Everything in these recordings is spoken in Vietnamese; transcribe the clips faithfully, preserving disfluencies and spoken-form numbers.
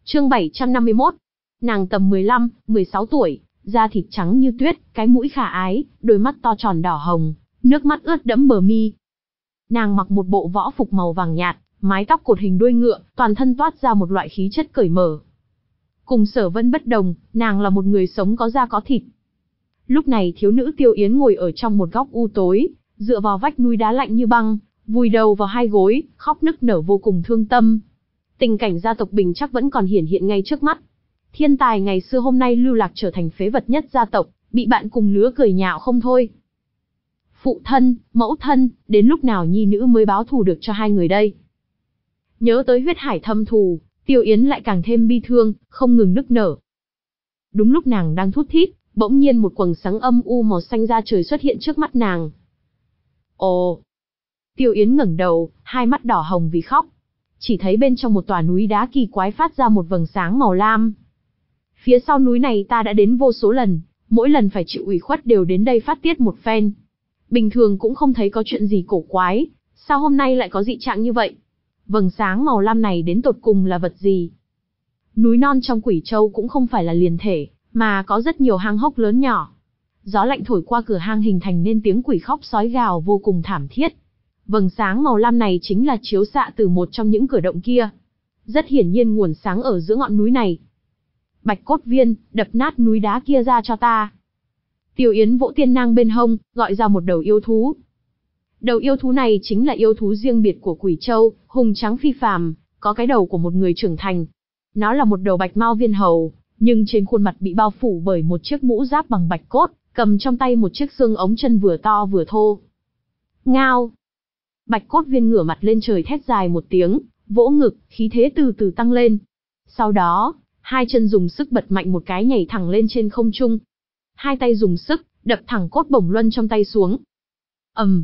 Chương bảy trăm năm mươi mốt. Nàng tầm mười lăm, mười sáu tuổi, da thịt trắng như tuyết, cái mũi khả ái, đôi mắt to tròn đỏ hồng, nước mắt ướt đẫm bờ mi. Nàng mặc một bộ võ phục màu vàng nhạt, mái tóc cột hình đuôi ngựa, toàn thân toát ra một loại khí chất cởi mở. Cùng Sở Vân bất đồng, nàng là một người sống có da có thịt. Lúc này thiếu nữ Tiêu Yến ngồi ở trong một góc u tối, dựa vào vách núi đá lạnh như băng, vùi đầu vào hai gối, khóc nức nở vô cùng thương tâm. Tình cảnh gia tộc Bình chắc vẫn còn hiển hiện ngay trước mắt. Thiên tài ngày xưa hôm nay lưu lạc trở thành phế vật nhất gia tộc, bị bạn cùng lứa cười nhạo không thôi. Phụ thân, mẫu thân, đến lúc nào nhi nữ mới báo thù được cho hai người đây? Nhớ tới huyết hải thâm thù, Tiêu Yến lại càng thêm bi thương, không ngừng nức nở. Đúng lúc nàng đang thút thít, bỗng nhiên một quầng sáng âm u màu xanh da trời xuất hiện trước mắt nàng. Ồ! Tiêu Yến ngẩng đầu, hai mắt đỏ hồng vì khóc. Chỉ thấy bên trong một tòa núi đá kỳ quái phát ra một vầng sáng màu lam. Phía sau núi này ta đã đến vô số lần, mỗi lần phải chịu ủy khuất đều đến đây phát tiết một phen. Bình thường cũng không thấy có chuyện gì cổ quái, sao hôm nay lại có dị trạng như vậy? Vầng sáng màu lam này đến tột cùng là vật gì? Núi non trong Quỷ Châu cũng không phải là liền thể, mà có rất nhiều hang hốc lớn nhỏ. Gió lạnh thổi qua cửa hang hình thành nên tiếng quỷ khóc sói gào vô cùng thảm thiết. Vầng sáng màu lam này chính là chiếu xạ từ một trong những cửa động kia. Rất hiển nhiên nguồn sáng ở giữa ngọn núi này. Bạch cốt viên, đập nát núi đá kia ra cho ta. Tiêu Yến vỗ tiên nang bên hông, gọi ra một đầu yêu thú. Đầu yêu thú này chính là yêu thú riêng biệt của Quỷ Châu, hùng tráng phi phàm, có cái đầu của một người trưởng thành. Nó là một đầu bạch mao viên hầu, nhưng trên khuôn mặt bị bao phủ bởi một chiếc mũ giáp bằng bạch cốt, cầm trong tay một chiếc xương ống chân vừa to vừa thô. Ngao! Bạch cốt viên ngửa mặt lên trời thét dài một tiếng, vỗ ngực, khí thế từ từ tăng lên. Sau đó, hai chân dùng sức bật mạnh một cái nhảy thẳng lên trên không trung. Hai tay dùng sức, đập thẳng cốt bổng luân trong tay xuống. ầm,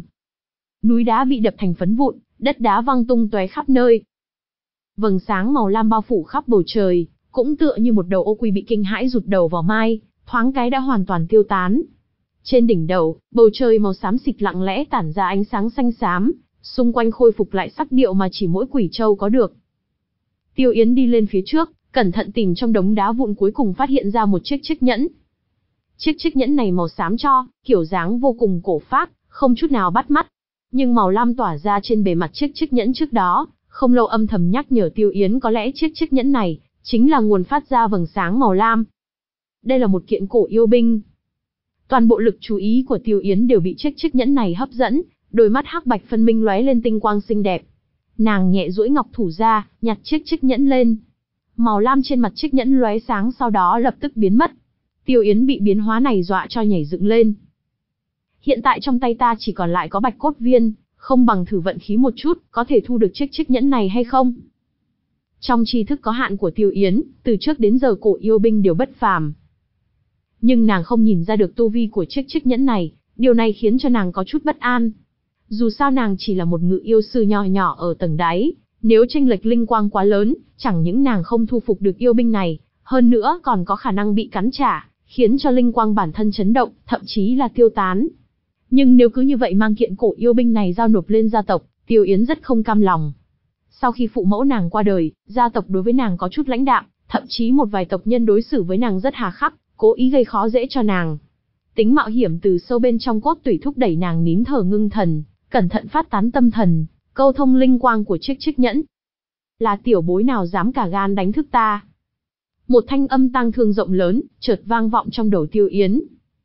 núi đá bị đập thành phấn vụn, đất đá văng tung tóe khắp nơi. Vầng sáng màu lam bao phủ khắp bầu trời, cũng tựa như một đầu ô quy bị kinh hãi rụt đầu vào mai, thoáng cái đã hoàn toàn tiêu tán. Trên đỉnh đầu, bầu trời màu xám xịt lặng lẽ tản ra ánh sáng xanh xám, xung quanh khôi phục lại sắc điệu mà chỉ mỗi Quỷ Châu có được. Tiêu Yến đi lên phía trước, cẩn thận tìm trong đống đá vụn, cuối cùng phát hiện ra một chiếc chiếc nhẫn. Chiếc chiếc nhẫn này màu xám cho, kiểu dáng vô cùng cổ phác, không chút nào bắt mắt. Nhưng màu lam tỏa ra trên bề mặt chiếc chiếc nhẫn trước đó, không lâu âm thầm nhắc nhở Tiêu Yến có lẽ chiếc chiếc nhẫn này chính là nguồn phát ra vầng sáng màu lam. Đây là một kiện cổ yêu binh. Toàn bộ lực chú ý của Tiêu Yến đều bị chiếc chiếc nhẫn này hấp dẫn, đôi mắt hắc bạch phân minh lóe lên tinh quang xinh đẹp. Nàng nhẹ duỗi ngọc thủ ra, nhặt chiếc chiếc nhẫn lên. Màu lam trên mặt chiếc nhẫn lóe sáng, sau đó lập tức biến mất. Tiêu Yến bị biến hóa này dọa cho nhảy dựng lên. Hiện tại trong tay ta chỉ còn lại có bạch cốt viên, không bằng thử vận khí một chút, có thể thu được chiếc chiếc nhẫn này hay không? Trong tri thức có hạn của Tiêu Yến, từ trước đến giờ cổ yêu binh đều bất phàm. Nhưng nàng không nhìn ra được tu vi của chiếc chiếc nhẫn này, điều này khiến cho nàng có chút bất an. Dù sao nàng chỉ là một ngự yêu sư nho nhỏ ở tầng đáy, nếu chênh lệch linh quang quá lớn, chẳng những nàng không thu phục được yêu binh này, hơn nữa còn có khả năng bị cắn trả, khiến cho linh quang bản thân chấn động, thậm chí là tiêu tán. Nhưng nếu cứ như vậy mang kiện cổ yêu binh này giao nộp lên gia tộc, Tiêu Yến rất không cam lòng. Sau khi phụ mẫu nàng qua đời, gia tộc đối với nàng có chút lãnh đạm, thậm chí một vài tộc nhân đối xử với nàng rất hà khắc, cố ý gây khó dễ cho nàng. Tính mạo hiểm từ sâu bên trong cốt tủy thúc đẩy nàng nín thở ngưng thần, cẩn thận phát tán tâm thần, câu thông linh quang của chiếc chiếc nhẫn. Là tiểu bối nào dám cả gan đánh thức ta? Một thanh âm tang thương rộng lớn, chợt vang vọng trong đầu Tiêu Yến.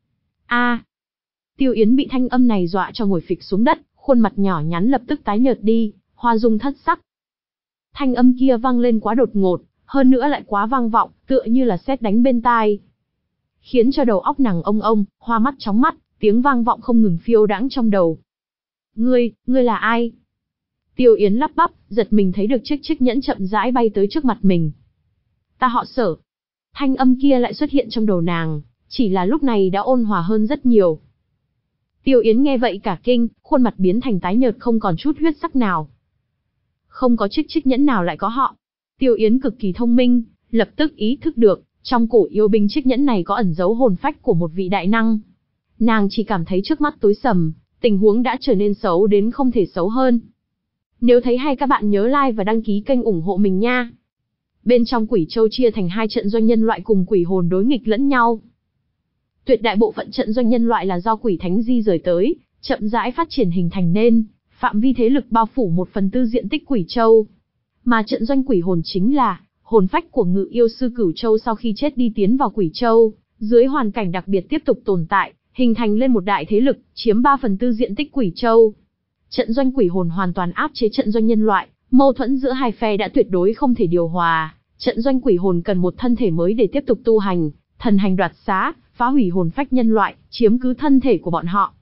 A! Tiêu Yến bị thanh âm này dọa cho ngồi phịch xuống đất, khuôn mặt nhỏ nhắn lập tức tái nhợt đi, hoa dung thất sắc. Thanh âm kia vang lên quá đột ngột, hơn nữa lại quá vang vọng, tựa như là sét đánh bên tai, khiến cho đầu óc nàng ông ông, hoa mắt chóng mắt, tiếng vang vọng không ngừng phiêu đãng trong đầu. Ngươi, ngươi là ai? Tiêu Yến lắp bắp, giật mình thấy được chiếc chiếc nhẫn chậm rãi bay tới trước mặt mình. Ta họ Sở. Thanh âm kia lại xuất hiện trong đầu nàng, chỉ là lúc này đã ôn hòa hơn rất nhiều. Tiêu Yến nghe vậy cả kinh, khuôn mặt biến thành tái nhợt không còn chút huyết sắc nào. Không có chiếc chiếc nhẫn nào lại có họ. Tiêu Yến cực kỳ thông minh, lập tức ý thức được, trong cổ yêu binh chiếc nhẫn này có ẩn giấu hồn phách của một vị đại năng. Nàng chỉ cảm thấy trước mắt tối sầm, tình huống đã trở nên xấu đến không thể xấu hơn. Nếu thấy hay các bạn nhớ like và đăng ký kênh ủng hộ mình nha. Bên trong Quỷ Châu chia thành hai trận doanh nhân loại cùng quỷ hồn đối nghịch lẫn nhau. Tuyệt đại bộ phận trận doanh nhân loại là do quỷ thánh di rời tới, chậm rãi phát triển hình thành nên, phạm vi thế lực bao phủ một phần tư diện tích Quỷ Châu. Mà trận doanh quỷ hồn chính là hồn phách của Ngự Yêu Sư Cửu Châu sau khi chết đi tiến vào Quỷ Châu, dưới hoàn cảnh đặc biệt tiếp tục tồn tại, hình thành lên một đại thế lực, chiếm ba phần tư diện tích Quỷ Châu. Trận doanh quỷ hồn hoàn toàn áp chế trận doanh nhân loại, mâu thuẫn giữa hai phe đã tuyệt đối không thể điều hòa. Trận doanh quỷ hồn cần một thân thể mới để tiếp tục tu hành, thần hành đoạt xá, phá hủy hồn phách nhân loại, chiếm cứ thân thể của bọn họ.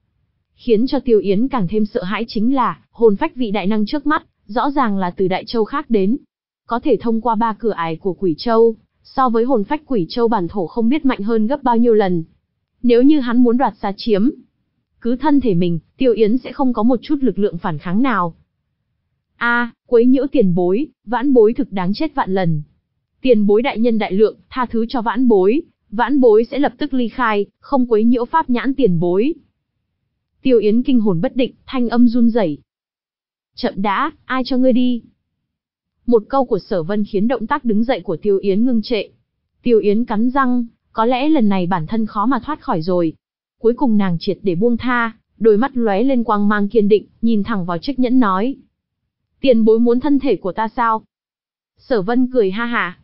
Khiến cho Tiêu Yến càng thêm sợ hãi chính là, hồn phách vị đại năng trước mắt, rõ ràng là từ đại châu khác đến. Có thể thông qua ba cửa ải của Quỷ Châu, so với hồn phách Quỷ Châu bản thổ không biết mạnh hơn gấp bao nhiêu lần. Nếu như hắn muốn đoạt xá chiếm cứ thân thể mình, Tiêu Yến sẽ không có một chút lực lượng phản kháng nào. A, à, quấy nhiễu tiền bối, vãn bối thực đáng chết vạn lần. Tiền bối đại nhân đại lượng, tha thứ cho vãn bối, vãn bối sẽ lập tức ly khai, không quấy nhiễu pháp nhãn tiền bối. Tiêu Yến kinh hồn bất định, thanh âm run rẩy. Chậm đã, ai cho ngươi đi? Một câu của Sở Vân khiến động tác đứng dậy của Tiêu Yến ngưng trệ. Tiêu Yến cắn răng, có lẽ lần này bản thân khó mà thoát khỏi rồi. Cuối cùng nàng triệt để buông tha, đôi mắt lóe lên quang mang kiên định, nhìn thẳng vào chiếc nhẫn nói. Tiền bối muốn thân thể của ta sao? Sở Vân cười ha hả.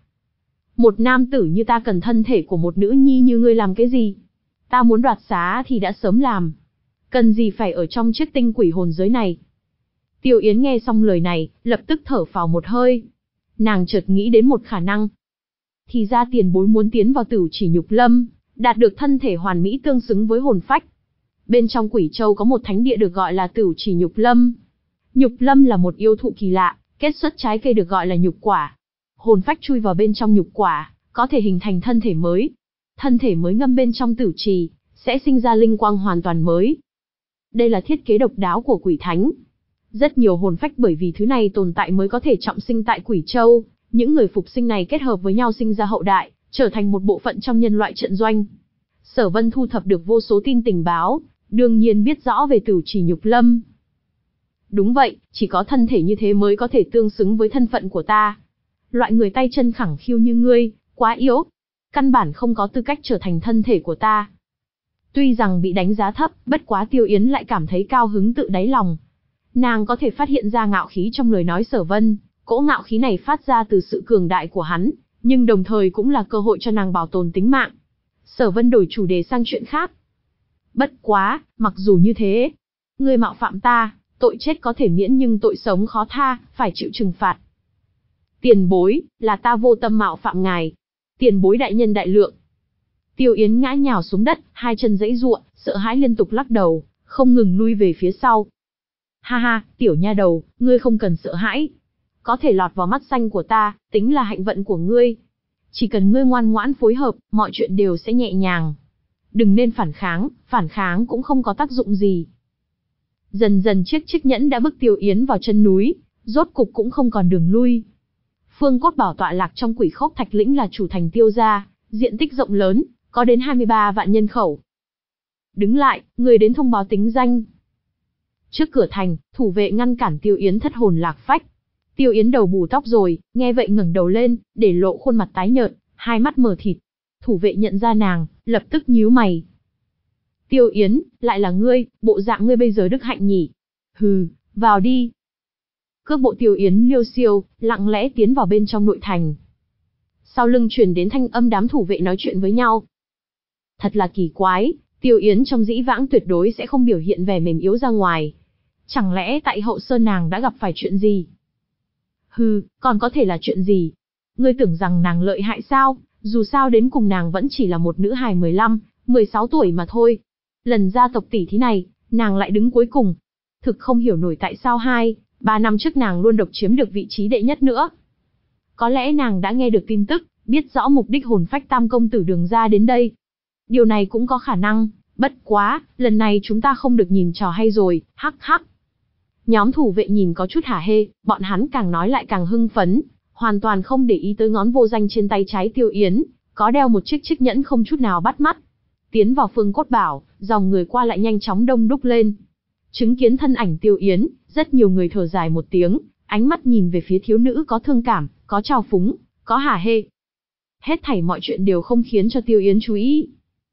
Một nam tử như ta cần thân thể của một nữ nhi như ngươi làm cái gì? Ta muốn đoạt xá thì đã sớm làm. Cần gì phải ở trong chiếc tinh quỷ hồn giới này? Tiêu Yến nghe xong lời này, lập tức thở phào một hơi. Nàng chợt nghĩ đến một khả năng. Thì ra tiền bối muốn tiến vào Tử Chỉ Nhục Lâm, đạt được thân thể hoàn mỹ tương xứng với hồn phách. Bên trong Quỷ Châu có một thánh địa được gọi là Tử Chỉ Nhục Lâm. Nhục Lâm là một yêu thụ kỳ lạ, kết xuất trái cây được gọi là nhục quả. Hồn phách chui vào bên trong nhục quả, có thể hình thành thân thể mới. Thân thể mới ngâm bên trong tử trì, sẽ sinh ra linh quang hoàn toàn mới. Đây là thiết kế độc đáo của quỷ thánh. Rất nhiều hồn phách bởi vì thứ này tồn tại mới có thể trọng sinh tại Quỷ Châu. Những người phục sinh này kết hợp với nhau sinh ra hậu đại, trở thành một bộ phận trong nhân loại trận doanh. Sở Vân thu thập được vô số tin tình báo, đương nhiên biết rõ về Tử Chỉ Nhục Lâm. Đúng vậy, chỉ có thân thể như thế mới có thể tương xứng với thân phận của ta. Loại người tay chân khẳng khiu như ngươi, quá yếu. Căn bản không có tư cách trở thành thân thể của ta. Tuy rằng bị đánh giá thấp, bất quá Tiêu Yến lại cảm thấy cao hứng tự đáy lòng. Nàng có thể phát hiện ra ngạo khí trong lời nói Sở Vân, cỗ ngạo khí này phát ra từ sự cường đại của hắn, nhưng đồng thời cũng là cơ hội cho nàng bảo tồn tính mạng. Sở Vân đổi chủ đề sang chuyện khác. Bất quá, mặc dù như thế, ngươi mạo phạm ta, tội chết có thể miễn nhưng tội sống khó tha, phải chịu trừng phạt. Tiền bối, là ta vô tâm mạo phạm ngài. Tiền bối đại nhân đại lượng. Tiêu Yến ngã nhào xuống đất, hai chân giãy giụa, sợ hãi liên tục lắc đầu, không ngừng lui về phía sau. Ha ha, tiểu nha đầu, ngươi không cần sợ hãi. Có thể lọt vào mắt xanh của ta, tính là hạnh vận của ngươi. Chỉ cần ngươi ngoan ngoãn phối hợp, mọi chuyện đều sẽ nhẹ nhàng. Đừng nên phản kháng, phản kháng cũng không có tác dụng gì. Dần dần chiếc chiếc nhẫn đã bức Tiêu Yến vào chân núi, rốt cục cũng không còn đường lui. Phương Cốt Bảo tọa lạc trong Quỷ Khốc Thạch Lĩnh là chủ thành Tiêu gia, diện tích rộng lớn, có đến hai mươi ba vạn nhân khẩu. Đứng lại, người đến thông báo tính danh. Trước cửa thành, thủ vệ ngăn cản Tiêu Yến thất hồn lạc phách. Tiêu Yến đầu bù tóc rồi, nghe vậy ngẩng đầu lên, để lộ khuôn mặt tái nhợt, hai mắt mờ thịt. Thủ vệ nhận ra nàng, lập tức nhíu mày. Tiêu Yến, lại là ngươi, bộ dạng ngươi bây giờ đức hạnh nhỉ? Hừ, vào đi. Cước bộ Tiêu Yến liêu xiêu, lặng lẽ tiến vào bên trong nội thành. Sau lưng truyền đến thanh âm đám thủ vệ nói chuyện với nhau. Thật là kỳ quái, Tiêu Yến trong dĩ vãng tuyệt đối sẽ không biểu hiện vẻ mềm yếu ra ngoài. Chẳng lẽ tại Hậu Sơn nàng đã gặp phải chuyện gì? Hừ, còn có thể là chuyện gì? Ngươi tưởng rằng nàng lợi hại sao? Dù sao đến cùng nàng vẫn chỉ là một nữ hài mười lăm, mười sáu tuổi mà thôi. Lần gia tộc tỷ thí này, nàng lại đứng cuối cùng. Thực không hiểu nổi tại sao hai, ba năm trước nàng luôn độc chiếm được vị trí đệ nhất nữa. Có lẽ nàng đã nghe được tin tức, biết rõ mục đích hồn phách tam công tử Đường ra đến đây. Điều này cũng có khả năng, bất quá, lần này chúng ta không được nhìn trò hay rồi, hắc hắc. Nhóm thủ vệ nhìn có chút hả hê, bọn hắn càng nói lại càng hưng phấn, hoàn toàn không để ý tới ngón vô danh trên tay trái Tiêu Yến, có đeo một chiếc chiếc nhẫn không chút nào bắt mắt. Tiến vào Phương Cốt Bảo, dòng người qua lại nhanh chóng đông đúc lên. Chứng kiến thân ảnh Tiêu Yến, rất nhiều người thở dài một tiếng, ánh mắt nhìn về phía thiếu nữ có thương cảm, có trào phúng, có hả hê. Hết thảy mọi chuyện đều không khiến cho Tiêu Yến chú ý.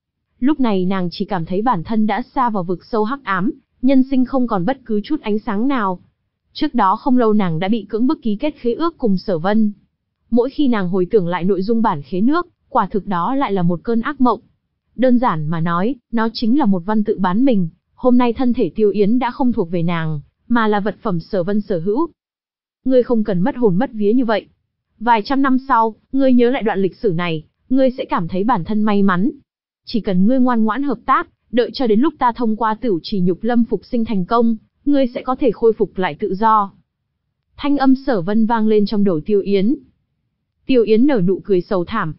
Lúc này nàng chỉ cảm thấy bản thân đã sa vào vực sâu hắc ám, nhân sinh không còn bất cứ chút ánh sáng nào. Trước đó không lâu nàng đã bị cưỡng bức ký kết khế ước cùng Sở Vân. Mỗi khi nàng hồi tưởng lại nội dung bản khế nước, quả thực đó lại là một cơn ác mộng. Đơn giản mà nói, nó chính là một văn tự bán mình. Hôm nay thân thể Tiêu Yến đã không thuộc về nàng, mà là vật phẩm Sở Vân sở hữu. Ngươi không cần mất hồn mất vía như vậy. Vài trăm năm sau, ngươi nhớ lại đoạn lịch sử này, ngươi sẽ cảm thấy bản thân may mắn. Chỉ cần ngươi ngoan ngoãn hợp tác, đợi cho đến lúc ta thông qua Tửu Trì Nhục Lâm phục sinh thành công, ngươi sẽ có thể khôi phục lại tự do. Thanh âm Sở Vân vang lên trong đầu Tiêu Yến. Tiêu Yến nở nụ cười sầu thảm.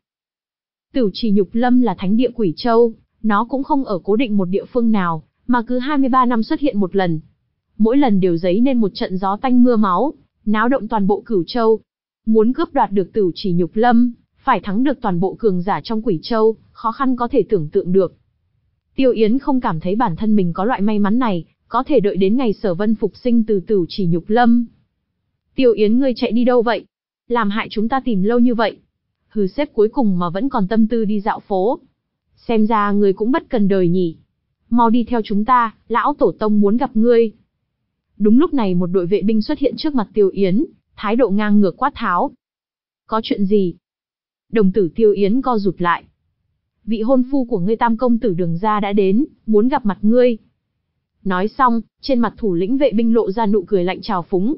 Tửu Trì Nhục Lâm là thánh địa Quỷ Châu, nó cũng không ở cố định một địa phương nào, mà cứ hai mươi ba năm xuất hiện một lần. Mỗi lần đều giấy nên một trận gió tanh mưa máu, náo động toàn bộ Cửu Châu. Muốn cướp đoạt được Tửu Trì Nhục Lâm, phải thắng được toàn bộ cường giả trong Quỷ Châu, khó khăn có thể tưởng tượng được. Tiêu Yến không cảm thấy bản thân mình có loại may mắn này, có thể đợi đến ngày Sở Vân phục sinh từ Tửu Trì Nhục Lâm. Tiêu Yến ngươi chạy đi đâu vậy? Làm hại chúng ta tìm lâu như vậy. Hừ, sếp cuối cùng mà vẫn còn tâm tư đi dạo phố. Xem ra ngươi cũng bất cần đời nhỉ. Mau đi theo chúng ta, lão tổ tông muốn gặp ngươi. Đúng lúc này một đội vệ binh xuất hiện trước mặt Tiêu Yến, thái độ ngang ngược quát tháo. Có chuyện gì? Đồng tử Tiêu Yến co rụt lại. Vị hôn phu của ngươi Tam công tử Đường gia đã đến, muốn gặp mặt ngươi. Nói xong, trên mặt thủ lĩnh vệ binh lộ ra nụ cười lạnh trào phúng.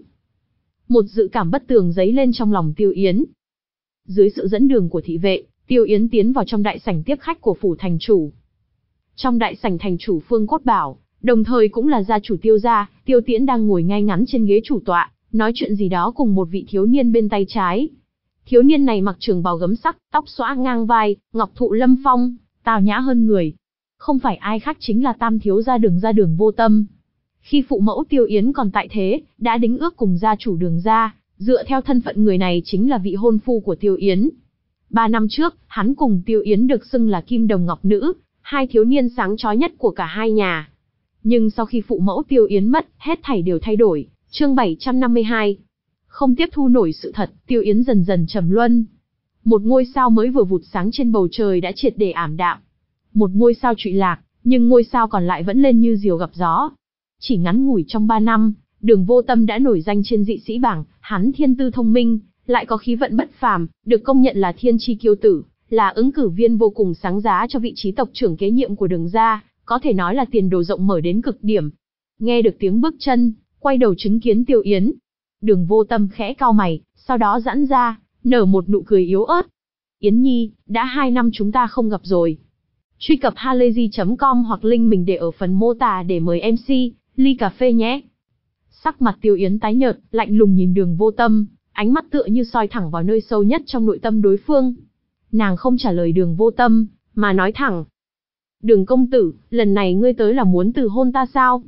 Một dự cảm bất tường dấy lên trong lòng Tiêu Yến. Dưới sự dẫn đường của thị vệ, Tiêu Yến tiến vào trong đại sảnh tiếp khách của phủ thành chủ. Trong đại sảnh, thành chủ Phương Cốt Bảo, đồng thời cũng là gia chủ Tiêu gia, Tiêu Tiễn đang ngồi ngay ngắn trên ghế chủ tọa, nói chuyện gì đó cùng một vị thiếu niên bên tay trái. Thiếu niên này mặc trường bào gấm sắc, tóc xõa ngang vai, ngọc thụ lâm phong, tào nhã hơn người. Không phải ai khác chính là tam thiếu gia Đường gia Đường Vô Tâm. Khi phụ mẫu Tiêu Yến còn tại thế, đã đính ước cùng gia chủ Đường gia, dựa theo thân phận người này chính là vị hôn phu của Tiêu Yến. Ba năm trước, hắn cùng Tiêu Yến được xưng là kim đồng ngọc nữ, hai thiếu niên sáng chói nhất của cả hai nhà. Nhưng sau khi phụ mẫu Tiêu Yến mất, hết thảy đều thay đổi. Chương bảy trăm năm mươi hai. Không tiếp thu nổi sự thật, Tiêu Yến dần dần trầm luân. Một ngôi sao mới vừa vụt sáng trên bầu trời đã triệt để ảm đạm. Một ngôi sao trụy lạc, nhưng ngôi sao còn lại vẫn lên như diều gặp gió. Chỉ ngắn ngủi trong ba năm, Đường Vô Tâm đã nổi danh trên dị sĩ bảng, hắn thiên tư thông minh, lại có khí vận bất phàm, được công nhận là thiên chi kiêu tử, là ứng cử viên vô cùng sáng giá cho vị trí tộc trưởng kế nhiệm của Đường gia, có thể nói là tiền đồ rộng mở đến cực điểm. Nghe được tiếng bước chân, quay đầu chứng kiến Tiêu Yến, Đường Vô Tâm khẽ cau mày, sau đó giãn ra, nở một nụ cười yếu ớt. Yến Nhi, đã hai năm chúng ta không gặp rồi. Truy cập halayzi chấm com hoặc link mình để ở phần mô tả để mời em xê, ly cà phê nhé. Sắc mặt Tiêu Yến tái nhợt, lạnh lùng nhìn Đường Vô Tâm, ánh mắt tựa như soi thẳng vào nơi sâu nhất trong nội tâm đối phương. Nàng không trả lời Đường Vô Tâm, mà nói thẳng. Đường công tử, lần này ngươi tới là muốn từ hôn ta sao?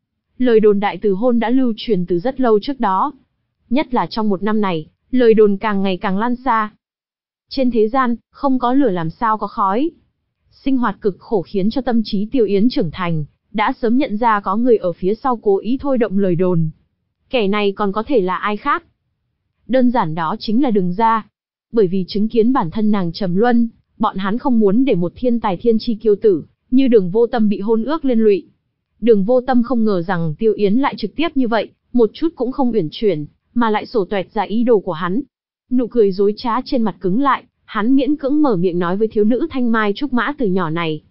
Lời đồn đại từ hôn đã lưu truyền từ rất lâu trước đó. Nhất là trong một năm này, lời đồn càng ngày càng lan xa. Trên thế gian, không có lửa làm sao có khói. Sinh hoạt cực khổ khiến cho tâm trí Tiêu Yến trưởng thành, đã sớm nhận ra có người ở phía sau cố ý thôi động lời đồn. Kẻ này còn có thể là ai khác? Đơn giản đó chính là Đường gia. Bởi vì chứng kiến bản thân nàng trầm luân, bọn hắn không muốn để một thiên tài thiên chi kiêu tử, như Đường Vô Tâm bị hôn ước liên lụy. Đường Vô Tâm không ngờ rằng Tiêu Yến lại trực tiếp như vậy, một chút cũng không uyển chuyển, mà lại sổ toẹt ra ý đồ của hắn. Nụ cười dối trá trên mặt cứng lại, hắn miễn cưỡng mở miệng nói với thiếu nữ thanh mai trúc mã từ nhỏ này.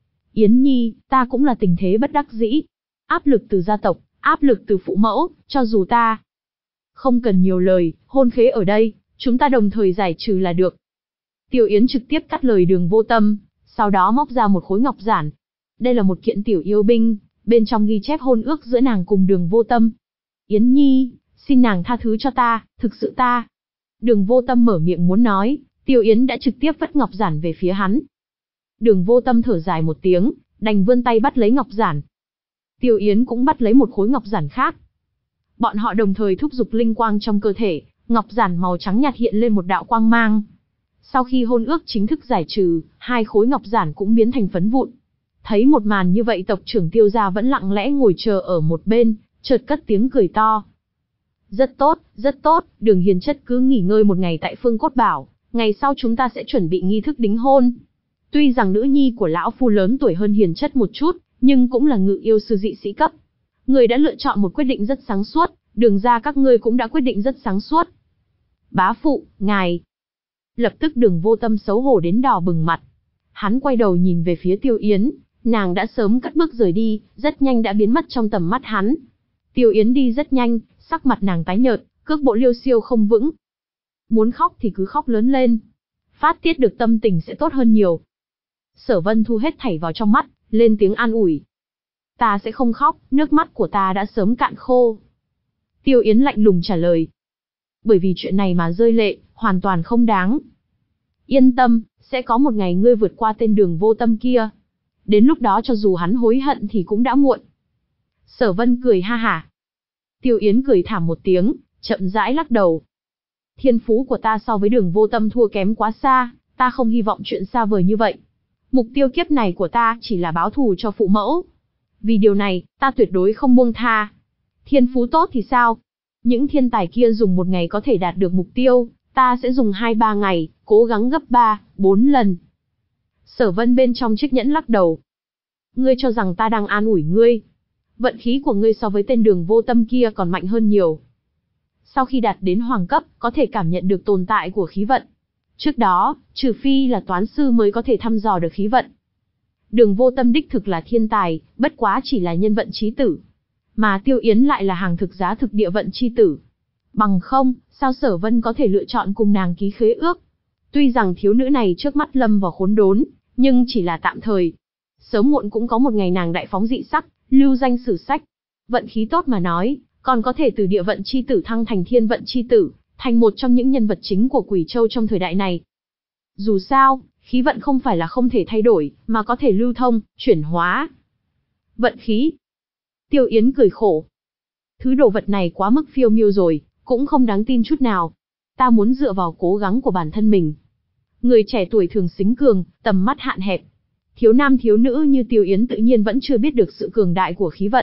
Yến Nhi, ta cũng là tình thế bất đắc dĩ. Áp lực từ gia tộc, áp lực từ phụ mẫu, cho dù ta. Không cần nhiều lời, hôn khế ở đây, chúng ta đồng thời giải trừ là được. Tiêu Yến trực tiếp cắt lời Đường Vô Tâm, sau đó móc ra một khối ngọc giản. Đây là một kiện tiểu yêu binh, bên trong ghi chép hôn ước giữa nàng cùng Đường Vô Tâm. Yến Nhi, xin nàng tha thứ cho ta, thực sự ta. Đường Vô Tâm mở miệng muốn nói, Tiêu Yến đã trực tiếp vất ngọc giản về phía hắn. Đường Vô Tâm thở dài một tiếng, đành vươn tay bắt lấy ngọc giản. Tiêu Yến cũng bắt lấy một khối ngọc giản khác. Bọn họ đồng thời thúc giục linh quang trong cơ thể, ngọc giản màu trắng nhạt hiện lên một đạo quang mang. Sau khi hôn ước chính thức giải trừ, hai khối ngọc giản cũng biến thành phấn vụn. Thấy một màn như vậy, tộc trưởng Tiêu gia vẫn lặng lẽ ngồi chờ ở một bên, chợt cất tiếng cười to. Rất tốt, rất tốt, Đường Hiền Chất cứ nghỉ ngơi một ngày tại Phương Cốt Bảo, ngày sau chúng ta sẽ chuẩn bị nghi thức đính hôn. Tuy rằng nữ nhi của lão phu lớn tuổi hơn Hiền Chất một chút, nhưng cũng là ngự yêu sư dị sĩ cấp. Người đã lựa chọn một quyết định rất sáng suốt, Đường gia các ngươi cũng đã quyết định rất sáng suốt. Bá phụ, ngài. Lập tức Đường Vô Tâm xấu hổ đến đỏ bừng mặt. Hắn quay đầu nhìn về phía Tiêu Yến, nàng đã sớm cất bước rời đi, rất nhanh đã biến mất trong tầm mắt hắn. Tiêu Yến đi rất nhanh, sắc mặt nàng tái nhợt, cước bộ liêu xiêu không vững. Muốn khóc thì cứ khóc lớn lên. Phát tiết được tâm tình sẽ tốt hơn nhiều. Sở Vân thu hết thảy vào trong mắt, lên tiếng an ủi. Ta sẽ không khóc, nước mắt của ta đã sớm cạn khô. Tiêu Yến lạnh lùng trả lời. Bởi vì chuyện này mà rơi lệ, hoàn toàn không đáng. Yên tâm, sẽ có một ngày ngươi vượt qua tên Đường Vô Tâm kia. Đến lúc đó cho dù hắn hối hận thì cũng đã muộn. Sở Vân cười ha hả. Tiêu Yến cười thảm một tiếng, chậm rãi lắc đầu. Thiên phú của ta so với Đường Vô Tâm thua kém quá xa, ta không hy vọng chuyện xa vời như vậy. Mục tiêu kiếp này của ta chỉ là báo thù cho phụ mẫu. Vì điều này, ta tuyệt đối không buông tha. Thiên phú tốt thì sao? Những thiên tài kia dùng một ngày có thể đạt được mục tiêu, ta sẽ dùng hai ba ngày, cố gắng gấp ba, bốn lần. Sở Vân bên trong chiếc nhẫn lắc đầu. Ngươi cho rằng ta đang an ủi ngươi. Vận khí của ngươi so với tên Đường Vô Tâm kia còn mạnh hơn nhiều. Sau khi đạt đến hoàng cấp, có thể cảm nhận được tồn tại của khí vận. Trước đó, trừ phi là toán sư mới có thể thăm dò được khí vận. Đường Vô Tâm đích thực là thiên tài, bất quá chỉ là nhân vận chí tử. Mà Tiêu Yến lại là hàng thực giá thực địa vận chi tử. Bằng không, sao Sở Vân có thể lựa chọn cùng nàng ký khế ước? Tuy rằng thiếu nữ này trước mắt lâm vào khốn đốn, nhưng chỉ là tạm thời. Sớm muộn cũng có một ngày nàng đại phóng dị sắc, lưu danh sử sách. Vận khí tốt mà nói, còn có thể từ địa vận chi tử thăng thành thiên vận chi tử, thành một trong những nhân vật chính của Quỷ Châu trong thời đại này. Dù sao, khí vận không phải là không thể thay đổi, mà có thể lưu thông, chuyển hóa. Vận khí. Tiêu Yến cười khổ. Thứ đồ vật này quá mức phiêu miêu rồi, cũng không đáng tin chút nào. Ta muốn dựa vào cố gắng của bản thân mình. Người trẻ tuổi thường xính cường, tầm mắt hạn hẹp. Thiếu nam thiếu nữ như Tiêu Yến tự nhiên vẫn chưa biết được sự cường đại của khí vận.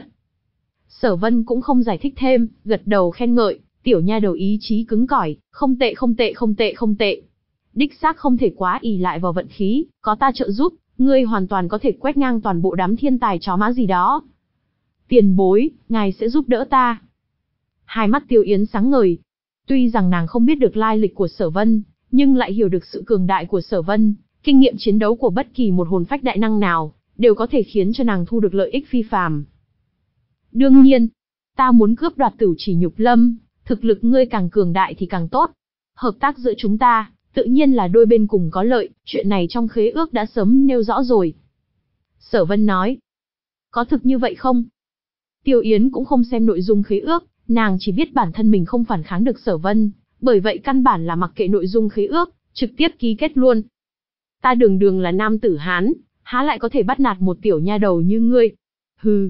Sở Vân cũng không giải thích thêm, gật đầu khen ngợi, tiểu nha đầu ý chí cứng cỏi, không tệ không tệ không tệ không tệ. Đích xác không thể quá ỷ lại vào vận khí, có ta trợ giúp, ngươi hoàn toàn có thể quét ngang toàn bộ đám thiên tài chó má gì đó. Tiền bối, ngài sẽ giúp đỡ ta. Hai mắt Tiêu Yến sáng ngời. Tuy rằng nàng không biết được lai lịch của Sở Vân, nhưng lại hiểu được sự cường đại của Sở Vân, kinh nghiệm chiến đấu của bất kỳ một hồn phách đại năng nào, đều có thể khiến cho nàng thu được lợi ích phi phàm. Đương nhiên, ta muốn cướp đoạt Tử Chỉ Nhục Lâm, thực lực ngươi càng cường đại thì càng tốt. Hợp tác giữa chúng ta, tự nhiên là đôi bên cùng có lợi, chuyện này trong khế ước đã sớm nêu rõ rồi. Sở Vân nói. Có thực như vậy không? Tiêu Yến cũng không xem nội dung khế ước, nàng chỉ biết bản thân mình không phản kháng được Sở Vân, bởi vậy căn bản là mặc kệ nội dung khế ước, trực tiếp ký kết luôn. Ta đường đường là nam tử Hán, há lại có thể bắt nạt một tiểu nha đầu như ngươi. Hừ.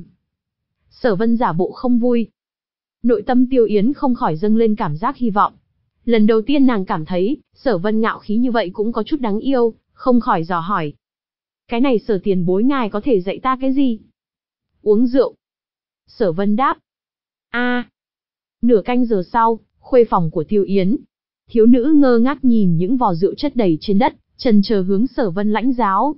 Sở Vân giả bộ không vui. Nội tâm Tiêu Yến không khỏi dâng lên cảm giác hy vọng. Lần đầu tiên nàng cảm thấy, Sở Vân ngạo khí như vậy cũng có chút đáng yêu, không khỏi dò hỏi. Cái này Sở tiền bối ngài có thể dạy ta cái gì? Uống rượu. Sở Vân đáp. A. À. Nửa canh giờ sau, khuê phòng của Tiêu Yến. Thiếu nữ ngơ ngác nhìn những vò rượu chất đầy trên đất, chần chờ hướng Sở Vân lãnh giáo.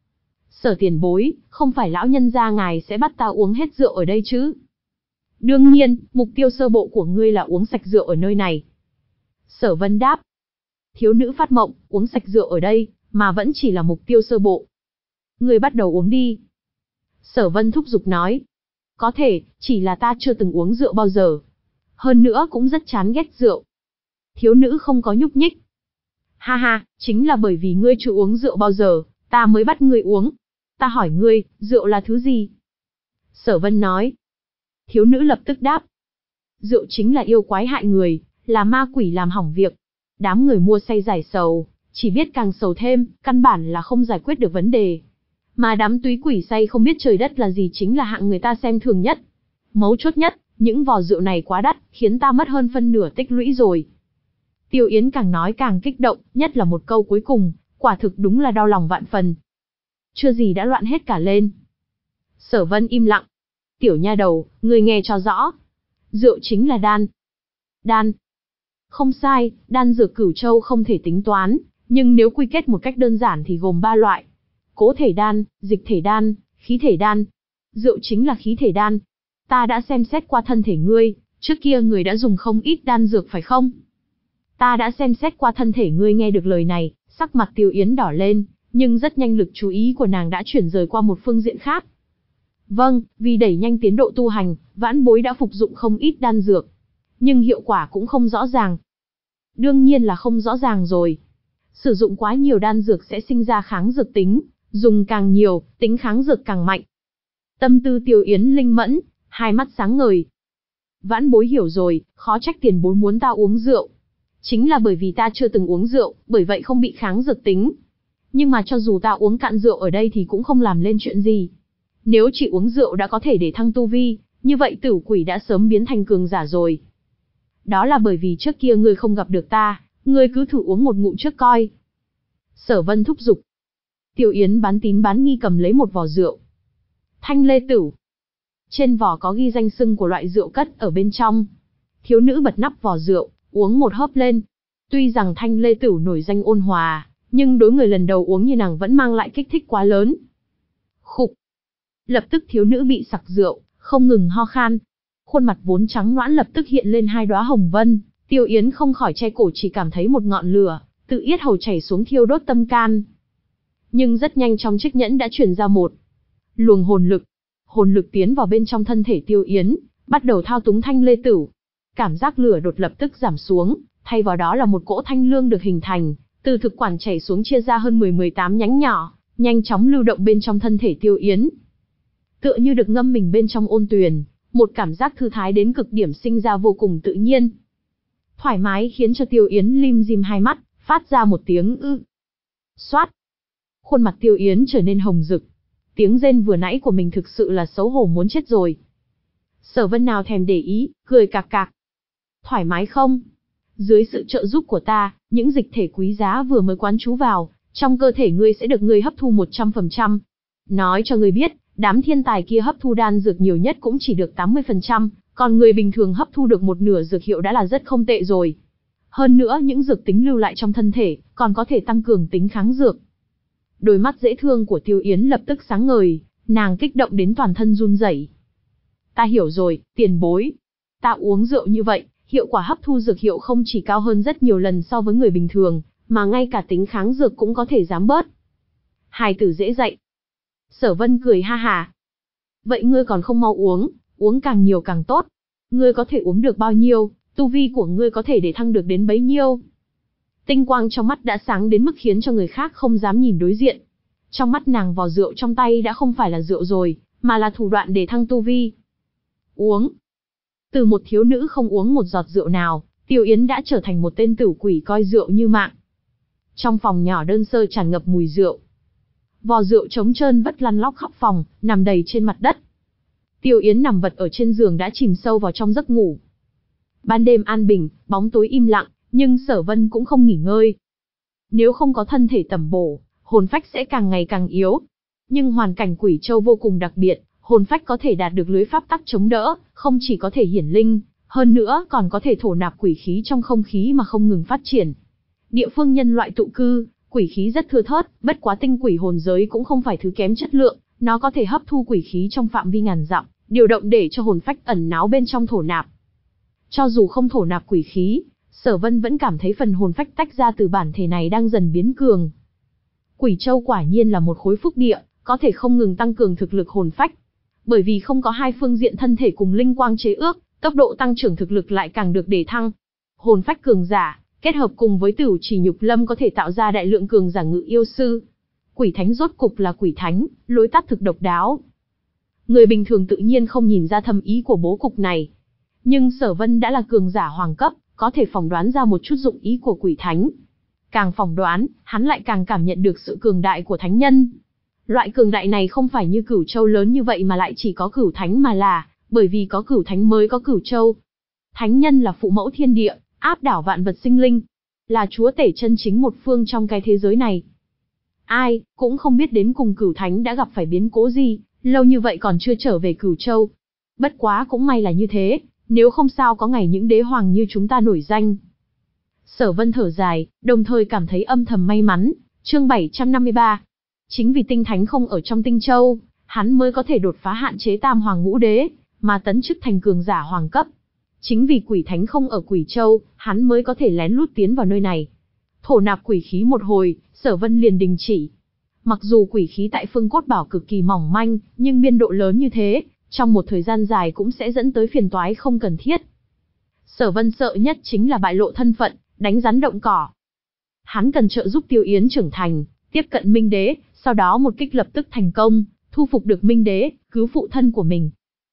Sở tiền bối, không phải lão nhân gia ngài sẽ bắt ta uống hết rượu ở đây chứ? Đương nhiên, mục tiêu sơ bộ của ngươi là uống sạch rượu ở nơi này. Sở Vân đáp. Thiếu nữ phát mộng, uống sạch rượu ở đây, mà vẫn chỉ là mục tiêu sơ bộ. Ngươi bắt đầu uống đi. Sở Vân thúc giục nói. Có thể, chỉ là ta chưa từng uống rượu bao giờ. Hơn nữa cũng rất chán ghét rượu. Thiếu nữ không có nhúc nhích. Ha ha, chính là bởi vì ngươi chưa uống rượu bao giờ, ta mới bắt ngươi uống. Ta hỏi ngươi, rượu là thứ gì? Sở Vân nói. Thiếu nữ lập tức đáp. Rượu chính là yêu quái hại người, là ma quỷ làm hỏng việc. Đám người mua say giải sầu, chỉ biết càng sầu thêm, căn bản là không giải quyết được vấn đề. Mà đám túy quỷ say không biết trời đất là gì chính là hạng người ta xem thường nhất. Mấu chốt nhất, những vò rượu này quá đắt, khiến ta mất hơn phân nửa tích lũy rồi. Tiêu Yến càng nói càng kích động, nhất là một câu cuối cùng, quả thực đúng là đau lòng vạn phần. Chưa gì đã loạn hết cả lên. Sở Vân im lặng. Tiểu nha đầu, ngươi nghe cho rõ. Rượu chính là đan. Đan. Không sai, đan dược Cửu Châu không thể tính toán, nhưng nếu quy kết một cách đơn giản thì gồm ba loại. Cố thể đan, dịch thể đan, khí thể đan. Rượu chính là khí thể đan. Ta đã xem xét qua thân thể ngươi, trước kia người đã dùng không ít đan dược phải không? Ta đã xem xét qua thân thể ngươi. Nghe được lời này, sắc mặt Tiêu Yến đỏ lên, nhưng rất nhanh lực chú ý của nàng đã chuyển rời qua một phương diện khác. Vâng, vì đẩy nhanh tiến độ tu hành, vãn bối đã phục dụng không ít đan dược. Nhưng hiệu quả cũng không rõ ràng. Đương nhiên là không rõ ràng rồi. Sử dụng quá nhiều đan dược sẽ sinh ra kháng dược tính, dùng càng nhiều, tính kháng dược càng mạnh. Tâm tư Tiêu Yến linh mẫn, hai mắt sáng ngời. Vãn bối hiểu rồi, khó trách tiền bối muốn ta uống rượu. Chính là bởi vì ta chưa từng uống rượu, bởi vậy không bị kháng dược tính. Nhưng mà cho dù ta uống cạn rượu ở đây thì cũng không làm lên chuyện gì. Nếu chỉ uống rượu đã có thể để thăng tu vi, như vậy Tử Quỷ đã sớm biến thành cường giả rồi. Đó là bởi vì trước kia ngươi không gặp được ta, ngươi cứ thử uống một ngụm trước coi. Sở Vân thúc giục. Tiêu Yến bán tín bán nghi cầm lấy một vò rượu. Thanh Lê Tử. Trên vỏ có ghi danh xưng của loại rượu cất ở bên trong. Thiếu nữ bật nắp vò rượu, uống một hớp lên. Tuy rằng Thanh Lê Tử nổi danh ôn hòa, nhưng đối người lần đầu uống như nàng vẫn mang lại kích thích quá lớn. Khục. Lập tức thiếu nữ bị sặc rượu, không ngừng ho khan. Khuôn mặt vốn trắng nõn lập tức hiện lên hai đóa hồng vân, Tiêu Yến không khỏi che cổ, chỉ cảm thấy một ngọn lửa tự yết hầu chảy xuống thiêu đốt tâm can. Nhưng rất nhanh trong chiếc nhẫn đã truyền ra một luồng hồn lực. Hồn lực tiến vào bên trong thân thể Tiêu Yến, bắt đầu thao túng Thanh Lê Tử. Cảm giác lửa đột lập tức giảm xuống, thay vào đó là một cỗ thanh lương được hình thành, từ thực quản chảy xuống chia ra hơn mười mười tám nhánh nhỏ, nhanh chóng lưu động bên trong thân thể Tiêu Yến. Tựa như được ngâm mình bên trong ôn tuyền, một cảm giác thư thái đến cực điểm sinh ra vô cùng tự nhiên. Thoải mái khiến cho Tiêu Yến lim dim hai mắt, phát ra một tiếng ư. Xoát. Khuôn mặt Tiêu Yến trở nên hồng rực. Tiếng rên vừa nãy của mình thực sự là xấu hổ muốn chết rồi. Sở Vân nào thèm để ý, cười cạc cạc. Thoải mái không? Dưới sự trợ giúp của ta, những dịch thể quý giá vừa mới quán trú vào, trong cơ thể ngươi sẽ được ngươi hấp thu một trăm phần trăm. Nói cho ngươi biết, đám thiên tài kia hấp thu đan dược nhiều nhất cũng chỉ được tám mươi phần trăm, còn người bình thường hấp thu được một nửa dược hiệu đã là rất không tệ rồi. Hơn nữa những dược tính lưu lại trong thân thể, còn có thể tăng cường tính kháng dược. Đôi mắt dễ thương của Tiêu Yến lập tức sáng ngời, nàng kích động đến toàn thân run rẩy. Ta hiểu rồi, tiền bối. Ta uống rượu như vậy, hiệu quả hấp thu dược hiệu không chỉ cao hơn rất nhiều lần so với người bình thường, mà ngay cả tính kháng dược cũng có thể giảm bớt. Hài tử dễ dạy. Sở Vân cười ha hà. Vậy ngươi còn không mau uống, uống càng nhiều càng tốt. Ngươi có thể uống được bao nhiêu, tu vi của ngươi có thể để thăng được đến bấy nhiêu. Tinh quang trong mắt đã sáng đến mức khiến cho người khác không dám nhìn đối diện. Trong mắt nàng vò rượu trong tay đã không phải là rượu rồi, mà là thủ đoạn để thăng tu vi. Uống. Từ một thiếu nữ không uống một giọt rượu nào, Tiêu Yến đã trở thành một tên tử quỷ coi rượu như mạng. Trong phòng nhỏ đơn sơ tràn ngập mùi rượu. Vò rượu trống trơn vất lăn lóc khắp phòng, nằm đầy trên mặt đất. Tiêu Yến nằm vật ở trên giường đã chìm sâu vào trong giấc ngủ. Ban đêm an bình, bóng tối im lặng, nhưng Sở Vân cũng không nghỉ ngơi. Nếu không có thân thể tẩm bổ, hồn phách sẽ càng ngày càng yếu. Nhưng hoàn cảnh Quỷ Châu vô cùng đặc biệt, hồn phách có thể đạt được lưới pháp tắc chống đỡ, không chỉ có thể hiển linh, hơn nữa còn có thể thổ nạp quỷ khí trong không khí mà không ngừng phát triển. Địa phương nhân loại tụ cư, quỷ khí rất thưa thớt, bất quá tinh quỷ hồn giới cũng không phải thứ kém chất lượng, nó có thể hấp thu quỷ khí trong phạm vi ngàn dặm, điều động để cho hồn phách ẩn náu bên trong thổ nạp. Cho dù không thổ nạp quỷ khí, Sở Vân vẫn cảm thấy phần hồn phách tách ra từ bản thể này đang dần biến cường. Quỷ Châu quả nhiên là một khối phúc địa, có thể không ngừng tăng cường thực lực hồn phách. Bởi vì không có hai phương diện thân thể cùng linh quang chế ước, tốc độ tăng trưởng thực lực lại càng được đề thăng. Hồn phách cường giả, kết hợp cùng với Tử Chỉ Nhục Lâm có thể tạo ra đại lượng cường giả ngự yêu sư. Quỷ thánh rốt cục là quỷ thánh, lối tắt thực độc đáo. Người bình thường tự nhiên không nhìn ra thâm ý của bố cục này. Nhưng Sở Vân đã là cường giả hoàng cấp, có thể phỏng đoán ra một chút dụng ý của quỷ thánh. Càng phỏng đoán, hắn lại càng cảm nhận được sự cường đại của thánh nhân. Loại cường đại này không phải như Cửu Châu lớn như vậy mà lại chỉ có Cửu Thánh mà là, bởi vì có Cửu Thánh mới có Cửu Châu. Thánh nhân là phụ mẫu thiên địa, áp đảo vạn vật sinh linh, là chúa tể chân chính một phương trong cái thế giới này. Ai cũng không biết đến cùng Cửu Thánh đã gặp phải biến cố gì, lâu như vậy còn chưa trở về Cửu Châu. Bất quá cũng may là như thế, Nếu không sao có ngày những đế hoàng như chúng ta nổi danh. Sở Vân thở dài, đồng thời cảm thấy âm thầm may mắn. Chương bảy trăm năm mươi ba. Chính vì tinh thánh không ở trong Tinh Châu, hắn mới có thể đột phá hạn chế tam hoàng ngũ đế, mà tấn chức thành cường giả hoàng cấp. Chính vì quỷ thánh không ở Quỷ Châu, hắn mới có thể lén lút tiến vào nơi này. Thổ nạp quỷ khí một hồi, Sở Vân liền đình chỉ. Mặc dù quỷ khí tại Phương Cốt Bảo cực kỳ mỏng manh, nhưng biên độ lớn như thế, trong một thời gian dài cũng sẽ dẫn tới phiền toái không cần thiết. Sở Vân sợ nhất chính là bại lộ thân phận, đánh rắn động cỏ. Hắn cần trợ giúp Tiêu Yến trưởng thành, tiếp cận Minh Đế, sau đó một kích lập tức thành công, thu phục được Minh Đế, cứu phụ thân của mình.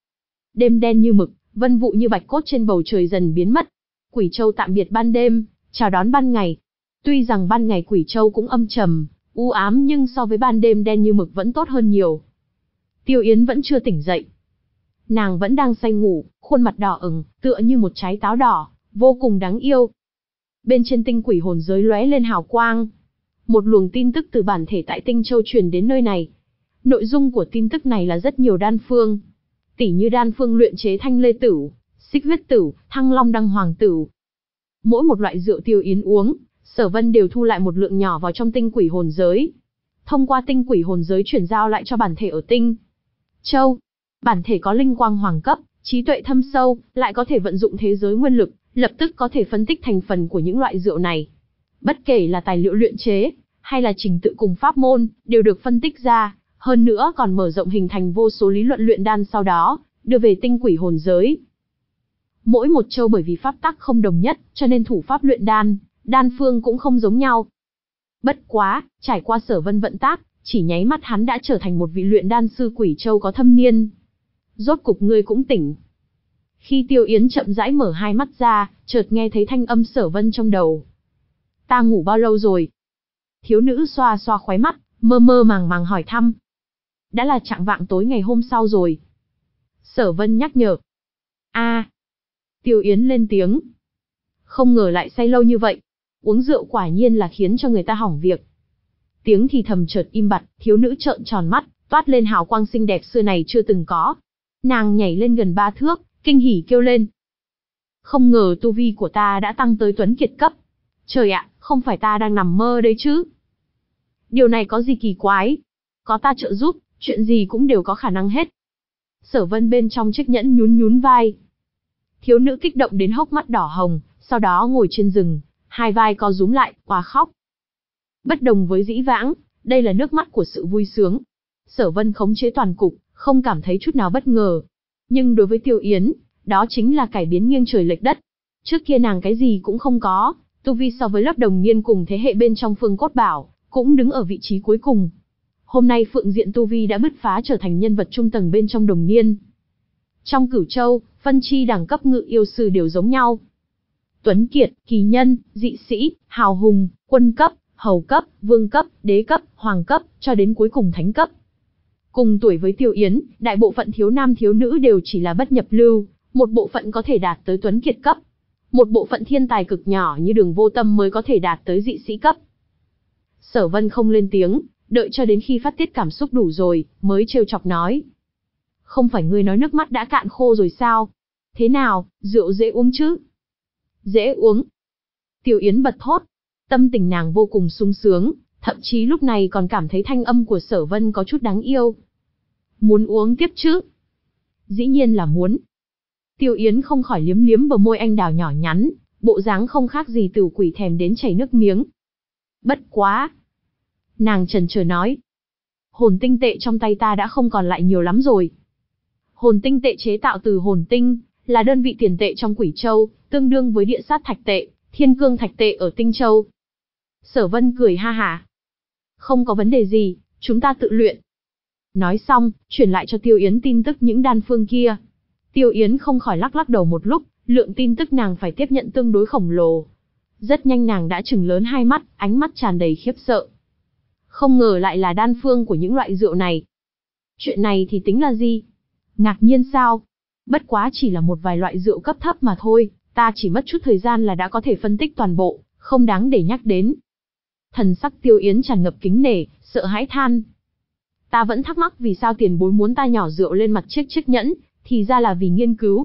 Đêm đen như mực, vân vụ như bạch cốt trên bầu trời dần biến mất. Quỷ Châu tạm biệt ban đêm, chào đón ban ngày. Tuy rằng ban ngày Quỷ Châu cũng âm trầm, u ám nhưng so với ban đêm đen như mực vẫn tốt hơn nhiều. Tiêu Yến vẫn chưa tỉnh dậy. Nàng vẫn đang say ngủ, khuôn mặt đỏ ửng, tựa như một trái táo đỏ, vô cùng đáng yêu. Bên trên tinh quỷ hồn giới lóe lên hào quang. Một luồng tin tức từ bản thể tại Tinh Châu truyền đến nơi này. Nội dung của tin tức này là rất nhiều đan phương. Tỉ như đan phương luyện chế thanh lê tửu, xích huyết tửu, thăng long đăng hoàng tửu. Mỗi một loại rượu Tiêu Yến uống, Sở Vân đều thu lại một lượng nhỏ vào trong tinh quỷ hồn giới. Thông qua tinh quỷ hồn giới chuyển giao lại cho bản thể ở Tinh Châu. Bản thể có linh quang hoàng cấp, trí tuệ thâm sâu, lại có thể vận dụng thế giới nguyên lực, lập tức có thể phân tích thành phần của những loại rượu này. Bất kể là tài liệu luyện chế, hay là trình tự cùng pháp môn, đều được phân tích ra, hơn nữa còn mở rộng hình thành vô số lý luận luyện đan sau đó, đưa về tinh quỷ hồn giới. Mỗi một châu bởi vì pháp tắc không đồng nhất, cho nên thủ pháp luyện đan, đan phương cũng không giống nhau. Bất quá, trải qua Sở Vân vận tác, chỉ nháy mắt hắn đã trở thành một vị luyện đan sư Quỷ Châu có thâm niên. Rốt cục ngươi cũng tỉnh. Khi Tiêu Yến chậm rãi mở hai mắt ra, chợt nghe thấy thanh âm Sở Vân trong đầu. Ta ngủ bao lâu rồi? Thiếu nữ xoa xoa khóe mắt, mơ mơ màng màng hỏi thăm. Đã là chạng vạng tối ngày hôm sau rồi. Sở Vân nhắc nhở. A. À. Tiêu Yến lên tiếng. Không ngờ lại say lâu như vậy. Uống rượu quả nhiên là khiến cho người ta hỏng việc. Tiếng thì thầm chợt im bặt, thiếu nữ trợn tròn mắt, toát lên hào quang xinh đẹp xưa này chưa từng có. Nàng nhảy lên gần ba thước, kinh hỉ kêu lên. Không ngờ tu vi của ta đã tăng tới tuấn kiệt cấp. Trời ạ, không phải ta đang nằm mơ đấy chứ. Điều này có gì kỳ quái? Có ta trợ giúp, chuyện gì cũng đều có khả năng hết. Sở Vân bên trong chiếc nhẫn nhún nhún vai. Thiếu nữ kích động đến hốc mắt đỏ hồng, sau đó ngồi trên rừng, hai vai co rúm lại, òa khóc. Bất đồng với dĩ vãng, đây là nước mắt của sự vui sướng. Sở Vân khống chế toàn cục, không cảm thấy chút nào bất ngờ. Nhưng đối với Tiêu Yến, đó chính là cải biến nghiêng trời lệch đất. Trước kia nàng cái gì cũng không có, tu vi so với lớp đồng niên cùng thế hệ bên trong Phương Cốt Bảo, cũng đứng ở vị trí cuối cùng. Hôm nay Phượng Diện tu vi đã bứt phá trở thành nhân vật trung tầng bên trong đồng niên. Trong Cửu Châu, phân chi đẳng cấp ngự yêu sư đều giống nhau. Tuấn Kiệt, kỳ nhân, dị sĩ, hào hùng, quân cấp, hầu cấp, vương cấp, đế cấp, hoàng cấp, cho đến cuối cùng thánh cấp. Cùng tuổi với Tiêu Yến, đại bộ phận thiếu nam thiếu nữ đều chỉ là bất nhập lưu, một bộ phận có thể đạt tới Tuấn Kiệt cấp. Một bộ phận thiên tài cực nhỏ như Đường Vô Tâm mới có thể đạt tới dị sĩ cấp. Sở Vân không lên tiếng, đợi cho đến khi phát tiết cảm xúc đủ rồi, mới trêu chọc nói. Không phải ngươi nói nước mắt đã cạn khô rồi sao? Thế nào, rượu dễ uống chứ? Dễ uống. Tiêu Yến bật thốt. Tâm tình nàng vô cùng sung sướng, thậm chí lúc này còn cảm thấy thanh âm của Sở Vân có chút đáng yêu. Muốn uống tiếp chứ? Dĩ nhiên là muốn. Tiêu Yến không khỏi liếm liếm bờ môi anh đào nhỏ nhắn, bộ dáng không khác gì Tử Quỷ thèm đến chảy nước miếng. Bất quá. Nàng chần chờ nói. Hồn tinh tệ trong tay ta đã không còn lại nhiều lắm rồi. Hồn tinh tệ chế tạo từ hồn tinh, là đơn vị tiền tệ trong Quỷ Châu, tương đương với địa sát thạch tệ, thiên cương thạch tệ ở Tinh Châu. Sở Vân cười ha hả. Không có vấn đề gì, chúng ta tự luyện. Nói xong, truyền lại cho Tiêu Yến tin tức những đan phương kia. Tiêu Yến không khỏi lắc lắc đầu một lúc, lượng tin tức nàng phải tiếp nhận tương đối khổng lồ. Rất nhanh nàng đã trừng lớn hai mắt, ánh mắt tràn đầy khiếp sợ. Không ngờ lại là đan phương của những loại rượu này. Chuyện này thì tính là gì? Ngạc nhiên sao? Bất quá chỉ là một vài loại rượu cấp thấp mà thôi, ta chỉ mất chút thời gian là đã có thể phân tích toàn bộ, không đáng để nhắc đến. Thần sắc Tiêu Yến tràn ngập kính nể, sợ hãi than. Ta vẫn thắc mắc vì sao tiền bối muốn ta nhỏ rượu lên mặt chiếc chiếc nhẫn, thì ra là vì nghiên cứu.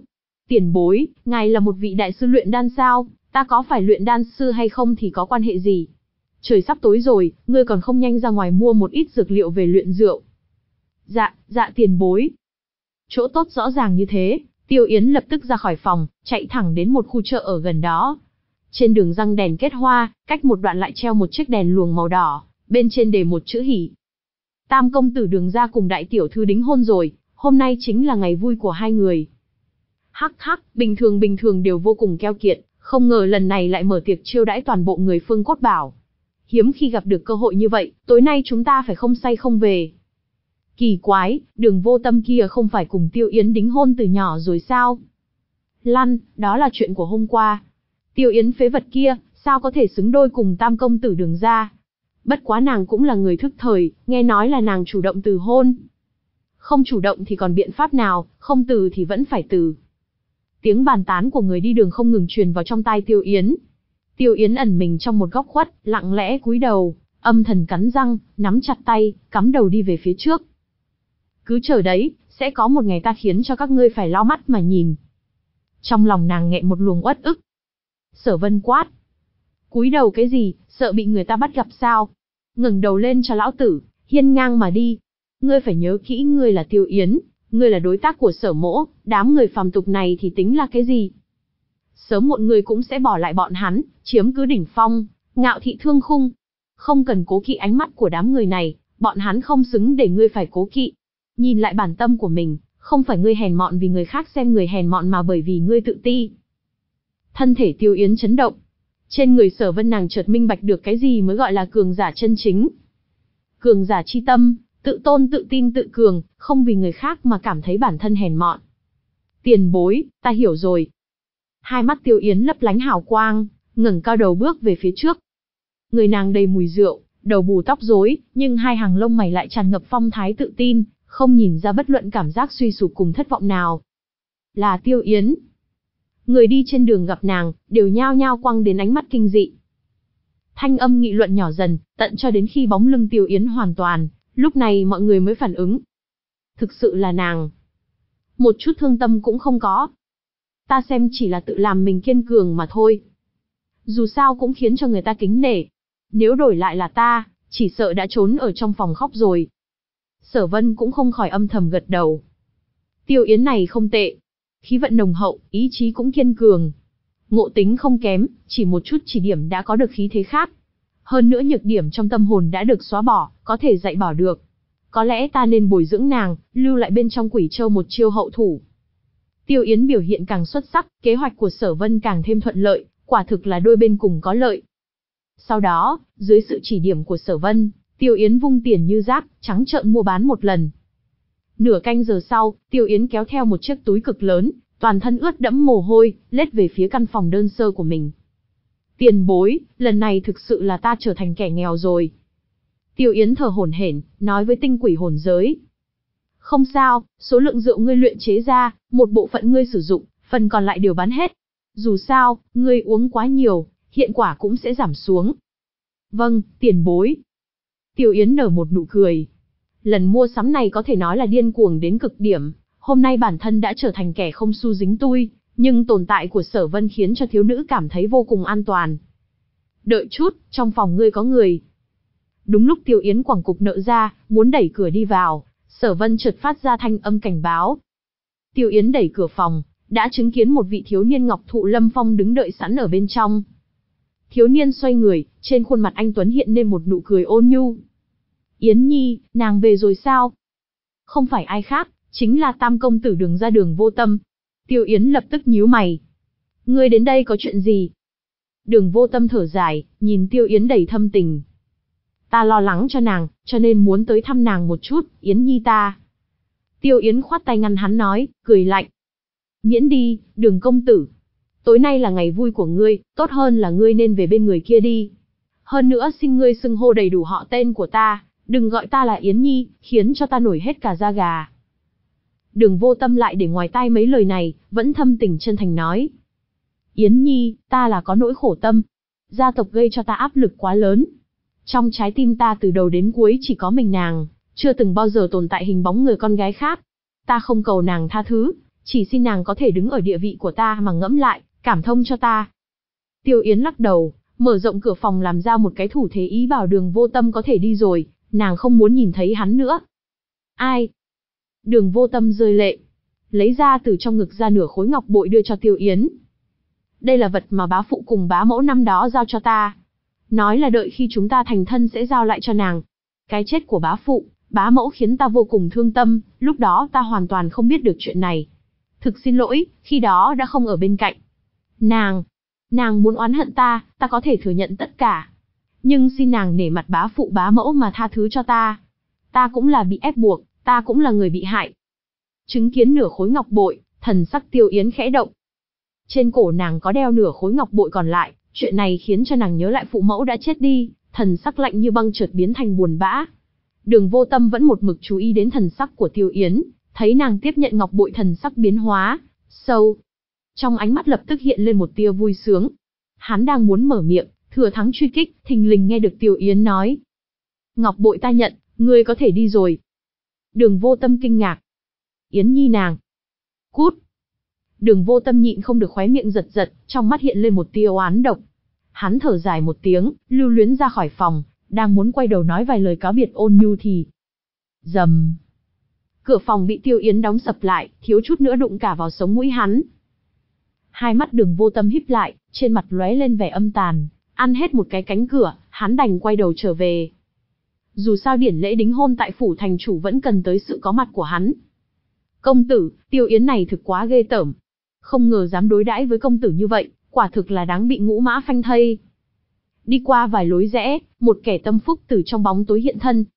Tiền bối, ngài là một vị đại sư luyện đan sao? Ta có phải luyện đan sư hay không thì có quan hệ gì? Trời sắp tối rồi, ngươi còn không nhanh ra ngoài mua một ít dược liệu về luyện rượu. Dạ, dạ tiền bối. Chỗ tốt rõ ràng như thế, Tiêu Yến lập tức ra khỏi phòng, chạy thẳng đến một khu chợ ở gần đó. Trên đường răng đèn kết hoa, cách một đoạn lại treo một chiếc đèn luồng màu đỏ, bên trên đề một chữ hỉ. Tam công tử Đường gia cùng đại tiểu thư đính hôn rồi, hôm nay chính là ngày vui của hai người. Hắc hắc, bình thường bình thường đều vô cùng keo kiệt, không ngờ lần này lại mở tiệc chiêu đãi toàn bộ người Phương Cốt Bảo. Hiếm khi gặp được cơ hội như vậy, tối nay chúng ta phải không say không về. Kỳ quái, Đường Vô Tâm kia không phải cùng Tiêu Yến đính hôn từ nhỏ rồi sao? Lăn, đó là chuyện của hôm qua. Tiêu Yến phế vật kia, sao có thể xứng đôi cùng tam công tử Đường gia? Bất quá nàng cũng là người thức thời, nghe nói là nàng chủ động từ hôn. Không chủ động thì còn biện pháp nào, không từ thì vẫn phải từ. Tiếng bàn tán của người đi đường không ngừng truyền vào trong tai Tiêu Yến. Tiêu Yến ẩn mình trong một góc khuất, lặng lẽ cúi đầu, âm thầm cắn răng, nắm chặt tay, cắm đầu đi về phía trước. Cứ chờ đấy, sẽ có một ngày ta khiến cho các ngươi phải lau mắt mà nhìn. Trong lòng nàng nghẹn một luồng uất ức. Sở Vân quát. Cúi đầu cái gì, sợ bị người ta bắt gặp sao? Ngẩng đầu lên cho lão tử, hiên ngang mà đi. Ngươi phải nhớ kỹ ngươi là Tiêu Yến, ngươi là đối tác của Sở Mỗ, đám người phàm tục này thì tính là cái gì? Sớm muộn ngươi cũng sẽ bỏ lại bọn hắn, chiếm cứ đỉnh phong, ngạo thị thương khung. Không cần cố kỵ ánh mắt của đám người này, bọn hắn không xứng để ngươi phải cố kỵ. Nhìn lại bản tâm của mình, không phải ngươi hèn mọn vì người khác xem người hèn mọn mà bởi vì ngươi tự ti. Thân thể Tiêu Yến chấn động. Trên người Sở Vân nàng chợt minh bạch được cái gì mới gọi là cường giả chân chính. Cường giả chi tâm, tự tôn tự tin tự cường, không vì người khác mà cảm thấy bản thân hèn mọn. Tiền bối, ta hiểu rồi. Hai mắt Tiêu Yến lấp lánh hào quang, ngẩng cao đầu bước về phía trước. Người nàng đầy mùi rượu, đầu bù tóc rối, nhưng hai hàng lông mày lại tràn ngập phong thái tự tin, không nhìn ra bất luận cảm giác suy sụp cùng thất vọng nào. Là Tiêu Yến. Người đi trên đường gặp nàng, đều nhao nhao quăng đến ánh mắt kinh dị. Thanh âm nghị luận nhỏ dần, tận cho đến khi bóng lưng Tiêu Yến hoàn toàn, lúc này mọi người mới phản ứng. Thực sự là nàng. Một chút thương tâm cũng không có. Ta xem chỉ là tự làm mình kiên cường mà thôi. Dù sao cũng khiến cho người ta kính nể. Nếu đổi lại là ta, chỉ sợ đã trốn ở trong phòng khóc rồi. Sở Vân cũng không khỏi âm thầm gật đầu. Tiêu Yến này không tệ. Khí vận nồng hậu, ý chí cũng kiên cường. Ngộ tính không kém, chỉ một chút chỉ điểm đã có được khí thế khác. Hơn nữa nhược điểm trong tâm hồn đã được xóa bỏ, có thể dạy bảo được. Có lẽ ta nên bồi dưỡng nàng, lưu lại bên trong Quỷ Châu một chiêu hậu thủ. Tiêu Yến biểu hiện càng xuất sắc, kế hoạch của Sở Vân càng thêm thuận lợi, quả thực là đôi bên cùng có lợi. Sau đó, dưới sự chỉ điểm của Sở Vân, Tiêu Yến vung tiền như rác, trắng trợn mua bán một lần. Nửa canh giờ sau, Tiêu Yến kéo theo một chiếc túi cực lớn, toàn thân ướt đẫm mồ hôi, lết về phía căn phòng đơn sơ của mình. Tiền bối, lần này thực sự là ta trở thành kẻ nghèo rồi. Tiêu Yến thở hổn hển, nói với tinh quỷ hồn giới. Không sao, số lượng rượu ngươi luyện chế ra, một bộ phận ngươi sử dụng, phần còn lại đều bán hết. Dù sao, ngươi uống quá nhiều, hiện quả cũng sẽ giảm xuống. Vâng, tiền bối. Tiêu Yến nở một nụ cười. Lần mua sắm này có thể nói là điên cuồng đến cực điểm, hôm nay bản thân đã trở thành kẻ không xu dính tui, nhưng tồn tại của Sở Vân khiến cho thiếu nữ cảm thấy vô cùng an toàn. Đợi chút, trong phòng ngươi có người. Đúng lúc Tiêu Yến quẳng cục nợ ra, muốn đẩy cửa đi vào, Sở Vân chợt phát ra thanh âm cảnh báo. Tiêu Yến đẩy cửa phòng, đã chứng kiến một vị thiếu niên ngọc thụ lâm phong đứng đợi sẵn ở bên trong. Thiếu niên xoay người, trên khuôn mặt anh tuấn hiện lên một nụ cười ôn nhu. Yến Nhi, nàng về rồi sao? Không phải ai khác, chính là tam công tử Đường gia Đường Vô Tâm. Tiêu Yến lập tức nhíu mày. Ngươi đến đây có chuyện gì? Đường Vô Tâm thở dài, nhìn Tiêu Yến đầy thâm tình. Ta lo lắng cho nàng, cho nên muốn tới thăm nàng một chút, Yến Nhi ta. Tiêu Yến khoát tay ngăn hắn nói, cười lạnh. Miễn đi, Đường công tử. Tối nay là ngày vui của ngươi, tốt hơn là ngươi nên về bên người kia đi. Hơn nữa xin ngươi xưng hô đầy đủ họ tên của ta, đừng gọi ta là Yến Nhi, khiến cho ta nổi hết cả da gà. Đường Vô Tâm lại để ngoài tai mấy lời này, vẫn thâm tình chân thành nói. Yến Nhi, ta là có nỗi khổ tâm. Gia tộc gây cho ta áp lực quá lớn. Trong trái tim ta từ đầu đến cuối chỉ có mình nàng, chưa từng bao giờ tồn tại hình bóng người con gái khác. Ta không cầu nàng tha thứ, Chỉ xin nàng có thể đứng ở địa vị của ta mà ngẫm lại, cảm thông cho ta. Tiêu Yến lắc đầu, mở rộng cửa phòng làm ra một cái thủ thế ý bảo Đường Vô Tâm có thể đi rồi, nàng không muốn nhìn thấy hắn nữa. Ai? Đường Vô Tâm rơi lệ, lấy ra từ trong ngực ra nửa khối ngọc bội đưa cho Tiêu Yến. Đây là vật mà bá phụ cùng bá mẫu năm đó giao cho ta. Nói là đợi khi chúng ta thành thân sẽ giao lại cho nàng. Cái chết của bá phụ, bá mẫu khiến ta vô cùng thương tâm, lúc đó ta hoàn toàn không biết được chuyện này. Thực xin lỗi, khi đó đã không ở bên cạnh. Nàng, nàng muốn oán hận ta, ta có thể thừa nhận tất cả. Nhưng xin nàng nể mặt bá phụ bá mẫu mà tha thứ cho ta. Ta cũng là bị ép buộc, ta cũng là người bị hại. Chứng kiến nửa khối ngọc bội, thần sắc Tiêu Yến khẽ động. Trên cổ nàng có đeo nửa khối ngọc bội còn lại, chuyện này khiến cho nàng nhớ lại phụ mẫu đã chết đi, thần sắc lạnh như băng chợt biến thành buồn bã. Đường Vô Tâm vẫn một mực chú ý đến thần sắc của Tiêu Yến, thấy nàng tiếp nhận ngọc bội thần sắc biến hóa, sâu. Trong ánh mắt lập tức hiện lên một tia vui sướng. Hắn đang muốn mở miệng, thừa thắng truy kích, thình lình nghe được Tiêu Yến nói. Ngọc bội ta nhận, ngươi có thể đi rồi. Đường Vô Tâm kinh ngạc. Yến Nhi nàng. Cút. Đường Vô Tâm nhịn không được khóe miệng giật giật, trong mắt hiện lên một tia oán độc. Hắn thở dài một tiếng, lưu luyến ra khỏi phòng, đang muốn quay đầu nói vài lời cáo biệt ôn nhu thì... Rầm. Cửa phòng bị Tiêu Yến đóng sập lại, thiếu chút nữa đụng cả vào sống mũi hắn. Hai mắt Đường Vô Tâm híp lại, trên mặt lóe lên vẻ âm tàn, ăn hết một cái cánh cửa, hắn đành quay đầu trở về. Dù sao điển lễ đính hôn tại phủ thành chủ vẫn cần tới sự có mặt của hắn. Công tử, Tiêu Yến này thực quá ghê tởm. Không ngờ dám đối đãi với công tử như vậy, quả thực là đáng bị ngũ mã phanh thây. Đi qua vài lối rẽ, một kẻ tâm phúc từ trong bóng tối hiện thân.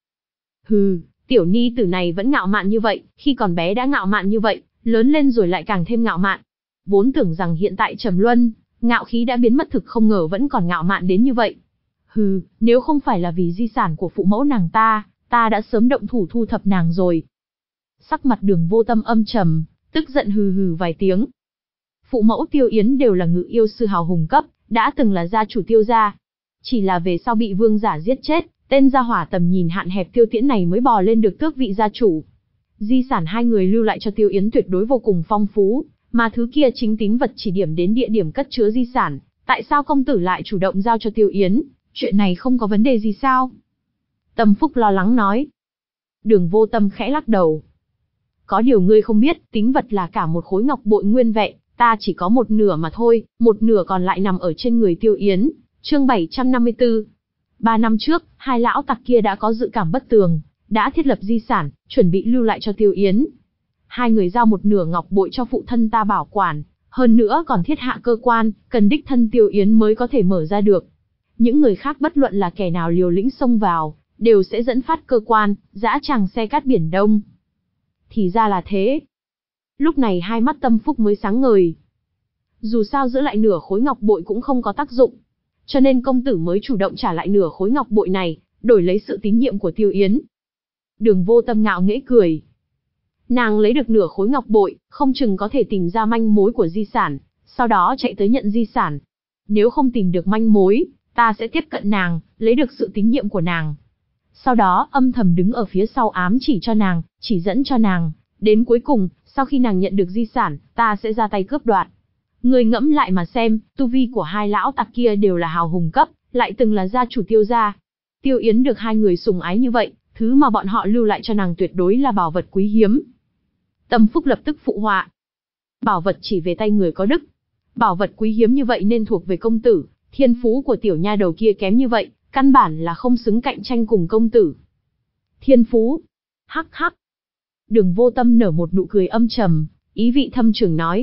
Hừ, tiểu ni tử này vẫn ngạo mạn như vậy, khi còn bé đã ngạo mạn như vậy, lớn lên rồi lại càng thêm ngạo mạn. Vốn tưởng rằng hiện tại trầm luân, ngạo khí đã biến mất, thực không ngờ vẫn còn ngạo mạn đến như vậy. Hừ, nếu không phải là vì di sản của phụ mẫu nàng ta, ta đã sớm động thủ thu thập nàng rồi. Sắc mặt Đường Vô Tâm âm trầm, tức giận hừ hừ vài tiếng. Phụ mẫu Tiêu Yến đều là ngự yêu sư hào hùng cấp, đã từng là gia chủ Tiêu gia. Chỉ là về sau bị vương giả giết chết, tên gia hỏa tầm nhìn hạn hẹp Tiêu Tiễn này mới bò lên được tước vị gia chủ. Di sản hai người lưu lại cho Tiêu Yến tuyệt đối vô cùng phong phú, mà thứ kia chính tín vật chỉ điểm đến địa điểm cất chứa di sản. Tại sao công tử lại chủ động giao cho Tiêu Yến? Chuyện này không có vấn đề gì sao? Tâm Phúc lo lắng nói. Đường Vô Tâm khẽ lắc đầu. Có điều ngươi không biết, tín vật là cả một khối ngọc bội nguyên vẹn, ta chỉ có một nửa mà thôi, một nửa còn lại nằm ở trên người Tiêu Yến. Chương bảy trăm năm mươi tư. Ba năm trước, hai lão tặc kia đã có dự cảm bất tường, đã thiết lập di sản, chuẩn bị lưu lại cho Tiêu Yến. Hai người giao một nửa ngọc bội cho phụ thân ta bảo quản, hơn nữa còn thiết hạ cơ quan, cần đích thân Tiêu Yến mới có thể mở ra được. Những người khác bất luận là kẻ nào liều lĩnh xông vào, đều sẽ dẫn phát cơ quan, dã tràng xe cát biển đông. Thì ra là thế. Lúc này hai mắt Tâm Phúc mới sáng ngời. Dù sao giữ lại nửa khối ngọc bội cũng không có tác dụng, cho nên công tử mới chủ động trả lại nửa khối ngọc bội này, đổi lấy sự tín nhiệm của Tiêu Yến. Đường Vô Tâm ngạo nghễ cười. Nàng lấy được nửa khối ngọc bội, không chừng có thể tìm ra manh mối của di sản, sau đó chạy tới nhận di sản. Nếu không tìm được manh mối, ta sẽ tiếp cận nàng, lấy được sự tín nhiệm của nàng. Sau đó âm thầm đứng ở phía sau ám chỉ cho nàng, chỉ dẫn cho nàng. Đến cuối cùng, sau khi nàng nhận được di sản, ta sẽ ra tay cướp đoạt. Người ngẫm lại mà xem, tu vi của hai lão tặc kia đều là hào hùng cấp, lại từng là gia chủ Tiêu gia. Tiêu Yến được hai người sủng ái như vậy, thứ mà bọn họ lưu lại cho nàng tuyệt đối là bảo vật quý hiếm. Tâm Phúc lập tức phụ họa. Bảo vật chỉ về tay người có đức. Bảo vật quý hiếm như vậy nên thuộc về công tử, thiên phú của tiểu nha đầu kia kém như vậy, căn bản là không xứng cạnh tranh cùng công tử. Thiên phú? Hắc hắc. Đường Vô Tâm nở một nụ cười âm trầm, ý vị thâm trường nói.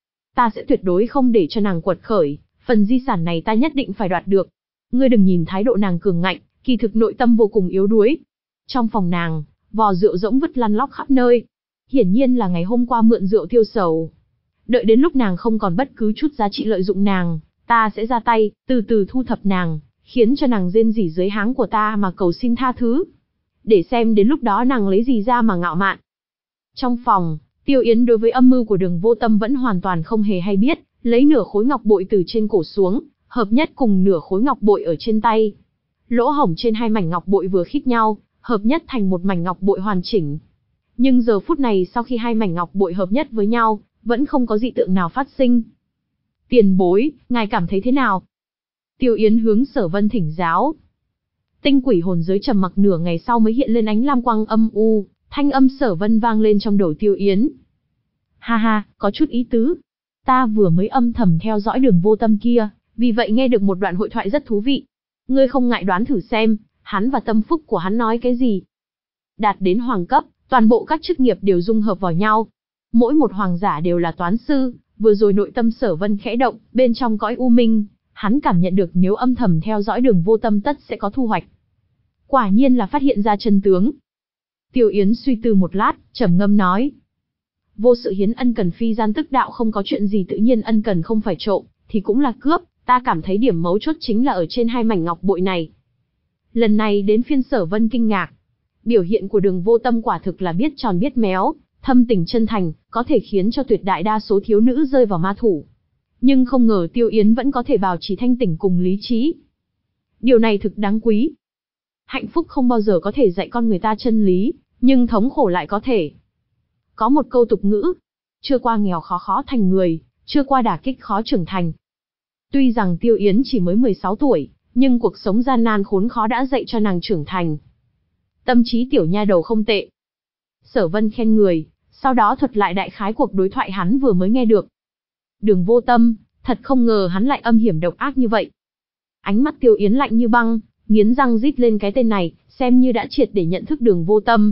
Ta sẽ tuyệt đối không để cho nàng quật khởi, phần di sản này ta nhất định phải đoạt được. Ngươi đừng nhìn thái độ nàng cường ngạnh, kỳ thực nội tâm vô cùng yếu đuối. Trong phòng nàng, vò rượu rỗng vứt lăn lóc khắp nơi. Hiển nhiên là ngày hôm qua mượn rượu tiêu sầu. Đợi đến lúc nàng không còn bất cứ chút giá trị lợi dụng nàng, ta sẽ ra tay, từ từ thu thập nàng, khiến cho nàng rên rỉ dưới háng của ta mà cầu xin tha thứ. Để xem đến lúc đó nàng lấy gì ra mà ngạo mạn. Trong phòng, Tiêu Yến đối với âm mưu của Đường Vô Tâm vẫn hoàn toàn không hề hay biết, lấy nửa khối ngọc bội từ trên cổ xuống, hợp nhất cùng nửa khối ngọc bội ở trên tay. Lỗ hổng trên hai mảnh ngọc bội vừa khít nhau, hợp nhất thành một mảnh ngọc bội hoàn chỉnh. Nhưng giờ phút này sau khi hai mảnh ngọc bội hợp nhất với nhau, vẫn không có dị tượng nào phát sinh. Tiền bối, ngài cảm thấy thế nào? Tiêu Yến hướng Sở Vân thỉnh giáo. Tinh quỷ hồn giới trầm mặc nửa ngày sau mới hiện lên ánh lam quang âm u, thanh âm Sở Vân vang lên trong đầu Tiêu Yến. Ha ha, có chút ý tứ. Ta vừa mới âm thầm theo dõi Đường Vô Tâm kia, vì vậy nghe được một đoạn hội thoại rất thú vị. Ngươi không ngại đoán thử xem, hắn và tâm phúc của hắn nói cái gì? Đạt đến hoàng cấp, toàn bộ các chức nghiệp đều dung hợp vào nhau. Mỗi một hoàng giả đều là toán sư, vừa rồi nội tâm Sở Vân khẽ động, bên trong cõi u minh, hắn cảm nhận được nếu âm thầm theo dõi Đường Vô Tâm tất sẽ có thu hoạch. Quả nhiên là phát hiện ra chân tướng. Tiêu Yến suy tư một lát, trầm ngâm nói. Vô sự hiến ân cần phi gian tức đạo, không có chuyện gì tự nhiên ân cần không phải trộm, thì cũng là cướp, ta cảm thấy điểm mấu chốt chính là ở trên hai mảnh ngọc bội này. Lần này đến phiên Sở Vân kinh ngạc. Biểu hiện của Đường Vô Tâm quả thực là biết tròn biết méo, thâm tình chân thành, có thể khiến cho tuyệt đại đa số thiếu nữ rơi vào ma thủ. Nhưng không ngờ Tiêu Yến vẫn có thể bảo trì thanh tỉnh cùng lý trí. Điều này thực đáng quý. Hạnh phúc không bao giờ có thể dạy con người ta chân lý, nhưng thống khổ lại có thể. Có một câu tục ngữ, chưa qua nghèo khó khó thành người, chưa qua đả kích khó trưởng thành. Tuy rằng Tiêu Yến chỉ mới mười sáu tuổi, nhưng cuộc sống gian nan khốn khó đã dạy cho nàng trưởng thành. Tâm trí tiểu nha đầu không tệ. Sở Vân khen người, sau đó thuật lại đại khái cuộc đối thoại hắn vừa mới nghe được. Đường Vô Tâm, thật không ngờ hắn lại âm hiểm độc ác như vậy. Ánh mắt Tiêu Yến lạnh như băng, nghiến răng rít lên cái tên này, xem như đã triệt để nhận thức Đường Vô Tâm.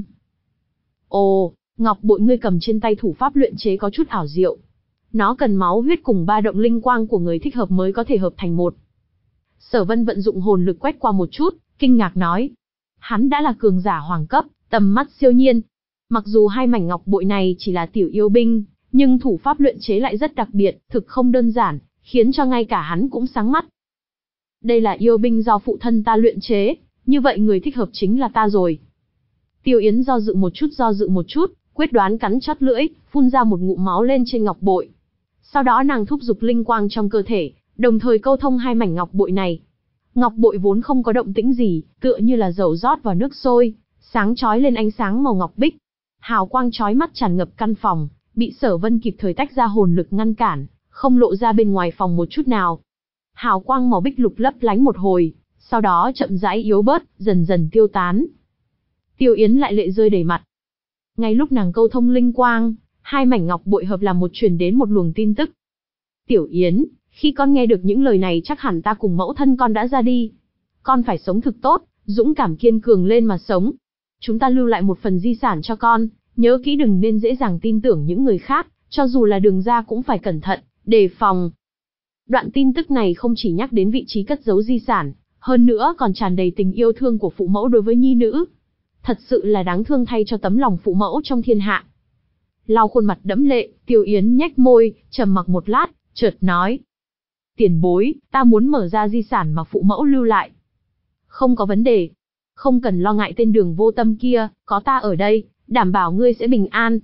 Ồ, ngọc bội ngươi cầm trên tay thủ pháp luyện chế có chút ảo diệu. Nó cần máu huyết cùng ba động linh quang của người thích hợp mới có thể hợp thành một. Sở Vân vận dụng hồn lực quét qua một chút, kinh ngạc nói. Hắn đã là cường giả hoàng cấp, tầm mắt siêu nhiên. Mặc dù hai mảnh ngọc bội này chỉ là tiểu yêu binh, nhưng thủ pháp luyện chế lại rất đặc biệt, thực không đơn giản, khiến cho ngay cả hắn cũng sáng mắt. Đây là yêu binh do phụ thân ta luyện chế, như vậy người thích hợp chính là ta rồi. Tiêu Yến do dự một chút do dự một chút, quyết đoán cắn chót lưỡi, phun ra một ngụm máu lên trên ngọc bội. Sau đó nàng thúc giục linh quang trong cơ thể, đồng thời câu thông hai mảnh ngọc bội này. Ngọc bội vốn không có động tĩnh gì, tựa như là dầu rót vào nước sôi, sáng chói lên ánh sáng màu ngọc bích. Hào quang chói mắt tràn ngập căn phòng, bị Sở Vân kịp thời tách ra hồn lực ngăn cản, không lộ ra bên ngoài phòng một chút nào. Hào quang màu bích lục lấp lánh một hồi, sau đó chậm rãi yếu bớt, dần dần tiêu tán. Tiêu Yến lại lệ rơi đầy mặt. Ngay lúc nàng câu thông linh quang, hai mảnh ngọc bội hợp làm một truyền đến một luồng tin tức. Tiểu Yến, khi con nghe được những lời này chắc hẳn ta cùng mẫu thân con đã ra đi. Con phải sống thực tốt, dũng cảm kiên cường lên mà sống. Chúng ta lưu lại một phần di sản cho con, nhớ kỹ đừng nên dễ dàng tin tưởng những người khác, cho dù là Đường gia cũng phải cẩn thận, đề phòng. Đoạn tin tức này không chỉ nhắc đến vị trí cất giấu di sản, hơn nữa còn tràn đầy tình yêu thương của phụ mẫu đối với nhi nữ. Thật sự là đáng thương thay cho tấm lòng phụ mẫu trong thiên hạ. Lau khuôn mặt đẫm lệ, Tiêu Yến nhếch môi, trầm mặc một lát, chợt nói. Tiền bối, ta muốn mở ra di sản mà phụ mẫu lưu lại. Không có vấn đề. Không cần lo ngại tên Đường Vô Tâm kia, có ta ở đây, đảm bảo ngươi sẽ bình an.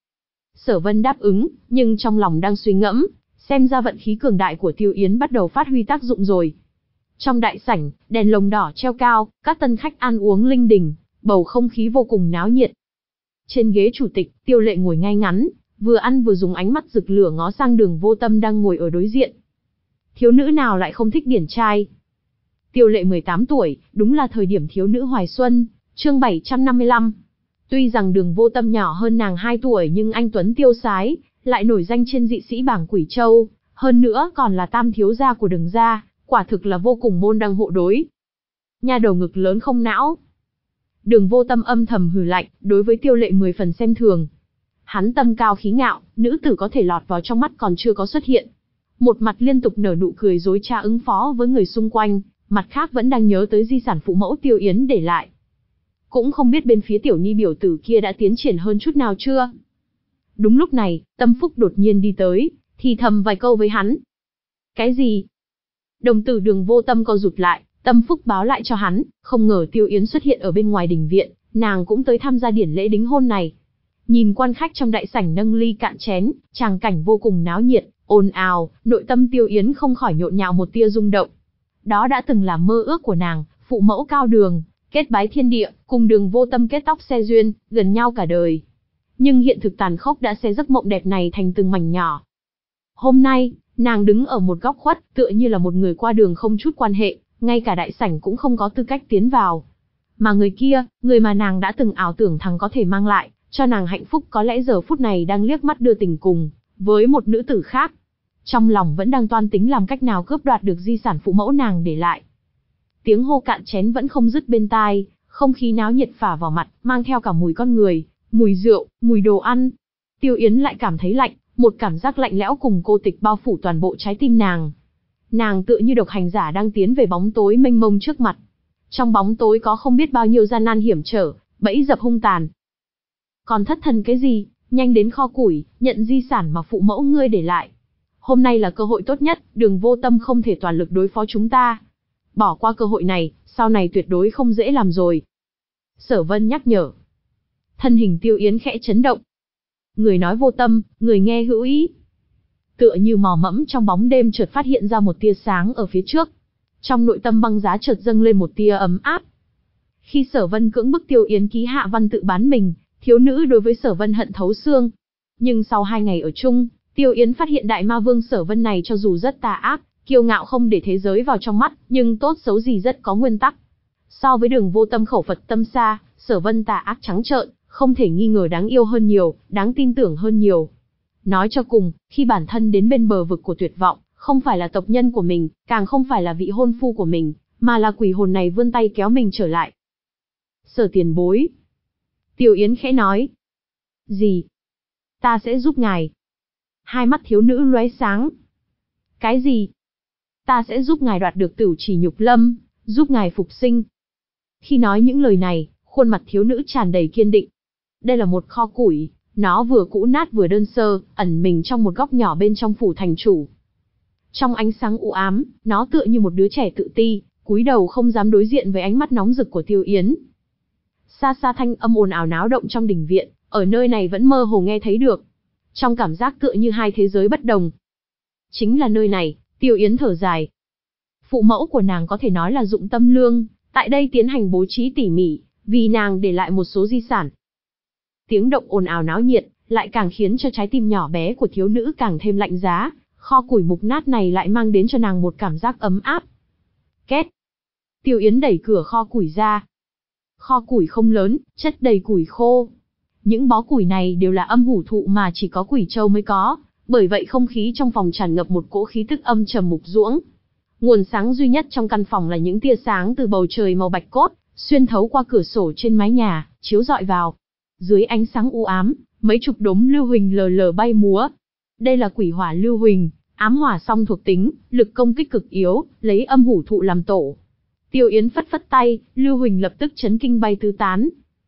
Sở Vân đáp ứng, nhưng trong lòng đang suy ngẫm, xem ra vận khí cường đại của Tiêu Yến bắt đầu phát huy tác dụng rồi. Trong đại sảnh, đèn lồng đỏ treo cao, các tân khách ăn uống linh đình, bầu không khí vô cùng náo nhiệt. Trên ghế chủ tịch, Tiêu Lệ ngồi ngay ngắn, vừa ăn vừa dùng ánh mắt rực lửa ngó sang Đường Vô Tâm đang ngồi ở đối diện. Thiếu nữ nào lại không thích điển trai? Tiêu Lệ mười tám tuổi, đúng là thời điểm thiếu nữ hoài xuân, chương bảy trăm năm mươi lăm. Tuy rằng Đường Vô Tâm nhỏ hơn nàng hai tuổi nhưng anh tuấn tiêu sái, lại nổi danh trên dị sĩ bảng Quỷ Châu, hơn nữa còn là tam thiếu gia của Đường gia, quả thực là vô cùng môn đăng hộ đối. Nha đầu ngực lớn không não. Đường Vô Tâm âm thầm hừ lạnh, đối với Tiêu Lệ mười phần xem thường. Hắn tâm cao khí ngạo, nữ tử có thể lọt vào trong mắt còn chưa có xuất hiện. Một mặt liên tục nở nụ cười dối trá ứng phó với người xung quanh, mặt khác vẫn đang nhớ tới di sản phụ mẫu Tiêu Yến để lại. Cũng không biết bên phía tiểu ni biểu tử kia đã tiến triển hơn chút nào chưa. Đúng lúc này, Tâm Phúc đột nhiên đi tới, thì thầm vài câu với hắn. Cái gì? Đồng tử Đường Vô Tâm co rụt lại, Tâm Phúc báo lại cho hắn, không ngờ Tiêu Yến xuất hiện ở bên ngoài đình viện, nàng cũng tới tham gia điển lễ đính hôn này. Nhìn quan khách trong đại sảnh nâng ly cạn chén, tràng cảnh vô cùng náo nhiệt, ồn ào, nội tâm Tiêu Yến không khỏi nhộn nhạo một tia rung động. Đó đã từng là mơ ước của nàng, phụ mẫu cao đường, kết bái thiên địa, cùng Đường Vô Tâm kết tóc xe duyên, gần nhau cả đời. nhưng hiện thực tàn khốc đã xé giấc mộng đẹp này thành từng mảnh nhỏ. Hôm nay, nàng đứng ở một góc khuất, tựa như là một người qua đường không chút quan hệ, ngay cả đại sảnh cũng không có tư cách tiến vào. Mà người kia, người mà nàng đã từng ảo tưởng thằng có thể mang lại cho nàng hạnh phúc, có lẽ giờ phút này đang liếc mắt đưa tình cùng với một nữ tử khác. Trong lòng vẫn đang toan tính làm cách nào cướp đoạt được di sản phụ mẫu nàng để lại. Tiếng hô cạn chén vẫn không dứt bên tai, không khí náo nhiệt phả vào mặt, mang theo cả mùi con người, mùi rượu, mùi đồ ăn. Tiêu Yến lại cảm thấy lạnh, một cảm giác lạnh lẽo cùng cô tịch bao phủ toàn bộ trái tim nàng. Nàng tựa như độc hành giả đang tiến về bóng tối mênh mông trước mặt. Trong bóng tối có không biết bao nhiêu gian nan hiểm trở, bẫy dập hung tàn. Còn thất thần cái gì, nhanh đến kho củi, nhận di sản mà phụ mẫu ngươi để lại. Hôm nay là cơ hội tốt nhất, Đường Vô Tâm không thể toàn lực đối phó chúng ta. Bỏ qua cơ hội này, sau này tuyệt đối không dễ làm rồi. Sở Vân nhắc nhở. Thân hình Tiêu Yến khẽ chấn động. Người nói vô tâm, người nghe hữu ý. Tựa như mò mẫm trong bóng đêm chợt phát hiện ra một tia sáng ở phía trước. Trong nội tâm băng giá chợt dâng lên một tia ấm áp. Khi Sở Vân cưỡng bức Tiêu Yến ký hạ văn tự bán mình, thiếu nữ đối với Sở Vân hận thấu xương. Nhưng sau hai ngày ở chung, Tiêu Yến phát hiện đại ma vương Sở Vân này cho dù rất tà ác, kiêu ngạo không để thế giới vào trong mắt, nhưng tốt xấu gì rất có nguyên tắc. So với Đường Vô Tâm khẩu Phật tâm xa, Sở Vân tà ác trắng trợn, không thể nghi ngờ đáng yêu hơn nhiều, đáng tin tưởng hơn nhiều. Nói cho cùng, khi bản thân đến bên bờ vực của tuyệt vọng, không phải là tộc nhân của mình, càng không phải là vị hôn phu của mình, mà là quỷ hồn này vươn tay kéo mình trở lại. Sở tiền bối. Tiêu Yến khẽ nói. Gì? Ta sẽ giúp ngài. Hai mắt thiếu nữ lóe sáng. Cái gì? Ta sẽ giúp ngài đoạt được Tửu Chỉ Nhục Lâm, giúp ngài phục sinh. Khi nói những lời này, khuôn mặt thiếu nữ tràn đầy kiên định. Đây là một kho củi, nó vừa cũ nát vừa đơn sơ, ẩn mình trong một góc nhỏ bên trong phủ thành chủ. Trong ánh sáng u ám, nó tựa như một đứa trẻ tự ti, cúi đầu không dám đối diện với ánh mắt nóng rực của Tiêu Yến. Xa xa thanh âm ồn ào náo động trong đình viện, ở nơi này vẫn mơ hồ nghe thấy được. Trong cảm giác tựa như hai thế giới bất đồng. Chính là nơi này, Tiêu Yến thở dài. Phụ mẫu của nàng có thể nói là dụng tâm lương, tại đây tiến hành bố trí tỉ mỉ, vì nàng để lại một số di sản. Tiếng động ồn ào náo nhiệt, lại càng khiến cho trái tim nhỏ bé của thiếu nữ càng thêm lạnh giá, kho củi mục nát này lại mang đến cho nàng một cảm giác ấm áp. Két. Tiêu Yến đẩy cửa kho củi ra. Kho củi không lớn, chất đầy củi khô. Những bó củi này đều là âm hủ thụ mà chỉ có Quỷ Châu mới có, bởi vậy không khí trong phòng tràn ngập một cỗ khí tức âm trầm mục ruỗng. Nguồn sáng duy nhất trong căn phòng là những tia sáng từ bầu trời màu bạch cốt, xuyên thấu qua cửa sổ trên mái nhà, chiếu rọi vào. Dưới ánh sáng u ám, mấy chục đốm lưu huỳnh lờ lờ bay múa. Đây là quỷ hỏa lưu huỳnh, ám hỏa song thuộc tính, lực công kích cực yếu, lấy âm hủ thụ làm tổ. Tiêu Yến phất phất tay, lưu huỳnh lập tức chấn kinh bay tứ tán.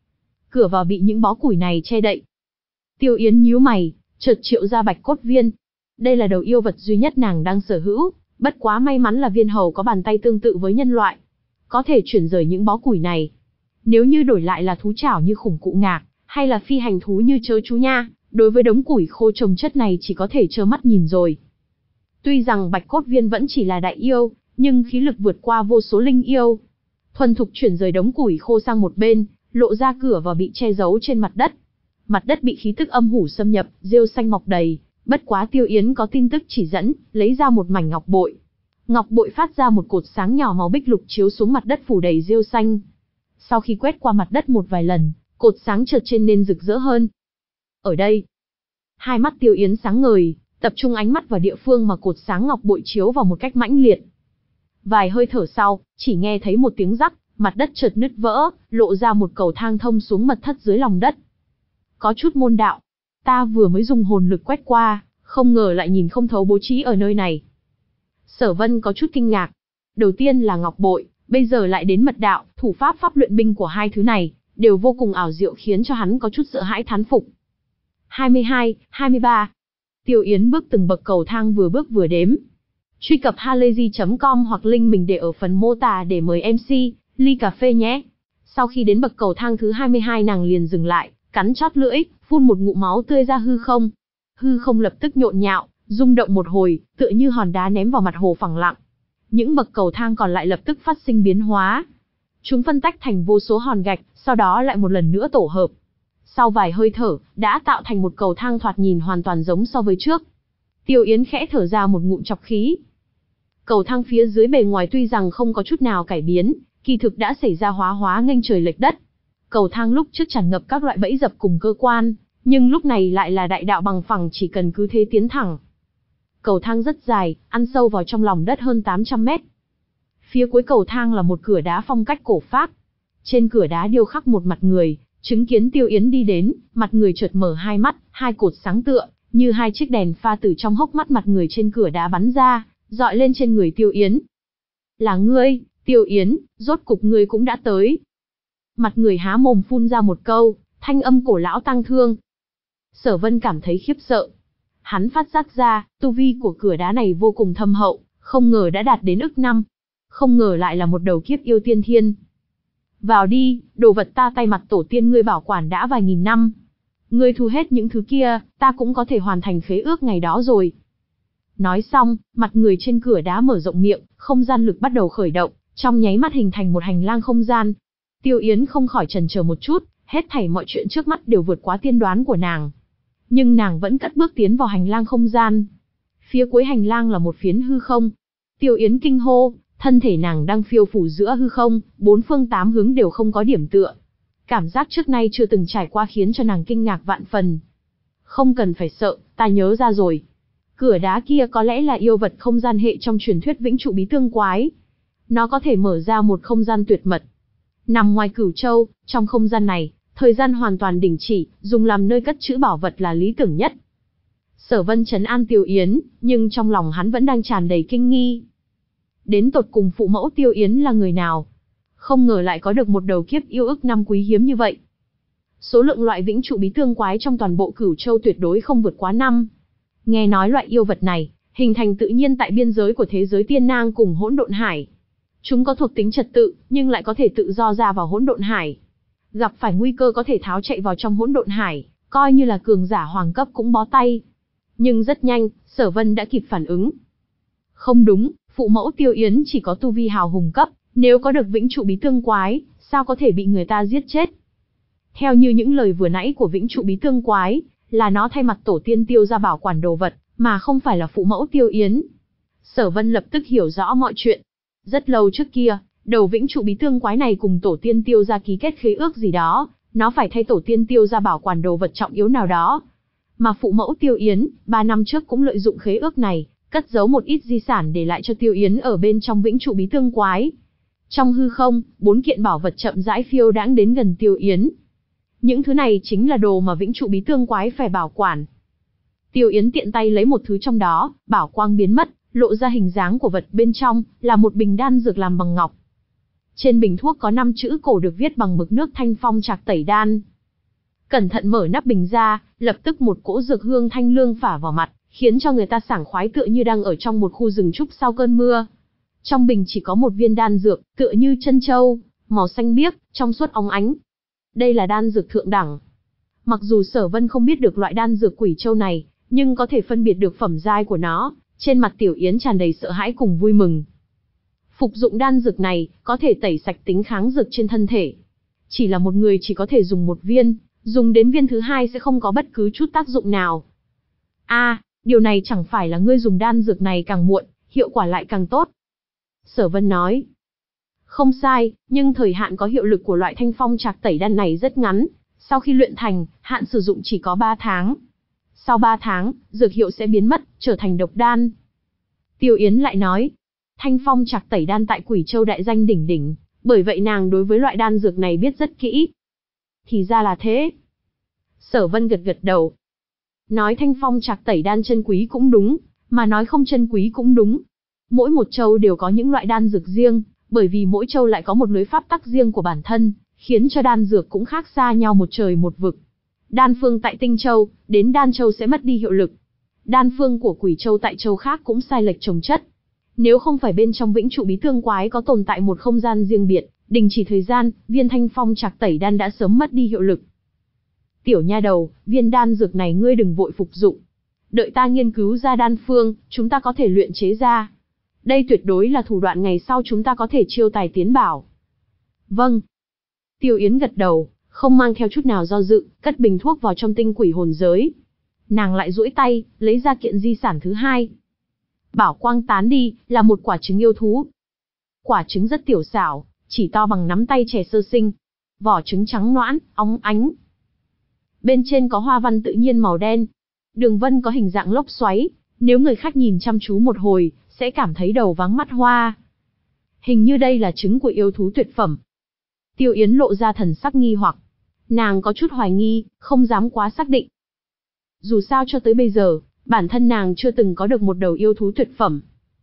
Cửa vào bị những bó củi này che đậy. Tiêu Yến nhíu mày, chợt triệu ra bạch cốt viên. Đây là đầu yêu vật duy nhất nàng đang sở hữu, bất quá may mắn là viên hầu có bàn tay tương tự với nhân loại, có thể chuyển rời những bó củi này. Nếu như đổi lại là thú chảo như khủng cụ ngạc, hay là phi hành thú như chớ chú nha, đối với đống củi khô trồng chất này chỉ có thể trơ mắt nhìn rồi. Tuy rằng bạch cốt viên vẫn chỉ là đại yêu, nhưng khí lực vượt qua vô số linh yêu. Thuần thục chuyển rời đống củi khô sang một bên, lộ ra cửa và bị che giấu trên mặt đất. Mặt đất bị khí tức âm hủ xâm nhập, rêu xanh mọc đầy, bất quá Tiêu Yến có tin tức chỉ dẫn, lấy ra một mảnh ngọc bội. Ngọc bội phát ra một cột sáng nhỏ màu bích lục chiếu xuống mặt đất phủ đầy rêu xanh. Sau khi quét qua mặt đất một vài lần, cột sáng chợt trên nên rực rỡ hơn. Ở đây, hai mắt Tiêu Yến sáng ngời, tập trung ánh mắt vào địa phương mà cột sáng ngọc bội chiếu vào một cách mãnh liệt. Vài hơi thở sau, chỉ nghe thấy một tiếng rắc, mặt đất chợt nứt vỡ, lộ ra một cầu thang thông xuống mật thất dưới lòng đất. Có chút môn đạo, ta vừa mới dùng hồn lực quét qua, không ngờ lại nhìn không thấu bố trí ở nơi này. Sở Vân có chút kinh ngạc. Đầu tiên là ngọc bội, bây giờ lại đến mật đạo, thủ pháp pháp luyện binh của hai thứ này đều vô cùng ảo diệu, khiến cho hắn có chút sợ hãi thán phục. hai mươi hai, hai mươi ba. Tiêu Yến bước từng bậc cầu thang vừa bước vừa đếm. Truy cập halayzi chấm com hoặc link mình để ở phần mô tả để mời em xê ly cà phê nhé. Sau khi đến bậc cầu thang thứ hai mươi hai, nàng liền dừng lại, cắn chót lưỡi, phun một ngụm máu tươi ra hư không. Hư không lập tức nhộn nhạo, rung động một hồi, tựa như hòn đá ném vào mặt hồ phẳng lặng. Những bậc cầu thang còn lại lập tức phát sinh biến hóa. Chúng phân tách thành vô số hòn gạch, sau đó lại một lần nữa tổ hợp. Sau vài hơi thở, đã tạo thành một cầu thang thoạt nhìn hoàn toàn giống so với trước. Tiêu Yến khẽ thở ra một ngụm trọc khí. Cầu thang phía dưới bề ngoài tuy rằng không có chút nào cải biến, kỳ thực đã xảy ra hóa hóa nghênh trời lệch đất. Cầu thang lúc trước tràn ngập các loại bẫy dập cùng cơ quan, nhưng lúc này lại là đại đạo bằng phẳng, chỉ cần cứ thế tiến thẳng. Cầu thang rất dài, ăn sâu vào trong lòng đất hơn tám trăm mét. Phía cuối cầu thang là một cửa đá phong cách cổ Pháp. Trên cửa đá điêu khắc một mặt người, chứng kiến Tiêu Yến đi đến, mặt người chợt mở hai mắt, hai cột sáng tựa như hai chiếc đèn pha từ trong hốc mắt mặt người trên cửa đá bắn ra, dọi lên trên người Tiêu Yến. Là ngươi, Tiêu Yến, rốt cục ngươi cũng đã tới. Mặt người há mồm phun ra một câu, thanh âm cổ lão tang thương. Sở Vân cảm thấy khiếp sợ. Hắn phát giác ra, tu vi của cửa đá này vô cùng thâm hậu, không ngờ đã đạt đến ức năm. Không ngờ lại là một đầu kiếp yêu tiên thiên. Vào đi, đồ vật ta tay mặt tổ tiên ngươi bảo quản đã vài nghìn năm. Ngươi thu hết những thứ kia, ta cũng có thể hoàn thành khế ước ngày đó rồi. Nói xong, mặt người trên cửa đá mở rộng miệng, không gian lực bắt đầu khởi động, trong nháy mắt hình thành một hành lang không gian. Tiêu Yến không khỏi chần chờ một chút, hết thảy mọi chuyện trước mắt đều vượt quá tiên đoán của nàng. Nhưng nàng vẫn cất bước tiến vào hành lang không gian. Phía cuối hành lang là một phiến hư không. Tiêu Yến kinh hô, thân thể nàng đang phiêu phù giữa hư không, bốn phương tám hướng đều không có điểm tựa. Cảm giác trước nay chưa từng trải qua khiến cho nàng kinh ngạc vạn phần. Không cần phải sợ, ta nhớ ra rồi. Cửa đá kia có lẽ là yêu vật không gian hệ trong truyền thuyết Vĩnh Trụ Bí Tương Quái. Nó có thể mở ra một không gian tuyệt mật. Nằm ngoài Cửu Châu, trong không gian này, thời gian hoàn toàn đình chỉ, dùng làm nơi cất trữ bảo vật là lý tưởng nhất. Sở Vân trấn an Tiêu Yến, nhưng trong lòng hắn vẫn đang tràn đầy kinh nghi. Đến tột cùng phụ mẫu Tiêu Yến là người nào? Không ngờ lại có được một đầu kiếp yêu ức năm quý hiếm như vậy. Số lượng loại Vĩnh Trụ Bí Tương Quái trong toàn bộ Cửu Châu tuyệt đối không vượt quá năm. Nghe nói loại yêu vật này, hình thành tự nhiên tại biên giới của thế giới Tiên Nang cùng Hỗn Độn Hải. Chúng có thuộc tính trật tự, nhưng lại có thể tự do ra vào Hỗn Độn Hải. Gặp phải nguy cơ có thể tháo chạy vào trong Hỗn Độn Hải, coi như là cường giả hoàng cấp cũng bó tay. Nhưng rất nhanh, Sở Vân đã kịp phản ứng. Không đúng, phụ mẫu Tiêu Yến chỉ có tu vi hào hùng cấp, nếu có được Vĩnh Trụ Bí Tương Quái, sao có thể bị người ta giết chết? Theo như những lời vừa nãy của Vĩnh Trụ Bí Tương Quái, là nó thay mặt tổ tiên Tiêu gia bảo quản đồ vật, mà không phải là phụ mẫu Tiêu Yến. Sở Vân lập tức hiểu rõ mọi chuyện. Rất lâu trước kia, đầu Vĩnh Trụ Bí Tương Quái này cùng tổ tiên Tiêu gia ký kết khế ước gì đó, nó phải thay tổ tiên Tiêu gia bảo quản đồ vật trọng yếu nào đó. Mà phụ mẫu Tiêu Yến, ba năm trước cũng lợi dụng khế ước này, cất giấu một ít di sản để lại cho Tiêu Yến ở bên trong Vĩnh Trụ Bí Tương Quái. Trong hư không, bốn kiện bảo vật chậm rãi phiêu đãng đến gần Tiêu Yến. Những thứ này chính là đồ mà Vĩnh Trụ Bí Tương Quái phải bảo quản. Tiêu Yến tiện tay lấy một thứ trong đó, bảo quang biến mất, lộ ra hình dáng của vật bên trong, là một bình đan dược làm bằng ngọc. Trên bình thuốc có năm chữ cổ được viết bằng mực nước Thanh Phong Trạc Tẩy Đan. Cẩn thận mở nắp bình ra, lập tức một cỗ dược hương thanh lương phả vào mặt, khiến cho người ta sảng khoái tựa như đang ở trong một khu rừng trúc sau cơn mưa. Trong bình chỉ có một viên đan dược, tựa như chân châu, màu xanh biếc, trong suốt óng ánh. Đây là đan dược thượng đẳng. Mặc dù Sở Vân không biết được loại đan dược Quỷ Châu này, nhưng có thể phân biệt được phẩm giai của nó, trên mặt Tiểu Yến tràn đầy sợ hãi cùng vui mừng. Phục dụng đan dược này, có thể tẩy sạch tính kháng dược trên thân thể. Chỉ là một người chỉ có thể dùng một viên, dùng đến viên thứ hai sẽ không có bất cứ chút tác dụng nào. A, à, điều này chẳng phải là ngươi dùng đan dược này càng muộn, hiệu quả lại càng tốt. Sở Vân nói. Không sai, nhưng thời hạn có hiệu lực của loại Thanh Phong Trạc Tẩy Đan này rất ngắn. Sau khi luyện thành, hạn sử dụng chỉ có ba tháng. Sau ba tháng, dược hiệu sẽ biến mất, trở thành độc đan. Tiêu Yến lại nói. Thanh Phong Trạc Tẩy Đan tại Quỷ Châu đại danh đỉnh đỉnh, bởi vậy nàng đối với loại đan dược này biết rất kỹ. Thì ra là thế. Sở Vân gật gật đầu. Nói Thanh Phong Trạc Tẩy Đan chân quý cũng đúng, mà nói không chân quý cũng đúng. Mỗi một châu đều có những loại đan dược riêng, bởi vì mỗi châu lại có một lối pháp tắc riêng của bản thân, khiến cho đan dược cũng khác xa nhau một trời một vực. Đan phương tại Tinh Châu, đến Đan Châu sẽ mất đi hiệu lực. Đan phương của Quỷ Châu tại châu khác cũng sai lệch chồng chất. Nếu không phải bên trong Vĩnh Trụ Bí Tương Quái có tồn tại một không gian riêng biệt, đình chỉ thời gian, viên Thanh Phong Trạc Tẩy Đan đã sớm mất đi hiệu lực. Tiểu nha đầu, viên đan dược này ngươi đừng vội phục dụng. Đợi ta nghiên cứu ra đan phương, chúng ta có thể luyện chế ra. Đây tuyệt đối là thủ đoạn ngày sau chúng ta có thể chiêu tài tiến bảo. Vâng. Tiêu Yến gật đầu, không mang theo chút nào do dự, cất bình thuốc vào trong tinh quỷ hồn giới. Nàng lại duỗi tay, lấy ra kiện di sản thứ hai. Bảo quang tán đi, là một quả trứng yêu thú. Quả trứng rất tiểu xảo, chỉ to bằng nắm tay trẻ sơ sinh. Vỏ trứng trắng noãn, óng ánh. Bên trên có hoa văn tự nhiên màu đen. Đường vân có hình dạng lốc xoáy, nếu người khách nhìn chăm chú một hồi, sẽ cảm thấy đầu váng mắt hoa. Hình như đây là trứng của yêu thú tuyệt phẩm. Tiêu Yến lộ ra thần sắc nghi hoặc. Nàng có chút hoài nghi, không dám quá xác định. Dù sao cho tới bây giờ, bản thân nàng chưa từng có được một đầu yêu thú tuyệt phẩm.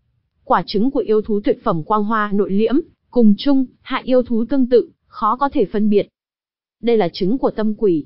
Quả trứng của yêu thú tuyệt phẩm quang hoa nội liễm, cùng chung, hạ yêu thú tương tự, khó có thể phân biệt. Đây là trứng của tâm quỷ.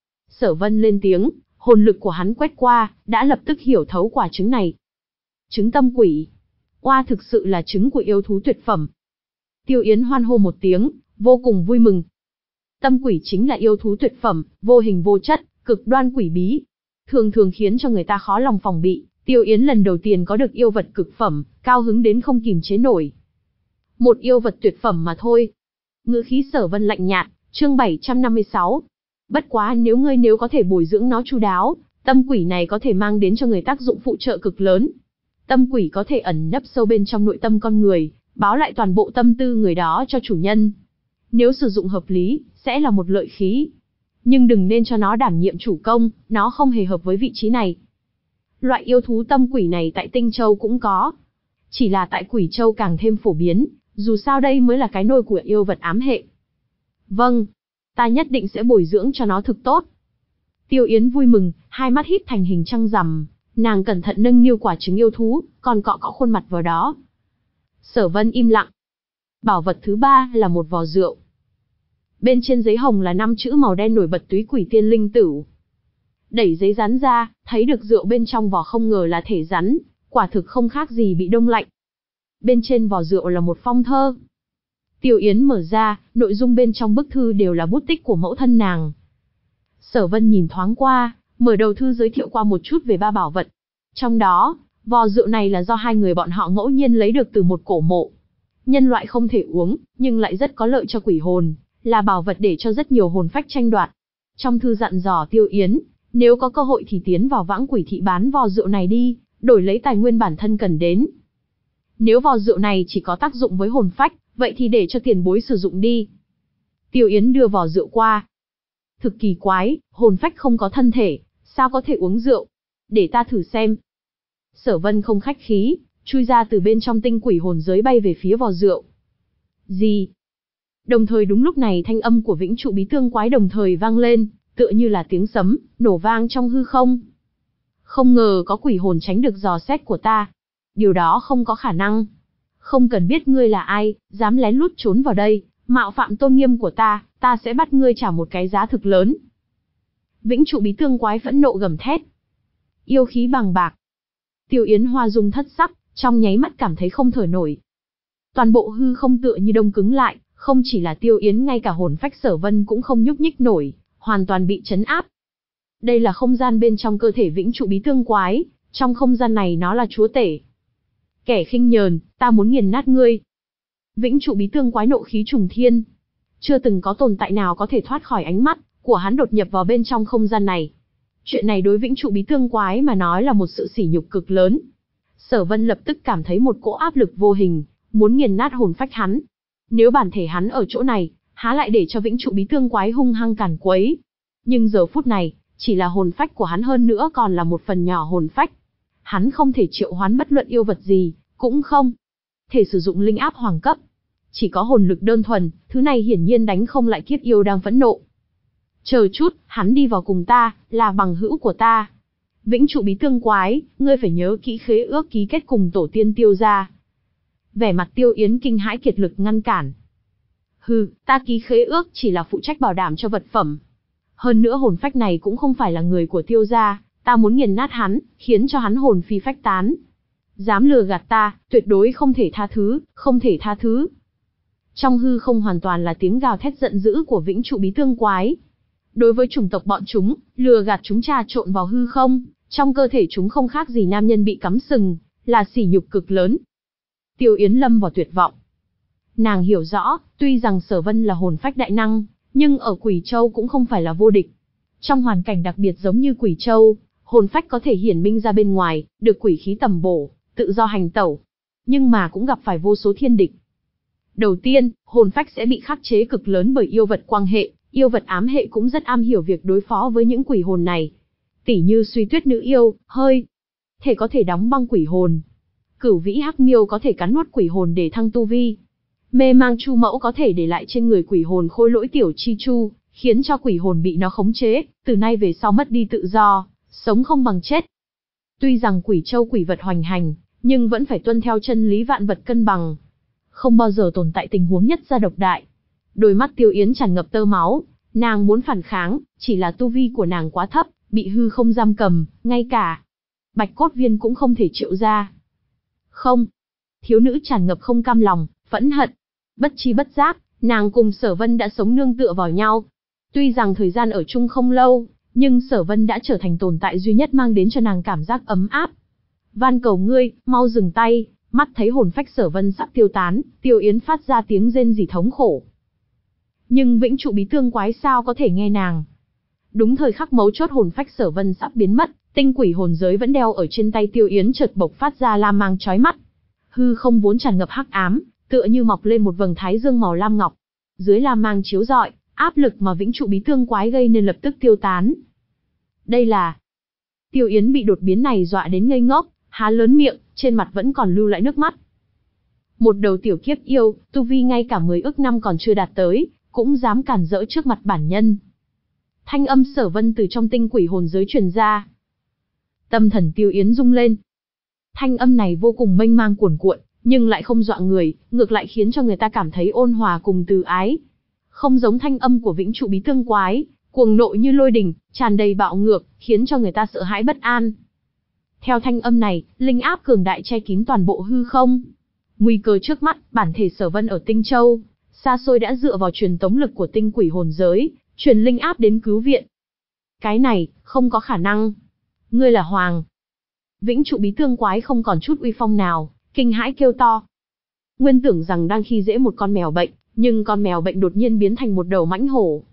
Sở Vân lên tiếng, hồn lực của hắn quét qua, đã lập tức hiểu thấu quả trứng này. Trứng tâm quỷ. Oa, thực sự là trứng của yêu thú tuyệt phẩm. Tiêu Yến hoan hô một tiếng, vô cùng vui mừng. Tâm quỷ chính là yêu thú tuyệt phẩm, vô hình vô chất, cực đoan quỷ bí. Thường thường khiến cho người ta khó lòng phòng bị. Tiêu Yến lần đầu tiên có được yêu vật cực phẩm, cao hứng đến không kìm chế nổi. Một yêu vật tuyệt phẩm mà thôi. Ngữ khí Sở Vân lạnh nhạt, chương bảy trăm năm mươi sáu. Bất quá nếu ngươi nếu có thể bồi dưỡng nó chu đáo, tâm quỷ này có thể mang đến cho người tác dụng phụ trợ cực lớn. Tâm quỷ có thể ẩn nấp sâu bên trong nội tâm con người, báo lại toàn bộ tâm tư người đó cho chủ nhân. Nếu sử dụng hợp lý, sẽ là một lợi khí. Nhưng đừng nên cho nó đảm nhiệm chủ công, nó không hề hợp với vị trí này. Loại yêu thú tâm quỷ này tại Tinh Châu cũng có. Chỉ là tại Quỷ Châu càng thêm phổ biến, dù sao đây mới là cái nôi của yêu vật ám hệ. Vâng, ta nhất định sẽ bồi dưỡng cho nó thực tốt. Tiêu Yến vui mừng, hai mắt híp thành hình trăng rằm, nàng cẩn thận nâng niu quả trứng yêu thú, còn cọ cọ khuôn mặt vào đó. Sở Vân im lặng. Bảo vật thứ ba là một vò rượu. Bên trên giấy hồng là năm chữ màu đen nổi bật túy quỷ tiên linh tửu. Đẩy giấy rắn ra, thấy được rượu bên trong vò không ngờ là thể rắn, quả thực không khác gì bị đông lạnh. Bên trên vò rượu là một phong thơ. Tiêu Yến mở ra, nội dung bên trong bức thư đều là bút tích của mẫu thân nàng. Sở Vân nhìn thoáng qua, mở đầu thư giới thiệu qua một chút về ba bảo vật. Trong đó, vò rượu này là do hai người bọn họ ngẫu nhiên lấy được từ một cổ mộ. Nhân loại không thể uống, nhưng lại rất có lợi cho quỷ hồn, là bảo vật để cho rất nhiều hồn phách tranh đoạt. Trong thư dặn dò Tiêu Yến, nếu có cơ hội thì tiến vào Vãng Quỷ thị bán vò rượu này đi, đổi lấy tài nguyên bản thân cần đến. Nếu vò rượu này chỉ có tác dụng với hồn phách, vậy thì để cho tiền bối sử dụng đi. Tiêu Yến đưa vò rượu qua. Thực kỳ quái, hồn phách không có thân thể, sao có thể uống rượu? Để ta thử xem. Sở Vân không khách khí, chui ra từ bên trong tinh quỷ hồn giới bay về phía vò rượu. Gì? Đồng thời đúng lúc này thanh âm của Vĩnh Trụ Bí Tương Quái đồng thời vang lên, tựa như là tiếng sấm, nổ vang trong hư không. Không ngờ có quỷ hồn tránh được dò xét của ta. Điều đó không có khả năng. Không cần biết ngươi là ai, dám lén lút trốn vào đây, mạo phạm tôn nghiêm của ta, ta sẽ bắt ngươi trả một cái giá thực lớn. Vĩnh Trụ Bí Tương Quái phẫn nộ gầm thét. Yêu khí bàng bạc. Tiêu Yến hoa dung thất sắc, trong nháy mắt cảm thấy không thở nổi. Toàn bộ hư không tựa như đông cứng lại, không chỉ là Tiêu Yến, ngay cả hồn phách Sở Vân cũng không nhúc nhích nổi, hoàn toàn bị trấn áp. Đây là không gian bên trong cơ thể Vĩnh Trụ Bí Tương Quái, trong không gian này nó là chúa tể. Kẻ khinh nhờn, ta muốn nghiền nát ngươi. Vĩnh Trụ Bí Tương Quái nộ khí trùng thiên. Chưa từng có tồn tại nào có thể thoát khỏi ánh mắt của hắn đột nhập vào bên trong không gian này. Chuyện này đối Vĩnh Trụ Bí Tương Quái mà nói là một sự sỉ nhục cực lớn. Sở Vân lập tức cảm thấy một cỗ áp lực vô hình, muốn nghiền nát hồn phách hắn. Nếu bản thể hắn ở chỗ này, há lại để cho Vĩnh Trụ Bí Tương Quái hung hăng càn quấy. Nhưng giờ phút này, chỉ là hồn phách của hắn, hơn nữa còn là một phần nhỏ hồn phách. Hắn không thể triệu hoán bất luận yêu vật gì, cũng không thể sử dụng linh áp hoàng cấp. Chỉ có hồn lực đơn thuần, thứ này hiển nhiên đánh không lại kiếp yêu đang phẫn nộ. Chờ chút, hắn đi vào cùng ta, là bằng hữu của ta. Vĩnh Trụ Bí Tương Quái, ngươi phải nhớ kỹ khế ước ký kết cùng tổ tiên Tiêu gia. Vẻ mặt Tiêu Yến kinh hãi kiệt lực ngăn cản. Hừ, ta ký khế ước chỉ là phụ trách bảo đảm cho vật phẩm. Hơn nữa hồn phách này cũng không phải là người của Tiêu gia, ta muốn nghiền nát hắn, khiến cho hắn hồn phi phách tán. Dám lừa gạt ta, tuyệt đối không thể tha thứ, không thể tha thứ. Trong hư không hoàn toàn là tiếng gào thét giận dữ của Vĩnh Trụ Bí Tương Quái. Đối với chủng tộc bọn chúng, lừa gạt chúng trà trộn vào hư không, trong cơ thể chúng không khác gì nam nhân bị cắm sừng, là sỉ nhục cực lớn. Tiêu Yến lâm vào tuyệt vọng. Nàng hiểu rõ, tuy rằng Sở Vân là hồn phách đại năng, Nhưng ở Quỷ Châu cũng không phải là vô địch. Trong hoàn cảnh đặc biệt giống như Quỷ Châu, hồn phách có thể hiển minh ra bên ngoài, được quỷ khí tầm bổ, tự do hành tẩu. Nhưng mà cũng gặp phải vô số thiên địch. Đầu tiên, hồn phách sẽ bị khắc chế cực lớn bởi yêu vật quang hệ, yêu vật ám hệ cũng rất am hiểu việc đối phó với những quỷ hồn này. Tỉ như Suy Tuyết nữ yêu, hơi thể có thể đóng băng quỷ hồn. Cửu Vĩ Hắc Miêu có thể cắn nuốt quỷ hồn để thăng tu vi. Mê Mang Chu Mẫu có thể để lại trên người quỷ hồn khôi lỗi tiểu chi chu, khiến cho quỷ hồn bị nó khống chế, từ nay về sau mất đi tự do, sống không bằng chết. Tuy rằng Quỷ Châu quỷ vật hoành hành, nhưng vẫn phải tuân theo chân lý vạn vật cân bằng. Không bao giờ tồn tại tình huống nhất gia độc đại. Đôi mắt Tiêu Yến tràn ngập tơ máu, nàng muốn phản kháng, chỉ là tu vi của nàng quá thấp, bị hư không giam cầm, ngay cả bạch cốt viên cũng không thể triệu ra. Không. Thiếu nữ tràn ngập không cam lòng, phẫn hận. Bất chi bất giác, nàng cùng Sở Vân đã sống nương tựa vào nhau. Tuy rằng thời gian ở chung không lâu, nhưng Sở Vân đã trở thành tồn tại duy nhất mang đến cho nàng cảm giác ấm áp. Van cầu ngươi, mau dừng tay. Mắt thấy hồn phách Sở Vân sắp tiêu tán, Tiêu Yến phát ra tiếng rên rỉ thống khổ. Nhưng Vĩnh Trụ Bí Tương Quái sao có thể nghe nàng? Đúng thời khắc mấu chốt hồn phách Sở Vân sắp biến mất, tinh quỷ hồn giới vẫn đeo ở trên tay Tiêu Yến chợt bộc phát ra lam mang chói mắt. Hư không vốn tràn ngập hắc ám, tựa như mọc lên một vầng thái dương màu lam ngọc. Dưới lam mang chiếu rọi, áp lực mà Vĩnh Trụ Bí Tương Quái gây nên lập tức tiêu tán. Đây là... Tiêu Yến bị đột biến này dọa đến ngây ngốc, há lớn miệng, trên mặt vẫn còn lưu lại nước mắt. Một đầu tiểu kiếp yêu, tu vi ngay cả mười ức năm còn chưa đạt tới, cũng dám cản rỡ trước mặt bản nhân. Thanh âm Sở Vân từ trong tinh quỷ hồn giới truyền ra. Tâm thần Tiêu Yến rung lên. Thanh âm này vô cùng mênh mang cuồn cuộn, nhưng lại không dọa người, ngược lại khiến cho người ta cảm thấy ôn hòa cùng từ ái. Không giống thanh âm của Vĩnh Trụ Bí Tương Quái, cuồng nộ như lôi đình, tràn đầy bạo ngược, khiến cho người ta sợ hãi bất an. Theo thanh âm này, linh áp cường đại che kín toàn bộ hư không. Nguy cơ trước mắt, bản thể Sở Vân ở Tinh Châu, xa xôi đã dựa vào truyền tống lực của tinh quỷ hồn giới, truyền linh áp đến cứu viện. Cái này, không có khả năng. Ngươi là Hoàng. Vĩnh Trụ Bí Tương Quái không còn chút uy phong nào, kinh hãi kêu to. Nguyên tưởng rằng đang khi dễ một con mèo bệnh, nhưng con mèo bệnh đột nhiên biến thành một đầu mãnh hổ.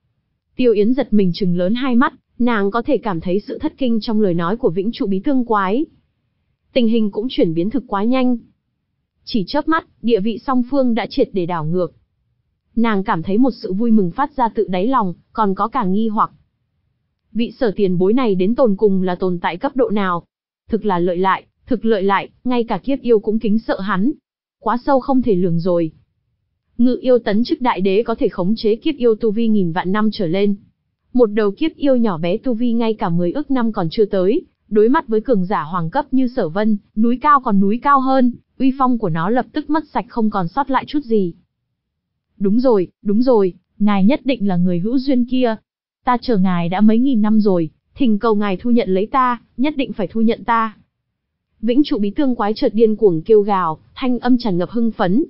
Tiêu Yến giật mình trừng lớn hai mắt, nàng có thể cảm thấy sự thất kinh trong lời nói của Vĩnh Trụ Bí Tương Quái. Tình hình cũng chuyển biến thực quá nhanh. Chỉ chớp mắt, địa vị song phương đã triệt để đảo ngược. Nàng cảm thấy một sự vui mừng phát ra tự đáy lòng, còn có cả nghi hoặc. Vị Sở tiền bối này đến tồn cùng là tồn tại cấp độ nào? Thực là lợi lại, thực lợi lại, ngay cả kiếp yêu cũng kính sợ hắn. Quá sâu không thể lường rồi. Ngự yêu tấn chức đại đế có thể khống chế kiếp yêu tu vi nghìn vạn năm trở lên. Một đầu kiếp yêu nhỏ bé tu vi ngay cả mười ức năm còn chưa tới, đối mặt với cường giả hoàng cấp như Sở Vân, núi cao còn núi cao hơn, uy phong của nó lập tức mất sạch không còn sót lại chút gì. Đúng rồi, đúng rồi, ngài nhất định là người hữu duyên kia. Ta chờ ngài đã mấy nghìn năm rồi, thỉnh cầu ngài thu nhận lấy ta, nhất định phải thu nhận ta. Vĩnh Trụ Bí Tương Quái chợt điên cuồng kêu gào, thanh âm tràn ngập hưng phấn.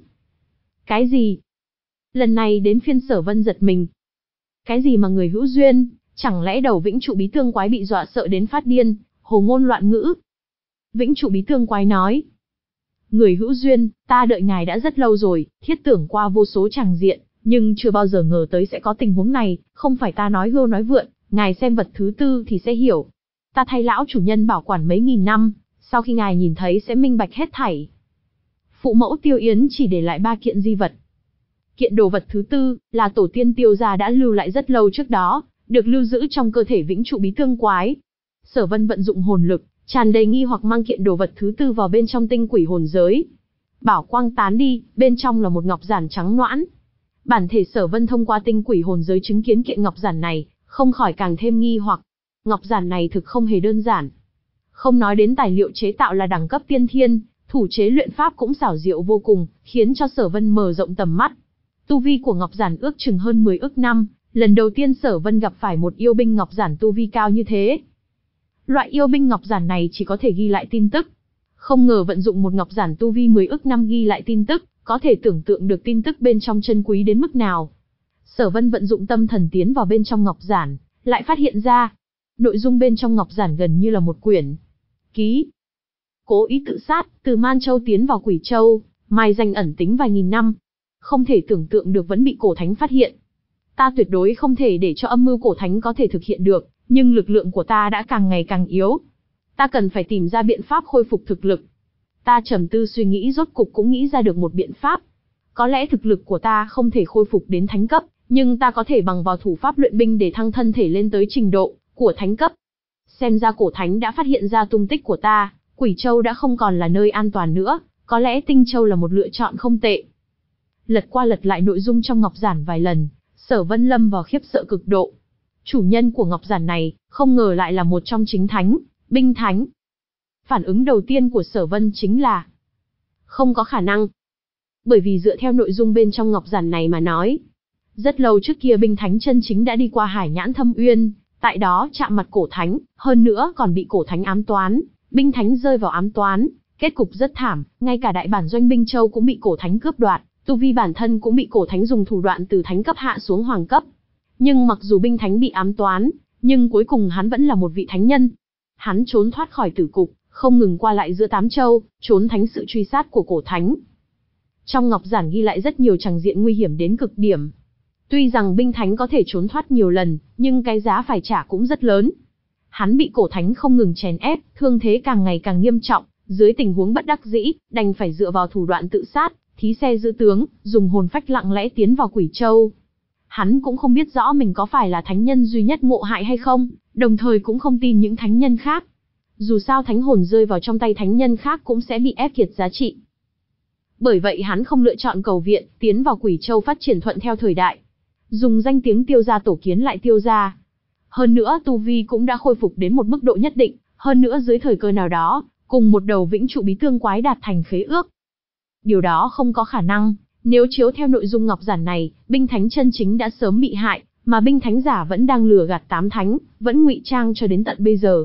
Cái gì? Lần này đến phiên Sở Vân giật mình. Cái gì mà người hữu duyên, chẳng lẽ đầu Vĩnh Trụ Bí Tương Quái bị dọa sợ đến phát điên, hồ ngôn loạn ngữ. Vĩnh Trụ Bí Tương Quái nói. Người hữu duyên, ta đợi ngài đã rất lâu rồi, thiết tưởng qua vô số tràng diện, nhưng chưa bao giờ ngờ tới sẽ có tình huống này, không phải ta nói hưu nói vượn, ngài xem vật thứ tư thì sẽ hiểu. Ta thay lão chủ nhân bảo quản mấy nghìn năm, sau khi ngài nhìn thấy sẽ minh bạch hết thảy. Phụ mẫu Tiêu Yến chỉ để lại ba kiện di vật. Kiện đồ vật thứ tư, là tổ tiên Tiêu gia đã lưu lại rất lâu trước đó, được lưu giữ trong cơ thể Vĩnh Trụ Bí Tương Quái. Sở Vân vận dụng hồn lực, tràn đầy nghi hoặc mang kiện đồ vật thứ tư vào bên trong tinh quỷ hồn giới. Bảo quang tán đi, bên trong là một ngọc giản trắng noãn. Bản thể Sở Vân thông qua tinh quỷ hồn giới chứng kiến kiện ngọc giản này, không khỏi càng thêm nghi hoặc. Ngọc giản này thực không hề đơn giản. Không nói đến tài liệu chế tạo là đẳng cấp tiên thiên, thủ chế luyện pháp cũng xảo diệu vô cùng, khiến cho Sở Vân mở rộng tầm mắt. Tu vi của ngọc giản ước chừng hơn mười ức năm, lần đầu tiên Sở Vân gặp phải một yêu binh ngọc giản tu vi cao như thế. Loại yêu binh ngọc giản này chỉ có thể ghi lại tin tức. Không ngờ vận dụng một ngọc giản tu vi mười ức năm ghi lại tin tức, có thể tưởng tượng được tin tức bên trong chân quý đến mức nào. Sở Vân vận dụng tâm thần tiến vào bên trong ngọc giản, lại phát hiện ra, nội dung bên trong ngọc giản gần như là một quyển ký. Cố ý tự sát, từ Man Châu tiến vào Quỷ Châu, mai danh ẩn tính vài nghìn năm. Không thể tưởng tượng được vẫn bị cổ thánh phát hiện. Ta tuyệt đối không thể để cho âm mưu cổ thánh có thể thực hiện được, nhưng lực lượng của ta đã càng ngày càng yếu. Ta cần phải tìm ra biện pháp khôi phục thực lực. Ta trầm tư suy nghĩ rốt cục cũng nghĩ ra được một biện pháp. Có lẽ thực lực của ta không thể khôi phục đến thánh cấp, nhưng ta có thể bằng vào thủ pháp luyện binh để thăng thân thể lên tới trình độ của thánh cấp. Xem ra cổ thánh đã phát hiện ra tung tích của ta, Quỷ Châu đã không còn là nơi an toàn nữa, có lẽ Tinh Châu là một lựa chọn không tệ. Lật qua lật lại nội dung trong ngọc giản vài lần, Sở Vân lâm vào khiếp sợ cực độ. Chủ nhân của ngọc giản này, không ngờ lại là một trong chính thánh, binh thánh. Phản ứng đầu tiên của Sở Vân chính là không có khả năng. Bởi vì dựa theo nội dung bên trong ngọc giản này mà nói, rất lâu trước kia binh thánh chân chính đã đi qua Hải Nhãn Thâm Uyên, tại đó chạm mặt cổ thánh, hơn nữa còn bị cổ thánh ám toán, binh thánh rơi vào ám toán, kết cục rất thảm, ngay cả đại bản doanh binh châu cũng bị cổ thánh cướp đoạt, tu vi bản thân cũng bị cổ thánh dùng thủ đoạn từ thánh cấp hạ xuống hoàng cấp. Nhưng mặc dù binh thánh bị ám toán, nhưng cuối cùng hắn vẫn là một vị thánh nhân. Hắn trốn thoát khỏi tử cục, không ngừng qua lại giữa tám châu, trốn tránh sự truy sát của cổ thánh. Trong ngọc giản ghi lại rất nhiều tràng diện nguy hiểm đến cực điểm. Tuy rằng binh thánh có thể trốn thoát nhiều lần, nhưng cái giá phải trả cũng rất lớn. Hắn bị cổ thánh không ngừng chèn ép, thương thế càng ngày càng nghiêm trọng, dưới tình huống bất đắc dĩ, đành phải dựa vào thủ đoạn tự sát, thí xe giữ tướng, dùng hồn phách lặng lẽ tiến vào Quỷ Châu. Hắn cũng không biết rõ mình có phải là thánh nhân duy nhất ngộ hại hay không, đồng thời cũng không tin những thánh nhân khác. Dù sao thánh hồn rơi vào trong tay thánh nhân khác cũng sẽ bị ép kiệt giá trị. Bởi vậy hắn không lựa chọn cầu viện, tiến vào Quỷ Châu phát triển thuận theo thời đại. Dùng danh tiếng tiêu gia tổ kiến lại tiêu gia. Hơn nữa tu vi cũng đã khôi phục đến một mức độ nhất định, hơn nữa dưới thời cơ nào đó, cùng một đầu vĩnh trụ bí tương quái đạt thành khế ước. Điều đó không có khả năng, nếu chiếu theo nội dung ngọc giản này, binh thánh chân chính đã sớm bị hại, mà binh thánh giả vẫn đang lừa gạt tám thánh, vẫn ngụy trang cho đến tận bây giờ.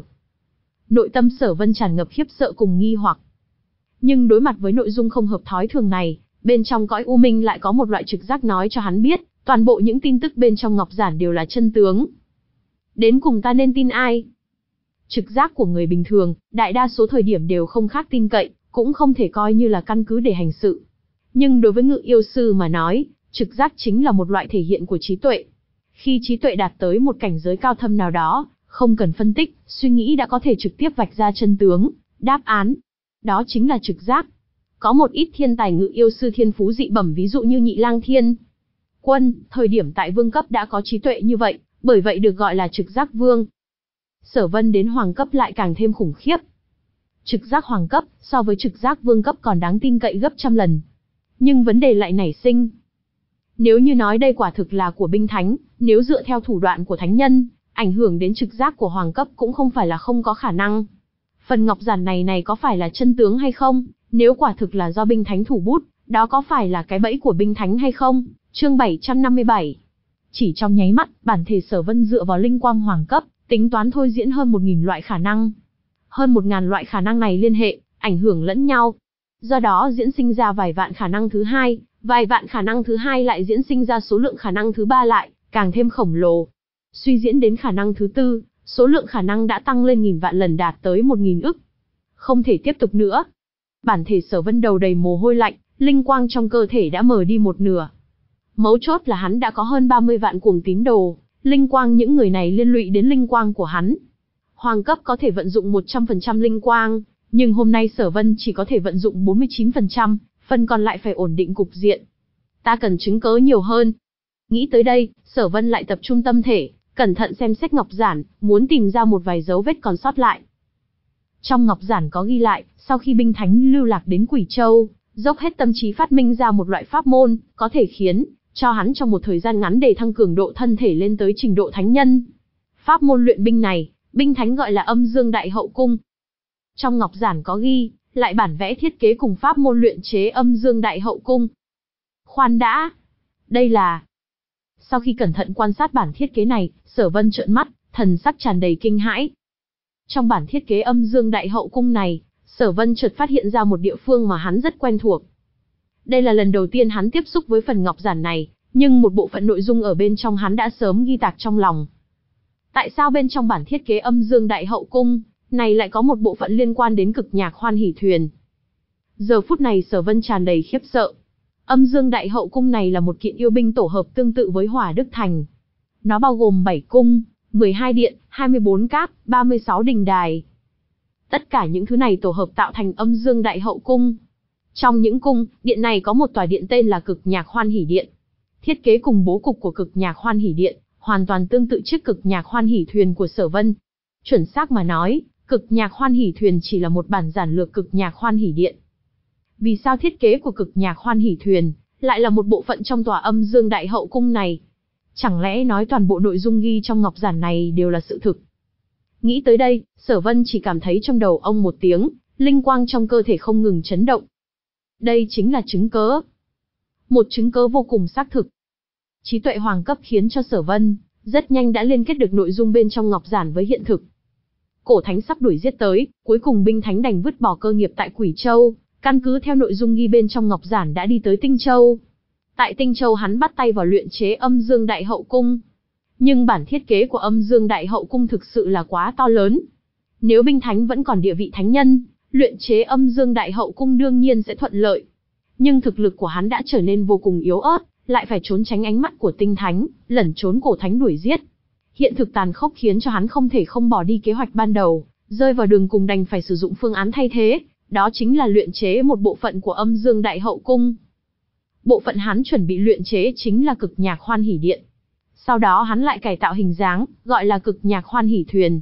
Nội tâm Sở Vân tràn ngập khiếp sợ cùng nghi hoặc. Nhưng đối mặt với nội dung không hợp thói thường này, bên trong cõi u minh lại có một loại trực giác nói cho hắn biết, toàn bộ những tin tức bên trong ngọc giản đều là chân tướng. Đến cùng ta nên tin ai? Trực giác của người bình thường, đại đa số thời điểm đều không khác tin cậy, cũng không thể coi như là căn cứ để hành sự. Nhưng đối với ngự yêu sư mà nói, trực giác chính là một loại thể hiện của trí tuệ. Khi trí tuệ đạt tới một cảnh giới cao thâm nào đó, không cần phân tích, suy nghĩ đã có thể trực tiếp vạch ra chân tướng, đáp án. Đó chính là trực giác. Có một ít thiên tài ngự yêu sư thiên phú dị bẩm, ví dụ như Nhị Lang Thiên Quân, thời điểm tại vương cấp đã có trí tuệ như vậy, bởi vậy được gọi là trực giác vương. Sở Vân đến hoàng cấp lại càng thêm khủng khiếp. Trực giác hoàng cấp, so với trực giác vương cấp còn đáng tin cậy gấp trăm lần. Nhưng vấn đề lại nảy sinh. Nếu như nói đây quả thực là của binh thánh, nếu dựa theo thủ đoạn của thánh nhân, ảnh hưởng đến trực giác của hoàng cấp cũng không phải là không có khả năng. Phần ngọc giản này này có phải là chân tướng hay không? Nếu quả thực là do binh thánh thủ bút, đó có phải là cái bẫy của binh thánh hay không? Chương bảy trăm năm mươi bảy. Chỉ trong nháy mắt, bản thể Sở Vân dựa vào linh quang hoàng cấp, tính toán thôi diễn hơn một nghìn loại khả năng. Hơn một ngàn loại khả năng này liên hệ, ảnh hưởng lẫn nhau. Do đó diễn sinh ra vài vạn khả năng thứ hai, vài vạn khả năng thứ hai lại diễn sinh ra số lượng khả năng thứ ba lại, càng thêm khổng lồ. Suy diễn đến khả năng thứ tư, số lượng khả năng đã tăng lên nghìn vạn lần, đạt tới một nghìn ức. Không thể tiếp tục nữa. Bản thể Sở Vân đầu đầy mồ hôi lạnh, linh quang trong cơ thể đã mờ đi một nửa. Mấu chốt là hắn đã có hơn ba mươi vạn cuồng tín đồ, linh quang những người này liên lụy đến linh quang của hắn. Hoàng cấp có thể vận dụng một trăm phần trăm linh quang, nhưng hôm nay Sở Vân chỉ có thể vận dụng bốn mươi chín phần trăm, phần còn lại phải ổn định cục diện. Ta cần chứng cớ nhiều hơn. Nghĩ tới đây, Sở Vân lại tập trung tâm thể, cẩn thận xem xét ngọc giản, muốn tìm ra một vài dấu vết còn sót lại. Trong ngọc giản có ghi lại, sau khi binh thánh lưu lạc đến Quỷ Châu, dốc hết tâm trí phát minh ra một loại pháp môn, có thể khiến cho hắn trong một thời gian ngắn để thăng cường độ thân thể lên tới trình độ thánh nhân. Pháp môn luyện binh này, binh thánh gọi là Âm Dương Đại Hậu Cung. Trong ngọc giản có ghi lại bản vẽ thiết kế cùng pháp môn luyện chế Âm Dương Đại Hậu Cung. Khoan đã, đây là... Sau khi cẩn thận quan sát bản thiết kế này, Sở Vân trợn mắt, thần sắc tràn đầy kinh hãi. Trong bản thiết kế Âm Dương Đại Hậu Cung này, Sở Vân chợt phát hiện ra một địa phương mà hắn rất quen thuộc. Đây là lần đầu tiên hắn tiếp xúc với phần ngọc giản này, nhưng một bộ phận nội dung ở bên trong hắn đã sớm ghi tạc trong lòng. Tại sao bên trong bản thiết kế Âm Dương Đại Hậu Cung này lại có một bộ phận liên quan đến cực nhạc Hoan Hỷ Thuyền? Giờ phút này Sở Vân tràn đầy khiếp sợ. Âm Dương Đại Hậu Cung này là một kiện yêu binh tổ hợp tương tự với Hỏa Đức Thành. Nó bao gồm bảy cung, mười hai điện, hai mươi bốn cáp, ba mươi sáu đình đài. Tất cả những thứ này tổ hợp tạo thành Âm Dương Đại Hậu Cung. Trong những cung, điện này có một tòa điện tên là Cực Nhạc Hoan Hỷ Điện. Thiết kế cùng bố cục của Cực Nhạc Hoan Hỷ Điện hoàn toàn tương tự chiếc Cực Nhạc Hoan Hỷ Thuyền của Sở Vân. Chuẩn xác mà nói, Cực Nhạc Hoan Hỷ Thuyền chỉ là một bản giản lược Cực Nhạc Hoan Hỷ Điện. Vì sao thiết kế của Cực Nhạc Hoan Hỷ Thuyền lại là một bộ phận trong tòa Âm Dương Đại Hậu Cung này? Chẳng lẽ nói toàn bộ nội dung ghi trong ngọc giản này đều là sự thực? Nghĩ tới đây, Sở Vân chỉ cảm thấy trong đầu ông một tiếng, linh quang trong cơ thể không ngừng chấn động. Đây chính là chứng cớ. Một chứng cớ vô cùng xác thực. Trí tuệ hoàng cấp khiến cho Sở Vân rất nhanh đã liên kết được nội dung bên trong ngọc giản với hiện thực. Cổ thánh sắp đuổi giết tới, cuối cùng binh thánh đành vứt bỏ cơ nghiệp tại Quỷ Châu, căn cứ theo nội dung ghi bên trong ngọc giản đã đi tới Tinh Châu. Tại Tinh Châu hắn bắt tay vào luyện chế Âm Dương Đại Hậu Cung. Nhưng bản thiết kế của Âm Dương Đại Hậu Cung thực sự là quá to lớn. Nếu binh thánh vẫn còn địa vị thánh nhân, luyện chế Âm Dương Đại Hậu Cung đương nhiên sẽ thuận lợi. Nhưng thực lực của hắn đã trở nên vô cùng yếu ớt, lại phải trốn tránh ánh mắt của tinh thánh, lẩn trốn cổ thánh đuổi giết. Hiện thực tàn khốc khiến cho hắn không thể không bỏ đi kế hoạch ban đầu, rơi vào đường cùng đành phải sử dụng phương án thay thế, đó chính là luyện chế một bộ phận của Âm Dương Đại Hậu Cung. Bộ phận hắn chuẩn bị luyện chế chính là Cực Nhạc Hoan Hỷ Điện. Sau đó hắn lại cải tạo hình dáng, gọi là Cực Nhạc Hoan Hỷ Thuyền.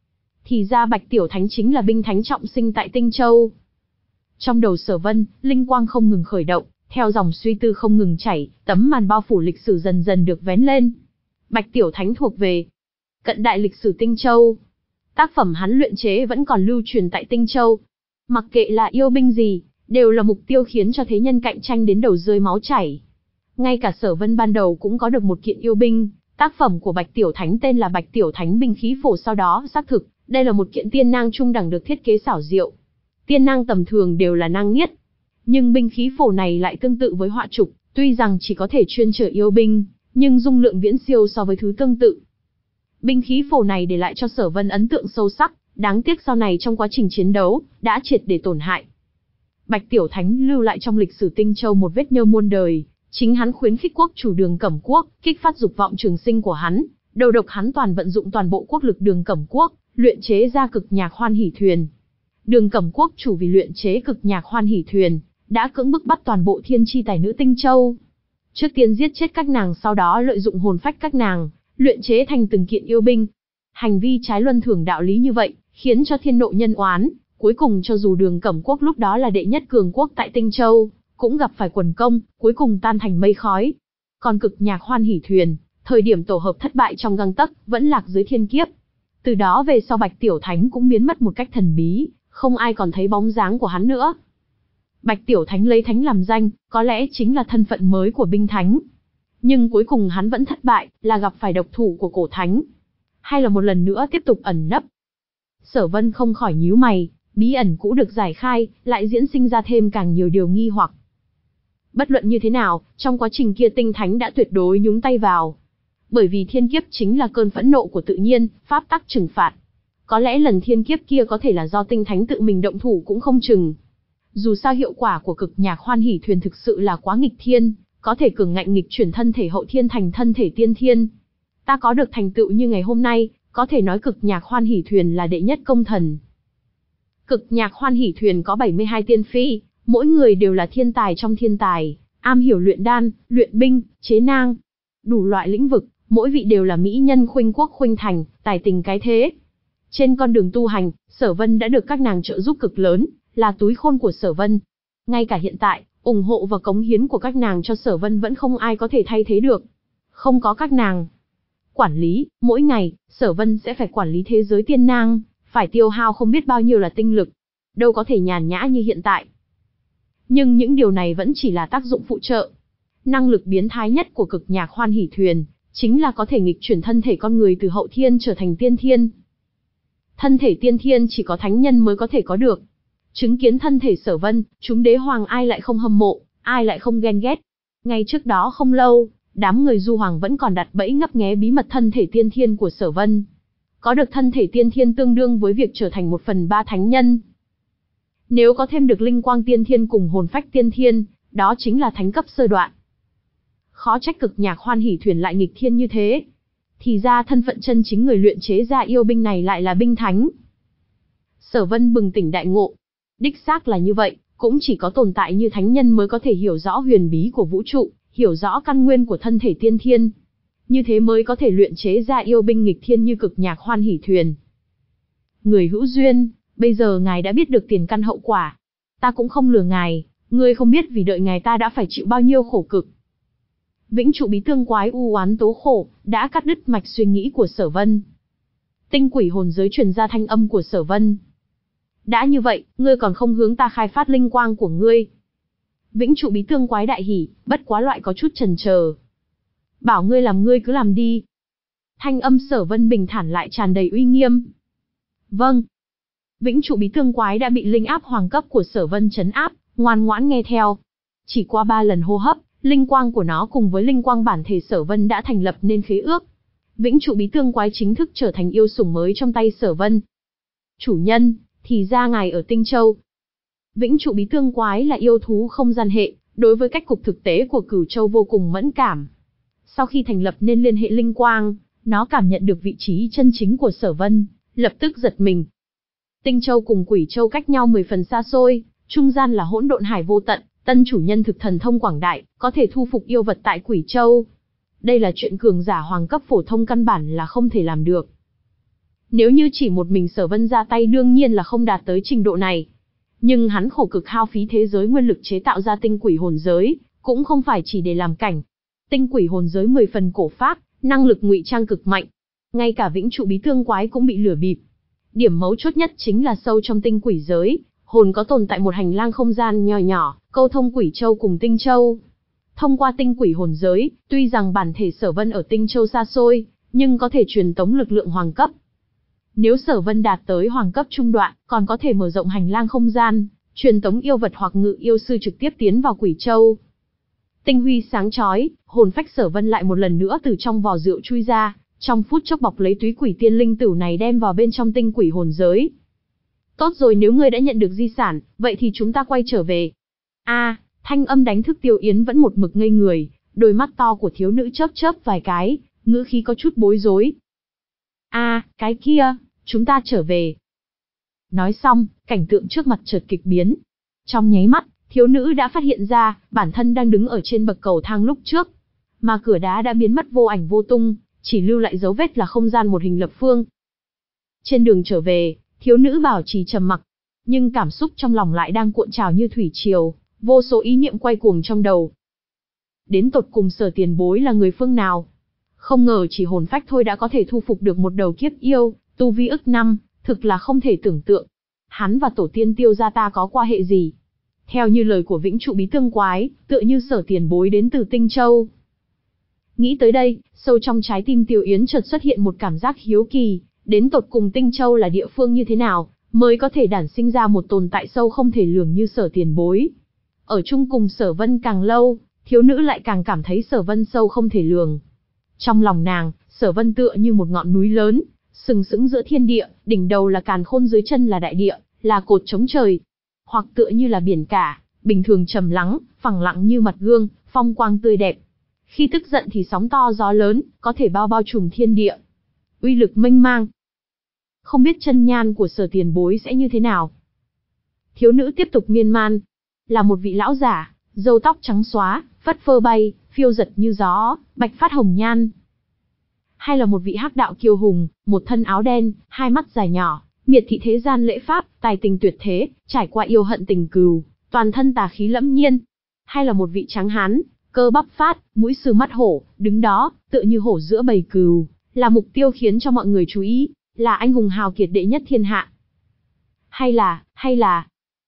Thì ra Bạch Tiểu Thánh chính là binh thánh trọng sinh tại Tinh Châu. Trong đầu Sở Vân, linh quang không ngừng khởi động, theo dòng suy tư không ngừng chảy, tấm màn bao phủ lịch sử dần dần được vén lên. Bạch Tiểu Thánh thuộc về cận đại lịch sử Tinh Châu. Tác phẩm hắn luyện chế vẫn còn lưu truyền tại Tinh Châu. Mặc kệ là yêu binh gì, đều là mục tiêu khiến cho thế nhân cạnh tranh đến đầu rơi máu chảy. Ngay cả Sở Vân ban đầu cũng có được một kiện yêu binh, tác phẩm của Bạch Tiểu Thánh tên là Bạch Tiểu Thánh binh khí phổ, sau đó xác thực, đây là một kiện tiên nang trung đẳng được thiết kế xảo diệu. Tiên nang tầm thường đều là nang niết, nhưng binh khí phổ này lại tương tự với họa trục, tuy rằng chỉ có thể chuyên chở yêu binh, nhưng dung lượng viễn siêu so với thứ tương tự. Binh khí phổ này để lại cho Sở Vân ấn tượng sâu sắc, đáng tiếc sau này trong quá trình chiến đấu, đã triệt để tổn hại. Bạch Tiểu Thánh lưu lại trong lịch sử Tinh Châu một vết nhơ muôn đời, chính hắn khuyến khích quốc chủ Đường Cẩm Quốc, kích phát dục vọng trường sinh của hắn, đầu độc hắn toàn vận dụng toàn bộ quốc lực Đường Cẩm Quốc, luyện chế ra Cực Nhạc Hoan Hỷ Thuyền. Đường Cẩm Quốc chủ vì luyện chế Cực Nhạc Hoan Hỷ Thuyền, đã cưỡng bức bắt toàn bộ thiên chi tài nữ Tinh Châu. Trước tiên giết chết các nàng, sau đó lợi dụng hồn phách các nàng, luyện chế thành từng kiện yêu binh. Hành vi trái luân thường đạo lý như vậy, khiến cho thiên nộ nhân oán, cuối cùng cho dù Đường Cẩm Quốc lúc đó là đệ nhất cường quốc tại Tinh Châu, cũng gặp phải quần công, cuối cùng tan thành mây khói. Còn Cực Nhạc Hoan Hỷ Thuyền, thời điểm tổ hợp thất bại trong gang tấc, vẫn lạc dưới thiên kiếp. Từ đó về sau Bạch Tiểu Thánh cũng biến mất một cách thần bí, không ai còn thấy bóng dáng của hắn nữa. Bạch Tiểu Thánh lấy thánh làm danh, có lẽ chính là thân phận mới của binh thánh. Nhưng cuối cùng hắn vẫn thất bại, là gặp phải độc thủ của cổ thánh. Hay là một lần nữa tiếp tục ẩn nấp. Sở Vân không khỏi nhíu mày, bí ẩn cũ được giải khai, lại diễn sinh ra thêm càng nhiều điều nghi hoặc. Bất luận như thế nào, trong quá trình kia tinh thánh đã tuyệt đối nhúng tay vào. Bởi vì thiên kiếp chính là cơn phẫn nộ của tự nhiên, pháp tắc trừng phạt. Có lẽ lần thiên kiếp kia có thể là do tinh thánh tự mình động thủ cũng không chừng. Dù sao hiệu quả của Cực Nhạc Hoan Hỷ Thuyền thực sự là quá nghịch thiên, có thể cường ngạnh nghịch chuyển thân thể hậu thiên thành thân thể tiên thiên. Ta có được thành tựu như ngày hôm nay, có thể nói Cực Nhạc Hoan Hỷ Thuyền là đệ nhất công thần. Cực Nhạc Hoan Hỷ Thuyền có bảy mươi hai tiên phi, mỗi người đều là thiên tài trong thiên tài, am hiểu luyện đan, luyện binh, chế nang, đủ loại lĩnh vực, mỗi vị đều là mỹ nhân khuynh quốc khuynh thành, tài tình cái thế. Trên con đường tu hành, Sở Vân đã được các nàng trợ giúp cực lớn, là túi khôn của Sở Vân. Ngay cả hiện tại, ủng hộ và cống hiến của các nàng cho Sở Vân vẫn không ai có thể thay thế được. Không có các nàng quản lý, mỗi ngày, Sở Vân sẽ phải quản lý thế giới tiên nang, phải tiêu hao không biết bao nhiêu là tinh lực, đâu có thể nhàn nhã như hiện tại. Nhưng những điều này vẫn chỉ là tác dụng phụ trợ. Năng lực biến thái nhất của Cực Nhạc Hoan Hỷ Thuyền, chính là có thể nghịch chuyển thân thể con người từ hậu thiên trở thành tiên thiên. Thân thể tiên thiên chỉ có thánh nhân mới có thể có được. Chứng kiến thân thể Sở Vân, chúng đế hoàng ai lại không hâm mộ, ai lại không ghen ghét. Ngay trước đó không lâu, đám người du hoàng vẫn còn đặt bẫy ngấp nghé bí mật thân thể tiên thiên của Sở Vân. Có được thân thể tiên thiên tương đương với việc trở thành một phần ba thánh nhân. Nếu có thêm được linh quang tiên thiên cùng hồn phách tiên thiên, đó chính là thánh cấp sơ đoạn. Khó trách Cực Nhạc Hoan Hỉ Thuyền lại nghịch thiên như thế. Thì ra thân phận chân chính người luyện chế ra yêu binh này lại là binh thánh. Sở Vân bừng tỉnh đại ngộ. Đích xác là như vậy, cũng chỉ có tồn tại như thánh nhân mới có thể hiểu rõ huyền bí của vũ trụ, hiểu rõ căn nguyên của thân thể tiên thiên. Như thế mới có thể luyện chế ra yêu binh nghịch thiên như Cực Nhạc Hoan Hỉ Thuyền. Người hữu duyên, bây giờ ngài đã biết được tiền căn hậu quả. Ta cũng không lừa ngài, ngươi không biết vì đợi ngài ta đã phải chịu bao nhiêu khổ cực. Vĩnh Trụ Bí Tương Quái u oán tố khổ, đã cắt đứt mạch suy nghĩ của Sở Vân. Tinh quỷ hồn giới truyền ra thanh âm của Sở Vân. Đã như vậy, ngươi còn không hướng ta khai phát linh quang của ngươi. Vĩnh Trụ Bí Tương Quái đại hỉ, bất quá loại có chút chần chờ. Bảo ngươi làm ngươi cứ làm đi. Thanh âm Sở Vân bình thản lại tràn đầy uy nghiêm. Vâng. Vĩnh Trụ Bí Tương Quái đã bị linh áp hoàng cấp của Sở Vân trấn áp, ngoan ngoãn nghe theo. Chỉ qua ba lần hô hấp, linh quang của nó cùng với linh quang bản thể Sở Vân đã thành lập nên khế ước. Vĩnh Trụ Bí Tương Quái chính thức trở thành yêu sủng mới trong tay Sở Vân. Chủ nhân, thì ra ngài ở Tinh Châu. Vĩnh Trụ Bí Tương Quái là yêu thú không gian hệ, đối với cách cục thực tế của Cửu Châu vô cùng mẫn cảm. Sau khi thành lập nên liên hệ linh quang, nó cảm nhận được vị trí chân chính của Sở Vân, lập tức giật mình. Tinh Châu cùng Quỷ Châu cách nhau mười phần xa xôi, trung gian là hỗn độn hải vô tận, tân chủ nhân thực thần thông quảng đại, có thể thu phục yêu vật tại Quỷ Châu. Đây là chuyện cường giả hoàng cấp phổ thông căn bản là không thể làm được. Nếu như chỉ một mình Sở Vân ra tay đương nhiên là không đạt tới trình độ này. Nhưng hắn khổ cực hao phí thế giới nguyên lực chế tạo ra tinh quỷ hồn giới, cũng không phải chỉ để làm cảnh. Tinh quỷ hồn giới mười phần cổ phác, năng lực ngụy trang cực mạnh. Ngay cả Vĩnh Trụ Bí Tương Quái cũng bị lửa bịp. Điểm mấu chốt nhất chính là sâu trong tinh quỷ giới, hồn có tồn tại một hành lang không gian nhỏ nhỏ, câu thông Quỷ Châu cùng Tinh Châu. Thông qua tinh quỷ hồn giới, tuy rằng bản thể Sở Vân ở Tinh Châu xa xôi, nhưng có thể truyền tống lực lượng hoàng cấp. Nếu Sở Vân đạt tới hoàng cấp trung đoạn, còn có thể mở rộng hành lang không gian, truyền tống yêu vật hoặc ngự yêu sư trực tiếp tiến vào Quỷ Châu. Tinh huy sáng chói, hồn phách Sở Vân lại một lần nữa từ trong vò rượu chui ra, trong phút chốc bọc lấy túy quỷ tiên linh tử này đem vào bên trong tinh quỷ hồn giới. Tốt rồi, nếu ngươi đã nhận được di sản, vậy thì chúng ta quay trở về. A, à, thanh âm đánh thức Tiêu Yến vẫn một mực ngây người, đôi mắt to của thiếu nữ chớp chớp vài cái, ngữ khí có chút bối rối. A, à, cái kia, chúng ta trở về. Nói xong, cảnh tượng trước mặt chợt kịch biến. Trong nháy mắt, thiếu nữ đã phát hiện ra, bản thân đang đứng ở trên bậc cầu thang lúc trước. Mà cửa đá đã biến mất vô ảnh vô tung, chỉ lưu lại dấu vết là không gian một hình lập phương. Trên đường trở về, thiếu nữ bảo trì trầm mặc, nhưng cảm xúc trong lòng lại đang cuộn trào như thủy triều, vô số ý niệm quay cuồng trong đầu. Đến tột cùng Sở tiền bối là người phương nào? Không ngờ chỉ hồn phách thôi đã có thể thu phục được một đầu kiếp yêu, tu vi ức năm, thực là không thể tưởng tượng. Hắn và tổ tiên Tiêu gia ta có qua hệ gì? Theo như lời của Vĩnh Trụ Bí Tương Quái, tựa như Sở tiền bối đến từ Tinh Châu. Nghĩ tới đây, sâu trong trái tim Tiêu Yến chợt xuất hiện một cảm giác hiếu kỳ, đến tột cùng Tinh Châu là địa phương như thế nào, mới có thể đản sinh ra một tồn tại sâu không thể lường như Sở tiền bối. Ở chung cùng Sở Vân càng lâu, thiếu nữ lại càng cảm thấy Sở Vân sâu không thể lường. Trong lòng nàng, Sở Vân tựa như một ngọn núi lớn, sừng sững giữa thiên địa, đỉnh đầu là càn khôn, dưới chân là đại địa, là cột chống trời. Hoặc tựa như là biển cả, bình thường trầm lắng, phẳng lặng như mặt gương, phong quang tươi đẹp. Khi tức giận thì sóng to gió lớn, có thể bao bao trùm thiên địa. Uy lực mênh mang. Không biết chân nhan của Sở tiền bối sẽ như thế nào? Thiếu nữ tiếp tục miên man. Là một vị lão giả, râu tóc trắng xóa, phất phơ bay, phiêu giật như gió, bạch phát hồng nhan. Hay là một vị hắc đạo kiêu hùng, một thân áo đen, hai mắt dài nhỏ, miệt thị thế gian lễ pháp, tài tình tuyệt thế, trải qua yêu hận tình cừu, toàn thân tà khí lẫm nhiên. Hay là một vị tráng hán, cơ bắp phát, mũi sư mắt hổ, đứng đó, tựa như hổ giữa bầy cừu, là mục tiêu khiến cho mọi người chú ý, là anh hùng hào kiệt đệ nhất thiên hạ. Hay là, hay là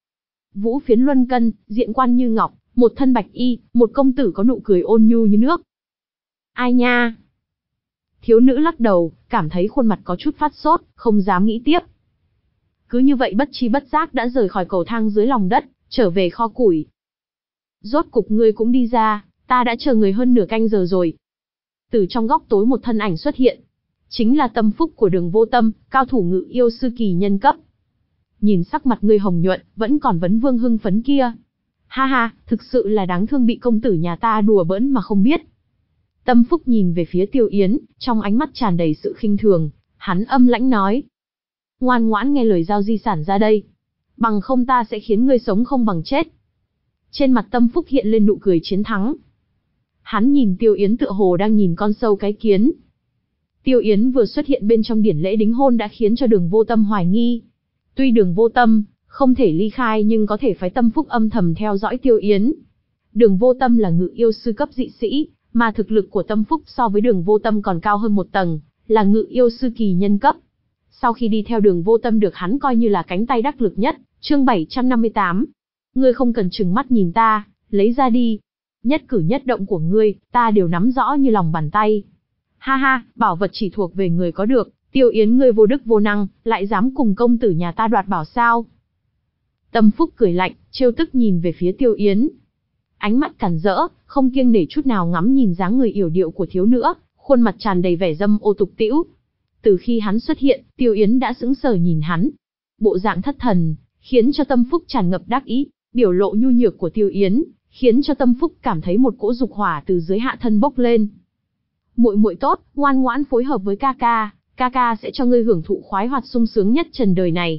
Vũ Phiến Luân Cân, diện quan như ngọc, một thân bạch y, một công tử có nụ cười ôn nhu như nước. Ai nha? Thiếu nữ lắc đầu, cảm thấy khuôn mặt có chút phát sốt, không dám nghĩ tiếp. Cứ như vậy bất chi bất giác đã rời khỏi cầu thang dưới lòng đất, trở về kho củi. Rốt cục ngươi cũng đi ra, ta đã chờ người hơn nửa canh giờ rồi. Từ trong góc tối một thân ảnh xuất hiện. Chính là tâm phúc của Đường Vô Tâm, cao thủ ngự yêu sư kỳ nhân cấp. Nhìn sắc mặt ngươi hồng nhuận, vẫn còn vấn vương hưng phấn kia. Ha ha, thực sự là đáng thương bị công tử nhà ta đùa bỡn mà không biết. Tâm Phúc nhìn về phía Tiêu Yến, trong ánh mắt tràn đầy sự khinh thường, hắn âm lãnh nói. Ngoan ngoãn nghe lời giao di sản ra đây. Bằng không ta sẽ khiến ngươi sống không bằng chết. Trên mặt Tâm Phúc hiện lên nụ cười chiến thắng. Hắn nhìn Tiêu Yến tựa hồ đang nhìn con sâu cái kiến. Tiêu Yến vừa xuất hiện bên trong điển lễ đính hôn đã khiến cho Đường Vô Tâm hoài nghi. Tuy Đường Vô Tâm không thể ly khai nhưng có thể phái Tâm Phúc âm thầm theo dõi Tiêu Yến. Đường Vô Tâm là ngự yêu sư cấp dị sĩ, mà thực lực của Tâm Phúc so với Đường Vô Tâm còn cao hơn một tầng, là ngự yêu sư kỳ nhân cấp. Sau khi đi theo Đường Vô Tâm được hắn coi như là cánh tay đắc lực nhất. Chương bảy trăm năm mươi tám. Ngươi không cần trừng mắt nhìn ta, lấy ra đi. Nhất cử nhất động của ngươi, ta đều nắm rõ như lòng bàn tay. Ha ha, bảo vật chỉ thuộc về người có được, Tiêu Yến ngươi vô đức vô năng, lại dám cùng công tử nhà ta đoạt bảo sao? Tâm Phúc cười lạnh, trêu tức nhìn về phía Tiêu Yến. Ánh mắt càn rỡ, không kiêng nể chút nào ngắm nhìn dáng người yểu điệu của thiếu nữ, khuôn mặt tràn đầy vẻ dâm ô tục tĩu. Từ khi hắn xuất hiện, Tiêu Yến đã sững sờ nhìn hắn. Bộ dạng thất thần, khiến cho Tâm Phúc tràn ngập đắc ý, biểu lộ nhu nhược của Tiêu Yến, khiến cho Tâm Phúc cảm thấy một cỗ dục hỏa từ dưới hạ thân bốc lên. Muội muội tốt, ngoan ngoãn phối hợp với ca ca, ca ca sẽ cho ngươi hưởng thụ khoái hoạt sung sướng nhất trần đời này.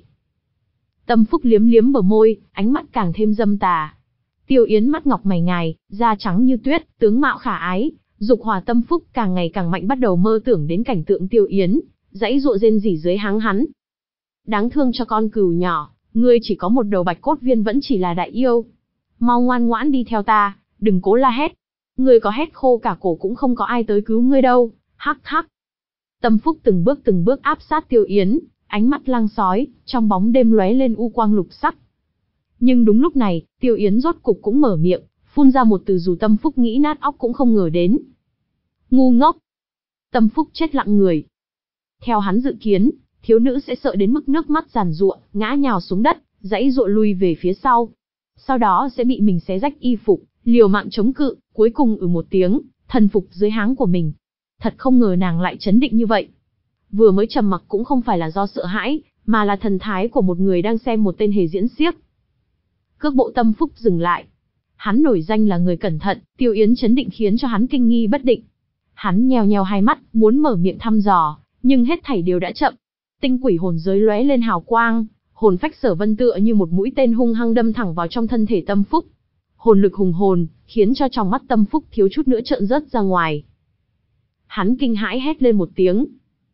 Tâm Phúc liếm liếm bờ môi, ánh mắt càng thêm dâm tà. Tiêu Yến mắt ngọc mày ngài, da trắng như tuyết, tướng mạo khả ái, dục hỏa Tâm Phúc càng ngày càng mạnh, bắt đầu mơ tưởng đến cảnh tượng Tiêu Yến dãy dụa rên rỉ dưới háng hắn. Đáng thương cho con cừu nhỏ, ngươi chỉ có một đầu bạch cốt viên vẫn chỉ là đại yêu. Mau ngoan ngoãn đi theo ta, đừng cố la hét. Ngươi có hét khô cả cổ cũng không có ai tới cứu ngươi đâu, hắc hắc. Tâm Phúc từng bước từng bước áp sát Tiêu Yến, ánh mắt lang sói, trong bóng đêm lóe lên u quang lục sắc. Nhưng đúng lúc này, Tiêu Yến rốt cục cũng mở miệng, phun ra một từ dù Tâm Phúc nghĩ nát óc cũng không ngờ đến. Ngu ngốc. Tâm Phúc chết lặng người. Theo hắn dự kiến, thiếu nữ sẽ sợ đến mức nước mắt giàn giụa, ngã nhào xuống đất, dãy dụa lui về phía sau. Sau đó sẽ bị mình xé rách y phục, liều mạng chống cự, cuối cùng ừ một tiếng, thần phục dưới háng của mình. Thật không ngờ nàng lại chấn định như vậy. Vừa mới trầm mặc cũng không phải là do sợ hãi, mà là thần thái của một người đang xem một tên hề diễn xiếc. Cước bộ Tâm Phúc dừng lại. Hắn nổi danh là người cẩn thận, Tiêu Yến chấn định khiến cho hắn kinh nghi bất định. Hắn nheo nheo hai mắt, muốn mở miệng thăm dò, nhưng hết thảy đều đã chậm. Tinh quỷ hồn giới lóe lên hào quang, hồn phách Sở Vân tựa như một mũi tên hung hăng đâm thẳng vào trong thân thể Tâm Phúc. Hồn lực hùng hồn, khiến cho trong mắt Tâm Phúc thiếu chút nữa trợn rớt ra ngoài. Hắn kinh hãi hét lên một tiếng.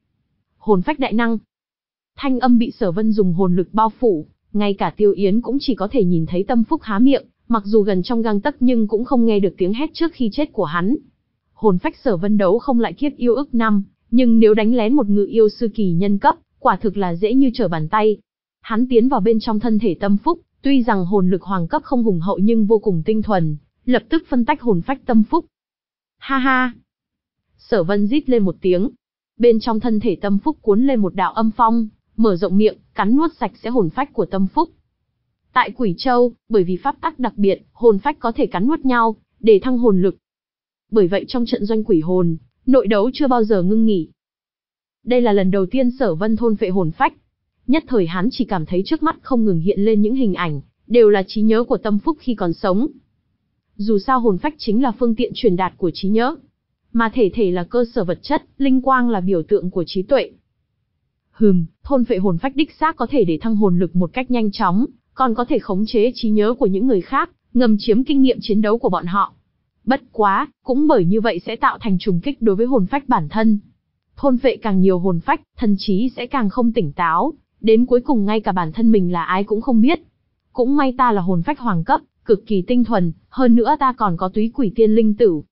Hồn phách đại năng. Thanh âm bị Sở Vân dùng hồn lực bao phủ, ngay cả Tiêu Yến cũng chỉ có thể nhìn thấy Tâm Phúc há miệng, mặc dù gần trong gang tấc nhưng cũng không nghe được tiếng hét trước khi chết của hắn. Hồn phách Sở Vân đấu không lại kiếp yêu ức năm, nhưng nếu đánh lén một ngự yêu sư kỳ nhân cấp, quả thực là dễ như trở bàn tay. Hắn tiến vào bên trong thân thể Tâm Phúc, tuy rằng hồn lực hoàng cấp không hùng hậu nhưng vô cùng tinh thuần, lập tức phân tách hồn phách Tâm Phúc. Ha ha! Sở Vân rít lên một tiếng. Bên trong thân thể Tâm Phúc cuốn lên một đạo âm phong, mở rộng miệng, cắn nuốt sạch sẽ hồn phách của Tâm Phúc. Tại Quỷ Châu, bởi vì pháp tắc đặc biệt, hồn phách có thể cắn nuốt nhau, để thăng hồn lực. Bởi vậy trong trận doanh quỷ hồn, nội đấu chưa bao giờ ngưng nghỉ. Đây là lần đầu tiên Sở Vân thôn phệ hồn phách. Nhất thời hắn chỉ cảm thấy trước mắt không ngừng hiện lên những hình ảnh, đều là trí nhớ của Tâm Phúc khi còn sống. Dù sao hồn phách chính là phương tiện truyền đạt của trí nhớ, mà thể thể là cơ sở vật chất, linh quang là biểu tượng của trí tuệ. Hừm, thôn phệ hồn phách đích xác có thể để thăng hồn lực một cách nhanh chóng, còn có thể khống chế trí nhớ của những người khác, ngầm chiếm kinh nghiệm chiến đấu của bọn họ. Bất quá, cũng bởi như vậy sẽ tạo thành trùng kích đối với hồn phách bản thân. Thôn phệ càng nhiều hồn phách, thần trí sẽ càng không tỉnh táo, đến cuối cùng ngay cả bản thân mình là ai cũng không biết. Cũng may ta là hồn phách hoàng cấp, cực kỳ tinh thuần, hơn nữa ta còn có túy quỷ tiên linh tử.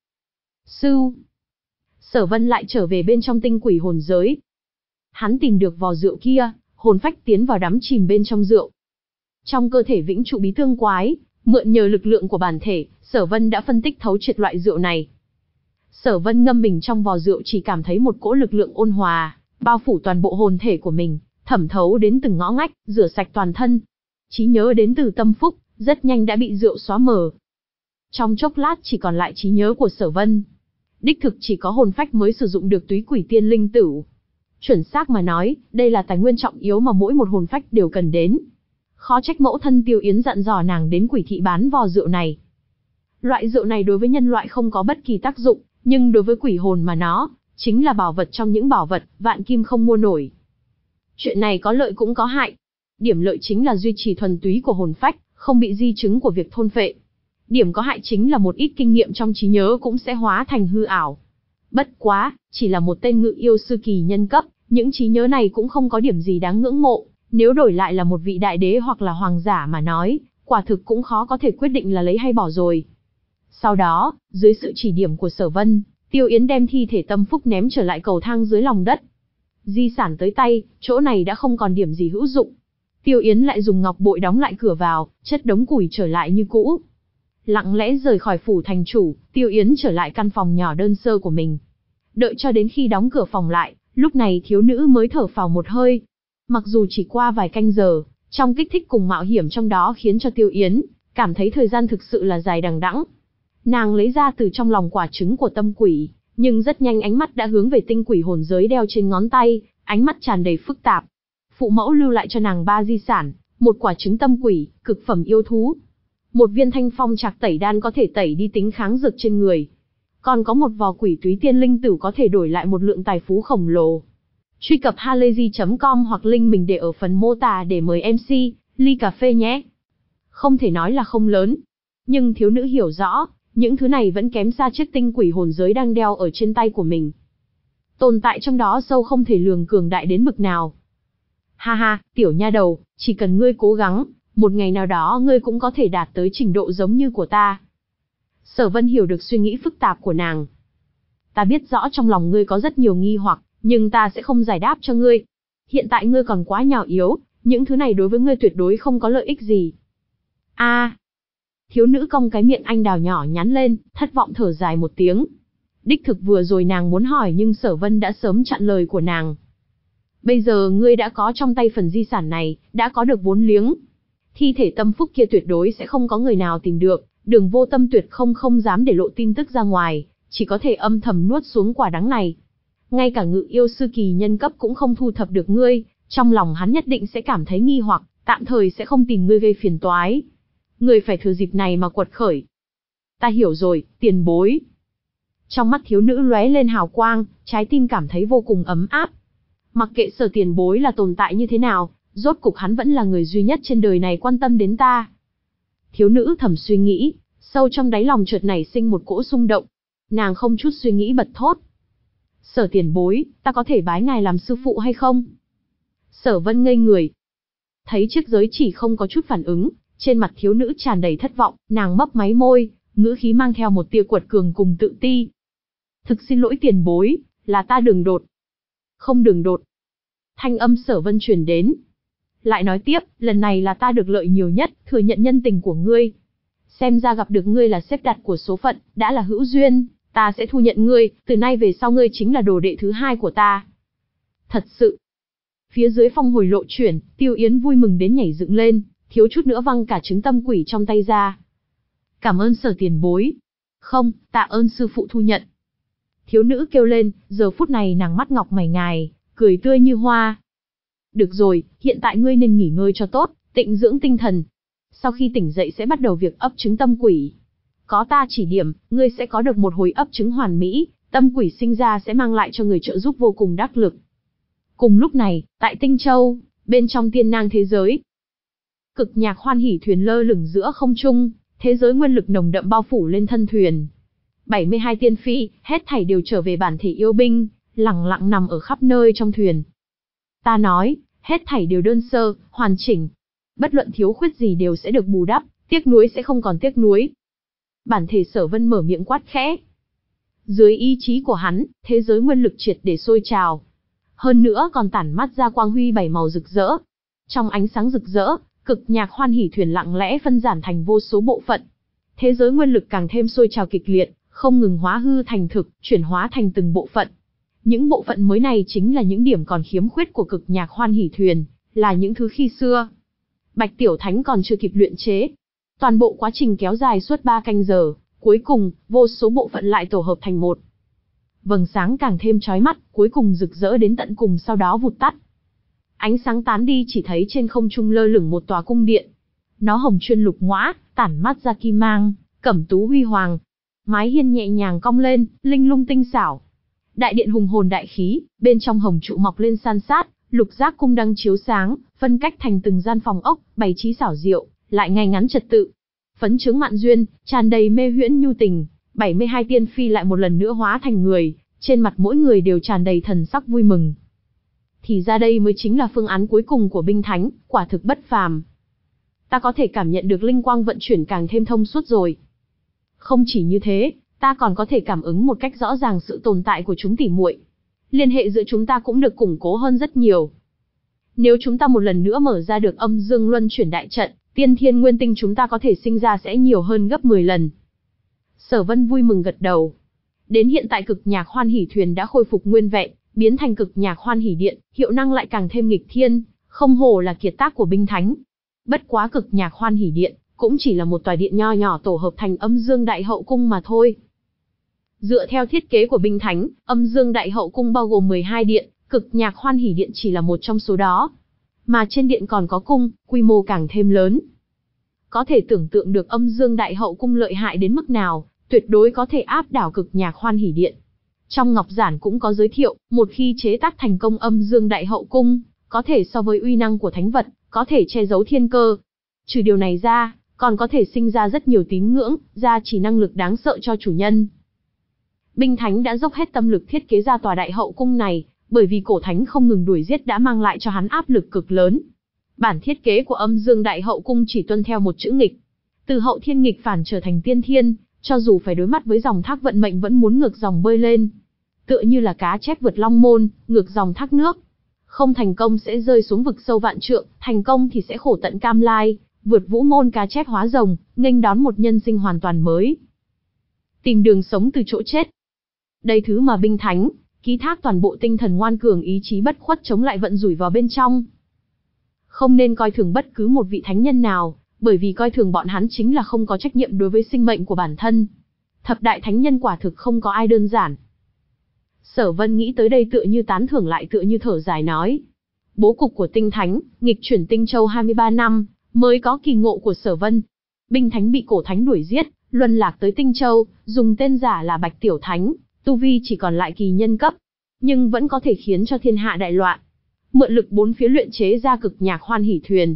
Sư Sở Vân lại trở về bên trong tinh quỷ hồn giới. Hắn tìm được vò rượu kia, hồn phách tiến vào đắm chìm bên trong rượu. Trong cơ thể vĩnh trụ bí tương quái, mượn nhờ lực lượng của bản thể, Sở Vân đã phân tích thấu triệt loại rượu này. Sở Vân ngâm mình trong vò rượu chỉ cảm thấy một cỗ lực lượng ôn hòa, bao phủ toàn bộ hồn thể của mình, thẩm thấu đến từng ngõ ngách, rửa sạch toàn thân. Trí nhớ đến từ Tâm Phúc, rất nhanh đã bị rượu xóa mờ. Trong chốc lát chỉ còn lại trí nhớ của Sở Vân. Đích thực chỉ có hồn phách mới sử dụng được túy quỷ tiên linh tử. Chuẩn xác mà nói, đây là tài nguyên trọng yếu mà mỗi một hồn phách đều cần đến. Khó trách mẫu thân Tiêu Yến dặn dò nàng đến Quỷ thị bán vò rượu này. Loại rượu này đối với nhân loại không có bất kỳ tác dụng, nhưng đối với quỷ hồn mà nó, chính là bảo vật trong những bảo vật, vạn kim không mua nổi. Chuyện này có lợi cũng có hại. Điểm lợi chính là duy trì thuần túy của hồn phách, không bị di chứng của việc thôn phệ. Điểm có hại chính là một ít kinh nghiệm trong trí nhớ cũng sẽ hóa thành hư ảo. Bất quá, chỉ là một tên ngự yêu sư kỳ nhân cấp, những trí nhớ này cũng không có điểm gì đáng ngưỡng mộ. Nếu đổi lại là một vị đại đế hoặc là hoàng giả mà nói, quả thực cũng khó có thể quyết định là lấy hay bỏ rồi. Sau đó, dưới sự chỉ điểm của Sở Vân, Tiêu Yến đem thi thể Tâm Phúc ném trở lại cầu thang dưới lòng đất. Di sản tới tay, chỗ này đã không còn điểm gì hữu dụng. Tiêu Yến lại dùng ngọc bội đóng lại cửa vào, chất đống củi trở lại như cũ. Lặng lẽ rời khỏi phủ thành chủ, Tiêu Yến trở lại căn phòng nhỏ đơn sơ của mình. Đợi cho đến khi đóng cửa phòng lại, lúc này thiếu nữ mới thở phào một hơi. Mặc dù chỉ qua vài canh giờ, trong kích thích cùng mạo hiểm trong đó khiến cho Tiêu Yến cảm thấy thời gian thực sự là dài đằng đẵng. Nàng lấy ra từ trong lòng quả trứng của tâm quỷ, nhưng rất nhanh ánh mắt đã hướng về tinh quỷ hồn giới đeo trên ngón tay, ánh mắt tràn đầy phức tạp. Phụ mẫu lưu lại cho nàng ba di sản, một quả trứng tâm quỷ, cực phẩm yêu thú, một viên thanh phong trạc tẩy đan có thể tẩy đi tính kháng dược trên người, còn có một vò quỷ túy tiên linh tử có thể đổi lại một lượng tài phú khổng lồ. Truy cập halayzi chấm com hoặc link mình để ở phần mô tả để mời em xê, ly cà phê nhé. Không thể nói là không lớn, nhưng thiếu nữ hiểu rõ, những thứ này vẫn kém xa chiếc tinh quỷ hồn giới đang đeo ở trên tay của mình. Tồn tại trong đó sâu không thể lường cường đại đến bực nào. Ha ha, tiểu nha đầu, chỉ cần ngươi cố gắng, một ngày nào đó ngươi cũng có thể đạt tới trình độ giống như của ta. Sở Vân hiểu được suy nghĩ phức tạp của nàng. Ta biết rõ trong lòng ngươi có rất nhiều nghi hoặc, nhưng ta sẽ không giải đáp cho ngươi. Hiện tại ngươi còn quá nhỏ yếu, những thứ này đối với ngươi tuyệt đối không có lợi ích gì. A. À, thiếu nữ cong cái miệng anh đào nhỏ nhắn lên, thất vọng thở dài một tiếng. Đích thực vừa rồi nàng muốn hỏi nhưng Sở Vân đã sớm chặn lời của nàng. Bây giờ ngươi đã có trong tay phần di sản này, đã có được vốn liếng. Thi thể Tâm Phúc kia tuyệt đối sẽ không có người nào tìm được, Đường Vô Tâm tuyệt không không dám để lộ tin tức ra ngoài, chỉ có thể âm thầm nuốt xuống quả đắng này. Ngay cả ngự yêu sư kỳ nhân cấp cũng không thu thập được ngươi, trong lòng hắn nhất định sẽ cảm thấy nghi hoặc, tạm thời sẽ không tìm ngươi gây phiền toái. Ngươi phải thừa dịp này mà quật khởi. Ta hiểu rồi, tiền bối. Trong mắt thiếu nữ lóe lên hào quang, trái tim cảm thấy vô cùng ấm áp. Mặc kệ Sở tiền bối là tồn tại như thế nào, rốt cục hắn vẫn là người duy nhất trên đời này quan tâm đến ta. Thiếu nữ thầm suy nghĩ, sâu trong đáy lòng chợt nảy sinh một cỗ xung động. Nàng không chút suy nghĩ bật thốt. Sở tiền bối, ta có thể bái ngài làm sư phụ hay không? Sở Vân ngây người. Thấy chiếc giới chỉ không có chút phản ứng, trên mặt thiếu nữ tràn đầy thất vọng, nàng mấp máy môi, ngữ khí mang theo một tia quật cường cùng tự ti. Thực xin lỗi tiền bối, là ta đường đột. Không đường đột. Thanh âm Sở Vân truyền đến. Lại nói tiếp, lần này là ta được lợi nhiều nhất, thừa nhận nhân tình của ngươi. Xem ra gặp được ngươi là xếp đặt của số phận, đã là hữu duyên, ta sẽ thu nhận ngươi, từ nay về sau ngươi chính là đồ đệ thứ hai của ta. Thật sự. Phía dưới phong hồi lộ chuyển, Tiêu Yến vui mừng đến nhảy dựng lên, thiếu chút nữa văng cả trứng tâm quỷ trong tay ra. Cảm ơn Sở tiền bối. Không, tạ ơn sư phụ thu nhận. Thiếu nữ kêu lên, giờ phút này nàng mắt ngọc mày ngài, cười tươi như hoa. Được rồi, hiện tại ngươi nên nghỉ ngơi cho tốt, tịnh dưỡng tinh thần. Sau khi tỉnh dậy sẽ bắt đầu việc ấp trứng tâm quỷ. Có ta chỉ điểm, ngươi sẽ có được một hồi ấp trứng hoàn mỹ, tâm quỷ sinh ra sẽ mang lại cho người trợ giúp vô cùng đắc lực. Cùng lúc này, tại Tinh Châu, bên trong tiên nang thế giới, cực nhạc hoan hỉ thuyền lơ lửng giữa không trung, thế giới nguyên lực nồng đậm bao phủ lên thân thuyền. bảy mươi hai tiên phi, hết thảy đều trở về bản thể yêu binh, lặng lặng nằm ở khắp nơi trong thuyền. Ta nói, hết thảy đều đơn sơ, hoàn chỉnh. Bất luận thiếu khuyết gì đều sẽ được bù đắp, tiếc nuối sẽ không còn tiếc nuối. Bản thể Sở Vân mở miệng quát khẽ. Dưới ý chí của hắn, thế giới nguyên lực triệt để sôi trào. Hơn nữa còn tản mát ra quang huy bảy màu rực rỡ. Trong ánh sáng rực rỡ, cực nhạc hoan hỉ thuyền lặng lẽ phân giải thành vô số bộ phận. Thế giới nguyên lực càng thêm sôi trào kịch liệt, không ngừng hóa hư thành thực, chuyển hóa thành từng bộ phận. Những bộ phận mới này chính là những điểm còn khiếm khuyết của cực nhạc hoan hỉ thuyền, là những thứ khi xưa Bạch Tiểu Thánh còn chưa kịp luyện chế. Toàn bộ quá trình kéo dài suốt ba canh giờ, cuối cùng, vô số bộ phận lại tổ hợp thành một. Vầng sáng càng thêm chói mắt, cuối cùng rực rỡ đến tận cùng sau đó vụt tắt. Ánh sáng tán đi chỉ thấy trên không trung lơ lửng một tòa cung điện. Nó hồng chuyên lục ngõa, tản mát ra kim mang, cẩm tú huy hoàng. Mái hiên nhẹ nhàng cong lên, linh lung tinh xảo. Đại điện hùng hồn đại khí, bên trong hồng trụ mọc lên san sát, lục giác cung đăng chiếu sáng, phân cách thành từng gian phòng ốc, bày trí xảo diệu, lại ngay ngắn trật tự. Phấn chướng mạn duyên, tràn đầy mê huyễn nhu tình, bảy mươi hai tiên phi lại một lần nữa hóa thành người, trên mặt mỗi người đều tràn đầy thần sắc vui mừng. Thì ra đây mới chính là phương án cuối cùng của binh thánh, quả thực bất phàm. Ta có thể cảm nhận được linh quang vận chuyển càng thêm thông suốt rồi. Không chỉ như thế, ta còn có thể cảm ứng một cách rõ ràng sự tồn tại của chúng tỉ muội. Liên hệ giữa chúng ta cũng được củng cố hơn rất nhiều. Nếu chúng ta một lần nữa mở ra được âm dương luân chuyển đại trận, tiên thiên nguyên tinh chúng ta có thể sinh ra sẽ nhiều hơn gấp mười lần. Sở Vân vui mừng gật đầu. Đến hiện tại cực nhạc hoan hỷ thuyền đã khôi phục nguyên vẹn, biến thành cực nhạc hoan hỷ điện, hiệu năng lại càng thêm nghịch thiên, không hổ là kiệt tác của binh thánh. Bất quá cực nhạc hoan hỷ điện, cũng chỉ là một tòa điện nho nhỏ tổ hợp thành âm dương đại hậu cung mà thôi. Dựa theo thiết kế của binh thánh, âm dương đại hậu cung bao gồm mười hai điện, cực nhạc hoan hỷ điện chỉ là một trong số đó. Mà trên điện còn có cung, quy mô càng thêm lớn. Có thể tưởng tượng được âm dương đại hậu cung lợi hại đến mức nào, tuyệt đối có thể áp đảo cực nhạc hoan hỷ điện. Trong ngọc giản cũng có giới thiệu, một khi chế tác thành công âm dương đại hậu cung, có thể so với uy năng của thánh vật, có thể che giấu thiên cơ. Trừ điều này ra, còn có thể sinh ra rất nhiều tín ngưỡng, gia trì năng lực đáng sợ cho chủ nhân. Binh thánh đã dốc hết tâm lực thiết kế ra tòa đại hậu cung này, bởi vì cổ thánh không ngừng đuổi giết đã mang lại cho hắn áp lực cực lớn. Bản thiết kế của âm dương đại hậu cung chỉ tuân theo một chữ nghịch. Từ hậu thiên nghịch phản trở thành tiên thiên, cho dù phải đối mặt với dòng thác vận mệnh vẫn muốn ngược dòng bơi lên. Tựa như là cá chép vượt long môn, ngược dòng thác nước. Không thành công sẽ rơi xuống vực sâu vạn trượng, thành công thì sẽ khổ tận cam lai, vượt vũ môn cá chép hóa rồng, nghênh đón một nhân sinh hoàn toàn mới. Tìm đường sống từ chỗ chết. Đây thứ mà binh thánh, ký thác toàn bộ tinh thần ngoan cường ý chí bất khuất chống lại vận rủi vào bên trong. Không nên coi thường bất cứ một vị thánh nhân nào, bởi vì coi thường bọn hắn chính là không có trách nhiệm đối với sinh mệnh của bản thân. Thập đại thánh nhân quả thực không có ai đơn giản. Sở Vân nghĩ tới đây tựa như tán thưởng lại tựa như thở dài nói. Bố cục của tinh thánh, nghịch chuyển tinh châu hai mươi ba năm, mới có kỳ ngộ của Sở Vân. Binh thánh bị cổ thánh đuổi giết, luân lạc tới tinh châu, dùng tên giả là Bạch Tiểu Thánh, tu vi chỉ còn lại kỳ nhân cấp, nhưng vẫn có thể khiến cho thiên hạ đại loạn. Mượn lực bốn phía luyện chế ra cực nhạc hoan hỷ thuyền.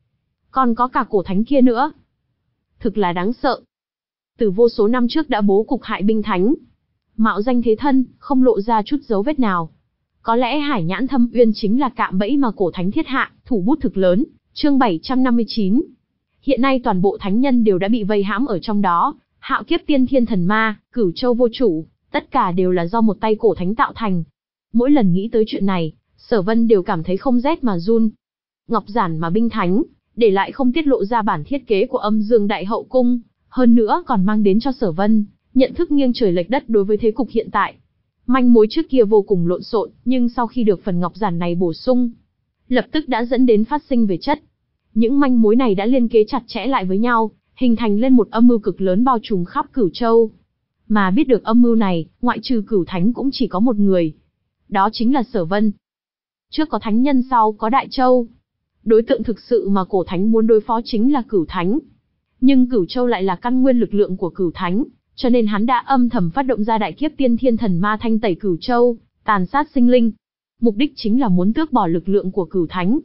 Còn có cả cổ thánh kia nữa. Thực là đáng sợ. Từ vô số năm trước đã bố cục hại binh thánh. Mạo danh thế thân, không lộ ra chút dấu vết nào. Có lẽ Hải Nhãn Thâm Uyên chính là cạm bẫy mà cổ thánh thiết hạ, thủ bút thực lớn, chương bảy trăm năm mươi chín. Hiện nay toàn bộ thánh nhân đều đã bị vây hãm ở trong đó, hạo kiếp tiên thiên thần ma, cửu châu vô chủ, tất cả đều là do một tay cổ thánh tạo thành. Mỗi lần nghĩ tới chuyện này, Sở Vân đều cảm thấy không rét mà run. Ngọc giản mà binh thánh để lại không tiết lộ ra bản thiết kế của âm dương đại hậu cung, hơn nữa còn mang đến cho Sở Vân nhận thức nghiêng trời lệch đất đối với thế cục hiện tại. Manh mối trước kia vô cùng lộn xộn, nhưng sau khi được phần ngọc giản này bổ sung, lập tức đã dẫn đến phát sinh về chất. Những manh mối này đã liên kế chặt chẽ lại với nhau, hình thành lên một âm mưu cực lớn bao trùm khắp Cửu Châu. Mà biết được âm mưu này, ngoại trừ Cửu Thánh cũng chỉ có một người. Đó chính là Sở Vân. Trước có thánh nhân sau có Đại Châu. Đối tượng thực sự mà cổ thánh muốn đối phó chính là Cửu Thánh. Nhưng Cửu Châu lại là căn nguyên lực lượng của Cửu Thánh, cho nên hắn đã âm thầm phát động ra đại kiếp tiên thiên thần ma thanh tẩy Cửu Châu, tàn sát sinh linh. Mục đích chính là muốn tước bỏ lực lượng của Cửu Thánh.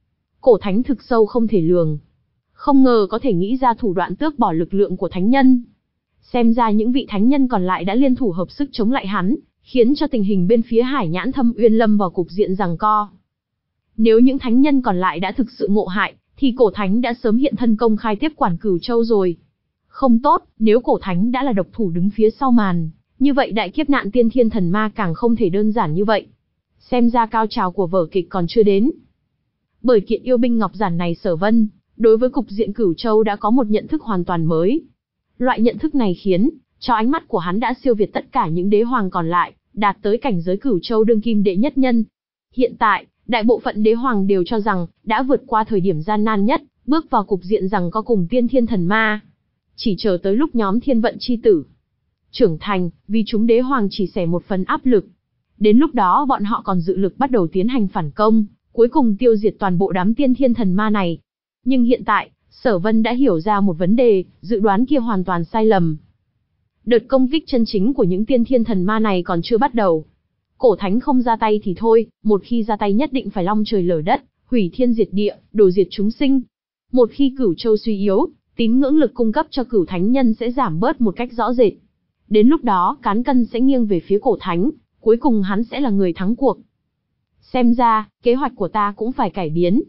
Cổ thánh thực sâu không thể lường. Không ngờ có thể nghĩ ra thủ đoạn tước bỏ lực lượng của thánh nhân. Xem ra những vị thánh nhân còn lại đã liên thủ hợp sức chống lại hắn, khiến cho tình hình bên phía Hải Nhãn Thâm Uyên lâm vào cục diện giằng co. Nếu những thánh nhân còn lại đã thực sự ngộ hại, thì cổ thánh đã sớm hiện thân công khai tiếp quản Cửu Châu rồi. Không tốt, nếu cổ thánh đã là độc thủ đứng phía sau màn, như vậy đại kiếp nạn tiên thiên thần ma càng không thể đơn giản như vậy. Xem ra cao trào của vở kịch còn chưa đến. Bởi kiện yêu binh ngọc giản này Sở Vân, đối với cục diện Cửu Châu đã có một nhận thức hoàn toàn mới. Loại nhận thức này khiến cho ánh mắt của hắn đã siêu việt tất cả những đế hoàng còn lại, đạt tới cảnh giới Cửu Châu đương kim đệ nhất nhân. Hiện tại, đại bộ phận đế hoàng đều cho rằng đã vượt qua thời điểm gian nan nhất, bước vào cục diện rằng có cùng tiên thiên thần ma. Chỉ chờ tới lúc nhóm thiên vận chi tử trưởng thành, vì chúng đế hoàng chỉ sẻ một phần áp lực. Đến lúc đó bọn họ còn dự lực bắt đầu tiến hành phản công, cuối cùng tiêu diệt toàn bộ đám tiên thiên thần ma này. Nhưng hiện tại, Sở Vân đã hiểu ra một vấn đề, dự đoán kia hoàn toàn sai lầm. Đợt công kích chân chính của những tiên thiên thần ma này còn chưa bắt đầu. Cổ thánh không ra tay thì thôi, một khi ra tay nhất định phải long trời lở đất, hủy thiên diệt địa, đổ diệt chúng sinh. Một khi Cửu Châu suy yếu, tín ngưỡng lực cung cấp cho Cửu Thánh Nhân sẽ giảm bớt một cách rõ rệt. Đến lúc đó, cán cân sẽ nghiêng về phía cổ thánh, cuối cùng hắn sẽ là người thắng cuộc. Xem ra, kế hoạch của ta cũng phải cải biến.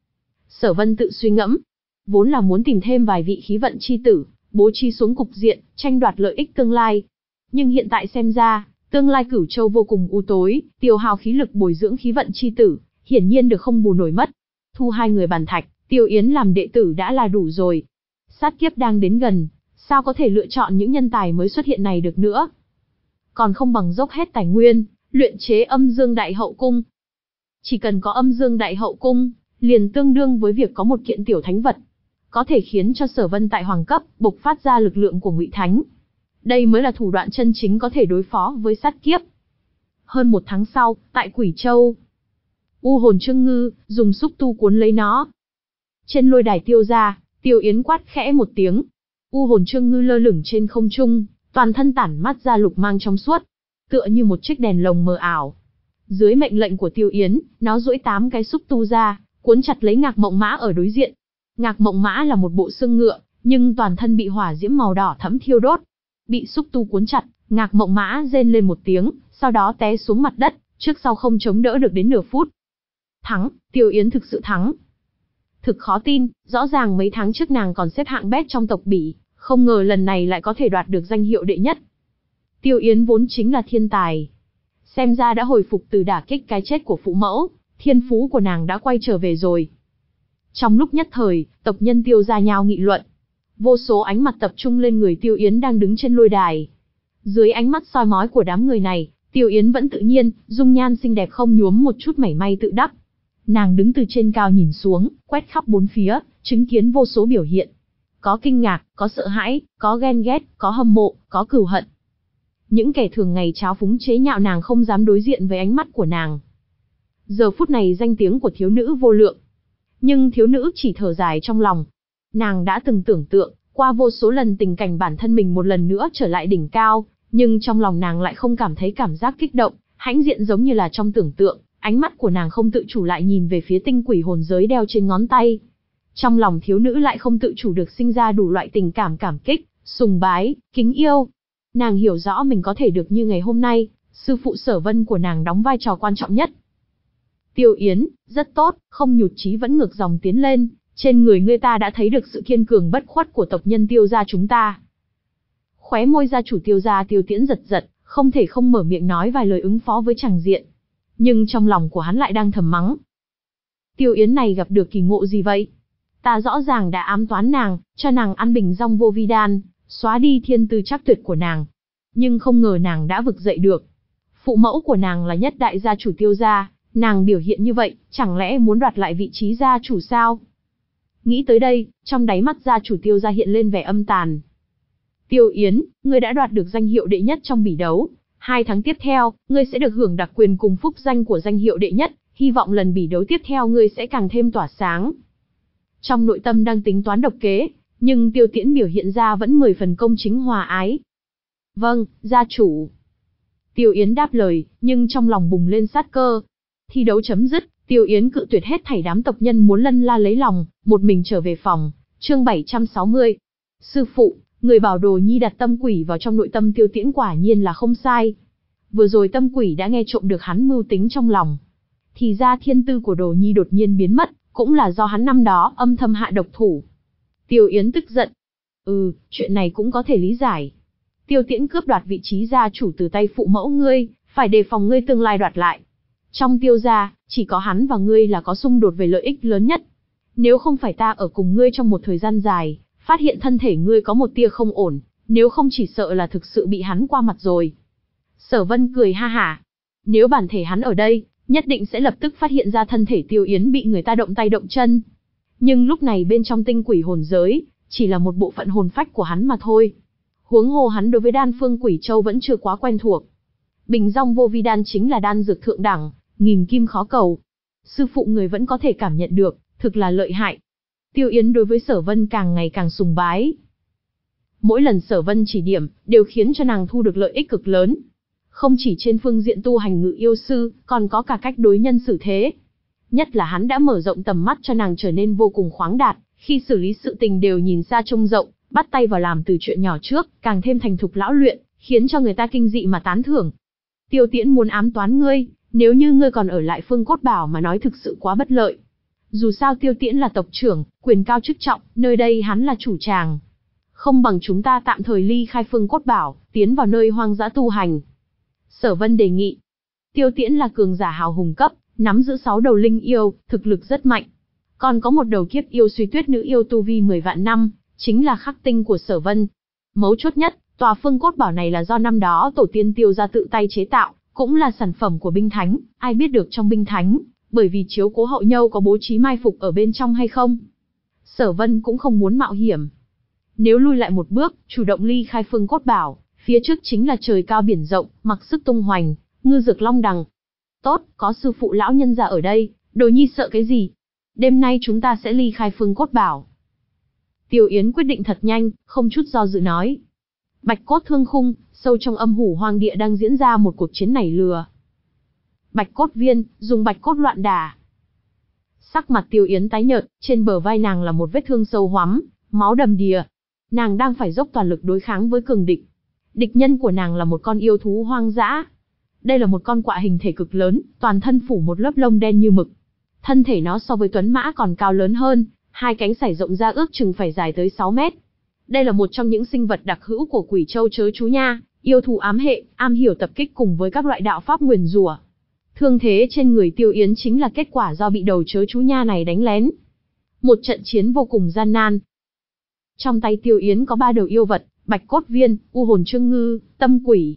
Sở Vân tự suy ngẫm, vốn là muốn tìm thêm vài vị khí vận chi tử, bố trí xuống cục diện, tranh đoạt lợi ích tương lai. Nhưng hiện tại xem ra, tương lai Cửu Châu vô cùng u tối, tiêu hao khí lực bồi dưỡng khí vận chi tử, hiển nhiên được không bù nổi mất. Thu hai người bàn thạch, Tiêu Yến làm đệ tử đã là đủ rồi. Sát kiếp đang đến gần, sao có thể lựa chọn những nhân tài mới xuất hiện này được nữa? Còn không bằng dốc hết tài nguyên, luyện chế Âm Dương Đại Hậu Cung. Chỉ cần có Âm Dương Đại Hậu Cung, liền tương đương với việc có một kiện tiểu thánh vật, có thể khiến cho Sở Vân tại hoàng cấp bộc phát ra lực lượng của Ngụy Thánh. Đây mới là thủ đoạn chân chính có thể đối phó với sát kiếp. Hơn một tháng sau, tại Quỷ Châu, U hồn Trương Ngư dùng xúc tu cuốn lấy nó. Trên lôi đài Tiêu gia, Tiêu Yến quát khẽ một tiếng, U hồn Trương Ngư lơ lửng trên không trung, toàn thân tản mắt ra lục mang trong suốt, tựa như một chiếc đèn lồng mờ ảo. Dưới mệnh lệnh của Tiêu Yến, nó duỗi tám cái xúc tu ra, cuốn chặt lấy Ngạc Mộng Mã ở đối diện. Ngạc Mộng Mã là một bộ xương ngựa, nhưng toàn thân bị hỏa diễm màu đỏ thẫm thiêu đốt. Bị xúc tu cuốn chặt, Ngạc Mộng Mã rên lên một tiếng, sau đó té xuống mặt đất, trước sau không chống đỡ được đến nửa phút. Thắng, Tiêu Yến thực sự thắng. Thực khó tin, rõ ràng mấy tháng trước nàng còn xếp hạng bét trong tộc Bỉ, không ngờ lần này lại có thể đoạt được danh hiệu đệ nhất. Tiêu Yến vốn chính là thiên tài. Xem ra đã hồi phục từ đả kích cái chết của phụ mẫu, thiên phú của nàng đã quay trở về rồi. Trong lúc nhất thời, tộc nhân Tiêu gia nhao nghị luận. Vô số ánh mặt tập trung lên người Tiêu Yến đang đứng trên lôi đài. Dưới ánh mắt soi mói của đám người này, Tiêu Yến vẫn tự nhiên, dung nhan xinh đẹp không nhuốm một chút mảy may tự đắc. Nàng đứng từ trên cao nhìn xuống, quét khắp bốn phía, chứng kiến vô số biểu hiện. Có kinh ngạc, có sợ hãi, có ghen ghét, có hâm mộ, có cừu hận. Những kẻ thường ngày tráo phúng chế nhạo nàng không dám đối diện với ánh mắt của nàng. Giờ phút này danh tiếng của thiếu nữ vô lượng. Nhưng thiếu nữ chỉ thở dài trong lòng. Nàng đã từng tưởng tượng, qua vô số lần tình cảnh bản thân mình một lần nữa trở lại đỉnh cao, nhưng trong lòng nàng lại không cảm thấy cảm giác kích động, hãnh diện giống như là trong tưởng tượng, ánh mắt của nàng không tự chủ lại nhìn về phía tinh quỷ hồn giới đeo trên ngón tay. Trong lòng thiếu nữ lại không tự chủ được sinh ra đủ loại tình cảm cảm kích, sùng bái, kính yêu. Nàng hiểu rõ mình có thể được như ngày hôm nay, sư phụ Sở Vân của nàng đóng vai trò quan trọng nhất. Tiêu Yến, rất tốt, không nhụt chí vẫn ngược dòng tiến lên, trên người ngươi ta đã thấy được sự kiên cường bất khuất của tộc nhân Tiêu gia chúng ta. Khóe môi gia chủ Tiêu gia Tiêu Tiễn giật giật, không thể không mở miệng nói vài lời ứng phó với chàng diện. Nhưng trong lòng của hắn lại đang thầm mắng. Tiêu Yến này gặp được kỳ ngộ gì vậy? Ta rõ ràng đã ám toán nàng, cho nàng ăn bình rong vô vi đan, xóa đi thiên tư chắc tuyệt của nàng. Nhưng không ngờ nàng đã vực dậy được. Phụ mẫu của nàng là nhất đại gia chủ Tiêu gia, nàng biểu hiện như vậy, chẳng lẽ muốn đoạt lại vị trí gia chủ sao? Nghĩ tới đây, trong đáy mắt gia chủ Tiêu gia hiện lên vẻ âm tàn. Tiêu Yến, ngươi đã đoạt được danh hiệu đệ nhất trong bỉ đấu. Hai tháng tiếp theo, ngươi sẽ được hưởng đặc quyền cùng phúc danh của danh hiệu đệ nhất, hy vọng lần bỉ đấu tiếp theo ngươi sẽ càng thêm tỏa sáng. Trong nội tâm đang tính toán độc kế, nhưng Tiêu Tiễn biểu hiện ra vẫn mười phần công chính hòa ái. Vâng, gia chủ. Tiêu Yến đáp lời, nhưng trong lòng bùng lên sát cơ. Thi đấu chấm dứt, Tiêu Yến cự tuyệt hết thảy đám tộc nhân muốn lân la lấy lòng, một mình trở về phòng. Chương bảy trăm sáu mươi. Sư phụ, người bảo Đồ Nhi đặt tâm quỷ vào trong nội tâm Tiêu Tiễn quả nhiên là không sai. Vừa rồi tâm quỷ đã nghe trộm được hắn mưu tính trong lòng. Thì ra thiên tư của Đồ Nhi đột nhiên biến mất, cũng là do hắn năm đó âm thầm hạ độc thủ. Tiêu Yến tức giận. Ừ, chuyện này cũng có thể lý giải. Tiêu Tiễn cướp đoạt vị trí gia chủ từ tay phụ mẫu ngươi, phải đề phòng ngươi tương lai đoạt lại. Trong Tiêu gia, chỉ có hắn và ngươi là có xung đột về lợi ích lớn nhất. Nếu không phải ta ở cùng ngươi trong một thời gian dài, phát hiện thân thể ngươi có một tia không ổn, nếu không chỉ sợ là thực sự bị hắn qua mặt rồi. Sở Vân cười ha hả. Nếu bản thể hắn ở đây, nhất định sẽ lập tức phát hiện ra thân thể Tiêu Yến bị người ta động tay động chân. Nhưng lúc này bên trong tinh quỷ hồn giới, chỉ là một bộ phận hồn phách của hắn mà thôi. Huống hồ hắn đối với đan phương Quỷ Châu vẫn chưa quá quen thuộc. Bình rong vô vi đan chính là đan dược thượng đẳng, nghìn kim khó cầu. Sư phụ người vẫn có thể cảm nhận được, thực là lợi hại. Tiêu Yến đối với Sở Vân càng ngày càng sùng bái. Mỗi lần Sở Vân chỉ điểm, đều khiến cho nàng thu được lợi ích cực lớn. Không chỉ trên phương diện tu hành ngự yêu sư, còn có cả cách đối nhân xử thế. Nhất là hắn đã mở rộng tầm mắt cho nàng trở nên vô cùng khoáng đạt, khi xử lý sự tình đều nhìn xa trông rộng, bắt tay vào làm từ chuyện nhỏ trước, càng thêm thành thục lão luyện, khiến cho người ta kinh dị mà tán thưởng. Tiêu Tiễn muốn ám toán ngươi, nếu như ngươi còn ở lại Phương Cốt Bảo mà nói thực sự quá bất lợi. Dù sao Tiêu Tiễn là tộc trưởng, quyền cao chức trọng, nơi đây hắn là chủ tràng. Không bằng chúng ta tạm thời ly khai Phương Cốt Bảo, tiến vào nơi hoang dã tu hành. Sở Vân đề nghị. Tiêu Tiễn là cường giả hào hùng cấp, nắm giữ sáu đầu linh yêu, thực lực rất mạnh. Còn có một đầu kiếp yêu Suy Tuyết nữ yêu tu vi mười vạn năm, chính là khắc tinh của Sở Vân. Mấu chốt nhất, tòa Phương Cốt Bảo này là do năm đó tổ tiên Tiêu gia tự tay chế tạo, cũng là sản phẩm của binh thánh, ai biết được trong binh thánh, bởi vì chiếu cố hậu nhâu có bố trí mai phục ở bên trong hay không. Sở Vân cũng không muốn mạo hiểm. Nếu lui lại một bước, chủ động ly khai Phương Cốt Bảo, phía trước chính là trời cao biển rộng, mặc sức tung hoành, ngư dược long đằng. Tốt, có sư phụ lão nhân già ở đây, đồ nhi sợ cái gì? Đêm nay chúng ta sẽ ly khai Phương Cốt Bảo. Tiêu Yến quyết định thật nhanh, không chút do dự nói. Bạch Cốt Thương Khung, sâu trong âm hủ hoang địa đang diễn ra một cuộc chiến nảy lừa. Bạch Cốt Viên, dùng bạch cốt loạn đả. Sắc mặt Tiêu Yến tái nhợt, trên bờ vai nàng là một vết thương sâu hoắm, máu đầm đìa. Nàng đang phải dốc toàn lực đối kháng với cường địch. Địch nhân của nàng là một con yêu thú hoang dã. Đây là một con quạ hình thể cực lớn, toàn thân phủ một lớp lông đen như mực. Thân thể nó so với tuấn mã còn cao lớn hơn, hai cánh sải rộng ra ước chừng phải dài tới sáu mét. Đây là một trong những sinh vật đặc hữu của Quỷ Châu Chớ Chú Nha, yêu thú ám hệ, am hiểu tập kích cùng với các loại đạo pháp nguyền rủa. Thương thế trên người Tiêu Yến chính là kết quả do bị đầu Chớ Chú Nha này đánh lén. Một trận chiến vô cùng gian nan. Trong tay Tiêu Yến có ba đầu yêu vật, Bạch Cốt Viên, U Hồn Trương Ngư, Tâm Quỷ.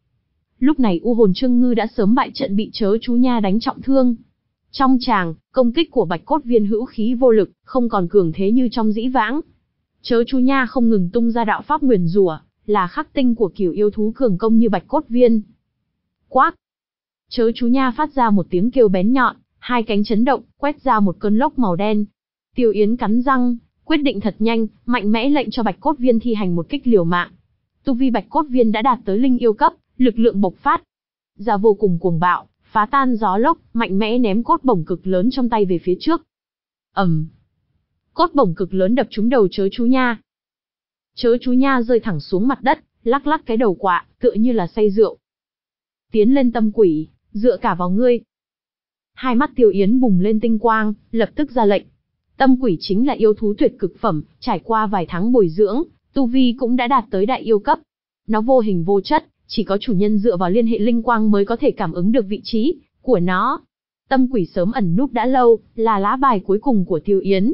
Lúc này U Hồn Trương Ngư đã sớm bại trận bị Chớ Chú Nha đánh trọng thương. Trong tràng, công kích của Bạch Cốt Viên hữu khí vô lực, không còn cường thế như trong dĩ vãng. Chớ Chú Nha không ngừng tung ra đạo pháp nguyền rủa, là khắc tinh của kiểu yêu thú cường công như Bạch Cốt Viên. Quát! Chớ Chú Nha phát ra một tiếng kêu bén nhọn, hai cánh chấn động, quét ra một cơn lốc màu đen. Tiêu Yến cắn răng, quyết định thật nhanh, mạnh mẽ lệnh cho Bạch Cốt Viên thi hành một kích liều mạng. Tu vi Bạch Cốt Viên đã đạt tới linh yêu cấp, lực lượng bộc phát ra vô cùng cuồng bạo, phá tan gió lốc, mạnh mẽ ném cốt bổng cực lớn trong tay về phía trước. ầm, cốt bổng cực lớn đập trúng đầu Chớ Chú Nha. Chớ Chú Nha rơi thẳng xuống mặt đất, lắc lắc cái đầu quạ, tựa như là say rượu. Tiến lên Tâm Quỷ, dựa cả vào ngươi. Hai mắt Tiêu Yến bùng lên tinh quang, lập tức ra lệnh. Tâm Quỷ chính là yêu thú tuyệt cực phẩm, trải qua vài tháng bồi dưỡng, tu vi cũng đã đạt tới đại yêu cấp. Nó vô hình vô chất, chỉ có chủ nhân dựa vào liên hệ linh quang mới có thể cảm ứng được vị trí của nó. Tâm Quỷ sớm ẩn núp đã lâu, là lá bài cuối cùng của Tiêu Yến.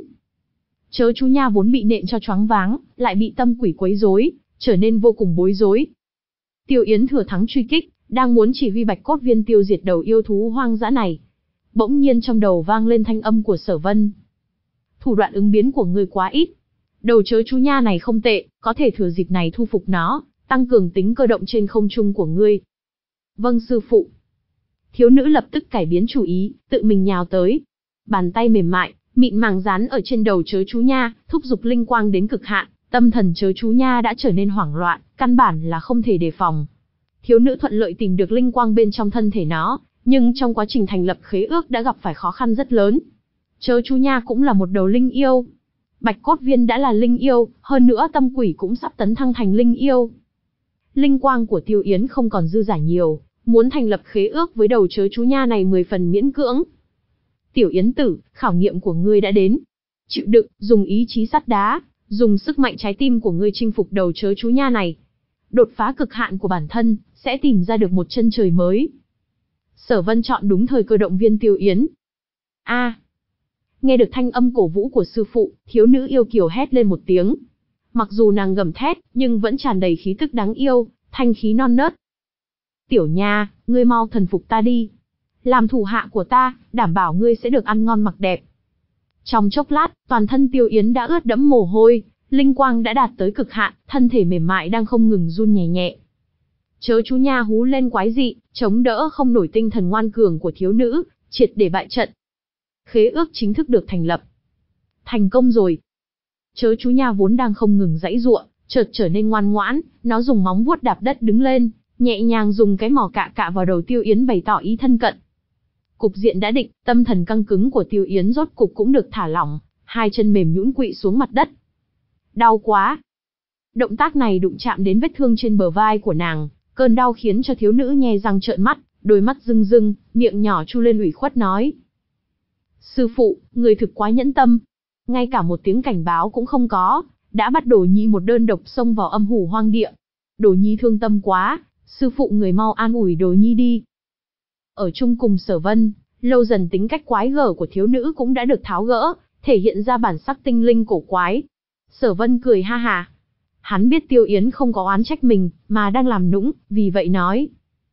Chớ Chú Nha vốn bị nện cho choáng váng, lại bị Tâm Quỷ quấy rối, trở nên vô cùng bối rối. Tiêu Yến thừa thắng truy kích, đang muốn chỉ huy Bạch Cốt Viên tiêu diệt đầu yêu thú hoang dã này. Bỗng nhiên trong đầu vang lên thanh âm của Sở Vân. Thủ đoạn ứng biến của ngươi quá ít. Đầu Chớ Chú Nha này không tệ, có thể thừa dịp này thu phục nó, tăng cường tính cơ động trên không trung của ngươi. Vâng sư phụ. Thiếu nữ lập tức cải biến chủ ý, tự mình nhào tới. Bàn tay mềm mại, mịn màng dán ở trên đầu Chớ Chú Nha, thúc giục linh quang đến cực hạn, tâm thần Chớ Chú Nha đã trở nên hoảng loạn, căn bản là không thể đề phòng. Thiếu nữ thuận lợi tìm được linh quang bên trong thân thể nó, nhưng trong quá trình thành lập khế ước đã gặp phải khó khăn rất lớn. Chớ Chú Nha cũng là một đầu linh yêu. Bạch Cốt Viên đã là linh yêu, hơn nữa Tâm Quỷ cũng sắp tấn thăng thành linh yêu. Linh quang của Tiêu Yến không còn dư giả nhiều, muốn thành lập khế ước với đầu Chớ Chú Nha này mười phần miễn cưỡng. Tiểu Yến tử, khảo nghiệm của ngươi đã đến. Chịu đựng, dùng ý chí sắt đá, dùng sức mạnh trái tim của ngươi chinh phục đầu Chớ Chú Nha này. Đột phá cực hạn của bản thân, sẽ tìm ra được một chân trời mới. Sở Vân chọn đúng thời cơ động viên Tiêu Yến. A! Nghe được thanh âm cổ vũ của sư phụ, thiếu nữ yêu kiều hét lên một tiếng. Mặc dù nàng gầm thét, nhưng vẫn tràn đầy khí tức đáng yêu, thanh khí non nớt. Tiểu Nha, ngươi mau thần phục ta đi. Làm thủ hạ của ta, đảm bảo ngươi sẽ được ăn ngon mặc đẹp. Trong chốc lát, toàn thân Tiêu Yến đã ướt đẫm mồ hôi, linh quang đã đạt tới cực hạn, thân thể mềm mại đang không ngừng run nhẹ nhẹ. Chớ Chú Nha hú lên quái dị, chống đỡ không nổi tinh thần ngoan cường của thiếu nữ, triệt để bại trận. Khế ước chính thức được thành lập. Thành công rồi. Chớ chú nha vốn đang không ngừng giãy giụa, chợt trở nên ngoan ngoãn, nó dùng móng vuốt đạp đất đứng lên, nhẹ nhàng dùng cái mỏ cạ cạ vào đầu Tiêu Yến bày tỏ ý thân cận. Cục diện đã định, tâm thần căng cứng của Tiêu Yến rốt cục cũng được thả lỏng, hai chân mềm nhũn quỵ xuống mặt đất. Đau quá. Động tác này đụng chạm đến vết thương trên bờ vai của nàng, cơn đau khiến cho thiếu nữ nhe răng trợn mắt, đôi mắt rưng rưng, miệng nhỏ chu lên ủy khuất nói. Sư phụ, người thực quá nhẫn tâm. Ngay cả một tiếng cảnh báo cũng không có, đã bắt Đồ Nhi một đơn độc xông vào âm hủ hoang địa. Đồ Nhi thương tâm quá, sư phụ người mau an ủi Đồ Nhi đi. Ở chung cùng Sở Vân, lâu dần tính cách quái gở của thiếu nữ cũng đã được tháo gỡ, thể hiện ra bản sắc tinh linh cổ quái. Sở Vân cười ha ha. Hắn biết Tiêu Yến không có oán trách mình, mà đang làm nũng, vì vậy nói.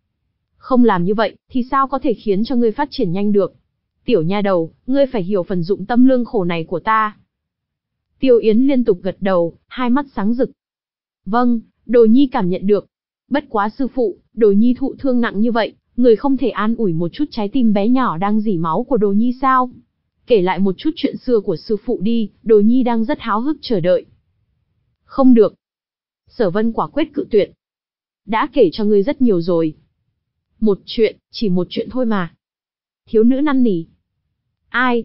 Không làm như vậy, thì sao có thể khiến cho ngươi phát triển nhanh được? Tiểu nha đầu, ngươi phải hiểu phần dụng tâm lương khổ này của ta. Tiêu Yến liên tục gật đầu, hai mắt sáng rực. Vâng, Đồ Nhi cảm nhận được. Bất quá sư phụ, Đồ Nhi thụ thương nặng như vậy, người không thể an ủi một chút trái tim bé nhỏ đang rỉ máu của Đồ Nhi sao? Kể lại một chút chuyện xưa của sư phụ đi, Đồ Nhi đang rất háo hức chờ đợi. Không được. Sở Vân quả quyết cự tuyệt. Đã kể cho ngươi rất nhiều rồi. Một chuyện, chỉ một chuyện thôi mà. Thiếu nữ năn nỉ. Ai?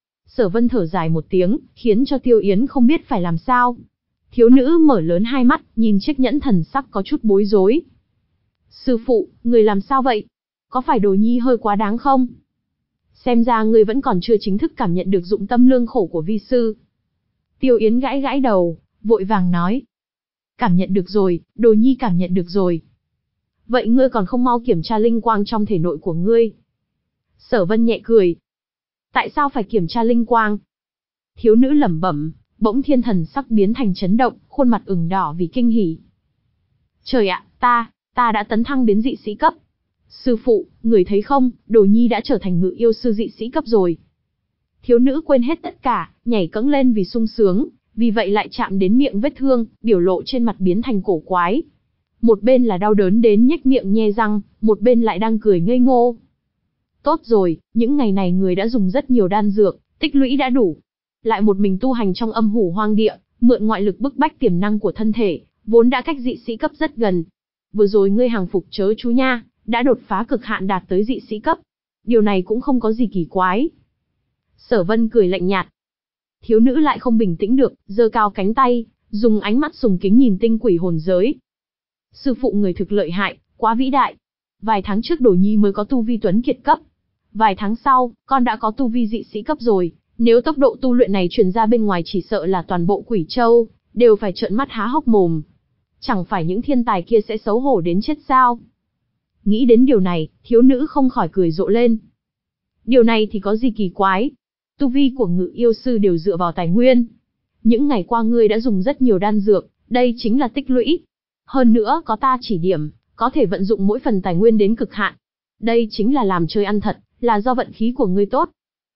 Sở Vân thở dài một tiếng, khiến cho Tiêu Yến không biết phải làm sao. Thiếu nữ mở lớn hai mắt, nhìn chiếc nhẫn thần sắc có chút bối rối. Sư phụ, người làm sao vậy? Có phải Đồ Nhi hơi quá đáng không? Xem ra người vẫn còn chưa chính thức cảm nhận được dụng tâm lương khổ của vi sư. Tiêu Yến gãi gãi đầu, vội vàng nói. Cảm nhận được rồi, Đồ Nhi cảm nhận được rồi. Vậy ngươi còn không mau kiểm tra linh quang trong thể nội của ngươi? Sở Vân nhẹ cười. Tại sao phải kiểm tra linh quang? Thiếu nữ lẩm bẩm, bỗng thiên thần sắc biến thành chấn động, khuôn mặt ửng đỏ vì kinh hỉ. Trời ạ, ta, ta đã tấn thăng đến dị sĩ cấp. Sư phụ, người thấy không, Đồ Nhi đã trở thành ngự yêu sư dị sĩ cấp rồi. Thiếu nữ quên hết tất cả, nhảy cẫng lên vì sung sướng, vì vậy lại chạm đến miệng vết thương, biểu lộ trên mặt biến thành cổ quái. Một bên là đau đớn đến nhếch miệng nhe răng, một bên lại đang cười ngây ngô. Tốt rồi, những ngày này người đã dùng rất nhiều đan dược, tích lũy đã đủ. Lại một mình tu hành trong âm hủ hoang địa, mượn ngoại lực bức bách tiềm năng của thân thể, vốn đã cách dị sĩ cấp rất gần. Vừa rồi ngươi hàng phục chớ chú nha, đã đột phá cực hạn đạt tới dị sĩ cấp. Điều này cũng không có gì kỳ quái. Sở Vân cười lạnh nhạt. Thiếu nữ lại không bình tĩnh được, giơ cao cánh tay, dùng ánh mắt sùng kính nhìn tinh quỷ hồn giới. Sư phụ người thực lợi hại, quá vĩ đại. Vài tháng trước Đồ Nhi mới có tu vi tuấn kiệt cấp. Vài tháng sau, con đã có tu vi dị sĩ cấp rồi. Nếu tốc độ tu luyện này truyền ra bên ngoài chỉ sợ là toàn bộ Quỷ Châu đều phải trợn mắt há hốc mồm. Chẳng phải những thiên tài kia sẽ xấu hổ đến chết sao? Nghĩ đến điều này, thiếu nữ không khỏi cười rộ lên. Điều này thì có gì kỳ quái? Tu vi của ngự yêu sư đều dựa vào tài nguyên. Những ngày qua ngươi đã dùng rất nhiều đan dược, đây chính là tích lũy. Hơn nữa có ta chỉ điểm, có thể vận dụng mỗi phần tài nguyên đến cực hạn. Đây chính là làm chơi ăn thật, là do vận khí của ngươi tốt.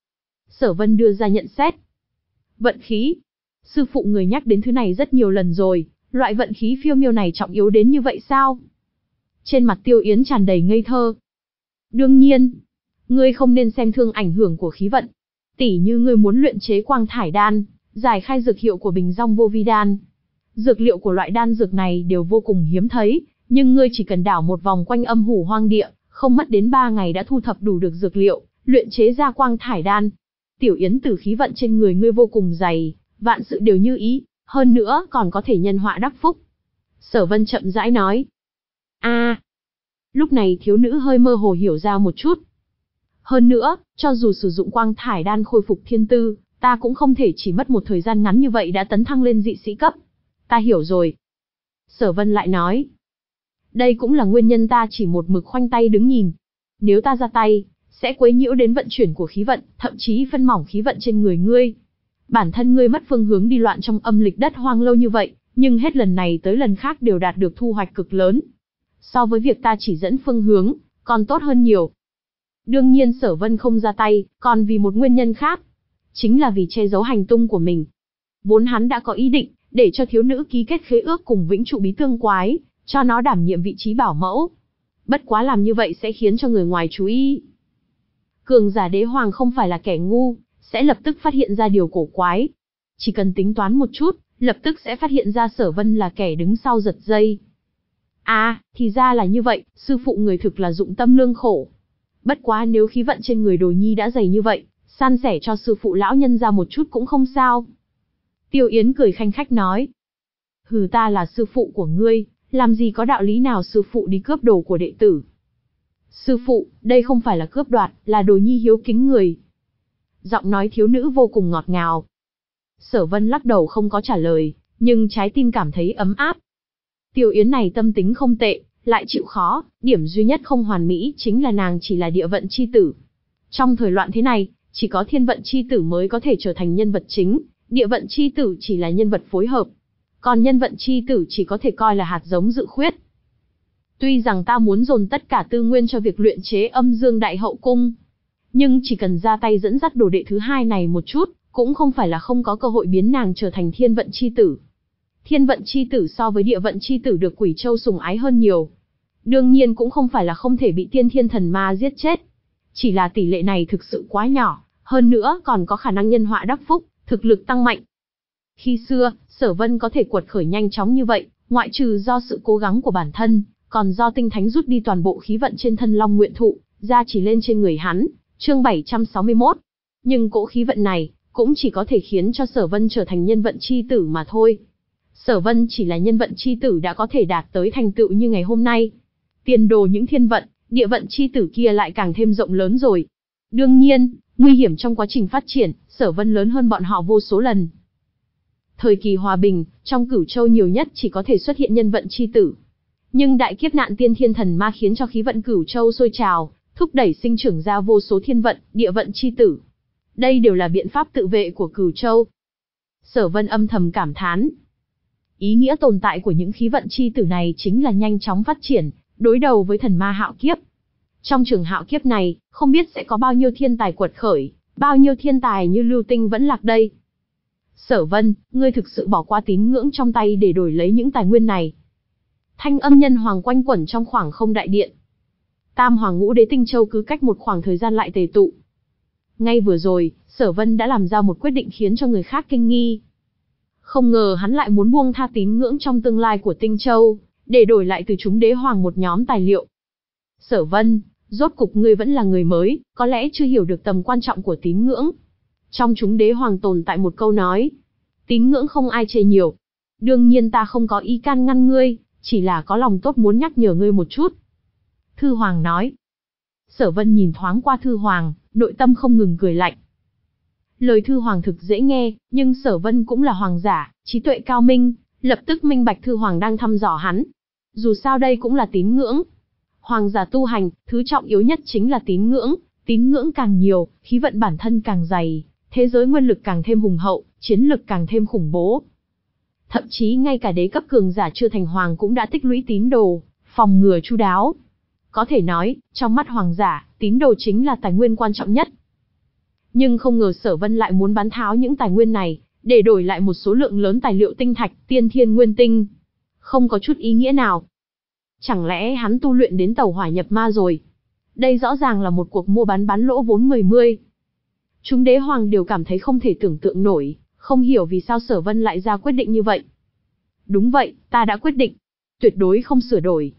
Sở Vân đưa ra nhận xét. Vận khí? Sư phụ người nhắc đến thứ này rất nhiều lần rồi, loại vận khí phiêu miêu này trọng yếu đến như vậy sao? Trên mặt Tiêu Yến tràn đầy ngây thơ. Đương nhiên, ngươi không nên xem thương ảnh hưởng của khí vận. Tỉ như ngươi muốn luyện chế quang thải đan, giải khai dược hiệu của bình rong vô vi đan. Dược liệu của loại đan dược này đều vô cùng hiếm thấy, nhưng ngươi chỉ cần đảo một vòng quanh âm hủ hoang địa, không mất đến ba ngày đã thu thập đủ được dược liệu, luyện chế ra quang thải đan. Tiểu Yến tử khí vận trên người ngươi vô cùng dày, vạn sự đều như ý, hơn nữa còn có thể nhân họa đắc phúc. Sở Vân chậm rãi nói. A. À, lúc này thiếu nữ hơi mơ hồ hiểu ra một chút. Hơn nữa, cho dù sử dụng quang thải đan khôi phục thiên tư, ta cũng không thể chỉ mất một thời gian ngắn như vậy đã tấn thăng lên dị sĩ cấp. Ta hiểu rồi. Sở Vân lại nói. Đây cũng là nguyên nhân ta chỉ một mực khoanh tay đứng nhìn. Nếu ta ra tay, sẽ quấy nhiễu đến vận chuyển của khí vận, thậm chí phân mỏng khí vận trên người ngươi. Bản thân ngươi mất phương hướng đi loạn trong âm lịch đất hoang lâu như vậy, nhưng hết lần này tới lần khác đều đạt được thu hoạch cực lớn. So với việc ta chỉ dẫn phương hướng, còn tốt hơn nhiều. Đương nhiên Sở Vân không ra tay, còn vì một nguyên nhân khác. Chính là vì che giấu hành tung của mình. Vốn hắn đã có ý định, để cho thiếu nữ ký kết khế ước cùng Vĩnh Trụ Bí Tương Quái, cho nó đảm nhiệm vị trí bảo mẫu. Bất quá làm như vậy sẽ khiến cho người ngoài chú ý. Cường giả đế hoàng không phải là kẻ ngu, sẽ lập tức phát hiện ra điều cổ quái. Chỉ cần tính toán một chút, lập tức sẽ phát hiện ra Sở Vân là kẻ đứng sau giật dây. À, thì ra là như vậy, sư phụ người thực là dụng tâm lương khổ. Bất quá nếu khí vận trên người Đồ Nhi đã dày như vậy, san sẻ cho sư phụ lão nhân ra một chút cũng không sao. Tiêu Yến cười khanh khách nói. Hừ, ta là sư phụ của ngươi, làm gì có đạo lý nào sư phụ đi cướp đồ của đệ tử. Sư phụ, đây không phải là cướp đoạt, là Đồ Nhi hiếu kính người. Giọng nói thiếu nữ vô cùng ngọt ngào. Sở Vân lắc đầu không có trả lời, nhưng trái tim cảm thấy ấm áp. Tiêu Yến này tâm tính không tệ, lại chịu khó, điểm duy nhất không hoàn mỹ chính là nàng chỉ là địa vận chi tử. Trong thời loạn thế này, chỉ có thiên vận chi tử mới có thể trở thành nhân vật chính, địa vận chi tử chỉ là nhân vật phối hợp. Còn nhân vận chi tử chỉ có thể coi là hạt giống dự khuyết. Tuy rằng ta muốn dồn tất cả tư nguyên cho việc luyện chế âm dương đại hậu cung, nhưng chỉ cần ra tay dẫn dắt đồ đệ thứ hai này một chút, cũng không phải là không có cơ hội biến nàng trở thành thiên vận chi tử. Thiên vận chi tử so với địa vận chi tử được Quỷ Châu sủng ái hơn nhiều. Đương nhiên cũng không phải là không thể bị tiên thiên thần ma giết chết. Chỉ là tỷ lệ này thực sự quá nhỏ, hơn nữa còn có khả năng nhân họa đắc phúc, thực lực tăng mạnh. Khi xưa, Sở Vân có thể quật khởi nhanh chóng như vậy, ngoại trừ do sự cố gắng của bản thân, còn do tinh thánh rút đi toàn bộ khí vận trên thân Long Nguyện Thụ, ra chỉ lên trên người hắn. Chương bảy trăm sáu mươi mốt. Nhưng cỗ khí vận này cũng chỉ có thể khiến cho Sở Vân trở thành nhân vận chi tử mà thôi. Sở Vân chỉ là nhân vận chi tử đã có thể đạt tới thành tựu như ngày hôm nay. Tiền đồ những thiên vận, địa vận chi tử kia lại càng thêm rộng lớn rồi. Đương nhiên, nguy hiểm trong quá trình phát triển, Sở Vân lớn hơn bọn họ vô số lần. Thời kỳ hòa bình, trong Cửu Châu nhiều nhất chỉ có thể xuất hiện nhân vận chi tử. Nhưng đại kiếp nạn tiên thiên thần ma khiến cho khí vận Cửu Châu sôi trào, thúc đẩy sinh trưởng ra vô số thiên vận, địa vận chi tử. Đây đều là biện pháp tự vệ của Cửu Châu. Sở Vân âm thầm cảm thán. Ý nghĩa tồn tại của những khí vận chi tử này chính là nhanh chóng phát triển, đối đầu với thần ma hạo kiếp. Trong trường hạo kiếp này, không biết sẽ có bao nhiêu thiên tài quật khởi, bao nhiêu thiên tài như lưu tinh vẫn lạc đây. Sở Vân, ngươi thực sự bỏ qua tín ngưỡng trong tay để đổi lấy những tài nguyên này. Thanh âm nhân hoàng quanh quẩn trong khoảng không đại điện. Tam hoàng ngũ đế tinh châu cứ cách một khoảng thời gian lại tề tụ. Ngay vừa rồi, Sở Vân đã làm ra một quyết định khiến cho người khác kinh nghi. Không ngờ hắn lại muốn buông tha tín ngưỡng trong tương lai của Tinh Châu, để đổi lại từ chúng đế hoàng một nhóm tài liệu. Sở Vân, rốt cục ngươi vẫn là người mới, có lẽ chưa hiểu được tầm quan trọng của tín ngưỡng. Trong chúng đế hoàng tồn tại một câu nói, tín ngưỡng không ai chê nhiều. Đương nhiên ta không có ý can ngăn ngươi, chỉ là có lòng tốt muốn nhắc nhở ngươi một chút. Thư hoàng nói. Sở Vân nhìn thoáng qua Thư hoàng, nội tâm không ngừng cười lạnh. Lời Thư hoàng thực dễ nghe, nhưng Sở Vân cũng là hoàng giả, trí tuệ cao minh, lập tức minh bạch Thư hoàng đang thăm dò hắn. Dù sao đây cũng là tín ngưỡng. Hoàng giả tu hành, thứ trọng yếu nhất chính là tín ngưỡng, tín ngưỡng càng nhiều, khí vận bản thân càng dày, thế giới nguyên lực càng thêm hùng hậu, chiến lực càng thêm khủng bố. Thậm chí ngay cả đế cấp cường giả chưa thành hoàng cũng đã tích lũy tín đồ, phòng ngừa chu đáo. Có thể nói, trong mắt hoàng giả, tín đồ chính là tài nguyên quan trọng nhất. Nhưng không ngờ Sở Vân lại muốn bán tháo những tài nguyên này, để đổi lại một số lượng lớn tài liệu tinh thạch, tiên thiên nguyên tinh. Không có chút ý nghĩa nào. Chẳng lẽ hắn tu luyện đến tẩu hỏa nhập ma rồi? Đây rõ ràng là một cuộc mua bán bán lỗ vốn mười mươi. Chúng đế hoàng đều cảm thấy không thể tưởng tượng nổi, không hiểu vì sao Sở Vân lại ra quyết định như vậy. Đúng vậy, ta đã quyết định. Tuyệt đối không sửa đổi.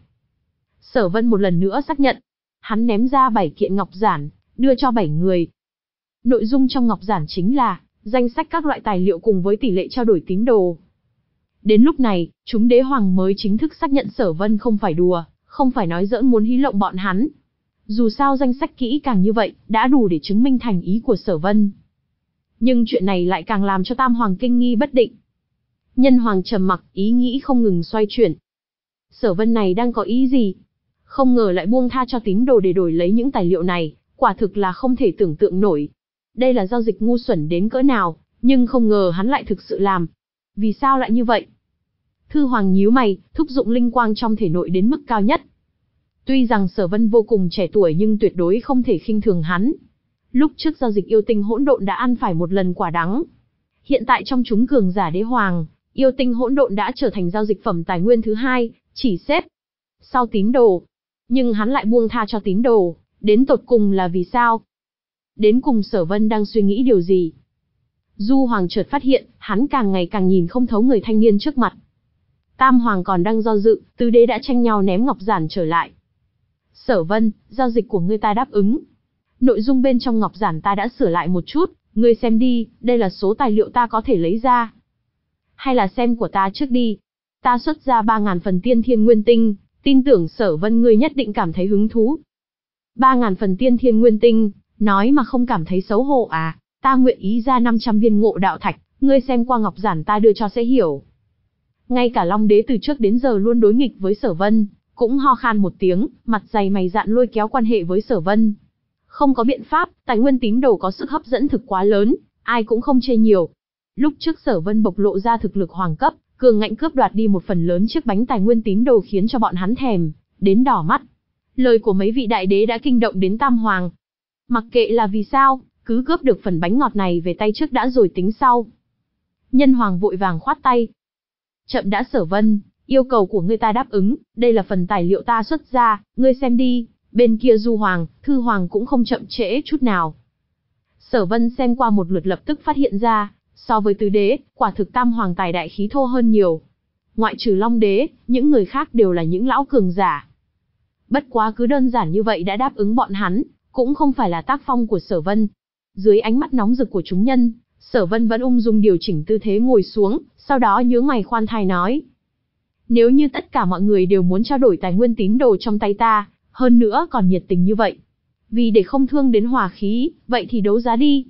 Sở Vân một lần nữa xác nhận. Hắn ném ra bảy kiện ngọc giản, đưa cho bảy người. Nội dung trong ngọc giản chính là danh sách các loại tài liệu cùng với tỷ lệ trao đổi tín đồ. Đến lúc này, chúng đế hoàng mới chính thức xác nhận Sở Vân không phải đùa, không phải nói giỡn muốn hí lộng bọn hắn. Dù sao danh sách kỹ càng như vậy, đã đủ để chứng minh thành ý của Sở Vân. Nhưng chuyện này lại càng làm cho Tam Hoàng kinh nghi bất định. Nhân Hoàng trầm mặc, ý nghĩ không ngừng xoay chuyển. Sở Vân này đang có ý gì? Không ngờ lại buông tha cho tín đồ để đổi lấy những tài liệu này, quả thực là không thể tưởng tượng nổi. Đây là giao dịch ngu xuẩn đến cỡ nào, nhưng không ngờ hắn lại thực sự làm. Vì sao lại như vậy? Thư Hoàng nhíu mày, thúc dụng linh quang trong thể nội đến mức cao nhất. Tuy rằng Sở Vân vô cùng trẻ tuổi nhưng tuyệt đối không thể khinh thường hắn. Lúc trước giao dịch yêu tinh hỗn độn đã ăn phải một lần quả đắng. Hiện tại trong chúng cường giả đế hoàng, yêu tinh hỗn độn đã trở thành giao dịch phẩm tài nguyên thứ hai, chỉ xếp sau tín đồ. Nhưng hắn lại buông tha cho tín đồ, đến tột cùng là vì sao? Đến cùng Sở Vân đang suy nghĩ điều gì? Du Hoàng chợt phát hiện, hắn càng ngày càng nhìn không thấu người thanh niên trước mặt. Tam Hoàng còn đang do dự, tứ đế đã tranh nhau ném ngọc giản trở lại. Sở Vân, giao dịch của ngươi ta đáp ứng. Nội dung bên trong ngọc giản ta đã sửa lại một chút, ngươi xem đi, đây là số tài liệu ta có thể lấy ra. Hay là xem của ta trước đi. Ta xuất ra ba ngàn phần tiên thiên nguyên tinh, tin tưởng Sở Vân ngươi nhất định cảm thấy hứng thú. Ba ngàn phần tiên thiên nguyên tinh, nói mà không cảm thấy xấu hổ à, ta nguyện ý ra năm trăm viên ngộ đạo thạch, ngươi xem qua ngọc giản ta đưa cho sẽ hiểu. Ngay cả Long Đế từ trước đến giờ luôn đối nghịch với Sở Vân, cũng ho khan một tiếng, mặt dày mày dạn lôi kéo quan hệ với Sở Vân. Không có biện pháp, tài nguyên tín đồ có sức hấp dẫn thực quá lớn, ai cũng không chê nhiều. Lúc trước Sở Vân bộc lộ ra thực lực hoàng cấp, cường ngạnh cướp đoạt đi một phần lớn chiếc bánh tài nguyên tín đồ khiến cho bọn hắn thèm đến đỏ mắt. Lời của mấy vị đại đế đã kinh động đến Tam Hoàng. Mặc kệ là vì sao, cứ cướp được phần bánh ngọt này về tay trước đã rồi tính sau. Nhân Hoàng vội vàng khoát tay. Chậm đã Sở Vân, yêu cầu của ngươi ta đáp ứng, đây là phần tài liệu ta xuất ra, ngươi xem đi. Bên kia Du Hoàng, Thư Hoàng cũng không chậm trễ chút nào. Sở Vân xem qua một lượt lập tức phát hiện ra, so với tứ đế, quả thực Tam Hoàng tài đại khí thô hơn nhiều. Ngoại trừ Long Đế, những người khác đều là những lão cường giả. Bất quá cứ đơn giản như vậy đã đáp ứng bọn hắn, cũng không phải là tác phong của Sở Vân. Dưới ánh mắt nóng rực của chúng nhân, Sở Vân vẫn ung dung điều chỉnh tư thế ngồi xuống, sau đó nhướng mày khoan thai nói. Nếu như tất cả mọi người đều muốn trao đổi tài nguyên tín đồ trong tay ta, hơn nữa còn nhiệt tình như vậy, vì để không thương đến hòa khí, vậy thì đấu giá đi.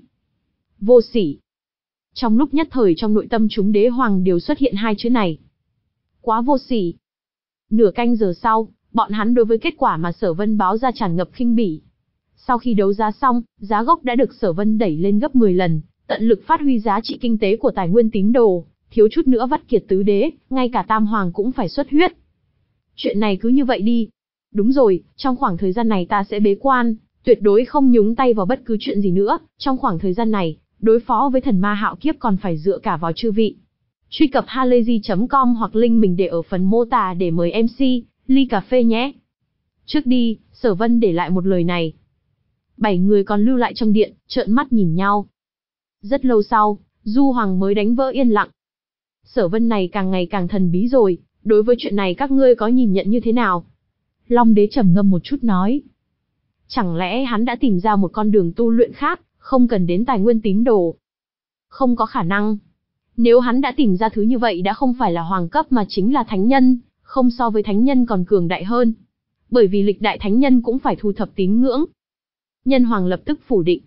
Vô sỉ. Trong lúc nhất thời trong nội tâm chúng đế hoàng đều xuất hiện hai chữ này. Quá vô sỉ. Nửa canh giờ sau, bọn hắn đối với kết quả mà Sở Vân báo ra tràn ngập khinh bỉ. Sau khi đấu giá xong, giá gốc đã được Sở Vân đẩy lên gấp mười lần, tận lực phát huy giá trị kinh tế của tài nguyên tín đồ, thiếu chút nữa vắt kiệt tứ đế, ngay cả Tam Hoàng cũng phải xuất huyết. Chuyện này cứ như vậy đi. Đúng rồi, trong khoảng thời gian này ta sẽ bế quan, tuyệt đối không nhúng tay vào bất cứ chuyện gì nữa, trong khoảng thời gian này, đối phó với thần ma hạo kiếp còn phải dựa cả vào chư vị. Truy cập halayzi chấm com hoặc link mình để ở phần mô tả để mời em xê, ly cà phê nhé. Trước đi, Sở Vân để lại một lời này. Bảy người còn lưu lại trong điện, trợn mắt nhìn nhau. Rất lâu sau, Du Hoàng mới đánh vỡ yên lặng. Sở Vân này càng ngày càng thần bí rồi, đối với chuyện này các ngươi có nhìn nhận như thế nào? Long Đế trầm ngâm một chút nói. Chẳng lẽ hắn đã tìm ra một con đường tu luyện khác, không cần đến tài nguyên tín đồ? Không có khả năng. Nếu hắn đã tìm ra thứ như vậy đã không phải là hoàng cấp mà chính là thánh nhân, không so với thánh nhân còn cường đại hơn. Bởi vì lịch đại thánh nhân cũng phải thu thập tín ngưỡng. Nhân Hoàng lập tức phủ định.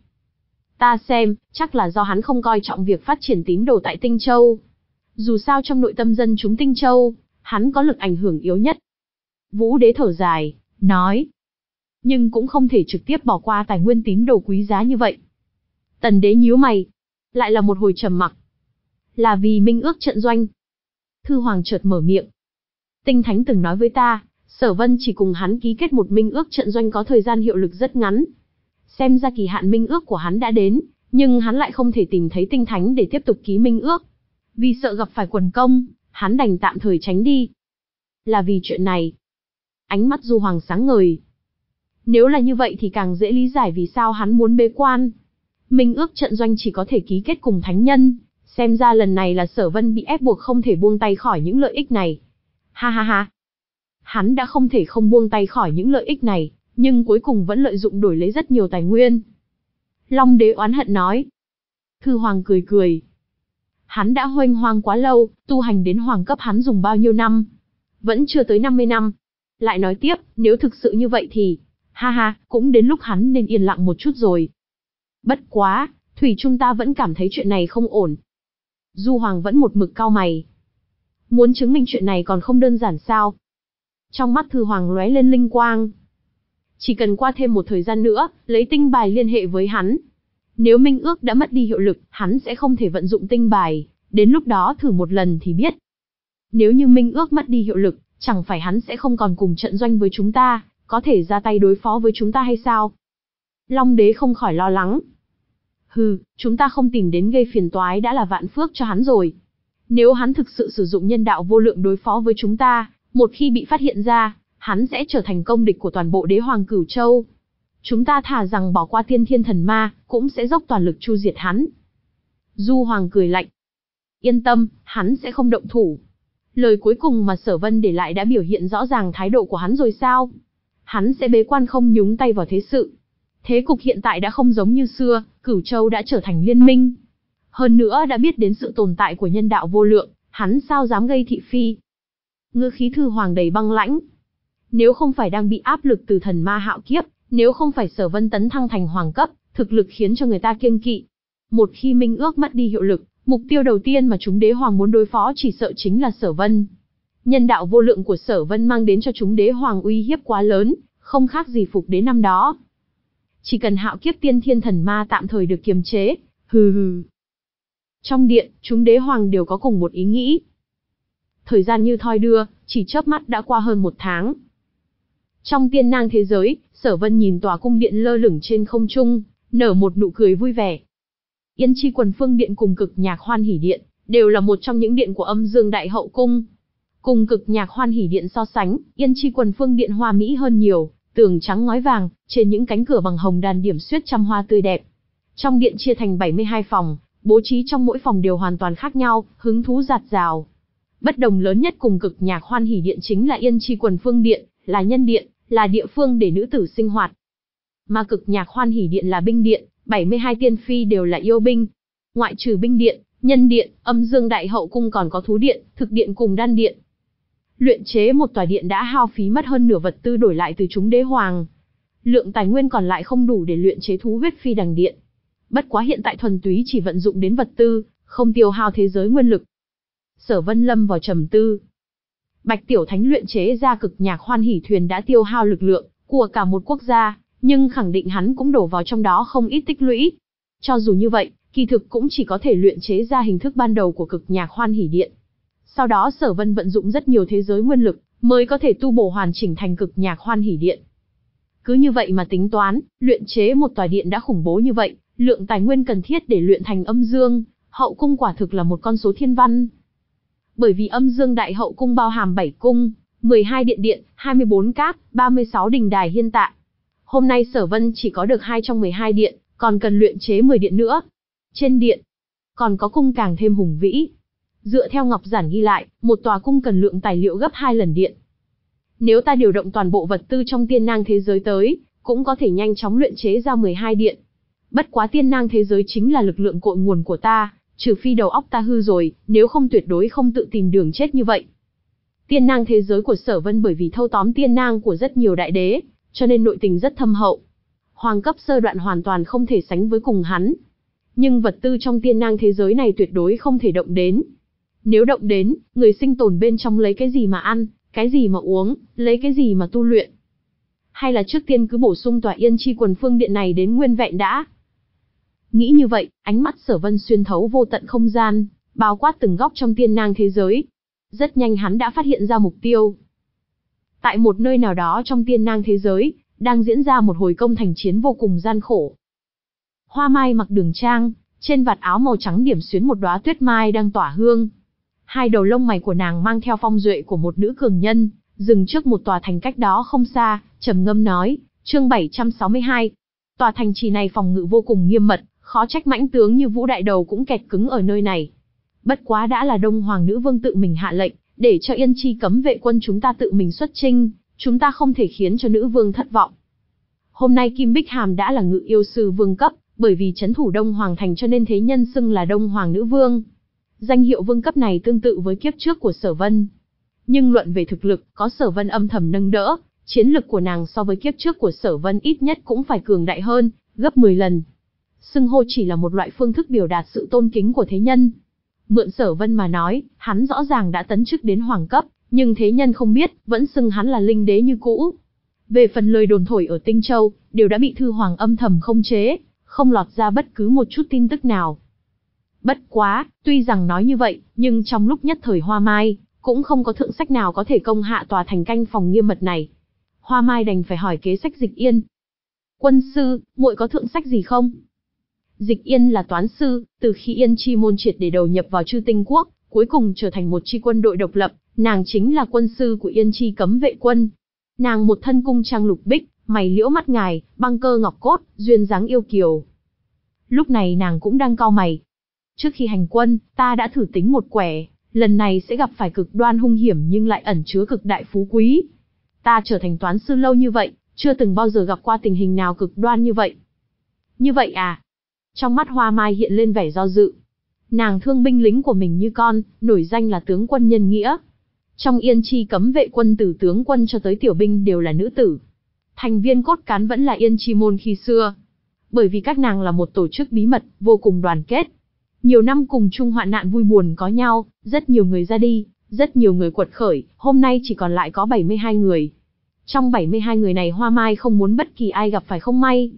Ta xem, chắc là do hắn không coi trọng việc phát triển tín đồ tại Tinh Châu. Dù sao trong nội tâm dân chúng Tinh Châu, hắn có lực ảnh hưởng yếu nhất. Vũ Đế thở dài, nói. Nhưng cũng không thể trực tiếp bỏ qua tài nguyên tín đồ quý giá như vậy. Tần Đế nhíu mày. Lại là một hồi trầm mặc. Là vì minh ước trận doanh. Thư Hoàng chợt mở miệng. Tinh Thánh từng nói với ta, Sở Vân chỉ cùng hắn ký kết một minh ước trận doanh có thời gian hiệu lực rất ngắn. Xem ra kỳ hạn minh ước của hắn đã đến, nhưng hắn lại không thể tìm thấy Tinh Thánh để tiếp tục ký minh ước. Vì sợ gặp phải quần công, hắn đành tạm thời tránh đi. Là vì chuyện này. Ánh mắt Du Hoàng sáng ngời. Nếu là như vậy thì càng dễ lý giải vì sao hắn muốn bế quan. Minh ước trận doanh chỉ có thể ký kết cùng thánh nhân, xem ra lần này là Sở Vân bị ép buộc không thể buông tay khỏi những lợi ích này. Ha ha ha. Hắn đã không thể không buông tay khỏi những lợi ích này, nhưng cuối cùng vẫn lợi dụng đổi lấy rất nhiều tài nguyên. Long Đế oán hận nói. Thư Hoàng cười cười. Hắn đã huênh hoang quá lâu, tu hành đến hoàng cấp hắn dùng bao nhiêu năm? Vẫn chưa tới năm mươi năm. Lại nói tiếp, nếu thực sự như vậy thì, ha ha, cũng đến lúc hắn nên yên lặng một chút rồi. Bất quá, thủy chung ta vẫn cảm thấy chuyện này không ổn. Du Hoàng vẫn một mực cau mày. Muốn chứng minh chuyện này còn không đơn giản sao? Trong mắt Thư Hoàng lóe lên linh quang. Chỉ cần qua thêm một thời gian nữa, lấy tinh bài liên hệ với hắn. Nếu minh ước đã mất đi hiệu lực, hắn sẽ không thể vận dụng tinh bài, đến lúc đó thử một lần thì biết. Nếu như minh ước mất đi hiệu lực, chẳng phải hắn sẽ không còn cùng trận doanh với chúng ta, có thể ra tay đối phó với chúng ta hay sao? Long Đế không khỏi lo lắng. Hừ, chúng ta không tìm đến gây phiền toái đã là vạn phước cho hắn rồi. Nếu hắn thực sự sử dụng nhân đạo vô lượng đối phó với chúng ta, một khi bị phát hiện ra, hắn sẽ trở thành công địch của toàn bộ đế hoàng Cửu Châu. chúng ta thà rằng bỏ qua tiên thiên thần ma, cũng sẽ dốc toàn lực chu diệt hắn. Du Hoàng cười lạnh. Yên tâm, hắn sẽ không động thủ. Lời cuối cùng mà Sở Vân để lại đã biểu hiện rõ ràng thái độ của hắn rồi sao? Hắn sẽ bế quan không nhúng tay vào thế sự. Thế cục hiện tại đã không giống như xưa, Cửu Châu đã trở thành liên minh. Hơn nữa đã biết đến sự tồn tại của nhân đạo vô lượng, hắn sao dám gây thị phi? Ngữ khí Thư Hoàng đầy băng lãnh. Nếu không phải đang bị áp lực từ thần ma hạo kiếp, nếu không phải Sở Vân tấn thăng thành hoàng cấp, thực lực khiến cho người ta kiêng kỵ. Một khi minh ước mất đi hiệu lực, mục tiêu đầu tiên mà chúng đế hoàng muốn đối phó chỉ sợ chính là Sở Vân. Nhân đạo vô lượng của Sở Vân mang đến cho chúng đế hoàng uy hiếp quá lớn, không khác gì phục đế năm đó. Chỉ cần hạo kiếp tiên thiên thần ma tạm thời được kiềm chế, hừ hừ. Trong điện, chúng đế hoàng đều có cùng một ý nghĩ. Thời gian như thoi đưa, chỉ chớp mắt đã qua hơn một tháng. Trong tiên nang thế giới, Sở Vân nhìn tòa cung điện lơ lửng trên không trung, nở một nụ cười vui vẻ. Yên Chi Quần Phương Điện cùng Cực Nhạc Hoan Hỷ Điện, đều là một trong những điện của Âm Dương Đại Hậu Cung. Cùng Cực Nhạc Hoan Hỷ Điện so sánh, Yên Chi Quần Phương Điện hoa mỹ hơn nhiều, tường trắng ngói vàng, trên những cánh cửa bằng hồng đàn điểm xuyết trăm hoa tươi đẹp. Trong điện chia thành bảy mươi hai phòng, bố trí trong mỗi phòng đều hoàn toàn khác nhau, hứng thú rạt rào. Bất đồng lớn nhất cùng Cực Nhạc Hoan Hỷ Điện chính là Yên Chi Quần Phương Điện, là nhân điện, là địa phương để nữ tử sinh hoạt. Mà Cực Nhạc Hoan Hỷ Điện là binh điện, bảy mươi hai tiên phi đều là yêu binh. Ngoại trừ binh điện, nhân điện, Âm Dương Đại Hậu Cung còn có thú điện, thực điện cùng đan điện. Luyện chế một tòa điện đã hao phí mất hơn nửa vật tư đổi lại từ chúng đế hoàng. Lượng tài nguyên còn lại không đủ để luyện chế thú huyết phi đằng điện. Bất quá hiện tại thuần túy chỉ vận dụng đến vật tư, không tiêu hao thế giới nguyên lực. Sở Vân lâm vào trầm tư. Bạch Tiểu Thánh luyện chế ra Cực Nhạc Hoan Hỷ thuyền đã tiêu hao lực lượng của cả một quốc gia, nhưng khẳng định hắn cũng đổ vào trong đó không ít tích lũy. Cho dù như vậy, kỳ thực cũng chỉ có thể luyện chế ra hình thức ban đầu của Cực Nhạc Hoan Hỷ điện. Sau đó Sở Vân vận dụng rất nhiều thế giới nguyên lực, mới có thể tu bổ hoàn chỉnh thành Cực Nhạc Hoan Hỷ điện. Cứ như vậy mà tính toán, luyện chế một tòa điện đã khủng bố như vậy, lượng tài nguyên cần thiết để luyện thành Âm Dương Hậu Cung quả thực là một con số thiên văn. Bởi vì Âm Dương Đại Hậu Cung bao hàm bảy cung, mười hai điện điện, hai mươi bốn các, ba mươi sáu đình đài hiên tạ. Hôm nay Sở Vân chỉ có được hai trong mười hai điện, còn cần luyện chế mười điện nữa. Trên điện, còn có cung càng thêm hùng vĩ. Dựa theo ngọc giản ghi lại, một tòa cung cần lượng tài liệu gấp hai lần điện. Nếu ta điều động toàn bộ vật tư trong tiên nang thế giới tới, cũng có thể nhanh chóng luyện chế ra mười hai điện. Bất quá tiên nang thế giới chính là lực lượng cội nguồn của ta, trừ phi đầu óc ta hư rồi, nếu không tuyệt đối không tự tìm đường chết như vậy. Tiên nang thế giới của Sở Vân bởi vì thâu tóm tiên nang của rất nhiều đại đế, cho nên nội tình rất thâm hậu. Hoàng cấp sơ đoạn hoàn toàn không thể sánh với cùng hắn. Nhưng vật tư trong tiên nang thế giới này tuyệt đối không thể động đến. Nếu động đến, người sinh tồn bên trong lấy cái gì mà ăn, cái gì mà uống, lấy cái gì mà tu luyện. Hay là trước tiên cứ bổ sung tòa Yên Chi Quần Phương Điện này đến nguyên vẹn đã. Nghĩ như vậy, ánh mắt Sở Vân xuyên thấu vô tận không gian, bao quát từng góc trong tiên nang thế giới. Rất nhanh hắn đã phát hiện ra mục tiêu. Tại một nơi nào đó trong tiên nang thế giới, đang diễn ra một hồi công thành chiến vô cùng gian khổ. Hoa Mai mặc đường trang, trên vạt áo màu trắng điểm xuyến một đóa tuyết mai đang tỏa hương. Hai đầu lông mày của nàng mang theo phong duệ của một nữ cường nhân, dừng trước một tòa thành cách đó không xa, trầm ngâm nói, chương bảy trăm sáu mươi hai. Tòa thành trì này phòng ngự vô cùng nghiêm mật, khó trách mãnh tướng như Vũ Đại Đầu cũng kẹt cứng ở nơi này. Bất quá đã là Đông Hoàng Nữ Vương tự mình hạ lệnh, để cho Yên Chi cấm vệ quân chúng ta tự mình xuất chinh, chúng ta không thể khiến cho Nữ Vương thất vọng. Hôm nay Kim Bích Hàm đã là ngự yêu sư vương cấp, bởi vì trấn thủ Đông Hoàng thành cho nên thế nhân xưng là Đông Hoàng Nữ Vương. Danh hiệu vương cấp này tương tự với kiếp trước của Sở Vân. Nhưng luận về thực lực, có Sở Vân âm thầm nâng đỡ, chiến lực của nàng so với kiếp trước của Sở Vân ít nhất cũng phải cường đại hơn, gấp mười lần. Xưng hô chỉ là một loại phương thức biểu đạt sự tôn kính của thế nhân. Mượn Sở Vân mà nói, hắn rõ ràng đã tấn chức đến hoàng cấp, nhưng thế nhân không biết, vẫn xưng hắn là linh đế như cũ. Về phần lời đồn thổi ở Tinh Châu, đều đã bị Thư Hoàng âm thầm khống chế, không lọt ra bất cứ một chút tin tức nào. Bất quá, tuy rằng nói như vậy, nhưng trong lúc nhất thời Hoa Mai, cũng không có thượng sách nào có thể công hạ tòa thành canh phòng nghiêm mật này. Hoa Mai đành phải hỏi kế sách Dịch Yên. Quân sư, muội có thượng sách gì không? Dịch Yên là toán sư, từ khi Yên Chi môn triệt để đầu nhập vào Chư Tinh Quốc, cuối cùng trở thành một chi quân đội độc lập, nàng chính là quân sư của Yên Chi cấm vệ quân. Nàng một thân cung trang lục bích, mày liễu mắt ngài, băng cơ ngọc cốt, duyên dáng yêu kiều. Lúc này nàng cũng đang cau mày. Trước khi hành quân, ta đã thử tính một quẻ, lần này sẽ gặp phải cực đoan hung hiểm nhưng lại ẩn chứa cực đại phú quý. Ta trở thành toán sư lâu như vậy, chưa từng bao giờ gặp qua tình hình nào cực đoan như vậy. Như vậy à? Trong mắt Hoa Mai hiện lên vẻ do dự. Nàng thương binh lính của mình như con, nổi danh là tướng quân nhân nghĩa. Trong Yên Chi cấm vệ quân từ tướng quân cho tới tiểu binh đều là nữ tử. Thành viên cốt cán vẫn là Yên Chi môn khi xưa. Bởi vì các nàng là một tổ chức bí mật, vô cùng đoàn kết. Nhiều năm cùng chung hoạn nạn vui buồn có nhau, rất nhiều người ra đi, rất nhiều người quật khởi, hôm nay chỉ còn lại có bảy mươi hai người. Trong bảy mươi hai người này Hoa Mai không muốn bất kỳ ai gặp phải không may.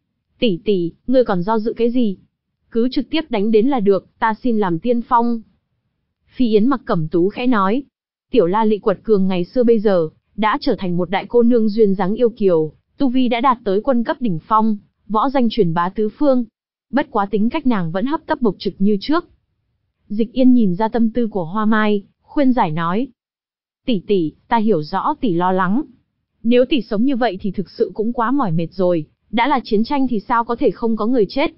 Tỷ tỷ, ngươi còn do dự cái gì? Cứ trực tiếp đánh đến là được, ta xin làm tiên phong. Phi Yến Mặc Cẩm Tú khẽ nói. Tiểu La Lị quật cường ngày xưa bây giờ, đã trở thành một đại cô nương duyên dáng yêu kiều, tu vi đã đạt tới quân cấp đỉnh phong, võ danh truyền bá tứ phương. Bất quá tính cách nàng vẫn hấp tấp bộc trực như trước. Dịch Yên nhìn ra tâm tư của Hoa Mai, khuyên giải nói. Tỷ tỷ, ta hiểu rõ tỷ lo lắng. Nếu tỷ sống như vậy thì thực sự cũng quá mỏi mệt rồi, đã là chiến tranh thì sao có thể không có người chết.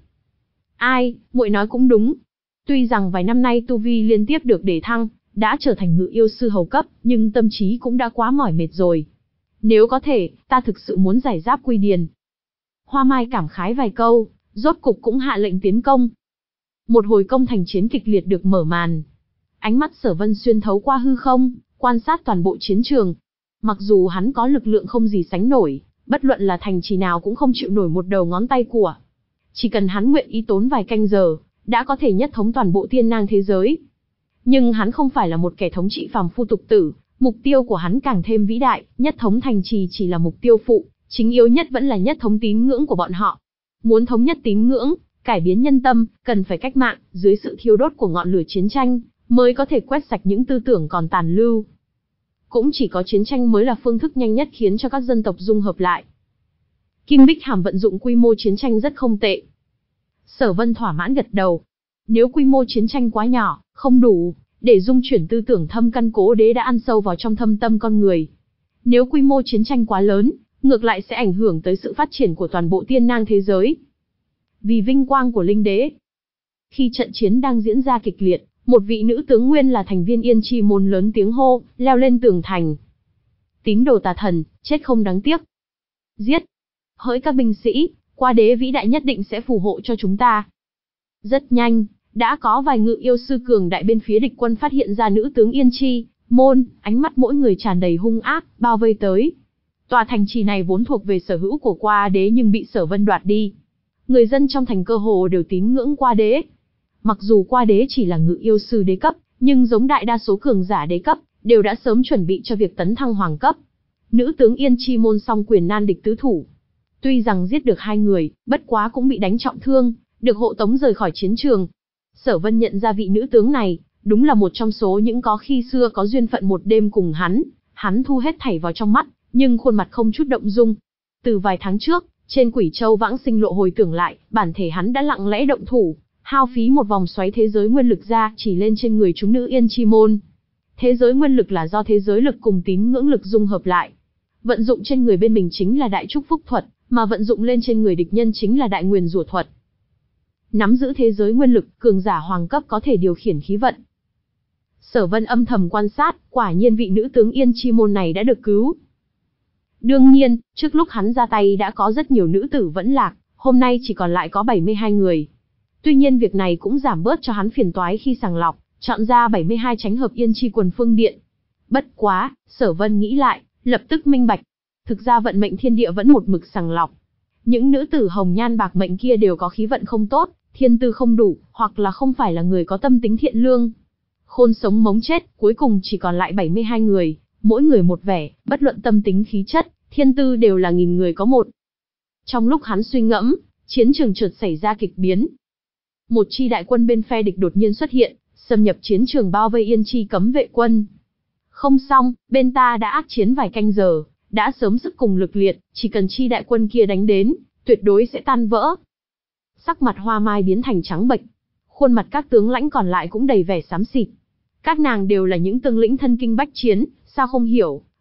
Ai, muội nói cũng đúng. Tuy rằng vài năm nay tu vi liên tiếp được đề thăng, đã trở thành ngự yêu sư hầu cấp, nhưng tâm trí cũng đã quá mỏi mệt rồi. Nếu có thể, ta thực sự muốn giải giáp quy điền. Hoa Mai cảm khái vài câu, rốt cục cũng hạ lệnh tiến công. Một hồi công thành chiến kịch liệt được mở màn. Ánh mắt Sở Vân xuyên thấu qua hư không, quan sát toàn bộ chiến trường. Mặc dù hắn có lực lượng không gì sánh nổi, bất luận là thành trì nào cũng không chịu nổi một đầu ngón tay của. Chỉ cần hắn nguyện ý tốn vài canh giờ, đã có thể nhất thống toàn bộ tiên nang thế giới. Nhưng hắn không phải là một kẻ thống trị phàm phu tục tử, mục tiêu của hắn càng thêm vĩ đại, nhất thống thành trì chỉ là mục tiêu phụ, chính yếu nhất vẫn là nhất thống tín ngưỡng của bọn họ. Muốn thống nhất tín ngưỡng, cải biến nhân tâm, cần phải cách mạng, dưới sự thiêu đốt của ngọn lửa chiến tranh, mới có thể quét sạch những tư tưởng còn tàn lưu. Cũng chỉ có chiến tranh mới là phương thức nhanh nhất khiến cho các dân tộc dung hợp lại. Kim Bích Hàm vận dụng quy mô chiến tranh rất không tệ. Sở Vân thỏa mãn gật đầu. Nếu quy mô chiến tranh quá nhỏ, không đủ, để dung chuyển tư tưởng thâm căn cố đế đã ăn sâu vào trong thâm tâm con người. Nếu quy mô chiến tranh quá lớn, ngược lại sẽ ảnh hưởng tới sự phát triển của toàn bộ tiên nang thế giới. Vì vinh quang của Linh Đế. Khi trận chiến đang diễn ra kịch liệt, một vị nữ tướng nguyên là thành viên Yên Chi môn lớn tiếng hô, leo lên tường thành. Tín đồ tà thần, chết không đáng tiếc. Giết! Hỡi các binh sĩ, Qua Đế vĩ đại nhất định sẽ phù hộ cho chúng ta. Rất nhanh, đã có vài ngự yêu sư cường đại bên phía địch quân phát hiện ra nữ tướng Yên Chi môn, ánh mắt mỗi người tràn đầy hung ác, bao vây tới. Tòa thành trì này vốn thuộc về sở hữu của Qua Đế nhưng bị Sở Vân đoạt đi. Người dân trong thành cơ hồ đều tín ngưỡng Qua Đế. Mặc dù Qua Đế chỉ là ngự yêu sư đế cấp, nhưng giống đại đa số cường giả đế cấp, đều đã sớm chuẩn bị cho việc tấn thăng hoàng cấp. Nữ tướng Yên Chi môn song quyền nan địch tứ thủ. Tuy rằng giết được hai người, bất quá cũng bị đánh trọng thương, được hộ tống rời khỏi chiến trường. Sở Vân nhận ra vị nữ tướng này, đúng là một trong số những có khi xưa có duyên phận một đêm cùng hắn. Hắn thu hết thảy vào trong mắt, nhưng khuôn mặt không chút động dung. Từ vài tháng trước, trên Quỷ Châu Vãng Sinh Lộ hồi tưởng lại, bản thể hắn đã lặng lẽ động thủ, hao phí một vòng xoáy thế giới nguyên lực ra, chỉ lên trên người chúng nữ Yên Chi môn. Thế giới nguyên lực là do thế giới lực cùng tín ngưỡng lực dung hợp lại. Vận dụng trên người bên mình chính là đại chúc phúc thuật, mà vận dụng lên trên người địch nhân chính là đại nguyền rủa thuật. Nắm giữ thế giới nguyên lực, cường giả hoàng cấp có thể điều khiển khí vận. Sở Vân âm thầm quan sát, quả nhiên vị nữ tướng Yên Chi môn này đã được cứu. Đương nhiên, trước lúc hắn ra tay đã có rất nhiều nữ tử vẫn lạc, hôm nay chỉ còn lại có bảy mươi hai người. Tuy nhiên việc này cũng giảm bớt cho hắn phiền toái khi sàng lọc, chọn ra bảy mươi hai chánh hợp Yên Chi quần phương điện. Bất quá, Sở Vân nghĩ lại, lập tức minh bạch. Thực ra vận mệnh thiên địa vẫn một mực sàng lọc. Những nữ tử hồng nhan bạc mệnh kia đều có khí vận không tốt, thiên tư không đủ, hoặc là không phải là người có tâm tính thiện lương. Khôn sống mống chết, cuối cùng chỉ còn lại bảy mươi hai người, mỗi người một vẻ, bất luận tâm tính khí chất, thiên tư đều là nghìn người có một. Trong lúc hắn suy ngẫm, chiến trường chợt xảy ra kịch biến. Một chi đại quân bên phe địch đột nhiên xuất hiện, xâm nhập chiến trường bao vây Yên Chi cấm vệ quân. Không xong, bên ta đã ác chiến vài canh giờ, đã sớm sức cùng lực liệt, chỉ cần chi đại quân kia đánh đến, tuyệt đối sẽ tan vỡ. Sắc mặt Hoa Mai biến thành trắng bệch, khuôn mặt các tướng lãnh còn lại cũng đầy vẻ xám xịt. Các nàng đều là những tướng lĩnh thân kinh bách chiến, sao không hiểu,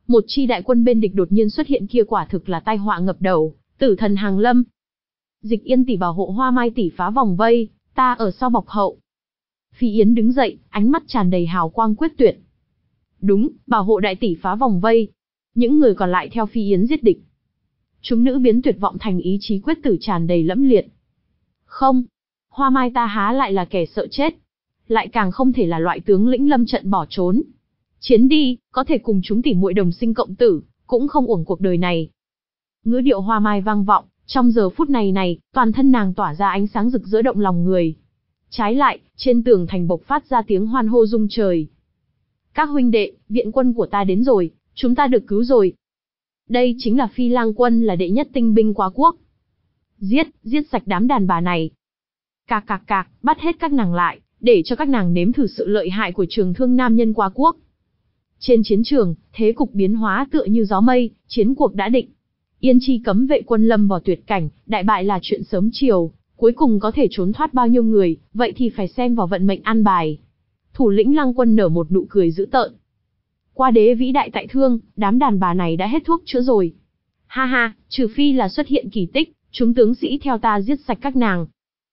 một chi đại quân bên địch đột nhiên xuất hiện kia quả thực là tai họa ngập đầu, tử thần hàng lâm. Dịch Yên tỷ bảo hộ Hoa Mai tỷ phá vòng vây, ta ở sau bọc hậu. Phi Yến đứng dậy, ánh mắt tràn đầy hào quang quyết tuyệt. Đúng, bảo hộ đại tỷ phá vòng vây. Những người còn lại theo Phi Yến giết địch. Chúng nữ biến tuyệt vọng thành ý chí quyết tử tràn đầy lẫm liệt. Không, Hoa Mai ta há lại là kẻ sợ chết, lại càng không thể là loại tướng lĩnh lâm trận bỏ trốn. Chiến đi, có thể cùng chúng tỉ muội đồng sinh cộng tử, cũng không uổng cuộc đời này. Ngữ điệu Hoa Mai vang vọng, trong giờ phút này này, toàn thân nàng tỏa ra ánh sáng rực rỡ động lòng người. Trái lại, trên tường thành bộc phát ra tiếng hoan hô rung trời. Các huynh đệ, viện quân của ta đến rồi, chúng ta được cứu rồi. Đây chính là Phi Lang quân, là đệ nhất tinh binh quá quốc. Giết, giết sạch đám đàn bà này. Cạc cạc cạc, bắt hết các nàng lại, để cho các nàng nếm thử sự lợi hại của trường thương nam nhân quá quốc. Trên chiến trường, thế cục biến hóa tựa như gió mây, chiến cuộc đã định. Yên Chi cấm vệ quân lâm vào tuyệt cảnh, đại bại là chuyện sớm chiều, cuối cùng có thể trốn thoát bao nhiêu người, vậy thì phải xem vào vận mệnh an bài. Thủ lĩnh Lăng quân nở một nụ cười dữ tợn. Qua đế vĩ đại tại thương, đám đàn bà này đã hết thuốc chữa rồi. Ha ha, trừ phi là xuất hiện kỳ tích, chúng tướng sĩ theo ta giết sạch các nàng.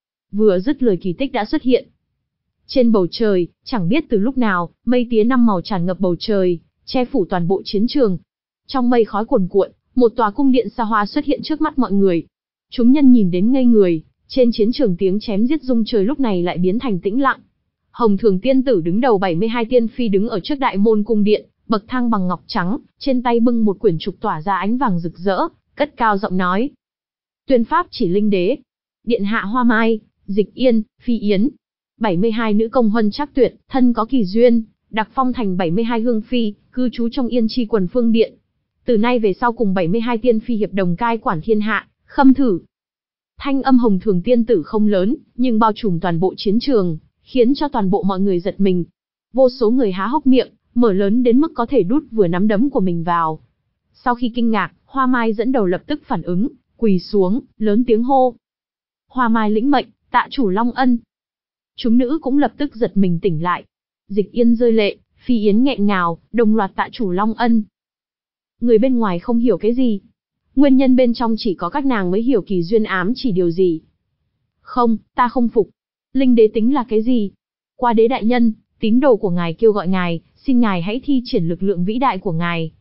Vừa dứt lời kỳ tích đã xuất hiện. Trên bầu trời, chẳng biết từ lúc nào, mây tía năm màu tràn ngập bầu trời, che phủ toàn bộ chiến trường. Trong mây khói cuồn cuộn, một tòa cung điện xa hoa xuất hiện trước mắt mọi người. Chúng nhân nhìn đến ngây người, trên chiến trường tiếng chém giết rung trời lúc này lại biến thành tĩnh lặng. Hồng Thường tiên tử đứng đầu bảy mươi hai tiên phi đứng ở trước đại môn cung điện, bậc thang bằng ngọc trắng, trên tay bưng một quyển trục tỏa ra ánh vàng rực rỡ, cất cao giọng nói: Tuyên pháp chỉ linh đế, điện hạ Hoa Mai, Dịch Yên, Phi Yến, bảy mươi hai nữ công huân trác tuyệt, thân có kỳ duyên, đặc phong thành bảy mươi hai hương phi, cư trú trong Yên Chi quần phương điện. Từ nay về sau cùng bảy mươi hai tiên phi hiệp đồng cai quản thiên hạ, khâm thử. Thanh âm Hồng Thường tiên tử không lớn, nhưng bao trùm toàn bộ chiến trường, khiến cho toàn bộ mọi người giật mình. Vô số người há hốc miệng, mở lớn đến mức có thể đút vừa nắm đấm của mình vào. Sau khi kinh ngạc, Hoa Mai dẫn đầu lập tức phản ứng, quỳ xuống, lớn tiếng hô: Hoa Mai lĩnh mệnh, tạ chủ Long Ân. Chúng nữ cũng lập tức giật mình tỉnh lại. Dịch Yên rơi lệ, Phi Yến nghẹn ngào, đồng loạt tạ chủ Long Ân. Người bên ngoài không hiểu cái gì. Nguyên nhân bên trong chỉ có các nàng mới hiểu kỳ duyên ám chỉ điều gì. Không, ta không phục. Linh đế tính là cái gì? Qua đế đại nhân, tín đồ của ngài kêu gọi ngài, xin ngài hãy thi triển lực lượng vĩ đại của ngài.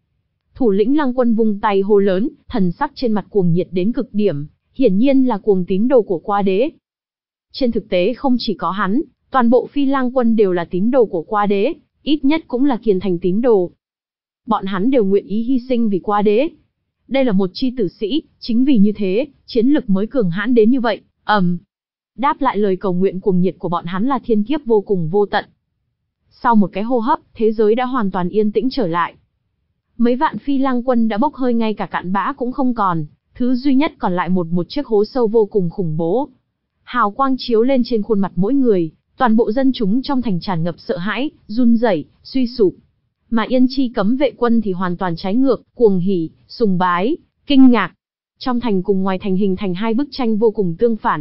Thủ lĩnh Lăng quân vung tay hô lớn, thần sắc trên mặt cuồng nhiệt đến cực điểm, hiển nhiên là cuồng tín đồ của Qua đế. Trên thực tế không chỉ có hắn, toàn bộ Phi Lang quân đều là tín đồ của Qua đế, ít nhất cũng là kiền thành tín đồ. Bọn hắn đều nguyện ý hy sinh vì Qua đế. Đây là một chi tử sĩ, chính vì như thế, chiến lực mới cường hãn đến như vậy. ầm, um. Đáp lại lời cầu nguyện cuồng nhiệt của bọn hắn là thiên kiếp vô cùng vô tận. Sau một cái hô hấp, thế giới đã hoàn toàn yên tĩnh trở lại. Mấy vạn Phi Lang quân đã bốc hơi, ngay cả cặn bã cũng không còn, thứ duy nhất còn lại một một chiếc hố sâu vô cùng khủng bố. Hào quang chiếu lên trên khuôn mặt mỗi người, toàn bộ dân chúng trong thành tràn ngập sợ hãi, run rẩy, suy sụp. Mà Yên Chi cấm vệ quân thì hoàn toàn trái ngược, cuồng hỉ, sùng bái, kinh ngạc. Trong thành cùng ngoài thành hình thành hai bức tranh vô cùng tương phản.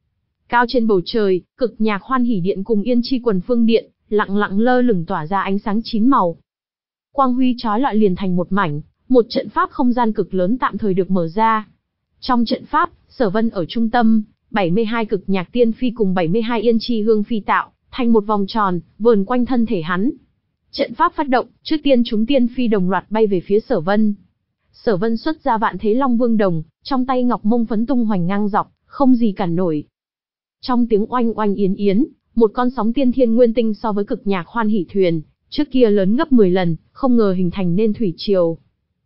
Cao trên bầu trời, cực nhạc hoan hỉ điện cùng Yên Chi quần phương điện, lặng lặng lơ lửng tỏa ra ánh sáng chín màu. Quang huy chói lọi liền thành một mảnh, một trận pháp không gian cực lớn tạm thời được mở ra. Trong trận pháp, Sở Vân ở trung tâm, bảy mươi hai cực nhạc tiên phi cùng bảy mươi hai Yên Chi hương phi tạo thành một vòng tròn, vờn quanh thân thể hắn. Trận pháp phát động, trước tiên chúng tiên phi đồng loạt bay về phía Sở Vân. Sở Vân xuất ra Vạn Thế Long Vương đồng, trong tay ngọc mông phấn tung hoành ngang dọc, không gì cản nổi. Trong tiếng oanh oanh yến yến, một con sóng tiên thiên nguyên tinh so với cực nhạc hoan hỉ thuyền, trước kia lớn gấp mười lần, không ngờ hình thành nên thủy triều.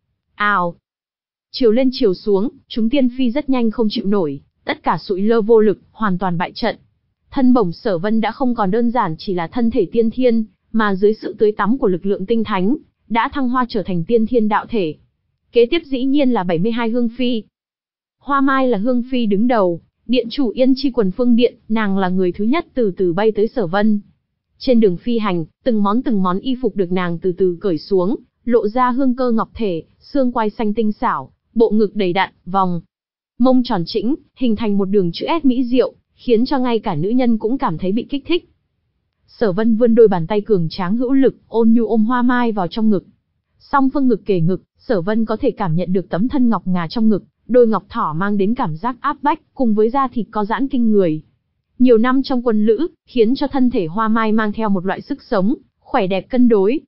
Ào! Chiều lên chiều xuống, chúng tiên phi rất nhanh không chịu nổi, tất cả sụi lơ vô lực, hoàn toàn bại trận. Thân bổng Sở Vân đã không còn đơn giản chỉ là thân thể tiên thiên, mà dưới sự tưới tắm của lực lượng tinh thánh, đã thăng hoa trở thành tiên thiên đạo thể. Kế tiếp dĩ nhiên là bảy mươi hai hương phi. Hoa Mai là hương phi đứng đầu, điện chủ Yên Chi quần phương điện, nàng là người thứ nhất từ từ bay tới Sở Vân. Trên đường phi hành, từng món từng món y phục được nàng từ từ cởi xuống, lộ ra hương cơ ngọc thể, xương quai xanh tinh xảo, bộ ngực đầy đặn, vòng mông tròn trĩnh, hình thành một đường chữ S mỹ diệu, khiến cho ngay cả nữ nhân cũng cảm thấy bị kích thích. Sở Vân vươn đôi bàn tay cường tráng hữu lực, ôn nhu ôm Hoa Mai vào trong ngực. Song phương ngực kề ngực, Sở Vân có thể cảm nhận được tấm thân ngọc ngà trong ngực, đôi ngọc thỏ mang đến cảm giác áp bách, cùng với da thịt co giãn kinh người. Nhiều năm trong quân lữ, khiến cho thân thể Hoa Mai mang theo một loại sức sống, khỏe đẹp cân đối.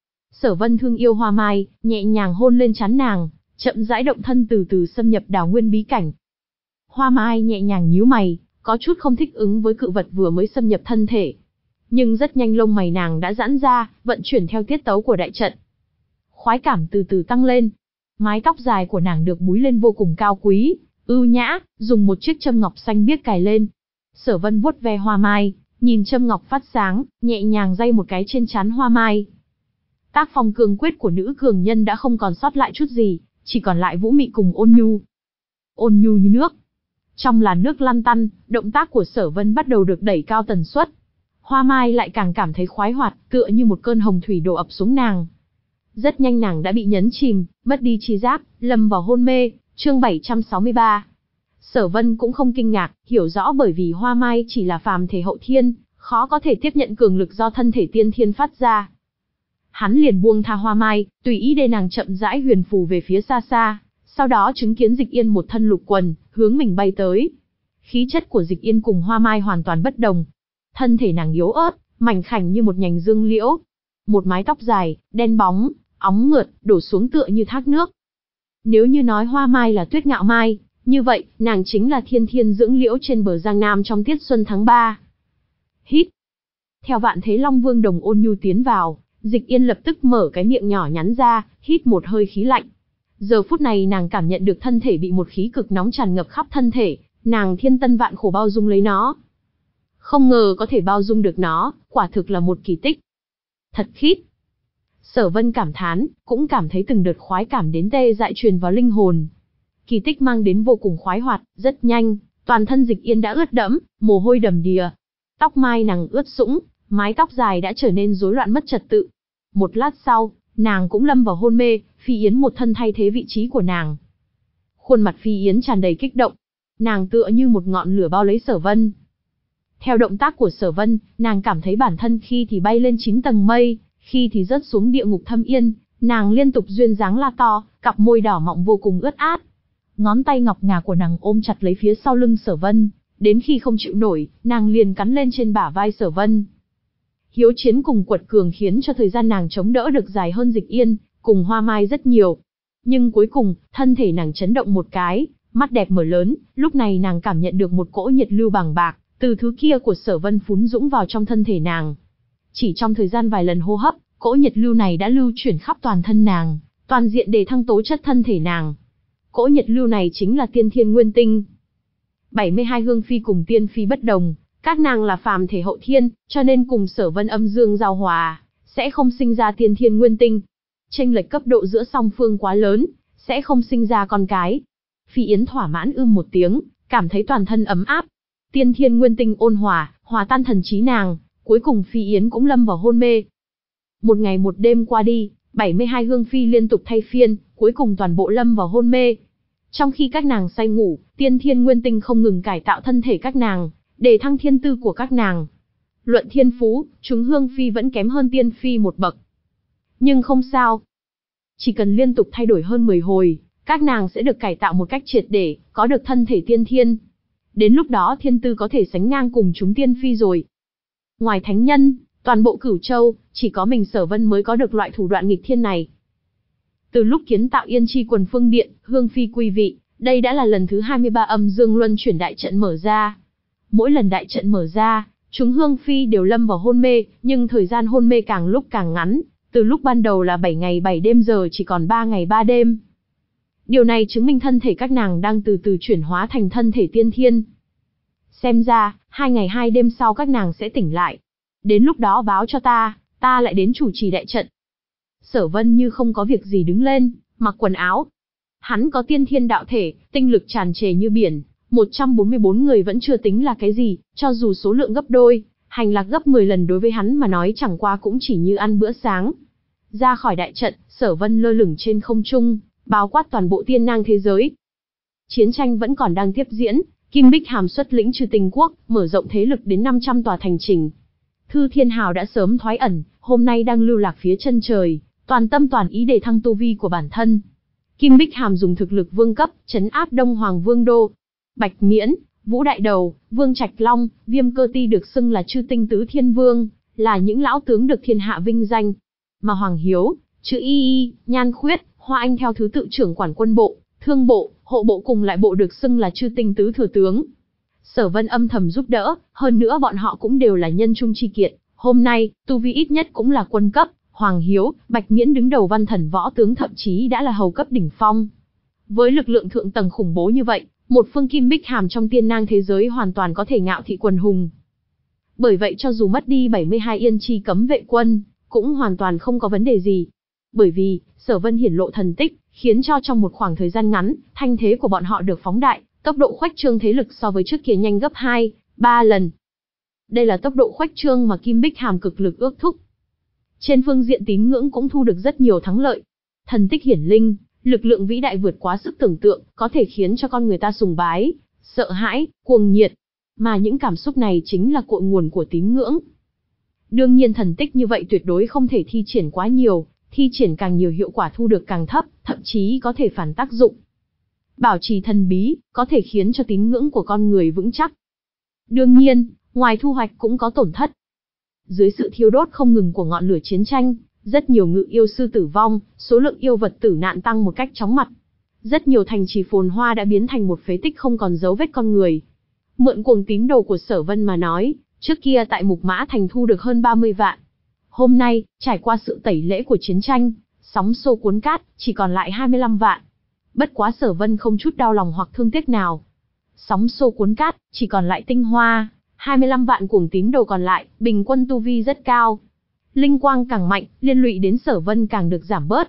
Sở Vân thương yêu Hoa Mai, nhẹ nhàng hôn lên trán nàng, chậm rãi động thân từ từ xâm nhập đào nguyên bí cảnh. Hoa Mai nhẹ nhàng nhíu mày, có chút không thích ứng với cự vật vừa mới xâm nhập thân thể. Nhưng rất nhanh lông mày nàng đã giãn ra, vận chuyển theo tiết tấu của đại trận. Khoái cảm từ từ tăng lên. Mái tóc dài của nàng được búi lên vô cùng cao quý, ưu nhã, dùng một chiếc châm ngọc xanh biếc cài lên. Sở Vân vuốt ve Hoa Mai, nhìn châm ngọc phát sáng, nhẹ nhàng day một cái trên trán Hoa Mai. Tác phong cường quyết của nữ cường nhân đã không còn sót lại chút gì, chỉ còn lại vũ mị cùng ôn nhu. Ôn nhu như nước. Trong làn nước lăn tăn, động tác của Sở Vân bắt đầu được đẩy cao tần suất. Hoa Mai lại càng cảm thấy khoái hoạt, tựa như một cơn hồng thủy đổ ập xuống nàng. Rất nhanh nàng đã bị nhấn chìm, mất đi tri giác, lâm vào hôn mê. Chương bảy trăm sáu mươi ba. Sở Vân cũng không kinh ngạc, hiểu rõ bởi vì Hoa Mai chỉ là phàm thể hậu thiên, khó có thể tiếp nhận cường lực do thân thể tiên thiên phát ra. Hắn liền buông tha Hoa Mai, tùy ý để nàng chậm rãi huyền phù về phía xa xa, sau đó chứng kiến Dịch Yên một thân lục quần, hướng mình bay tới. Khí chất của Dịch Yên cùng Hoa Mai hoàn toàn bất đồng. Thân thể nàng yếu ớt, mảnh khảnh như một nhành dương liễu. Một mái tóc dài, đen bóng, óng mượt, đổ xuống tựa như thác nước. Nếu như nói Hoa Mai là Tuyết Ngạo Mai, như vậy, nàng chính là thiên thiên dưỡng liễu trên bờ Giang Nam trong tiết xuân tháng ba. Hít. Theo Vạn Thế Long Vương Đồng ôn nhu tiến vào, Dịch Yên lập tức mở cái miệng nhỏ nhắn ra, hít một hơi khí lạnh. Giờ phút này nàng cảm nhận được thân thể bị một khí cực nóng tràn ngập khắp thân thể, nàng thiên tân vạn khổ bao dung lấy nó. Không ngờ có thể bao dung được nó, quả thực là một kỳ tích. Thật khít. Sở Vân cảm thán, cũng cảm thấy từng đợt khoái cảm đến tê dại truyền vào linh hồn. Kỳ tích mang đến vô cùng khoái hoạt, rất nhanh, toàn thân Dịch Yên đã ướt đẫm, mồ hôi đầm đìa. Tóc mai nàng ướt sũng, mái tóc dài đã trở nên rối loạn mất trật tự. Một lát sau, nàng cũng lâm vào hôn mê, Phi Yến một thân thay thế vị trí của nàng. Khuôn mặt Phi Yến tràn đầy kích động, nàng tựa như một ngọn lửa bao lấy Sở Vân. Theo động tác của Sở Vân, nàng cảm thấy bản thân khi thì bay lên chín tầng mây, khi thì rớt xuống địa ngục thâm yên, nàng liên tục duyên dáng la to, cặp môi đỏ mọng vô cùng ướt át. Ngón tay ngọc ngà của nàng ôm chặt lấy phía sau lưng Sở Vân, đến khi không chịu nổi, nàng liền cắn lên trên bả vai Sở Vân. Hiếu chiến cùng quật cường khiến cho thời gian nàng chống đỡ được dài hơn Dịch Yên, cùng Hoa Mai rất nhiều. Nhưng cuối cùng, thân thể nàng chấn động một cái, mắt đẹp mở lớn, lúc này nàng cảm nhận được một cỗ nhiệt lưu bàng bạc, từ thứ kia của Sở Vân phún dũng vào trong thân thể nàng. Chỉ trong thời gian vài lần hô hấp, cỗ nhiệt lưu này đã lưu chuyển khắp toàn thân nàng, toàn diện đề thăng tố chất thân thể nàng. Cỗ nhiệt lưu này chính là tiên thiên nguyên tinh. bảy mươi hai hương phi cùng tiên phi bất đồng, các nàng là phàm thể hậu thiên, cho nên cùng Sở Vân âm dương giao hòa, sẽ không sinh ra tiên thiên nguyên tinh. Chênh lệch cấp độ giữa song phương quá lớn, sẽ không sinh ra con cái. Phi Yến thỏa mãn ưm một tiếng, cảm thấy toàn thân ấm áp. Tiên thiên nguyên tinh ôn hòa, hòa tan thần trí nàng, cuối cùng Phi Yến cũng lâm vào hôn mê. Một ngày một đêm qua đi, bảy mươi hai hương phi liên tục thay phiên, cuối cùng toàn bộ lâm vào hôn mê. Trong khi các nàng say ngủ, tiên thiên nguyên tinh không ngừng cải tạo thân thể các nàng, để thăng thiên tư của các nàng. Luận thiên phú, chúng hương phi vẫn kém hơn tiên phi một bậc. Nhưng không sao. Chỉ cần liên tục thay đổi hơn mười hồi, các nàng sẽ được cải tạo một cách triệt để, có được thân thể tiên thiên. Đến lúc đó thiên tư có thể sánh ngang cùng chúng tiên phi rồi. Ngoài thánh nhân, toàn bộ Cửu Châu, chỉ có mình Sở Vân mới có được loại thủ đoạn nghịch thiên này. Từ lúc kiến tạo Yên Chi Quần Phương Điện, hương phi quy vị, đây đã là lần thứ hai mươi ba âm dương luân chuyển đại trận mở ra. Mỗi lần đại trận mở ra, chúng hương phi đều lâm vào hôn mê, nhưng thời gian hôn mê càng lúc càng ngắn, từ lúc ban đầu là bảy ngày bảy đêm giờ chỉ còn ba ngày ba đêm. Điều này chứng minh thân thể các nàng đang từ từ chuyển hóa thành thân thể tiên thiên. Xem ra, hai ngày hai đêm sau các nàng sẽ tỉnh lại. Đến lúc đó báo cho ta, ta lại đến chủ trì đại trận. Sở Vân như không có việc gì đứng lên, mặc quần áo. Hắn có tiên thiên đạo thể, tinh lực tràn trề như biển, một trăm bốn mươi bốn người vẫn chưa tính là cái gì, cho dù số lượng gấp đôi, hành lạc gấp mười lần đối với hắn mà nói chẳng qua cũng chỉ như ăn bữa sáng. Ra khỏi đại trận, Sở Vân lơ lửng trên không trung, bao quát toàn bộ tiên nang thế giới. Chiến tranh vẫn còn đang tiếp diễn, Kim Bích Hàm xuất lĩnh Trừ Tình Quốc, mở rộng thế lực đến năm trăm tòa thành trì. Thư Thiên Hào đã sớm thoái ẩn, hôm nay đang lưu lạc phía chân trời, toàn tâm toàn ý để thăng tu vi của bản thân. Kim Bích Hàm dùng thực lực vương cấp, trấn áp Đông Hoàng Vương Đô. Bạch Miễn, Vũ Đại Đầu, Vương Trạch Long, Viêm Cơ Ti được xưng là chư tinh tứ thiên vương, là những lão tướng được thiên hạ vinh danh. Mà Hoàng Hiếu, Chữ Y Y, Nhan Khuyết, Hoa Anh theo thứ tự trưởng quản quân bộ, thương bộ, hộ bộ cùng lại bộ được xưng là chư tinh tứ thừa tướng. Sở Vân âm thầm giúp đỡ, hơn nữa bọn họ cũng đều là nhân trung chi kiện. Hôm nay, tu vi ít nhất cũng là quân cấp, Hoàng Hiếu, Bạch Miễn đứng đầu văn thần võ tướng thậm chí đã là hầu cấp đỉnh phong. Với lực lượng thượng tầng khủng bố như vậy, một phương Kim Bích Hàm trong tiên nang thế giới hoàn toàn có thể ngạo thị quần hùng. Bởi vậy cho dù mất đi bảy mươi hai yên chi cấm vệ quân, cũng hoàn toàn không có vấn đề gì. Bởi vì, Sở Vân hiển lộ thần tích, khiến cho trong một khoảng thời gian ngắn, thanh thế của bọn họ được phóng đại, tốc độ khuếch trương thế lực so với trước kia nhanh gấp hai, ba lần. Đây là tốc độ khuếch trương mà Kim Bích Hàm cực lực ước thúc. Trên phương diện tín ngưỡng cũng thu được rất nhiều thắng lợi. Thần tích hiển linh, lực lượng vĩ đại vượt quá sức tưởng tượng, có thể khiến cho con người ta sùng bái, sợ hãi, cuồng nhiệt. Mà những cảm xúc này chính là cội nguồn của tín ngưỡng. Đương nhiên thần tích như vậy tuyệt đối không thể thi triển quá nhiều, thi triển càng nhiều hiệu quả thu được càng thấp, thậm chí có thể phản tác dụng. Bảo trì thần bí, có thể khiến cho tín ngưỡng của con người vững chắc. Đương nhiên, ngoài thu hoạch cũng có tổn thất. Dưới sự thiêu đốt không ngừng của ngọn lửa chiến tranh, rất nhiều ngự yêu sư tử vong, số lượng yêu vật tử nạn tăng một cách chóng mặt. Rất nhiều thành trì phồn hoa đã biến thành một phế tích không còn dấu vết con người. Mượn cuồng tín đồ của Sở Vân mà nói, trước kia tại Mục Mã Thành thu được hơn ba mươi vạn. Hôm nay, trải qua sự tẩy lễ của chiến tranh, sóng xô cuốn cát, chỉ còn lại hai mươi lăm vạn. Bất quá Sở Vân không chút đau lòng hoặc thương tiếc nào. Sóng xô cuốn cát, chỉ còn lại tinh hoa, hai mươi lăm vạn cuồng tín đồ còn lại, bình quân tu vi rất cao. Linh quang càng mạnh, liên lụy đến Sở Vân càng được giảm bớt.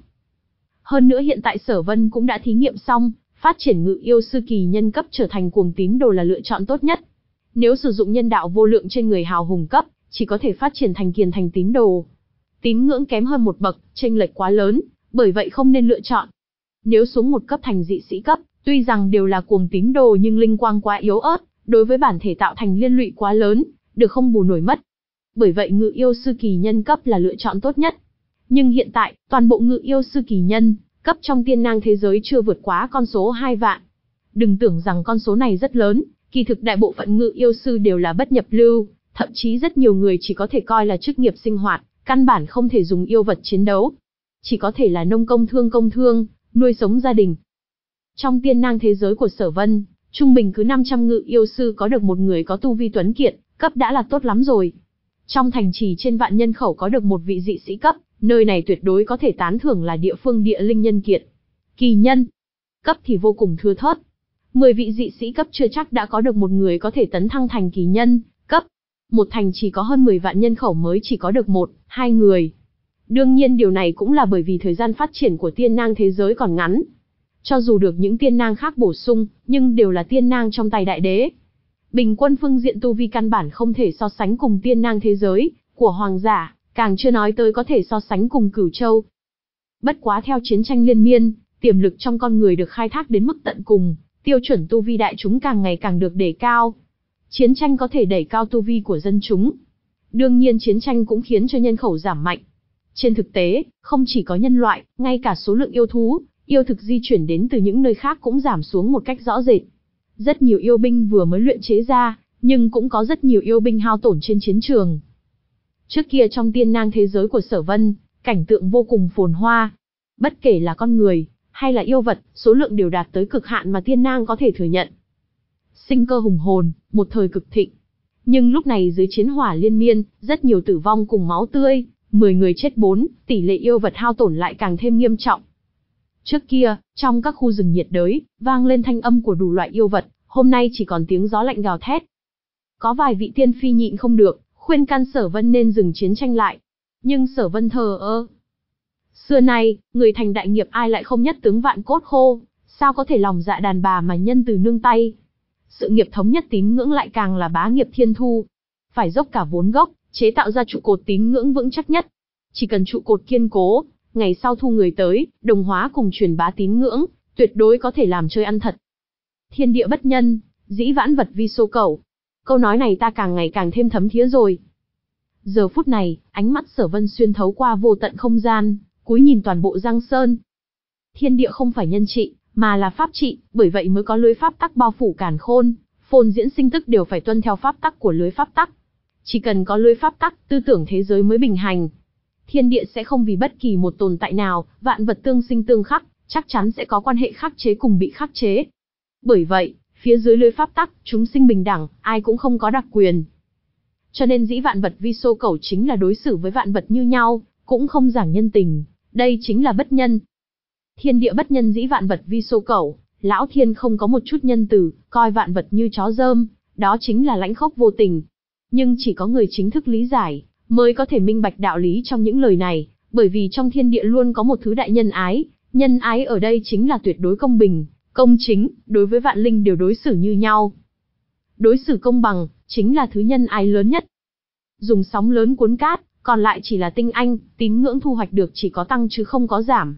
Hơn nữa hiện tại Sở Vân cũng đã thí nghiệm xong, phát triển ngự yêu sư kỳ nhân cấp trở thành cuồng tín đồ là lựa chọn tốt nhất. Nếu sử dụng nhân đạo vô lượng trên người hào hùng cấp, chỉ có thể phát triển thành kiền thành tín đồ. Tín ngưỡng kém hơn một bậc, chênh lệch quá lớn, bởi vậy không nên lựa chọn. Nếu xuống một cấp thành dị sĩ cấp, tuy rằng đều là cuồng tín đồ nhưng linh quang quá yếu ớt, đối với bản thể tạo thành liên lụy quá lớn, được không bù nổi mất. Bởi vậy ngự yêu sư kỳ nhân cấp là lựa chọn tốt nhất. Nhưng hiện tại, toàn bộ ngự yêu sư kỳ nhân cấp trong tiên nang thế giới chưa vượt quá con số hai vạn. Đừng tưởng rằng con số này rất lớn, kỳ thực đại bộ phận ngự yêu sư đều là bất nhập lưu, thậm chí rất nhiều người chỉ có thể coi là chức nghiệp sinh hoạt, căn bản không thể dùng yêu vật chiến đấu. Chỉ có thể là nông công thương công thương, nuôi sống gia đình. Trong tiên nang thế giới của Sở Vân, trung bình cứ năm trăm ngự yêu sư có được một người có tu vi tuấn kiệt, cấp đã là tốt lắm rồi. Trong thành trì trên vạn nhân khẩu có được một vị dị sĩ cấp, nơi này tuyệt đối có thể tán thưởng là địa phương địa linh nhân kiệt. Kỳ nhân cấp thì vô cùng thưa thớt. mười vị dị sĩ cấp chưa chắc đã có được một người có thể tấn thăng thành kỳ nhân cấp. Một thành chỉ có hơn mười vạn nhân khẩu mới chỉ có được một, hai người. Đương nhiên điều này cũng là bởi vì thời gian phát triển của tiên nang thế giới còn ngắn. Cho dù được những tiên nang khác bổ sung, nhưng đều là tiên nang trong tay đại đế. Bình quân phương diện tu vi căn bản không thể so sánh cùng tiên nang thế giới của hoàng giả, càng chưa nói tới có thể so sánh cùng Cửu Châu. Bất quá theo chiến tranh liên miên, tiềm lực trong con người được khai thác đến mức tận cùng, tiêu chuẩn tu vi đại chúng càng ngày càng được đề cao. Chiến tranh có thể đẩy cao tu vi của dân chúng. Đương nhiên chiến tranh cũng khiến cho nhân khẩu giảm mạnh. Trên thực tế, không chỉ có nhân loại, ngay cả số lượng yêu thú, yêu thực di chuyển đến từ những nơi khác cũng giảm xuống một cách rõ rệt. Rất nhiều yêu binh vừa mới luyện chế ra, nhưng cũng có rất nhiều yêu binh hao tổn trên chiến trường. Trước kia trong tiên nang thế giới của Sở Vân, cảnh tượng vô cùng phồn hoa. Bất kể là con người, hay là yêu vật, số lượng đều đạt tới cực hạn mà tiên nang có thể thừa nhận. Sinh cơ hùng hồn, một thời cực thịnh. Nhưng lúc này dưới chiến hỏa liên miên, rất nhiều tử vong cùng máu tươi, mười người chết bốn, tỷ lệ yêu vật hao tổn lại càng thêm nghiêm trọng. Trước kia, trong các khu rừng nhiệt đới, vang lên thanh âm của đủ loại yêu vật, hôm nay chỉ còn tiếng gió lạnh gào thét. Có vài vị tiên phi nhịn không được, khuyên can Sở Vân nên dừng chiến tranh lại. Nhưng Sở Vân thờ ơ. Xưa nay, người thành đại nghiệp ai lại không nhất tướng vạn cốt khô, sao có thể lòng dạ đàn bà mà nhân từ nương tay. Sự nghiệp thống nhất tín ngưỡng lại càng là bá nghiệp thiên thu. Phải dốc cả vốn gốc, chế tạo ra trụ cột tín ngưỡng vững chắc nhất. Chỉ cần trụ cột kiên cố, ngày sau thu người tới, đồng hóa cùng truyền bá tín ngưỡng, tuyệt đối có thể làm chơi ăn thật. Thiên địa bất nhân, dĩ vãn vật vi số cẩu. Câu nói này ta càng ngày càng thêm thấm thía rồi. Giờ phút này, ánh mắt Sở Vân xuyên thấu qua vô tận không gian, cúi nhìn toàn bộ Giang Sơn. Thiên địa không phải nhân trị, mà là pháp trị, bởi vậy mới có lưới pháp tắc bao phủ càn khôn, phồn diễn sinh tức đều phải tuân theo pháp tắc của lưới pháp tắc. Chỉ cần có lưới pháp tắc, tư tưởng thế giới mới bình hành. Thiên địa sẽ không vì bất kỳ một tồn tại nào, vạn vật tương sinh tương khắc, chắc chắn sẽ có quan hệ khắc chế cùng bị khắc chế. Bởi vậy, phía dưới lưới pháp tắc, chúng sinh bình đẳng, ai cũng không có đặc quyền. Cho nên dĩ vạn vật vi xô cẩu chính là đối xử với vạn vật như nhau, cũng không giảng nhân tình, đây chính là bất nhân. Thiên địa bất nhân dĩ vạn vật vi xô cẩu, lão thiên không có một chút nhân từ, coi vạn vật như chó dơm, đó chính là lãnh khốc vô tình. Nhưng chỉ có người chính thức lý giải, mới có thể minh bạch đạo lý trong những lời này, bởi vì trong thiên địa luôn có một thứ đại nhân ái, nhân ái ở đây chính là tuyệt đối công bình, công chính, đối với vạn linh đều đối xử như nhau. Đối xử công bằng, chính là thứ nhân ái lớn nhất. Dùng sóng lớn cuốn cát, còn lại chỉ là tinh anh, tín ngưỡng thu hoạch được chỉ có tăng chứ không có giảm.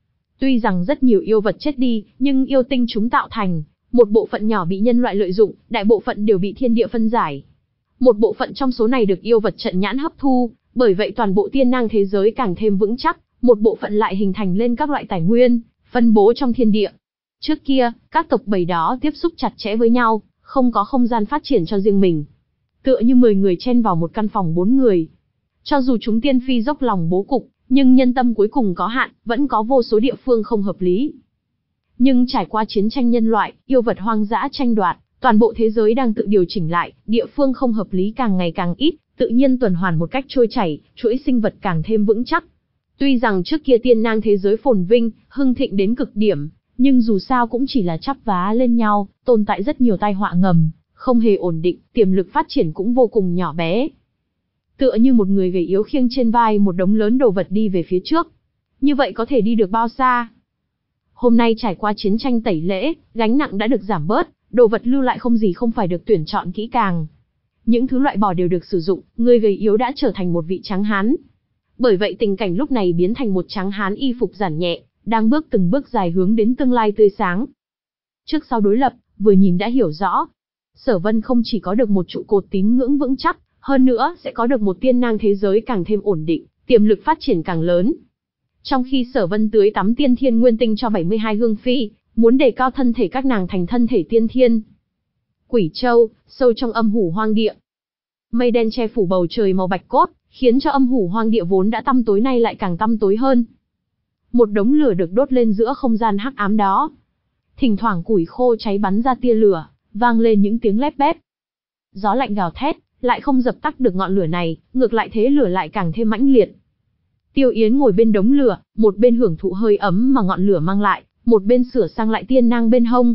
Tuy rằng rất nhiều yêu vật chết đi, nhưng yêu tinh chúng tạo thành, một bộ phận nhỏ bị nhân loại lợi dụng, đại bộ phận đều bị thiên địa phân giải. Một bộ phận trong số này được yêu vật trận nhãn hấp thu, bởi vậy toàn bộ tiên năng thế giới càng thêm vững chắc, một bộ phận lại hình thành lên các loại tài nguyên, phân bố trong thiên địa. Trước kia, các tộc bầy đó tiếp xúc chặt chẽ với nhau, không có không gian phát triển cho riêng mình. Tựa như mười người chen vào một căn phòng bốn người. Cho dù chúng tiên phi dốc lòng bố cục, nhưng nhân tâm cuối cùng có hạn, vẫn có vô số địa phương không hợp lý. Nhưng trải qua chiến tranh nhân loại, yêu vật hoang dã tranh đoạt, toàn bộ thế giới đang tự điều chỉnh lại, địa phương không hợp lý càng ngày càng ít, tự nhiên tuần hoàn một cách trôi chảy, chuỗi sinh vật càng thêm vững chắc. Tuy rằng trước kia tiên nang thế giới phồn vinh, hưng thịnh đến cực điểm, nhưng dù sao cũng chỉ là chắp vá lên nhau, tồn tại rất nhiều tai họa ngầm, không hề ổn định, tiềm lực phát triển cũng vô cùng nhỏ bé. Tựa như một người gầy yếu khiêng trên vai một đống lớn đồ vật đi về phía trước. Như vậy có thể đi được bao xa? Hôm nay trải qua chiến tranh tẩy lễ, gánh nặng đã được giảm bớt, đồ vật lưu lại không gì không phải được tuyển chọn kỹ càng. Những thứ loại bỏ đều được sử dụng, người gầy yếu đã trở thành một vị tráng hán. Bởi vậy tình cảnh lúc này biến thành một tráng hán y phục giản nhẹ, đang bước từng bước dài hướng đến tương lai tươi sáng. Trước sau đối lập, vừa nhìn đã hiểu rõ. Sở Vân không chỉ có được một trụ cột tín ngưỡng vững chắc, hơn nữa sẽ có được một tiên nang thế giới càng thêm ổn định, tiềm lực phát triển càng lớn. Trong khi Sở Vân tưới tắm tiên thiên nguyên tinh cho bảy mươi hai hương phi, muốn đề cao thân thể các nàng thành thân thể tiên thiên. Quỷ Châu, sâu trong âm hủ hoang địa. Mây đen che phủ bầu trời màu bạch cốt, khiến cho âm hủ hoang địa vốn đã tăm tối nay lại càng tăm tối hơn. Một đống lửa được đốt lên giữa không gian hắc ám đó. Thỉnh thoảng củi khô cháy bắn ra tia lửa, vang lên những tiếng lép bép. Gió lạnh gào thét, lại không dập tắt được ngọn lửa này, ngược lại thế lửa lại càng thêm mãnh liệt. Tiêu Yến ngồi bên đống lửa, một bên hưởng thụ hơi ấm mà ngọn lửa mang lại, một bên sửa sang lại tiên nang bên hông.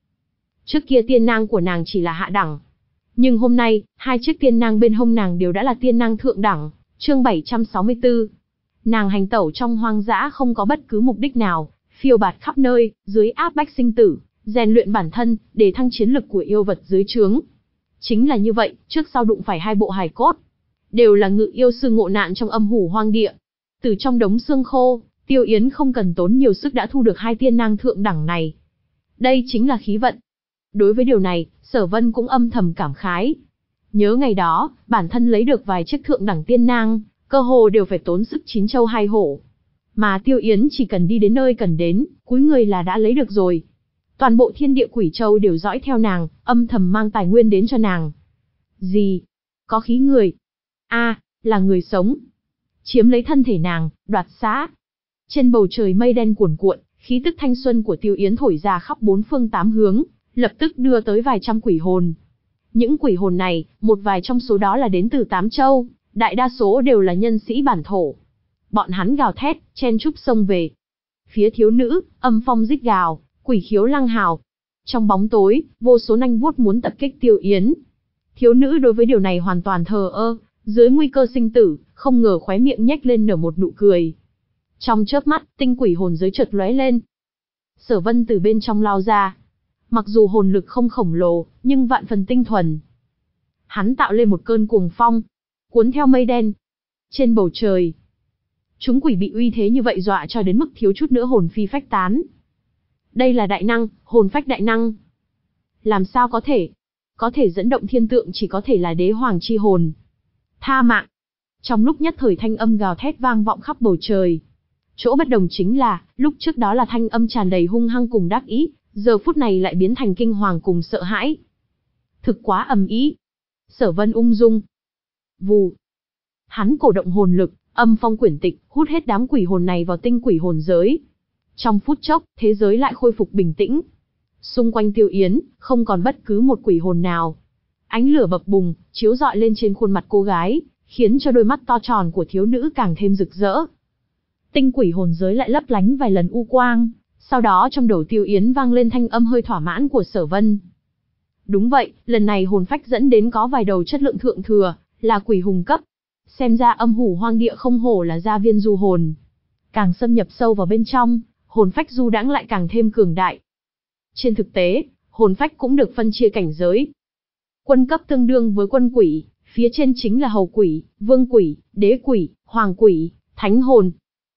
Trước kia tiên nang của nàng chỉ là hạ đẳng, nhưng hôm nay, hai chiếc tiên nang bên hông nàng đều đã là tiên nang thượng đẳng. Chương bảy trăm sáu mươi tư. Nàng hành tẩu trong hoang dã không có bất cứ mục đích nào, phiêu bạt khắp nơi, dưới áp bách sinh tử, rèn luyện bản thân, để thăng chiến lực của yêu vật dưới trướng. Chính là như vậy, trước sau đụng phải hai bộ hài cốt, đều là ngự yêu sư ngộ nạn trong âm hủ hoang địa. Từ trong đống xương khô, Tiêu Yến không cần tốn nhiều sức đã thu được hai tiên nang thượng đẳng này. Đây chính là khí vận. Đối với điều này, Sở Vân cũng âm thầm cảm khái. Nhớ ngày đó, bản thân lấy được vài chiếc thượng đẳng tiên nang, cơ hồ đều phải tốn sức chín châu hai hổ. Mà Tiêu Yến chỉ cần đi đến nơi cần đến, cúi người là đã lấy được rồi. Toàn bộ thiên địa quỷ châu đều dõi theo nàng, âm thầm mang tài nguyên đến cho nàng. Gì? Có khí người? A, à, là người sống. Chiếm lấy thân thể nàng, đoạt xá. Trên bầu trời mây đen cuồn cuộn, khí tức thanh xuân của Tiêu Yến thổi ra khắp bốn phương tám hướng, lập tức đưa tới vài trăm quỷ hồn. Những quỷ hồn này, một vài trong số đó là đến từ tám châu, đại đa số đều là nhân sĩ bản thổ. Bọn hắn gào thét, chen chúc xông về. Phía thiếu nữ, âm phong rít gào, quỷ khiếu lăng hào. Trong bóng tối, vô số nanh vuốt muốn tập kích Tiêu Yến. Thiếu nữ đối với điều này hoàn toàn thờ ơ, dưới nguy cơ sinh tử, không ngờ khóe miệng nhếch lên nở một nụ cười. Trong chớp mắt, tinh quỷ hồn giới chợt lóe lên. Sở Vân từ bên trong lao ra. Mặc dù hồn lực không khổng lồ, nhưng vạn phần tinh thuần. Hắn tạo lên một cơn cuồng phong, cuốn theo mây đen. Trên bầu trời, chúng quỷ bị uy thế như vậy dọa cho đến mức thiếu chút nữa hồn phi phách tán. Đây là đại năng, hồn phách đại năng. Làm sao có thể? Có thể dẫn động thiên tượng chỉ có thể là đế hoàng chi hồn. Tha mạng. Trong lúc nhất thời thanh âm gào thét vang vọng khắp bầu trời. Chỗ bất đồng chính là, lúc trước đó là thanh âm tràn đầy hung hăng cùng đắc ý, giờ phút này lại biến thành kinh hoàng cùng sợ hãi. Thực quá ầm ĩ. Sở Vân ung dung. Vù. Hắn cổ động hồn lực, âm phong quyển tịch, hút hết đám quỷ hồn này vào tinh quỷ hồn giới. Trong phút chốc, thế giới lại khôi phục bình tĩnh. Xung quanh Tiêu Yến, không còn bất cứ một quỷ hồn nào. Ánh lửa bập bùng, chiếu rọi lên trên khuôn mặt cô gái, khiến cho đôi mắt to tròn của thiếu nữ càng thêm rực rỡ. Tinh quỷ hồn giới lại lấp lánh vài lần u quang, sau đó trong đầu Tiêu Yến vang lên thanh âm hơi thỏa mãn của Sở Vân. Đúng vậy, lần này hồn phách dẫn đến có vài đầu chất lượng thượng thừa, là quỷ hùng cấp. Xem ra âm hủ hoang địa không hổ là gia viên du hồn. Càng xâm nhập sâu vào bên trong, hồn phách du đãng lại càng thêm cường đại. Trên thực tế, hồn phách cũng được phân chia cảnh giới. Quân cấp tương đương với quân quỷ, phía trên chính là hầu quỷ, vương quỷ, đế quỷ, hoàng quỷ, thánh hồn.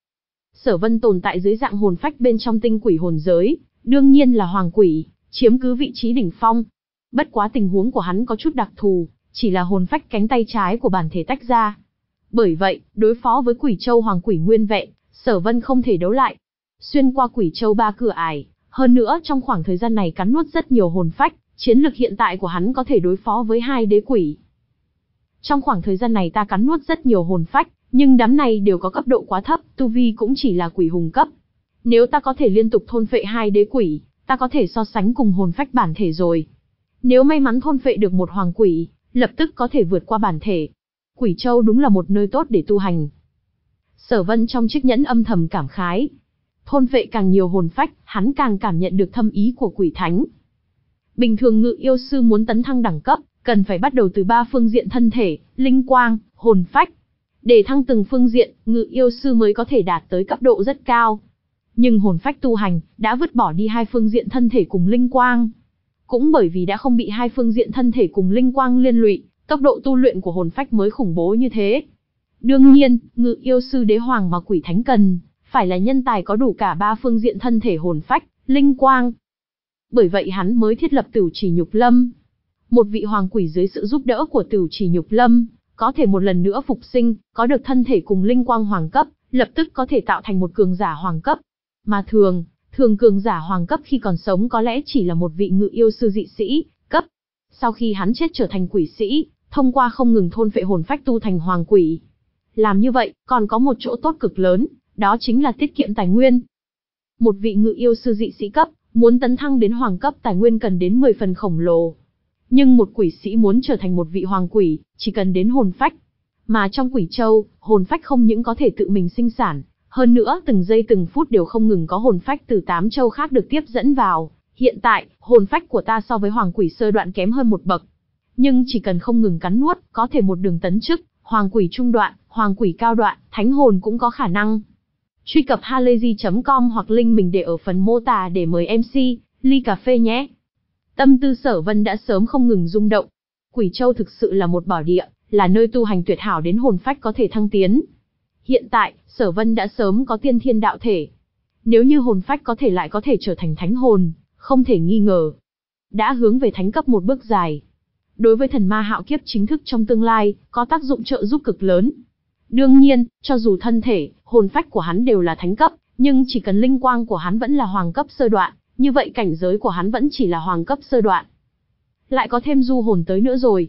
Sở Vân tồn tại dưới dạng hồn phách bên trong tinh quỷ hồn giới, đương nhiên là hoàng quỷ, chiếm cứ vị trí đỉnh phong. Bất quá tình huống của hắn có chút đặc thù, chỉ là hồn phách cánh tay trái của bản thể tách ra. Bởi vậy, đối phó với Quỷ Châu Hoàng Quỷ nguyên vẹn, Sở Vân không thể đấu lại. Xuyên qua Quỷ Châu ba cửa ải, hơn nữa trong khoảng thời gian này cắn nuốt rất nhiều hồn phách, chiến lực hiện tại của hắn có thể đối phó với hai đế quỷ. Trong khoảng thời gian này ta cắn nuốt rất nhiều hồn phách, nhưng đám này đều có cấp độ quá thấp, tu vi cũng chỉ là quỷ hùng cấp. Nếu ta có thể liên tục thôn phệ hai đế quỷ, ta có thể so sánh cùng hồn phách bản thể rồi. Nếu may mắn thôn phệ được một hoàng quỷ, lập tức có thể vượt qua bản thể. Quỷ Châu đúng là một nơi tốt để tu hành. Sở Vân trong chiếc nhẫn âm thầm cảm khái. Thôn phệ càng nhiều hồn phách, hắn càng cảm nhận được thâm ý của quỷ thánh. Bình thường ngự yêu sư muốn tấn thăng đẳng cấp, cần phải bắt đầu từ ba phương diện thân thể, linh quang, hồn phách. Để thăng từng phương diện, ngự yêu sư mới có thể đạt tới cấp độ rất cao. Nhưng hồn phách tu hành, đã vứt bỏ đi hai phương diện thân thể cùng linh quang. Cũng bởi vì đã không bị hai phương diện thân thể cùng linh quang liên lụy, tốc độ tu luyện của hồn phách mới khủng bố như thế. Đương nhiên, ngự yêu sư đế hoàng mà quỷ thánh cần, phải là nhân tài có đủ cả ba phương diện thân thể hồn phách, linh quang. Bởi vậy hắn mới thiết lập Tửu Chỉ Nhục Lâm. Một vị hoàng quỷ dưới sự giúp đỡ của Tửu Chỉ Nhục Lâm, có thể một lần nữa phục sinh, có được thân thể cùng linh quang hoàng cấp, lập tức có thể tạo thành một cường giả hoàng cấp. Mà thường, thường cường giả hoàng cấp khi còn sống có lẽ chỉ là một vị ngự yêu sư dị sĩ cấp. Sau khi hắn chết trở thành quỷ sĩ, thông qua không ngừng thôn phệ hồn phách tu thành hoàng quỷ. Làm như vậy, còn có một chỗ tốt cực lớn, đó chính là tiết kiệm tài nguyên. Một vị ngự yêu sư dị sĩ cấp, muốn tấn thăng đến hoàng cấp tài nguyên cần đến mười phần khổng lồ. Nhưng một quỷ sĩ muốn trở thành một vị hoàng quỷ, chỉ cần đến hồn phách. Mà trong Quỷ Châu, hồn phách không những có thể tự mình sinh sản, hơn nữa từng giây từng phút đều không ngừng có hồn phách từ tám châu khác được tiếp dẫn vào. Hiện tại, hồn phách của ta so với hoàng quỷ sơ đoạn kém hơn một bậc. Nhưng chỉ cần không ngừng cắn nuốt, có thể một đường tấn chức, hoàng quỷ trung đoạn, hoàng quỷ cao đoạn, thánh hồn cũng có khả năng. Truy cập halayzi chấm com hoặc link mình để ở phần mô tả để mời em xê, ly cà phê nhé. Tâm tư Sở Vân đã sớm không ngừng rung động. Quỷ Châu thực sự là một bảo địa, là nơi tu hành tuyệt hảo đến hồn phách có thể thăng tiến. Hiện tại, Sở Vân đã sớm có tiên thiên đạo thể. Nếu như hồn phách có thể lại có thể trở thành thánh hồn, không thể nghi ngờ. Đã hướng về thánh cấp một bước dài. Đối với thần ma hạo kiếp chính thức trong tương lai, có tác dụng trợ giúp cực lớn. Đương nhiên, cho dù thân thể, hồn phách của hắn đều là thánh cấp, nhưng chỉ cần linh quang của hắn vẫn là hoàng cấp sơ đoạn, như vậy cảnh giới của hắn vẫn chỉ là hoàng cấp sơ đoạn. Lại có thêm du hồn tới nữa rồi.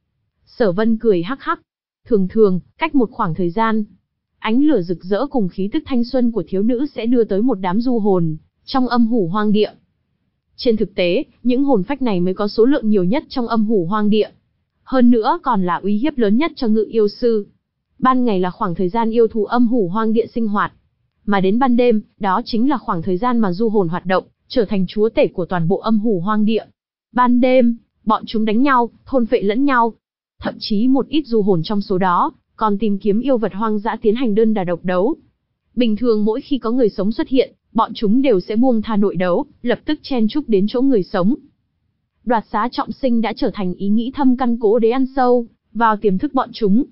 Sở Vân cười hắc hắc. Thường thường, cách một khoảng thời gian, ánh lửa rực rỡ cùng khí tức thanh xuân của thiếu nữ sẽ đưa tới một đám du hồn, trong âm hủ hoang địa. Trên thực tế, những hồn phách này mới có số lượng nhiều nhất trong âm hủ hoang địa. Hơn nữa còn là uy hiếp lớn nhất cho ngự yêu sư. Ban ngày là khoảng thời gian yêu thú âm hủ hoang địa sinh hoạt. Mà đến ban đêm, đó chính là khoảng thời gian mà du hồn hoạt động, trở thành chúa tể của toàn bộ âm hủ hoang địa. Ban đêm, bọn chúng đánh nhau, thôn phệ lẫn nhau. Thậm chí một ít du hồn trong số đó, còn tìm kiếm yêu vật hoang dã tiến hành đơn đả độc đấu. Bình thường mỗi khi có người sống xuất hiện, bọn chúng đều sẽ buông tha nội đấu, lập tức chen chúc đến chỗ người sống. Đoạt xá trọng sinh đã trở thành ý nghĩ thâm căn cố đế ăn sâu vào tiềm thức bọn chúng.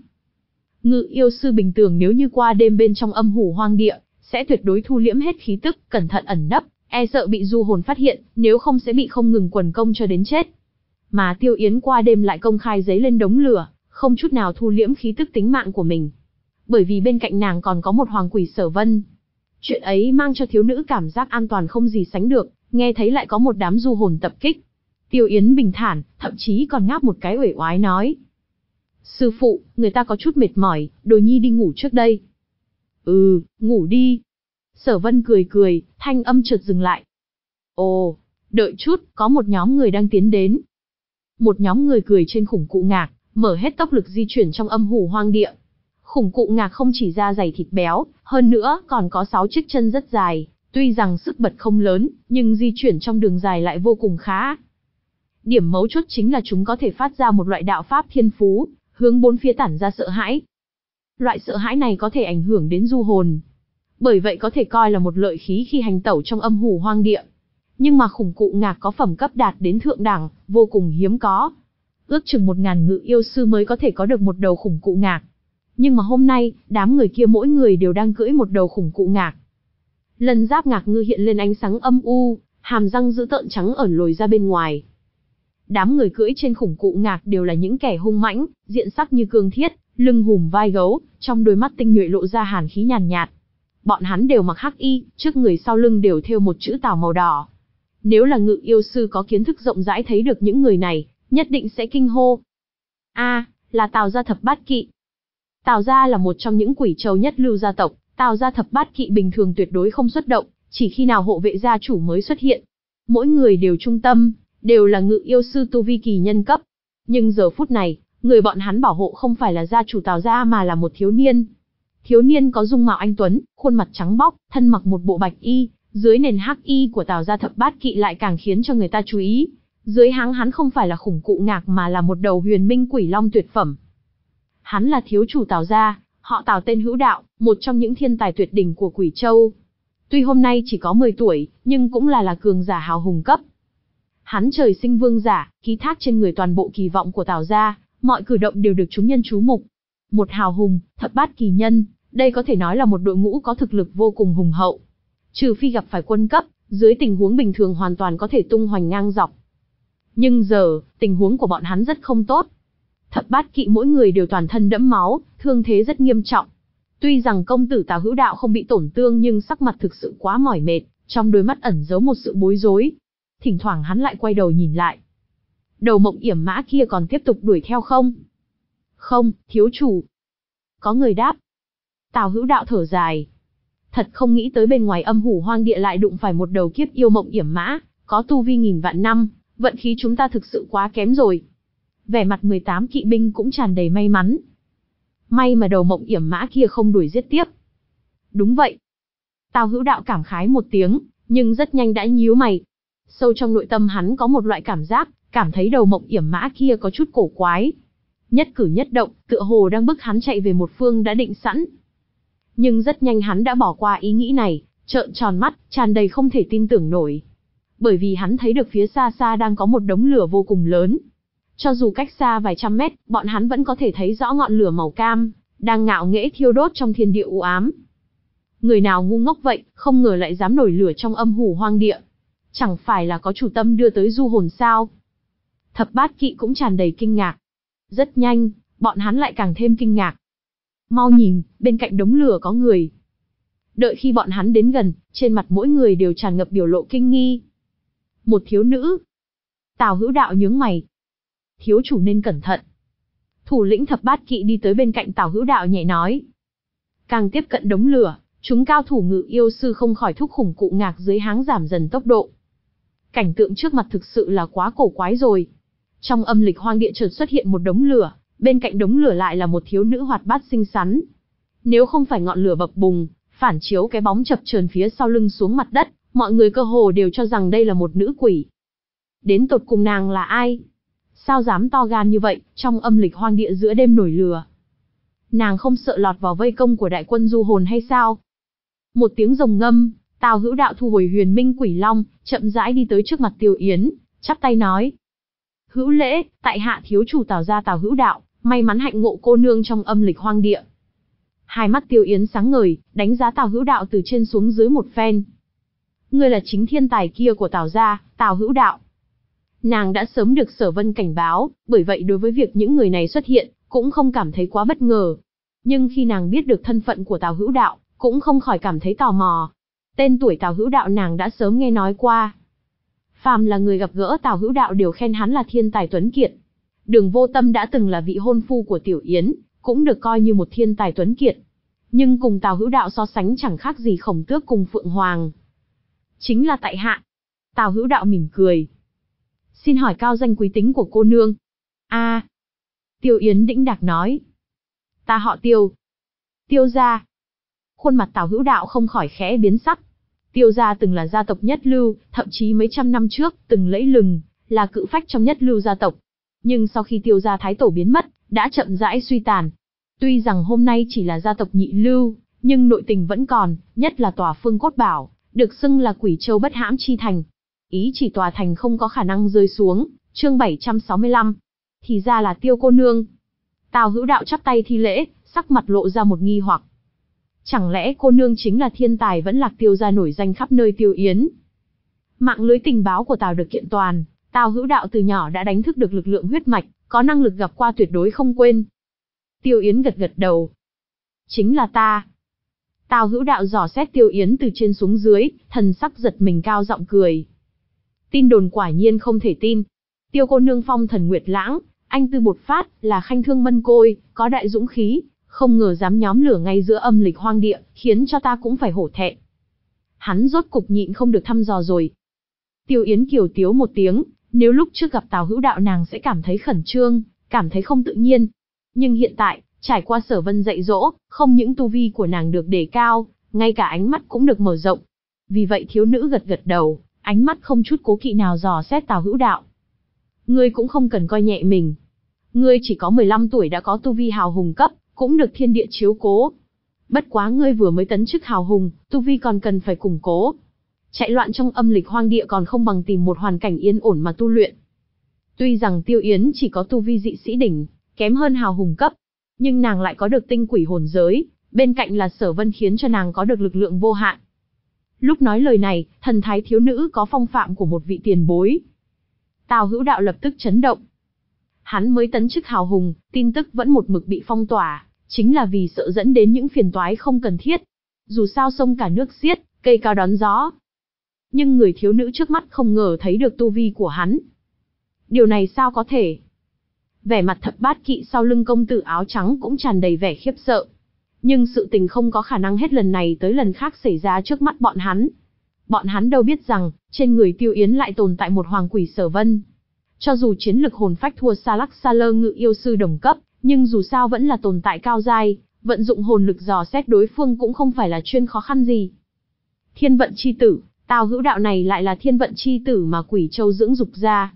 Ngự yêu sư bình thường nếu như qua đêm bên trong âm hủ hoang địa, sẽ tuyệt đối thu liễm hết khí tức, cẩn thận ẩn nấp, e sợ bị du hồn phát hiện, nếu không sẽ bị không ngừng quần công cho đến chết. Mà Tiêu Yến qua đêm lại công khai giấy lên đống lửa, không chút nào thu liễm khí tức tính mạng của mình. Bởi vì bên cạnh nàng còn có một hoàng quỷ Sở Vân. Chuyện ấy mang cho thiếu nữ cảm giác an toàn không gì sánh được, nghe thấy lại có một đám du hồn tập kích. Tiêu Yến bình thản, thậm chí còn ngáp một cái uể oái nói. Sư phụ, người ta có chút mệt mỏi, Đồ Nhi đi ngủ trước đây. Ừ, ngủ đi. Sở Vân cười cười, thanh âm chợt dừng lại. Ồ, đợi chút, có một nhóm người đang tiến đến. Một nhóm người cười trên khủng cụ ngạc, mở hết tốc lực di chuyển trong âm hủ hoang địa. Khủng cụ ngạc không chỉ da dày thịt béo, hơn nữa còn có sáu chiếc chân rất dài, tuy rằng sức bật không lớn, nhưng di chuyển trong đường dài lại vô cùng khá. Điểm mấu chốt chính là chúng có thể phát ra một loại đạo pháp thiên phú, hướng bốn phía tản ra sợ hãi. Loại sợ hãi này có thể ảnh hưởng đến du hồn, bởi vậy có thể coi là một lợi khí khi hành tẩu trong âm hủ hoang địa. Nhưng mà khủng cụ ngạc có phẩm cấp đạt đến thượng đẳng, vô cùng hiếm có. Ước chừng một ngàn ngự yêu sư mới có thể có được một đầu khủng cụ ngạc. Nhưng mà hôm nay, đám người kia mỗi người đều đang cưỡi một đầu khủng cụ ngạc. Lân giáp ngạc ngư hiện lên ánh sáng âm u, hàm răng dữ tợn trắng ẩn lồi ra bên ngoài. Đám người cưỡi trên khủng cụ ngạc đều là những kẻ hung mãnh, diện sắc như cương thiết, lưng hùm vai gấu, trong đôi mắt tinh nhuệ lộ ra hàn khí nhàn nhạt. Bọn hắn đều mặc hắc y, trước người sau lưng đều thêu một chữ Tào màu đỏ. Nếu là ngự yêu sư có kiến thức rộng rãi thấy được những người này, nhất định sẽ kinh hô. A, à, là Tào gia thập bát kỵ. Tào gia là một trong những quỷ châu nhất lưu gia tộc, Tào gia thập bát kỵ bình thường tuyệt đối không xuất động, chỉ khi nào hộ vệ gia chủ mới xuất hiện. Mỗi người đều trung tâm, đều là ngự yêu sư tu vi kỳ nhân cấp. Nhưng giờ phút này, người bọn hắn bảo hộ không phải là gia chủ Tào gia mà là một thiếu niên. Thiếu niên có dung mạo anh tuấn, khuôn mặt trắng bóc, thân mặc một bộ bạch y, dưới nền hắc y của Tào gia thập bát kỵ lại càng khiến cho người ta chú ý. Dưới háng hắn không phải là khủng cụ ngạc mà là một đầu huyền minh quỷ long tuyệt phẩm. Hắn là thiếu chủ Tào gia, họ Tào tên Hữu Đạo, một trong những thiên tài tuyệt đỉnh của Quỷ Châu. Tuy hôm nay chỉ có mười tuổi, nhưng cũng là là cường giả hào hùng cấp. Hắn trời sinh vương giả, ký thác trên người toàn bộ kỳ vọng của Tào gia, mọi cử động đều được chúng nhân chú mục. Một hào hùng, thập bát kỳ nhân, đây có thể nói là một đội ngũ có thực lực vô cùng hùng hậu. Trừ phi gặp phải quân cấp, dưới tình huống bình thường hoàn toàn có thể tung hoành ngang dọc. Nhưng giờ, tình huống của bọn hắn rất không tốt. Thập bát kỵ mỗi người đều toàn thân đẫm máu, thương thế rất nghiêm trọng. Tuy rằng công tử Tào Hữu Đạo không bị tổn thương nhưng sắc mặt thực sự quá mỏi mệt, trong đôi mắt ẩn giấu một sự bối rối. Thỉnh thoảng hắn lại quay đầu nhìn lại. Đầu Mộng Yểm Mã kia còn tiếp tục đuổi theo không? Không, thiếu chủ. Có người đáp. Tào Hữu Đạo thở dài. Thật không nghĩ tới bên ngoài âm hủ hoang địa lại đụng phải một đầu kiếp yêu Mộng Yểm Mã, có tu vi nghìn vạn năm, vận khí chúng ta thực sự quá kém rồi. Vẻ mặt mười tám kỵ binh cũng tràn đầy may mắn. May mà đầu Mộng Yểm Mã kia không đuổi giết tiếp. Đúng vậy. Tào Hữu Đạo cảm khái một tiếng, nhưng rất nhanh đã nhíu mày. Sâu trong nội tâm hắn có một loại cảm giác, cảm thấy đầu Mộng Yểm Mã kia có chút cổ quái. Nhất cử nhất động, tựa hồ đang bức hắn chạy về một phương đã định sẵn. Nhưng rất nhanh hắn đã bỏ qua ý nghĩ này, trợn tròn mắt, tràn đầy không thể tin tưởng nổi. Bởi vì hắn thấy được phía xa xa đang có một đống lửa vô cùng lớn. Cho dù cách xa vài trăm mét, bọn hắn vẫn có thể thấy rõ ngọn lửa màu cam, đang ngạo nghễ thiêu đốt trong thiên địa u ám. Người nào ngu ngốc vậy, không ngờ lại dám nổi lửa trong âm hủ hoang địa. Chẳng phải là có chủ tâm đưa tới du hồn sao? Thập bát kỵ cũng tràn đầy kinh ngạc. Rất nhanh, bọn hắn lại càng thêm kinh ngạc. Mau nhìn, bên cạnh đống lửa có người. Đợi khi bọn hắn đến gần, trên mặt mỗi người đều tràn ngập biểu lộ kinh nghi. Một thiếu nữ. Tào Hữu Đạo nhướng mày. Thiếu chủ nên cẩn thận. Thủ lĩnh thập bát kỵ đi tới bên cạnh Tào Hữu Đạo nhẹ nói. Càng tiếp cận đống lửa, chúng cao thủ ngự yêu sư không khỏi thúc khủng cụ ngạc dưới háng giảm dần tốc độ. Cảnh tượng trước mặt thực sự là quá cổ quái rồi. Trong âm lịch hoang địa chợt xuất hiện một đống lửa, bên cạnh đống lửa lại là một thiếu nữ hoạt bát xinh xắn. Nếu không phải ngọn lửa bập bùng, phản chiếu cái bóng chập chờn phía sau lưng xuống mặt đất, mọi người cơ hồ đều cho rằng đây là một nữ quỷ. Đến tột cùng nàng là ai? Sao dám to gan như vậy, trong âm lịch hoang địa giữa đêm nổi lửa? Nàng không sợ lọt vào vây công của đại quân du hồn hay sao? Một tiếng rồng ngâm, Tào Hữu Đạo thu hồi huyền minh quỷ long, chậm rãi đi tới trước mặt Tiêu Yến, chắp tay nói. Hữu lễ, tại hạ thiếu chủ Tào gia Tào Hữu Đạo, may mắn hạnh ngộ cô nương trong âm lịch hoang địa. Hai mắt Tiêu Yến sáng ngời, đánh giá Tào Hữu Đạo từ trên xuống dưới một phen. Ngươi là chính thiên tài kia của Tào gia, Tào Hữu Đạo. Nàng đã sớm được Sở Vân cảnh báo, bởi vậy đối với việc những người này xuất hiện, cũng không cảm thấy quá bất ngờ. Nhưng khi nàng biết được thân phận của Tào Hữu Đạo, cũng không khỏi cảm thấy tò mò. Tên tuổi Tào Hữu Đạo nàng đã sớm nghe nói qua. Phàm là người gặp gỡ Tào Hữu Đạo đều khen hắn là thiên tài tuấn kiệt. Đường Vô Tâm đã từng là vị hôn phu của Tiểu Yến, cũng được coi như một thiên tài tuấn kiệt. Nhưng cùng Tào Hữu Đạo so sánh chẳng khác gì Khổng Tước cùng Phượng Hoàng. Chính là tại hạ. Tào Hữu Đạo mỉm cười. Xin hỏi cao danh quý tính của cô nương. A. À, Tiêu Yến đĩnh đạc nói. Ta họ Tiêu. Tiêu gia. Khuôn mặt Tào Hữu Đạo không khỏi khẽ biến sắc. Tiêu gia từng là gia tộc nhất lưu, thậm chí mấy trăm năm trước, từng lẫy lừng, là cự phách trong nhất lưu gia tộc. Nhưng sau khi Tiêu gia thái tổ biến mất, đã chậm rãi suy tàn. Tuy rằng hôm nay chỉ là gia tộc nhị lưu, nhưng nội tình vẫn còn, nhất là tòa Phương Cốt Bảo, được xưng là Quỷ Châu bất hãm chi thành. Ý chỉ tòa thành không có khả năng rơi xuống, chương bảy trăm sáu mươi lăm. Thì ra là Tiêu cô nương. Tào Hữu Đạo chắp tay thi lễ, sắc mặt lộ ra một nghi hoặc. Chẳng lẽ cô nương chính là thiên tài vẫn lạc Tiêu gia nổi danh khắp nơi Tiêu Yến? Mạng lưới tình báo của Tào được kiện toàn, Tào Hữu Đạo từ nhỏ đã đánh thức được lực lượng huyết mạch, có năng lực gặp qua tuyệt đối không quên. Tiêu Yến gật gật đầu. Chính là ta. Tào Hữu Đạo dò xét Tiêu Yến từ trên xuống dưới, thần sắc giật mình cao giọng cười. Tin đồn quả nhiên không thể tin. Tiêu cô nương phong thần nguyệt lãng, anh tư bột phát, là khanh thương mân côi, có đại dũng khí, không ngờ dám nhóm lửa ngay giữa âm lịch hoang địa, khiến cho ta cũng phải hổ thẹn. Hắn rốt cục nhịn không được thăm dò rồi. Tiêu Yến kiều tiếu một tiếng, nếu lúc trước gặp Tào Hữu Đạo nàng sẽ cảm thấy khẩn trương, cảm thấy không tự nhiên. Nhưng hiện tại, trải qua Sở Vân dạy dỗ, không những tu vi của nàng được đề cao, ngay cả ánh mắt cũng được mở rộng. Vì vậy thiếu nữ gật gật đầu, ánh mắt không chút cố kỵ nào dò xét Tào Hữu Đạo. Ngươi cũng không cần coi nhẹ mình. Ngươi chỉ có mười lăm tuổi đã có tu vi hào hùng cấp, cũng được thiên địa chiếu cố. Bất quá ngươi vừa mới tấn chức hào hùng, tu vi còn cần phải củng cố. Chạy loạn trong âm lịch hoang địa còn không bằng tìm một hoàn cảnh yên ổn mà tu luyện. Tuy rằng Tiêu Yến chỉ có tu vi dị sĩ đỉnh, kém hơn hào hùng cấp, nhưng nàng lại có được tinh quỷ hồn giới, bên cạnh là Sở Vân khiến cho nàng có được lực lượng vô hạn. Lúc nói lời này, thần thái thiếu nữ có phong phạm của một vị tiền bối. Tào Hữu Đạo lập tức chấn động. Hắn mới tấn chức hào hùng, tin tức vẫn một mực bị phong tỏa, chính là vì sợ dẫn đến những phiền toái không cần thiết. Dù sao sông cả nước xiết, cây cao đón gió. Nhưng người thiếu nữ trước mắt không ngờ thấy được tu vi của hắn. Điều này sao có thể? Vẻ mặt thập bát kỵ sau lưng công tử áo trắng cũng tràn đầy vẻ khiếp sợ. Nhưng sự tình không có khả năng hết lần này tới lần khác xảy ra trước mắt bọn hắn. Bọn hắn đâu biết rằng, trên người Tiêu Yến lại tồn tại một hoàng quỷ Sở Vân. Cho dù chiến lực hồn phách thua xa Lắc Sa Lơ Ngự yêu sư đồng cấp, nhưng dù sao vẫn là tồn tại cao giai, vận dụng hồn lực dò xét đối phương cũng không phải là chuyên khó khăn gì. Thiên vận chi tử, Tào Hữu Đạo này lại là thiên vận chi tử mà Quỷ Châu dưỡng dục ra.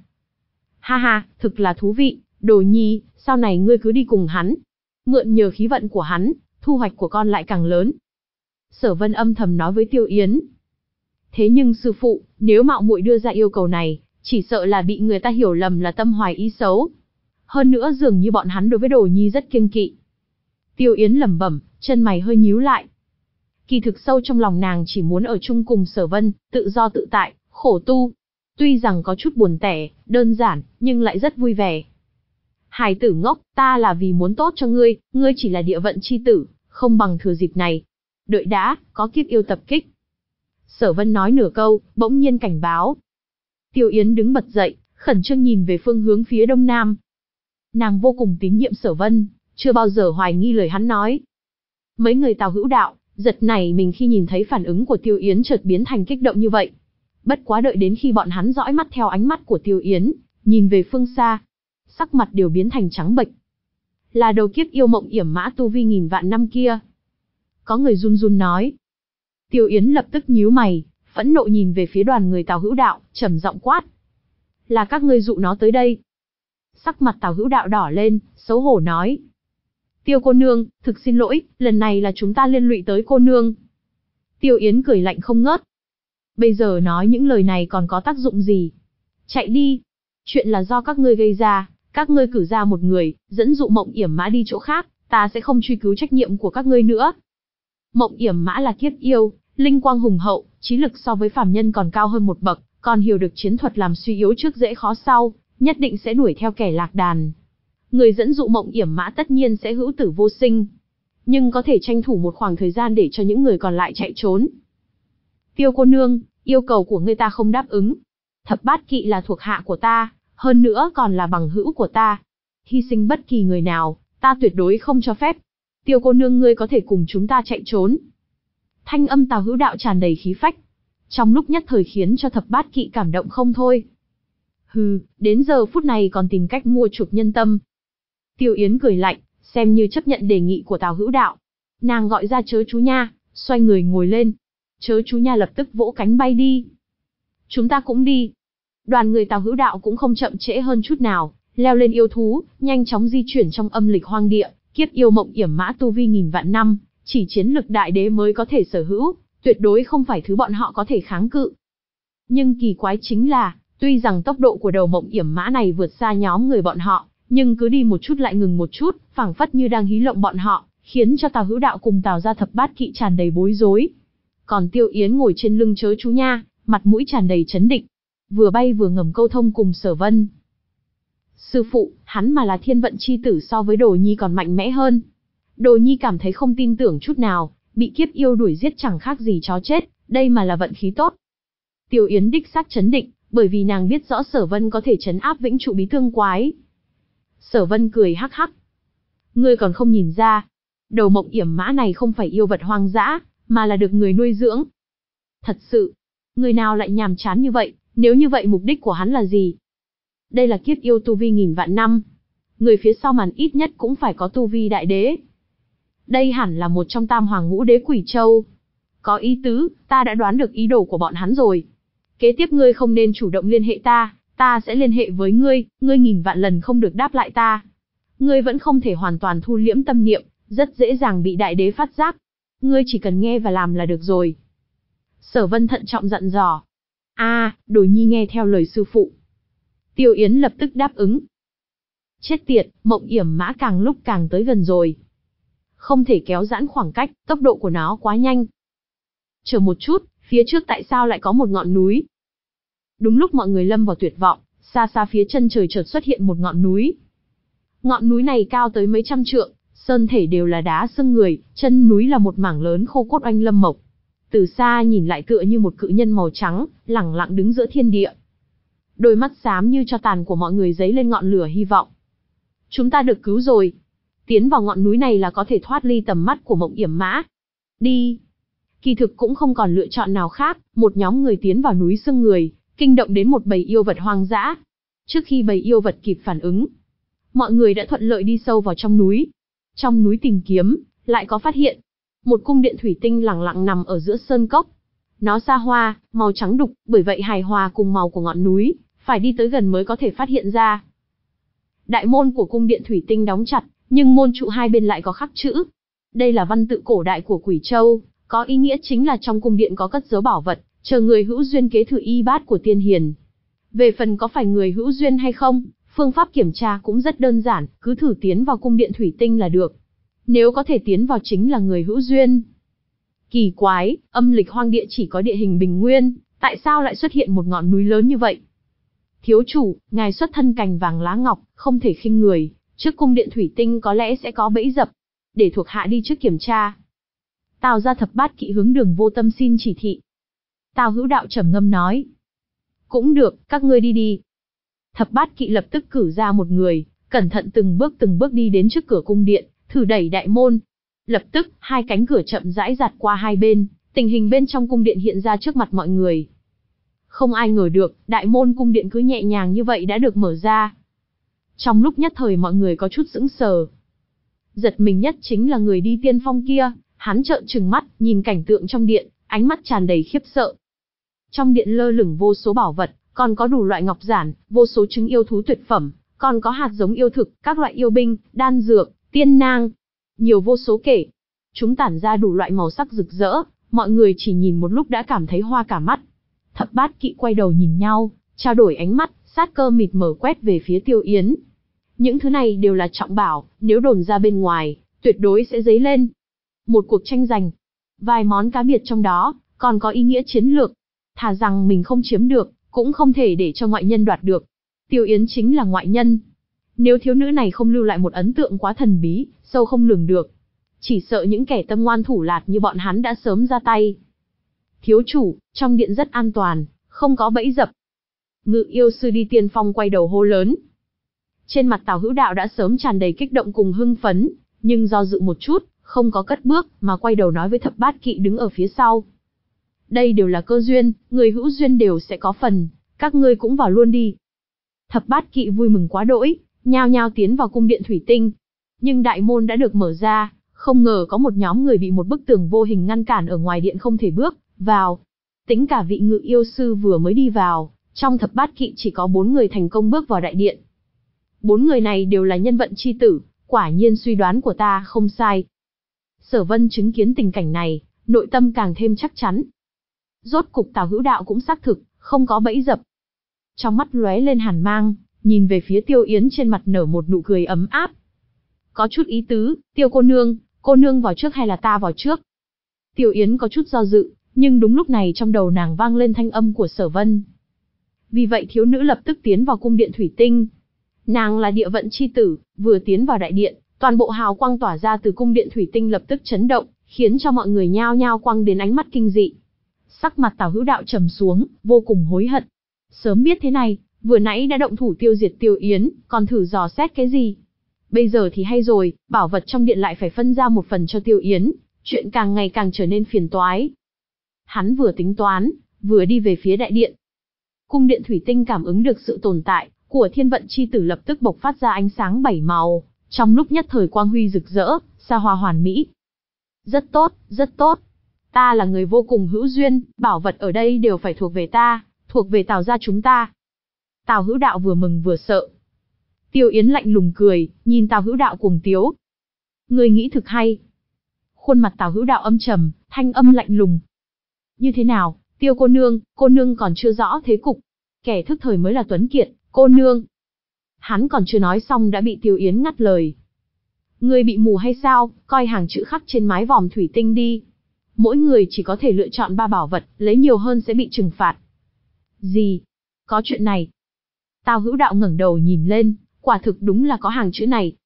Ha ha, thực là thú vị, Đồ Nhi, sau này ngươi cứ đi cùng hắn. Mượn nhờ khí vận của hắn, thu hoạch của con lại càng lớn. Sở Vân âm thầm nói với Tiêu Yến. Thế nhưng sư phụ, nếu mạo muội đưa ra yêu cầu này, chỉ sợ là bị người ta hiểu lầm là tâm hoài ý xấu. Hơn nữa dường như bọn hắn đối với Đồ Nhi rất kiêng kỵ. Tiêu Yến lẩm bẩm, chân mày hơi nhíu lại. Kỳ thực sâu trong lòng nàng chỉ muốn ở chung cùng Sở Vân, tự do tự tại, khổ tu. Tuy rằng có chút buồn tẻ, đơn giản, nhưng lại rất vui vẻ. Hài tử ngốc, ta là vì muốn tốt cho ngươi, ngươi chỉ là địa vận chi tử, không bằng thừa dịp này. Đợi đã, có kiếp yêu tập kích. Sở Vân nói nửa câu, bỗng nhiên cảnh báo. Tiêu Yến đứng bật dậy, khẩn trương nhìn về phương hướng phía đông nam. Nàng vô cùng tín nhiệm Sở Vân, chưa bao giờ hoài nghi lời hắn nói. Mấy người Tào Hữu Đạo, giật nảy mình khi nhìn thấy phản ứng của Tiêu Yến chợt biến thành kích động như vậy. Bất quá đợi đến khi bọn hắn dõi mắt theo ánh mắt của Tiêu Yến, nhìn về phương xa, sắc mặt đều biến thành trắng bệch. Là đầu kiếp yêu mộng yểm mã tu vi nghìn vạn năm kia. Có người run run nói. Tiêu Yến lập tức nhíu mày, phẫn nộ nhìn về phía đoàn người Tào Hữu Đạo, trầm giọng quát. Là các ngươi dụ nó tới đây. Sắc mặt Tào Hữu Đạo đỏ lên, xấu hổ nói. Tiêu cô nương, thực xin lỗi, lần này là chúng ta liên lụy tới cô nương. Tiêu Yến cười lạnh không ngớt. Bây giờ nói những lời này còn có tác dụng gì? Chạy đi. Chuyện là do các ngươi gây ra, các ngươi cử ra một người, dẫn dụ Mộng Yểm Mã đi chỗ khác, ta sẽ không truy cứu trách nhiệm của các ngươi nữa. Mộng Yểm Mã là kiếp yêu, linh quang hùng hậu, trí lực so với phàm nhân còn cao hơn một bậc, còn hiểu được chiến thuật làm suy yếu trước dễ khó sau, nhất định sẽ đuổi theo kẻ lạc đàn. Người dẫn dụ Mộng Yểm Mã tất nhiên sẽ hữu tử vô sinh. nhưng có thể tranh thủ một khoảng thời gian để cho những người còn lại chạy trốn. Tiêu cô nương, yêu cầu của ngươi ta không đáp ứng. Thập bát kỵ là thuộc hạ của ta, hơn nữa còn là bằng hữu của ta. Hy sinh bất kỳ người nào, ta tuyệt đối không cho phép. Tiêu cô nương ngươi có thể cùng chúng ta chạy trốn. Thanh âm Tào Hữu Đạo tràn đầy khí phách, trong lúc nhất thời khiến cho thập bát kỵ cảm động không thôi. Hừ, đến giờ phút này còn tìm cách mua chuộc nhân tâm. Tiêu Yến cười lạnh, xem như chấp nhận đề nghị của Tào Hữu Đạo. Nàng gọi ra Chớ Chú Nha, xoay người ngồi lên. Chớ Chú Nha lập tức vỗ cánh bay đi. Chúng ta cũng đi. Đoàn người Tào Hữu Đạo cũng không chậm trễ hơn chút nào, leo lên yêu thú, nhanh chóng di chuyển trong âm lịch hoang địa. Kiếp yêu mộng yểm mã tu vi nghìn vạn năm, chỉ chiến lực đại đế mới có thể sở hữu, tuyệt đối không phải thứ bọn họ có thể kháng cự. Nhưng kỳ quái chính là, tuy rằng tốc độ của đầu mộng yểm mã này vượt xa nhóm người bọn họ, nhưng cứ đi một chút lại ngừng một chút, phảng phất như đang hí lộng bọn họ, khiến cho Tào Hữu Đạo cùng Tào gia thập bát kỵ tràn đầy bối rối. Còn Tiêu Yến ngồi trên lưng Chớ Chú Nha, mặt mũi tràn đầy chấn định, vừa bay vừa ngầm câu thông cùng Sở Vân. Sư phụ, hắn mà là thiên vận chi tử so với Đồ Nhi còn mạnh mẽ hơn. Đồ Nhi cảm thấy không tin tưởng chút nào, bị kiếp yêu đuổi giết chẳng khác gì chó chết, đây mà là vận khí tốt. Tiêu Yến đích xác chấn định, bởi vì nàng biết rõ Sở Vân có thể trấn áp vĩnh trụ bí thương quái. Sở Vân cười hắc hắc. Ngươi còn không nhìn ra, đầu mộng yểm mã này không phải yêu vật hoang dã, mà là được người nuôi dưỡng. Thật sự, người nào lại nhàm chán như vậy, nếu như vậy mục đích của hắn là gì? Đây là kiếp yêu tu vi nghìn vạn năm. Người phía sau màn ít nhất cũng phải có tu vi đại đế. Đây hẳn là một trong tam hoàng ngũ đế Quỷ Châu. Có ý tứ, ta đã đoán được ý đồ của bọn hắn rồi. Kế tiếp ngươi không nên chủ động liên hệ ta, ta sẽ liên hệ với ngươi, ngươi nghìn vạn lần không được đáp lại ta. Ngươi vẫn không thể hoàn toàn thu liễm tâm niệm, rất dễ dàng bị đại đế phát giác. Ngươi chỉ cần nghe và làm là được rồi. Sở Vân thận trọng dặn dò. A, à, Đồ Nhi nghe theo lời sư phụ. Tiêu Yến lập tức đáp ứng. Chết tiệt, mộng yểm mã càng lúc càng tới gần rồi. Không thể kéo giãn khoảng cách, tốc độ của nó quá nhanh. Chờ một chút, phía trước tại sao lại có một ngọn núi? Đúng lúc mọi người lâm vào tuyệt vọng, xa xa phía chân trời chợt xuất hiện một ngọn núi. Ngọn núi này cao tới mấy trăm trượng, sơn thể đều là đá xương người, chân núi là một mảng lớn khô cốt oanh lâm mộc. Từ xa nhìn lại tựa như một cự nhân màu trắng, lẳng lặng đứng giữa thiên địa. Đôi mắt xám như cho tàn của mọi người giấy lên ngọn lửa hy vọng. Chúng ta được cứu rồi. Tiến vào ngọn núi này là có thể thoát ly tầm mắt của mộng yểm mã. Đi. Kỳ thực cũng không còn lựa chọn nào khác, một nhóm người tiến vào núi xương người, kinh động đến một bầy yêu vật hoang dã. Trước khi bầy yêu vật kịp phản ứng, mọi người đã thuận lợi đi sâu vào trong núi. Trong núi tìm kiếm, lại có phát hiện một cung điện thủy tinh lẳng lặng nằm ở giữa sơn cốc. Nó xa hoa, màu trắng đục, bởi vậy hài hòa cùng màu của ngọn núi, phải đi tới gần mới có thể phát hiện ra. Đại môn của cung điện thủy tinh đóng chặt, nhưng môn trụ hai bên lại có khắc chữ. Đây là văn tự cổ đại của Quỷ Châu, có ý nghĩa chính là trong cung điện có cất giấu bảo vật, chờ người hữu duyên kế thừa y bát của tiên hiền. Về phần có phải người hữu duyên hay không, phương pháp kiểm tra cũng rất đơn giản, cứ thử tiến vào cung điện thủy tinh là được. Nếu có thể tiến vào chính là người hữu duyên. Kỳ quái, âm lịch hoang địa chỉ có địa hình bình nguyên, tại sao lại xuất hiện một ngọn núi lớn như vậy? Thiếu chủ, ngài xuất thân cành vàng lá ngọc, không thể khinh người, trước cung điện thủy tinh có lẽ sẽ có bẫy dập, để thuộc hạ đi trước kiểm tra. Tào gia thập bát kỵ hướng Đường Vô Tâm xin chỉ thị. Tào Hữu Đạo trầm ngâm nói. Cũng được, các ngươi đi đi. Thập bát kỵ lập tức cử ra một người, cẩn thận từng bước từng bước đi đến trước cửa cung điện, thử đẩy đại môn. Lập tức, hai cánh cửa chậm rãi giạt qua hai bên, tình hình bên trong cung điện hiện ra trước mặt mọi người. Không ai ngờ được, đại môn cung điện cứ nhẹ nhàng như vậy đã được mở ra. Trong lúc nhất thời mọi người có chút sững sờ. Giật mình nhất chính là người đi tiên phong kia, hắn trợn trừng mắt, nhìn cảnh tượng trong điện, ánh mắt tràn đầy khiếp sợ. Trong điện lơ lửng vô số bảo vật, còn có đủ loại ngọc giản, vô số trứng yêu thú tuyệt phẩm, còn có hạt giống yêu thực, các loại yêu binh, đan dược, tiên nang, nhiều vô số kể. Chúng tản ra đủ loại màu sắc rực rỡ, mọi người chỉ nhìn một lúc đã cảm thấy hoa cả mắt. Thập bát kỵ quay đầu nhìn nhau, trao đổi ánh mắt, sát cơ mịt mờ quét về phía Tiêu Yến. Những thứ này đều là trọng bảo, nếu đồn ra bên ngoài, tuyệt đối sẽ dấy lên một cuộc tranh giành. Vài món cá biệt trong đó, còn có ý nghĩa chiến lược. Thà rằng mình không chiếm được, cũng không thể để cho ngoại nhân đoạt được. Tiêu Yến chính là ngoại nhân. Nếu thiếu nữ này không lưu lại một ấn tượng quá thần bí, sâu không lường được, chỉ sợ những kẻ tâm ngoan thủ lạt như bọn hắn đã sớm ra tay. Thiếu chủ, trong điện rất an toàn, không có bẫy dập. Ngự yêu sư đi tiên phong quay đầu hô lớn. Trên mặt Tào Hữu Đạo đã sớm tràn đầy kích động cùng hưng phấn, nhưng do dự một chút, không có cất bước, mà quay đầu nói với Thập Bát Kỵ đứng ở phía sau. Đây đều là cơ duyên, người hữu duyên đều sẽ có phần, các ngươi cũng vào luôn đi. Thập Bát Kỵ vui mừng quá đỗi, nhao nhao tiến vào cung điện thủy tinh. Nhưng đại môn đã được mở ra, không ngờ có một nhóm người bị một bức tường vô hình ngăn cản ở ngoài điện không thể bước vào. Tính cả vị ngự yêu sư vừa mới đi vào, trong Thập Bát Kỵ chỉ có bốn người thành công bước vào đại điện. Bốn người này đều là nhân vận chi tử, quả nhiên suy đoán của ta không sai. Sở Vân chứng kiến tình cảnh này, nội tâm càng thêm chắc chắn. Rốt cục Tào Hữu Đạo cũng xác thực, không có bẫy dập. Trong mắt lóe lên hàn mang, nhìn về phía Tiêu Yến trên mặt nở một nụ cười ấm áp. Có chút ý tứ, Tiêu cô nương, cô nương vào trước hay là ta vào trước? Tiêu Yến có chút do dự, nhưng đúng lúc này trong đầu nàng vang lên thanh âm của Sở Vân. Vì vậy thiếu nữ lập tức tiến vào cung điện thủy tinh. Nàng là địa vận chi tử, vừa tiến vào đại điện, toàn bộ hào quang tỏa ra từ cung điện thủy tinh lập tức chấn động, khiến cho mọi người nhao nhao quăng đến ánh mắt kinh dị. Sắc mặt Tào Hữu Đạo trầm xuống, vô cùng hối hận. Sớm biết thế này, vừa nãy đã động thủ tiêu diệt Tiêu Yến, còn thử dò xét cái gì? Bây giờ thì hay rồi, bảo vật trong điện lại phải phân ra một phần cho Tiêu Yến, chuyện càng ngày càng trở nên phiền toái. Hắn vừa tính toán, vừa đi về phía đại điện. Cung điện thủy tinh cảm ứng được sự tồn tại của thiên vận chi tử lập tức bộc phát ra ánh sáng bảy màu, trong lúc nhất thời quang huy rực rỡ, xa hoa hoàn mỹ. Rất tốt, rất tốt. Ta là người vô cùng hữu duyên, bảo vật ở đây đều phải thuộc về ta, thuộc về Tào gia chúng ta. Tào Hữu Đạo vừa mừng vừa sợ. Tiêu Yến lạnh lùng cười, nhìn Tào Hữu Đạo cuồng tiếu. Ngươi nghĩ thực hay. Khuôn mặt Tào Hữu Đạo âm trầm, thanh âm lạnh lùng. Như thế nào, Tiêu cô nương, cô nương còn chưa rõ thế cục. Kẻ thức thời mới là tuấn kiệt, cô nương. Hắn còn chưa nói xong đã bị Tiêu Yến ngắt lời. Ngươi bị mù hay sao, coi hàng chữ khắc trên mái vòm thủy tinh đi. Mỗi người chỉ có thể lựa chọn ba bảo vật, lấy nhiều hơn sẽ bị trừng phạt. Gì? Có chuyện này? Tào Hữu Đạo ngẩng đầu nhìn lên, quả thực đúng là có hàng chữ này.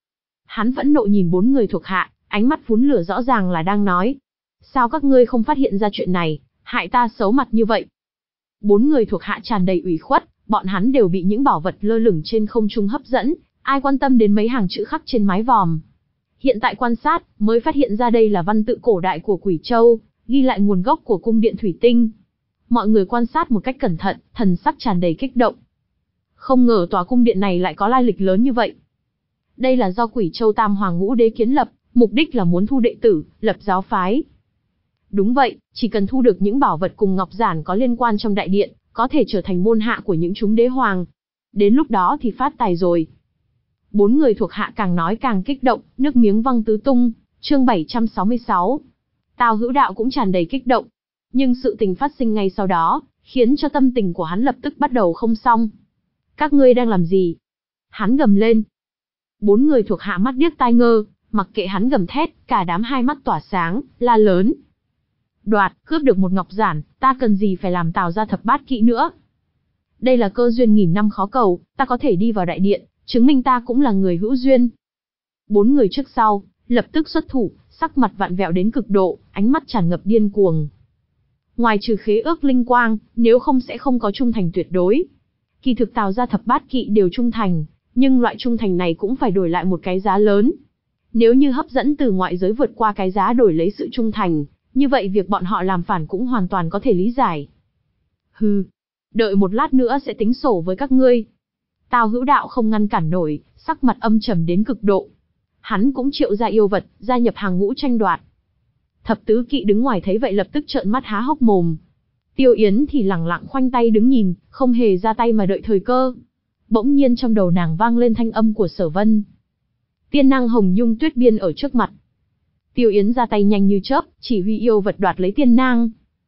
Hắn phẫn nộ nhìn bốn người thuộc hạ, ánh mắt phún lửa rõ ràng là đang nói. Sao các ngươi không phát hiện ra chuyện này, hại ta xấu mặt như vậy? Bốn người thuộc hạ tràn đầy ủy khuất, bọn hắn đều bị những bảo vật lơ lửng trên không trung hấp dẫn, ai quan tâm đến mấy hàng chữ khắc trên mái vòm. Hiện tại quan sát, mới phát hiện ra đây là văn tự cổ đại của Quỷ Châu, ghi lại nguồn gốc của cung điện thủy tinh. Mọi người quan sát một cách cẩn thận, thần sắc tràn đầy kích động. Không ngờ tòa cung điện này lại có lai lịch lớn như vậy. Đây là do Quỷ Châu Tam Hoàng Ngũ Đế kiến lập, mục đích là muốn thu đệ tử, lập giáo phái. Đúng vậy, chỉ cần thu được những bảo vật cùng ngọc giản có liên quan trong đại điện, có thể trở thành môn hạ của những chúng đế hoàng. Đến lúc đó thì phát tài rồi. Bốn người thuộc hạ càng nói càng kích động, nước miếng văng tứ tung. Chương bảy trăm sáu mươi sáu. Tào Hữu Đạo cũng tràn đầy kích động. Nhưng sự tình phát sinh ngay sau đó, khiến cho tâm tình của hắn lập tức bắt đầu không xong. Các ngươi đang làm gì? Hắn gầm lên. Bốn người thuộc hạ mắt điếc tai ngơ, mặc kệ hắn gầm thét, cả đám hai mắt tỏa sáng, la lớn. Đoạt, cướp được một ngọc giản, ta cần gì phải làm Tào gia Thập Bát Kỵ nữa? Đây là cơ duyên nghìn năm khó cầu, ta có thể đi vào đại điện, chứng minh ta cũng là người hữu duyên. Bốn người trước sau, lập tức xuất thủ, sắc mặt vặn vẹo đến cực độ, ánh mắt tràn ngập điên cuồng. Ngoài trừ khế ước linh quang, nếu không sẽ không có trung thành tuyệt đối. Kỳ thực Tào gia Thập Bát Kỵ đều trung thành, nhưng loại trung thành này cũng phải đổi lại một cái giá lớn. Nếu như hấp dẫn từ ngoại giới vượt qua cái giá đổi lấy sự trung thành, như vậy việc bọn họ làm phản cũng hoàn toàn có thể lý giải. Hừ, đợi một lát nữa sẽ tính sổ với các ngươi. Tào Hữu Đạo không ngăn cản nổi, sắc mặt âm trầm đến cực độ. Hắn cũng triệu ra yêu vật, gia nhập hàng ngũ tranh đoạt. Thập tứ kỵ đứng ngoài thấy vậy lập tức trợn mắt há hốc mồm. Tiêu Yến thì lẳng lặng khoanh tay đứng nhìn, không hề ra tay mà đợi thời cơ. Bỗng nhiên trong đầu nàng vang lên thanh âm của Sở Vân. Tiên năng hồng nhung tuyết biên ở trước mặt. Tiêu Yến ra tay nhanh như chớp, chỉ huy yêu vật đoạt lấy tiên năng.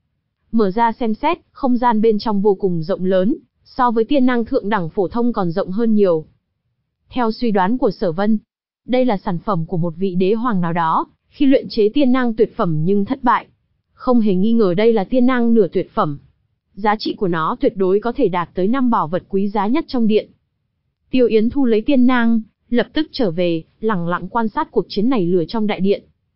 Mở ra xem xét, không gian bên trong vô cùng rộng lớn, so với tiên năng thượng đẳng phổ thông còn rộng hơn nhiều. Theo suy đoán của Sở Vân, đây là sản phẩm của một vị đế hoàng nào đó, khi luyện chế tiên năng tuyệt phẩm nhưng thất bại. Không hề nghi ngờ đây là tiên năng nửa tuyệt phẩm. Giá trị của nó tuyệt đối có thể đạt tới năm bảo vật quý giá nhất trong điện. Tiêu Yến thu lấy tiên năng, lập tức trở về, lẳng lặng quan sát cuộc chiến này lửa trong đại điện.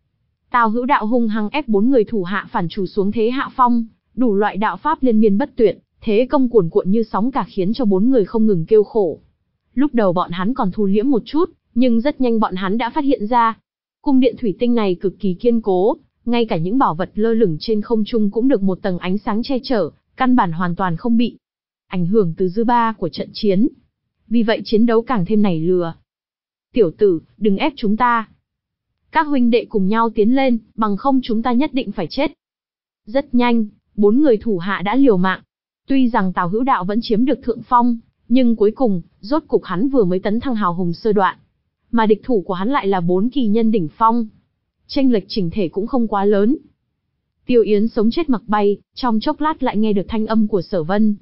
Tào Hữu Đạo hung hăng ép bốn người thủ hạ phản chủ xuống thế hạ phong, đủ loại đạo pháp liên miên bất tuyệt, thế công cuồn cuộn như sóng cả khiến cho bốn người không ngừng kêu khổ. Lúc đầu bọn hắn còn thu liễm một chút, nhưng rất nhanh bọn hắn đã phát hiện ra, cung điện thủy tinh này cực kỳ kiên cố, ngay cả những bảo vật lơ lửng trên không trung cũng được một tầng ánh sáng che chở, căn bản hoàn toàn không bị ảnh hưởng từ dư ba của trận chiến. Vì vậy chiến đấu càng thêm nảy lửa. Tiểu tử, đừng ép chúng ta. Các huynh đệ cùng nhau tiến lên, bằng không chúng ta nhất định phải chết. Rất nhanh, bốn người thủ hạ đã liều mạng. Tuy rằng Tào Hữu Đạo vẫn chiếm được thượng phong, nhưng cuối cùng, rốt cục hắn vừa mới tấn thăng hào hùng sơ đoạn. Mà địch thủ của hắn lại là bốn kỳ nhân đỉnh phong. Chênh lệch chỉnh thể cũng không quá lớn. Tiêu Yến sống chết mặc bay, trong chốc lát lại nghe được thanh âm của Sở Vân.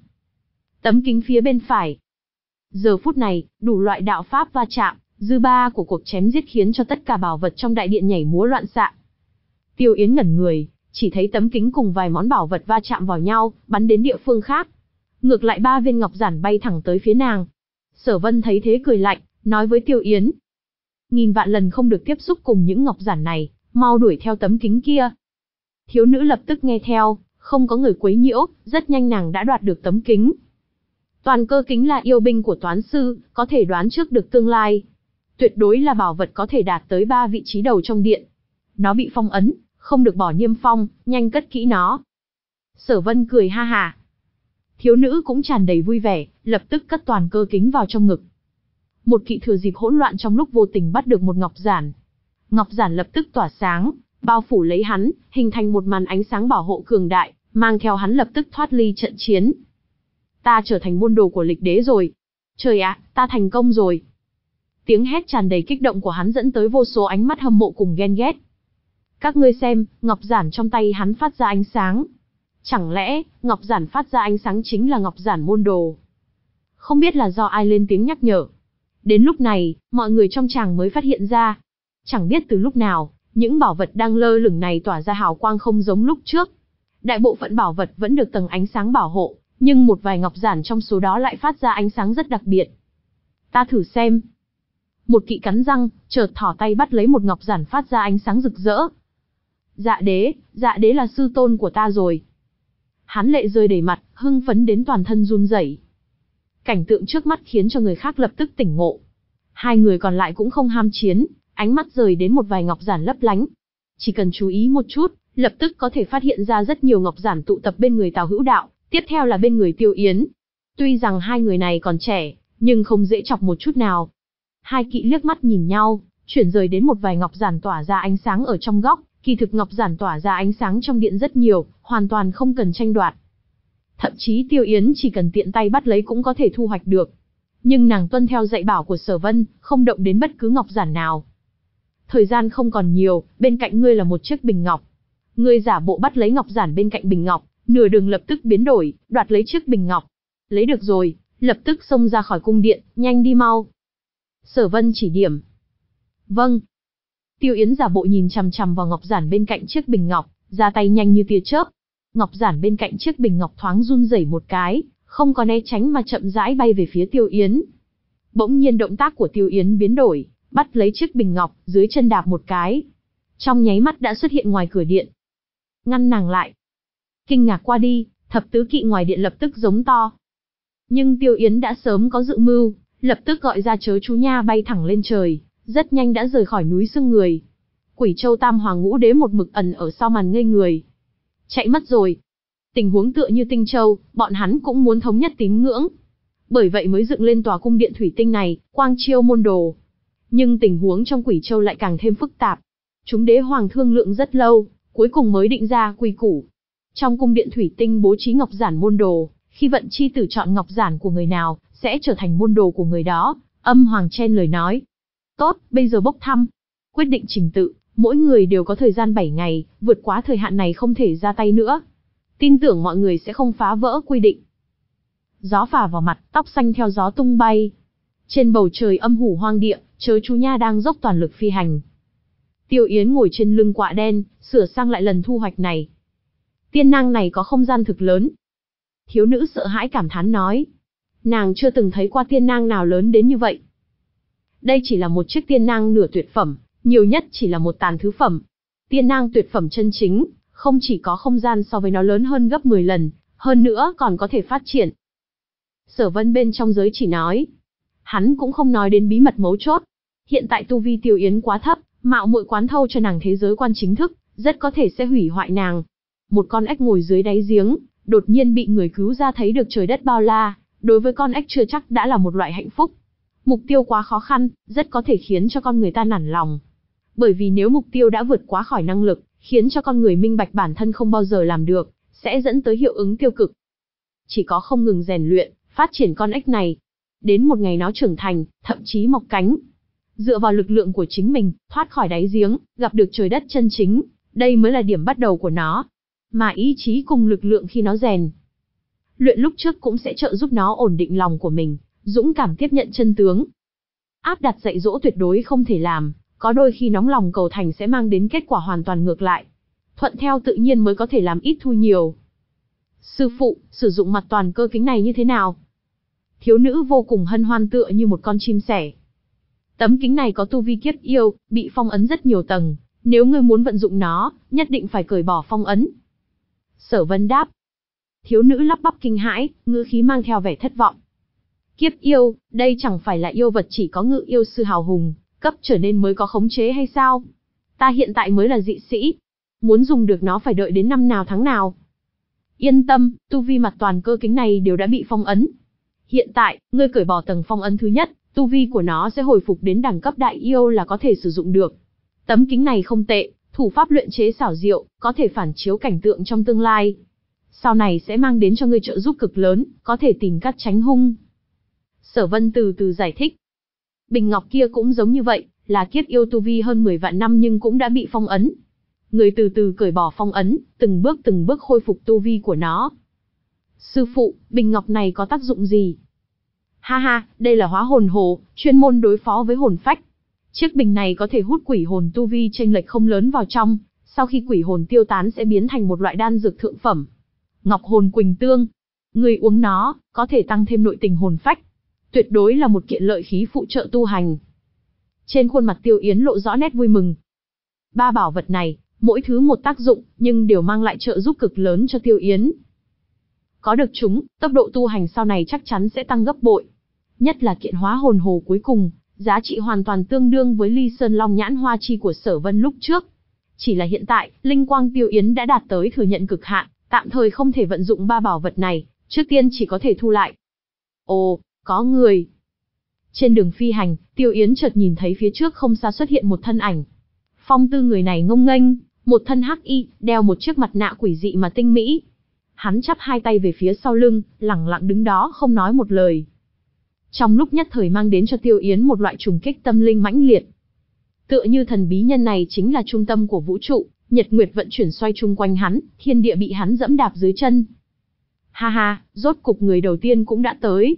Tấm kính phía bên phải. Giờ phút này, đủ loại đạo pháp va chạm, dư ba của cuộc chém giết khiến cho tất cả bảo vật trong đại điện nhảy múa loạn xạ. Tiêu Yến ngẩn người, chỉ thấy tấm kính cùng vài món bảo vật va chạm vào nhau, bắn đến địa phương khác. Ngược lại ba viên ngọc giản bay thẳng tới phía nàng. Sở Vân thấy thế cười lạnh, nói với Tiêu Yến: nghìn vạn lần không được tiếp xúc cùng những ngọc giản này, mau đuổi theo tấm kính kia. Thiếu nữ lập tức nghe theo, không có người quấy nhiễu, rất nhanh nàng đã đoạt được tấm kính. Toàn cơ kính là yêu binh của toán sư, có thể đoán trước được tương lai. Tuyệt đối là bảo vật có thể đạt tới ba vị trí đầu trong điện. Nó bị phong ấn, không được bỏ niêm phong, nhanh cất kỹ nó. Sở Vân cười ha ha. Thiếu nữ cũng tràn đầy vui vẻ, lập tức cất toàn cơ kính vào trong ngực. Một kỵ thừa dịp hỗn loạn trong lúc vô tình bắt được một ngọc giản. Ngọc giản lập tức tỏa sáng, bao phủ lấy hắn, hình thành một màn ánh sáng bảo hộ cường đại, mang theo hắn lập tức thoát ly trận chiến. Ta trở thành môn đồ của lịch đế rồi. Trời ạ, ta thành công rồi. Tiếng hét tràn đầy kích động của hắn dẫn tới vô số ánh mắt hâm mộ cùng ghen ghét. Các ngươi xem, ngọc giản trong tay hắn phát ra ánh sáng. Chẳng lẽ, ngọc giản phát ra ánh sáng chính là ngọc giản môn đồ? Không biết là do ai lên tiếng nhắc nhở. Đến lúc này, mọi người trong tràng mới phát hiện ra. Chẳng biết từ lúc nào, những bảo vật đang lơ lửng này tỏa ra hào quang không giống lúc trước. Đại bộ phận bảo vật vẫn được tầng ánh sáng bảo hộ, nhưng một vài ngọc giản trong số đó lại phát ra ánh sáng rất đặc biệt. Ta thử xem. Một kỵ cắn răng, chợt thỏ tay bắt lấy một ngọc giản phát ra ánh sáng rực rỡ. Dạ đế, dạ đế là sư tôn của ta rồi. Hắn lệ rơi đầy mặt, hưng phấn đến toàn thân run rẩy. Cảnh tượng trước mắt khiến cho người khác lập tức tỉnh ngộ. Hai người còn lại cũng không ham chiến, ánh mắt rời đến một vài ngọc giản lấp lánh. Chỉ cần chú ý một chút, lập tức có thể phát hiện ra rất nhiều ngọc giản tụ tập bên người Tào Hữu Đạo, tiếp theo là bên người Tiêu Yến. Tuy rằng hai người này còn trẻ, nhưng không dễ chọc một chút nào. Hai kỵ liếc mắt nhìn nhau, chuyển rời đến một vài ngọc giản tỏa ra ánh sáng ở trong góc, kỳ thực ngọc giản tỏa ra ánh sáng trong điện rất nhiều, hoàn toàn không cần tranh đoạt. Thậm chí Tiêu Yến chỉ cần tiện tay bắt lấy cũng có thể thu hoạch được. Nhưng nàng tuân theo dạy bảo của Sở Vân, không động đến bất cứ ngọc giản nào. Thời gian không còn nhiều, bên cạnh ngươi là một chiếc bình ngọc. Ngươi giả bộ bắt lấy ngọc giản bên cạnh bình ngọc, nửa đường lập tức biến đổi, đoạt lấy chiếc bình ngọc. Lấy được rồi, lập tức xông ra khỏi cung điện, nhanh đi mau. Sở Vân chỉ điểm. Vâng. Tiêu Yến giả bộ nhìn chằm chằm vào ngọc giản bên cạnh chiếc bình ngọc, ra tay nhanh như tia chớp. Ngọc giản bên cạnh chiếc bình ngọc thoáng run rẩy một cái, không có né tránh mà chậm rãi bay về phía Tiêu Yến. Bỗng nhiên động tác của Tiêu Yến biến đổi, bắt lấy chiếc bình ngọc, dưới chân đạp một cái. Trong nháy mắt đã xuất hiện ngoài cửa điện. Ngăn nàng lại. Kinh ngạc qua đi, thập tứ kỵ ngoài điện lập tức giống to. Nhưng Tiêu Yến đã sớm có dự mưu, lập tức gọi ra chớ chú nha bay thẳng lên trời, rất nhanh đã rời khỏi núi Sương Người. Quỷ Châu Tam Hoàng Ngũ Đế một mực ẩn ở sau màn ngây người. Chạy mất rồi. Tình huống tựa như Tinh Châu, bọn hắn cũng muốn thống nhất tín ngưỡng. Bởi vậy mới dựng lên tòa cung điện thủy tinh này, Quang Chiêu môn đồ. Nhưng tình huống trong Quỷ Châu lại càng thêm phức tạp. Chúng đế hoàng thương lượng rất lâu, cuối cùng mới định ra quy củ. Trong cung điện thủy tinh bố trí ngọc giản môn đồ, khi vận chi tử chọn ngọc giản của người nào, sẽ trở thành môn đồ của người đó. Âm Hoàng chen lời nói. Tốt, bây giờ bốc thăm. Quyết định trình tự, mỗi người đều có thời gian bảy ngày, vượt quá thời hạn này không thể ra tay nữa. Tin tưởng mọi người sẽ không phá vỡ quy định. Gió phả vào mặt, tóc xanh theo gió tung bay. Trên bầu trời âm hủ hoang địa, chớ chú nha đang dốc toàn lực phi hành. Tiêu Yến ngồi trên lưng quạ đen, sửa sang lại lần thu hoạch này. Tiên nang này có không gian thực lớn. Thiếu nữ sợ hãi cảm thán nói. Nàng chưa từng thấy qua tiên nang nào lớn đến như vậy. Đây chỉ là một chiếc tiên nang nửa tuyệt phẩm, nhiều nhất chỉ là một tàn thứ phẩm. Tiên nang tuyệt phẩm chân chính, không chỉ có không gian so với nó lớn hơn gấp mười lần, hơn nữa còn có thể phát triển. Sở Vân bên trong giới chỉ nói. Hắn cũng không nói đến bí mật mấu chốt. Hiện tại tu vi Tiêu Yến quá thấp, mạo muội quán thâu cho nàng thế giới quan chính thức, rất có thể sẽ hủy hoại nàng. Một con ếch ngồi dưới đáy giếng, đột nhiên bị người cứu ra thấy được trời đất bao la, đối với con ếch chưa chắc đã là một loại hạnh phúc. Mục tiêu quá khó khăn, rất có thể khiến cho con người ta nản lòng. Bởi vì nếu mục tiêu đã vượt quá khỏi năng lực, khiến cho con người minh bạch bản thân không bao giờ làm được, sẽ dẫn tới hiệu ứng tiêu cực. Chỉ có không ngừng rèn luyện, phát triển con ếch này, đến một ngày nó trưởng thành, thậm chí mọc cánh. Dựa vào lực lượng của chính mình, thoát khỏi đáy giếng, gặp được trời đất chân chính, đây mới là điểm bắt đầu của nó. Mà ý chí cùng lực lượng khi nó rèn luyện lúc trước cũng sẽ trợ giúp nó ổn định lòng của mình, dũng cảm tiếp nhận chân tướng. Áp đặt dạy dỗ tuyệt đối không thể làm, có đôi khi nóng lòng cầu thành sẽ mang đến kết quả hoàn toàn ngược lại. Thuận theo tự nhiên mới có thể làm ít thu nhiều. Sư phụ, sử dụng mặt toàn cơ kính này như thế nào? Thiếu nữ vô cùng hân hoan tựa như một con chim sẻ. Tấm kính này có tu vi kiếp yêu, bị phong ấn rất nhiều tầng, nếu ngươi muốn vận dụng nó, nhất định phải cởi bỏ phong ấn. Sở Vân đáp. Thiếu nữ lắp bắp kinh hãi, ngữ khí mang theo vẻ thất vọng. Kiếp yêu, đây chẳng phải là yêu vật chỉ có ngự yêu sư hào hùng, cấp trở nên mới có khống chế hay sao? Ta hiện tại mới là dị sĩ, muốn dùng được nó phải đợi đến năm nào tháng nào. Yên tâm, tu vi mặt toàn cơ kính này đều đã bị phong ấn. Hiện tại, ngươi cởi bỏ tầng phong ấn thứ nhất, tu vi của nó sẽ hồi phục đến đẳng cấp đại yêu là có thể sử dụng được. Tấm kính này không tệ, thủ pháp luyện chế xảo diệu, có thể phản chiếu cảnh tượng trong tương lai. Sau này sẽ mang đến cho ngươi trợ giúp cực lớn, có thể tìm cách tránh hung. Sở Vân từ từ giải thích. Bình ngọc kia cũng giống như vậy, là kiếp yêu tu vi hơn mười vạn năm nhưng cũng đã bị phong ấn. Người từ từ cởi bỏ phong ấn, từng bước từng bước khôi phục tu vi của nó. Sư phụ, bình ngọc này có tác dụng gì? Ha ha, đây là hóa hồn hồ, chuyên môn đối phó với hồn phách. Chiếc bình này có thể hút quỷ hồn tu vi chênh lệch không lớn vào trong, sau khi quỷ hồn tiêu tán sẽ biến thành một loại đan dược thượng phẩm. Ngọc hồn quỳnh tương. Người uống nó, có thể tăng thêm nội tình hồn phách. Tuyệt đối là một kiện lợi khí phụ trợ tu hành. Trên khuôn mặt Tiêu Yến lộ rõ nét vui mừng. Ba bảo vật này, mỗi thứ một tác dụng, nhưng đều mang lại trợ giúp cực lớn cho Tiêu Yến. Có được chúng, tốc độ tu hành sau này chắc chắn sẽ tăng gấp bội. Nhất là kiện hóa hồn hồ cuối cùng, giá trị hoàn toàn tương đương với Ly Sơn Long Nhãn Hoa Chi của Sở Vân lúc trước. Chỉ là hiện tại, linh quang Tiêu Yến đã đạt tới thừa nhận cực hạn, tạm thời không thể vận dụng ba bảo vật này, trước tiên chỉ có thể thu lại. Ồ, có người. Trên đường phi hành, Tiêu Yến chợt nhìn thấy phía trước không xa xuất hiện một thân ảnh. Phong tư người này ngông nghênh, một thân hắc y, đeo một chiếc mặt nạ quỷ dị mà tinh mỹ. Hắn chắp hai tay về phía sau lưng, lẳng lặng đứng đó không nói một lời. Trong lúc nhất thời mang đến cho Tiêu Yến một loại trùng kích tâm linh mãnh liệt. Tựa như thần bí nhân này chính là trung tâm của vũ trụ, nhật nguyệt vận chuyển xoay chung quanh hắn, thiên địa bị hắn dẫm đạp dưới chân. Ha ha, rốt cục người đầu tiên cũng đã tới.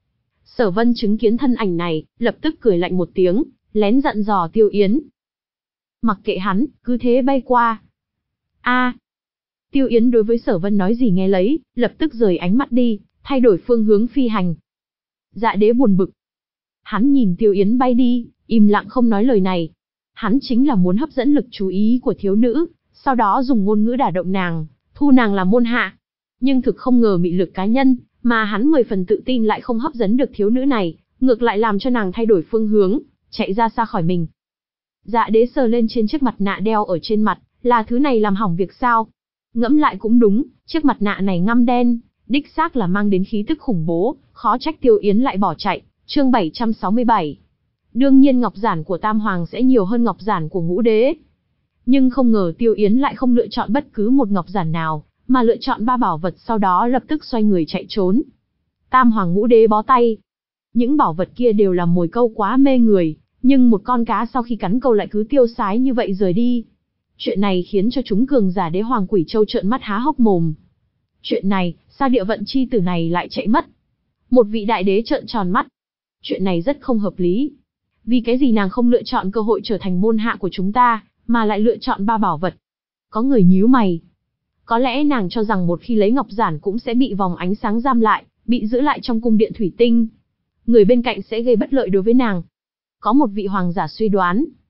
Sở Vân chứng kiến thân ảnh này, lập tức cười lạnh một tiếng, lén dặn dò Tiêu Yến. Mặc kệ hắn, cứ thế bay qua. A. Tiêu Yến đối với Sở Vân nói gì nghe lấy, lập tức rời ánh mắt đi, thay đổi phương hướng phi hành. Dạ đế buồn bực. Hắn nhìn Tiêu Yến bay đi, im lặng không nói lời này. Hắn chính là muốn hấp dẫn lực chú ý của thiếu nữ, sau đó dùng ngôn ngữ đả động nàng, thu nàng làm môn hạ. Nhưng thực không ngờ mị lực cá nhân, mà hắn mười phần tự tin lại không hấp dẫn được thiếu nữ này, ngược lại làm cho nàng thay đổi phương hướng, chạy ra xa khỏi mình. Dạ đế sờ lên trên chiếc mặt nạ đeo ở trên mặt, là thứ này làm hỏng việc sao? Ngẫm lại cũng đúng, chiếc mặt nạ này ngăm đen, đích xác là mang đến khí tức khủng bố, khó trách Tiêu Yến lại bỏ chạy. Chương bảy trăm sáu mươi bảy. Đương nhiên ngọc giản của Tam Hoàng sẽ nhiều hơn ngọc giản của Ngũ Đế. Nhưng không ngờ Tiêu Yến lại không lựa chọn bất cứ một ngọc giản nào, mà lựa chọn ba bảo vật sau đó lập tức xoay người chạy trốn. Tam Hoàng Ngũ Đế bó tay. Những bảo vật kia đều là mồi câu quá mê người, nhưng một con cá sau khi cắn câu lại cứ tiêu sái như vậy rời đi. Chuyện này khiến cho chúng cường giả Đế Hoàng Quỷ Châu trợn mắt há hốc mồm. Chuyện này, sao địa vận chi tử này lại chạy mất? Một vị đại đế trợn tròn mắt. Chuyện này rất không hợp lý. Vì cái gì nàng không lựa chọn cơ hội trở thành môn hạ của chúng ta, mà lại lựa chọn ba bảo vật? Có người nhíu mày. Có lẽ nàng cho rằng một khi lấy ngọc giản cũng sẽ bị vòng ánh sáng giam lại, bị giữ lại trong cung điện thủy tinh. Người bên cạnh sẽ gây bất lợi đối với nàng. Có một vị hoàng giả suy đoán.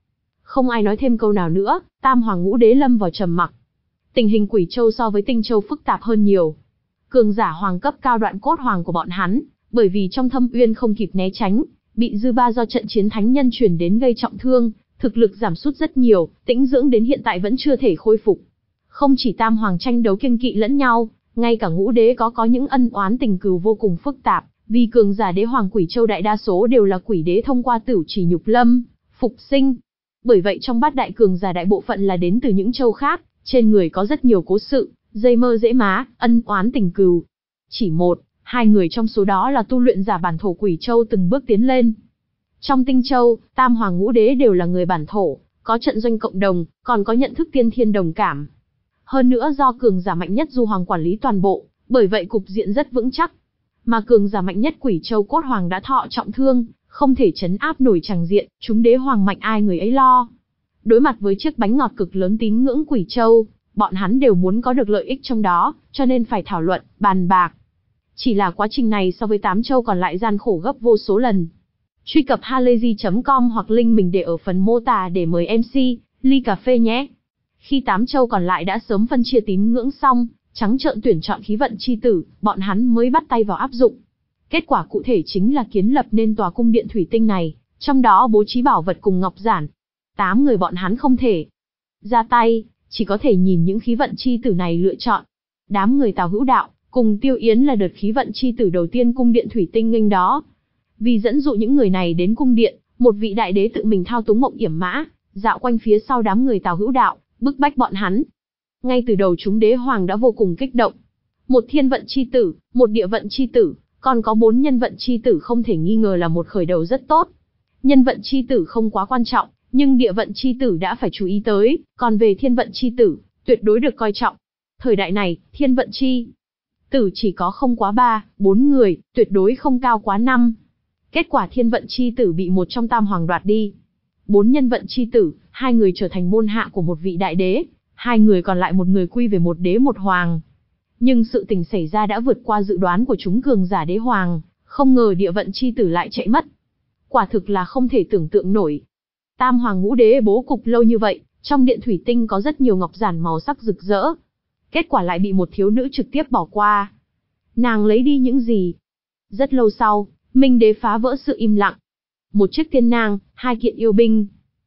Không ai nói thêm câu nào nữa, Tam Hoàng Ngũ Đế lâm vào trầm mặc. Tình hình Quỷ Châu so với Tinh Châu phức tạp hơn nhiều. Cường giả hoàng cấp cao đoạn cốt hoàng của bọn hắn, bởi vì trong thâm uyên không kịp né tránh, bị dư ba do trận chiến thánh nhân truyền đến gây trọng thương, thực lực giảm sút rất nhiều, tĩnh dưỡng đến hiện tại vẫn chưa thể khôi phục. Không chỉ Tam Hoàng tranh đấu kiêng kỵ lẫn nhau, ngay cả Ngũ Đế có có những ân oán tình cừu vô cùng phức tạp, vì cường giả đế hoàng Quỷ Châu đại đa số đều là quỷ đế thông qua Tửu Chỉ Nhục Lâm, phục sinh. Bởi vậy trong bát đại cường giả đại bộ phận là đến từ những châu khác, trên người có rất nhiều cố sự, dây mơ dễ má, ân oán tình cừu. Chỉ một, hai người trong số đó là tu luyện giả bản thổ Quỷ Châu từng bước tiến lên. Trong Tinh Châu, Tam Hoàng Ngũ Đế đều là người bản thổ, có trận doanh cộng đồng, còn có nhận thức tiên thiên đồng cảm. Hơn nữa do cường giả mạnh nhất Du Hoàng quản lý toàn bộ, bởi vậy cục diện rất vững chắc. Mà cường giả mạnh nhất Quỷ Châu Cốt Hoàng đã thọ trọng thương, không thể trấn áp nổi tràng diện, chúng đế hoàng mạnh ai người ấy lo. Đối mặt với chiếc bánh ngọt cực lớn tín ngưỡng Quỷ Châu, bọn hắn đều muốn có được lợi ích trong đó, cho nên phải thảo luận, bàn bạc. Chỉ là quá trình này so với tám châu còn lại gian khổ gấp vô số lần. Truy cập halayzi chấm com hoặc link mình để ở phần mô tả để mời em xê, ly cà phê nhé. Khi tám châu còn lại đã sớm phân chia tín ngưỡng xong, trắng trợn tuyển chọn khí vận chi tử, bọn hắn mới bắt tay vào áp dụng. Kết quả cụ thể chính là kiến lập nên tòa cung điện thủy tinh này, trong đó bố trí bảo vật cùng ngọc giản. Tám người bọn hắn không thể ra tay, chỉ có thể nhìn những khí vận chi tử này lựa chọn. Đám người Tào Hữu Đạo cùng Tiêu Yến là đợt khí vận chi tử đầu tiên cung điện thủy tinh nghênh đó. Vì dẫn dụ những người này đến cung điện, một vị đại đế tự mình thao túng mộng yểm mã, dạo quanh phía sau đám người Tào Hữu Đạo, bức bách bọn hắn. Ngay từ đầu chúng đế hoàng đã vô cùng kích động. Một thiên vận chi tử, một địa vận chi tử, còn có bốn nhân vận chi tử không thể nghi ngờ là một khởi đầu rất tốt. Nhân vận chi tử không quá quan trọng, nhưng địa vận chi tử đã phải chú ý tới, còn về thiên vận chi tử, tuyệt đối được coi trọng. Thời đại này, thiên vận chi tử chỉ có không quá ba, bốn người, tuyệt đối không cao quá năm. Kết quả thiên vận chi tử bị một trong tam hoàng đoạt đi. Bốn nhân vận chi tử, hai người trở thành môn hạ của một vị đại đế, hai người còn lại một người quy về một đế một hoàng. Nhưng sự tình xảy ra đã vượt qua dự đoán của chúng cường giả đế hoàng, không ngờ địa vận chi tử lại chạy mất. Quả thực là không thể tưởng tượng nổi. Tam Hoàng Ngũ Đế bố cục lâu như vậy, trong điện thủy tinh có rất nhiều ngọc giản màu sắc rực rỡ. Kết quả lại bị một thiếu nữ trực tiếp bỏ qua. Nàng lấy đi những gì? Rất lâu sau, Minh Đế phá vỡ sự im lặng. Một chiếc tiên nang, hai kiện yêu binh.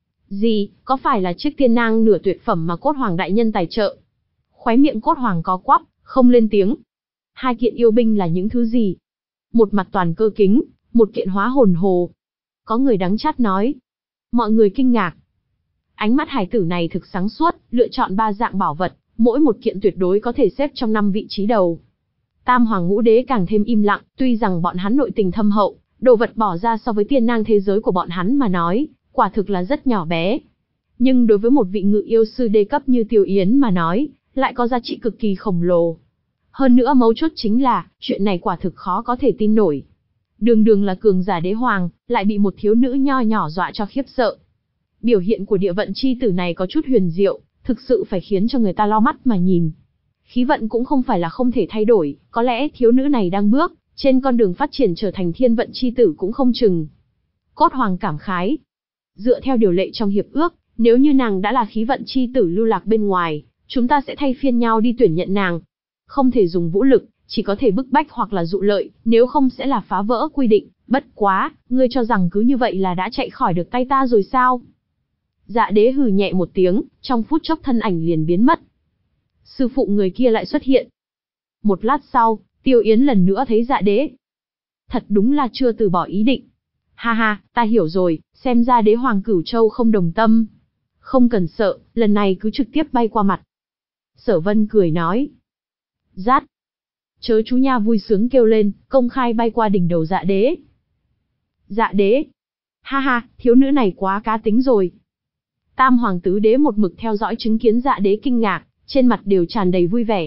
Gì, có phải là chiếc tiên nang nửa tuyệt phẩm mà Cốt Hoàng đại nhân tài trợ? Khóe miệng Cốt Hoàng có quắp, không lên tiếng. Hai kiện yêu binh là những thứ gì? Một mặt toàn cơ kính, một kiện hóa hồn hồ. Có người đắng chát nói. Mọi người kinh ngạc. Ánh mắt hải tử này thực sáng suốt, lựa chọn ba dạng bảo vật, mỗi một kiện tuyệt đối có thể xếp trong năm vị trí đầu. Tam Hoàng Ngũ Đế càng thêm im lặng, tuy rằng bọn hắn nội tình thâm hậu, đồ vật bỏ ra so với tiên nang thế giới của bọn hắn mà nói, quả thực là rất nhỏ bé. Nhưng đối với một vị ngự yêu sư đê cấp như Tiêu Yến mà nói, lại có giá trị cực kỳ khổng lồ. Hơn nữa mấu chốt chính là, chuyện này quả thực khó có thể tin nổi. Đường đường là cường giả đế hoàng, lại bị một thiếu nữ nho nhỏ dọa cho khiếp sợ. Biểu hiện của địa vận chi tử này có chút huyền diệu, thực sự phải khiến cho người ta lo mắt mà nhìn. Khí vận cũng không phải là không thể thay đổi, có lẽ thiếu nữ này đang bước trên con đường phát triển trở thành thiên vận chi tử cũng không chừng. Cốt Hoàng cảm khái. Dựa theo điều lệ trong hiệp ước, nếu như nàng đã là khí vận chi tử lưu lạc bên ngoài, chúng ta sẽ thay phiên nhau đi tuyển nhận nàng. Không thể dùng vũ lực, chỉ có thể bức bách hoặc là dụ lợi, nếu không sẽ là phá vỡ quy định. Bất quá, ngươi cho rằng cứ như vậy là đã chạy khỏi được tay ta rồi sao? Dạ đế hừ nhẹ một tiếng, trong phút chốc thân ảnh liền biến mất. Sư phụ người kia lại xuất hiện. Một lát sau, Tiêu Yến lần nữa thấy dạ đế. Thật đúng là chưa từ bỏ ý định. Ha ha, ta hiểu rồi, xem ra đế hoàng Cửu Châu không đồng tâm. Không cần sợ, lần này cứ trực tiếp bay qua mặt. Sở Vân cười nói. Rát. Chớ chú nha vui sướng kêu lên, công khai bay qua đỉnh đầu dạ đế. Dạ đế. Ha ha, thiếu nữ này quá cá tính rồi. Tam Hoàng Tứ Đế một mực theo dõi chứng kiến dạ đế kinh ngạc, trên mặt đều tràn đầy vui vẻ.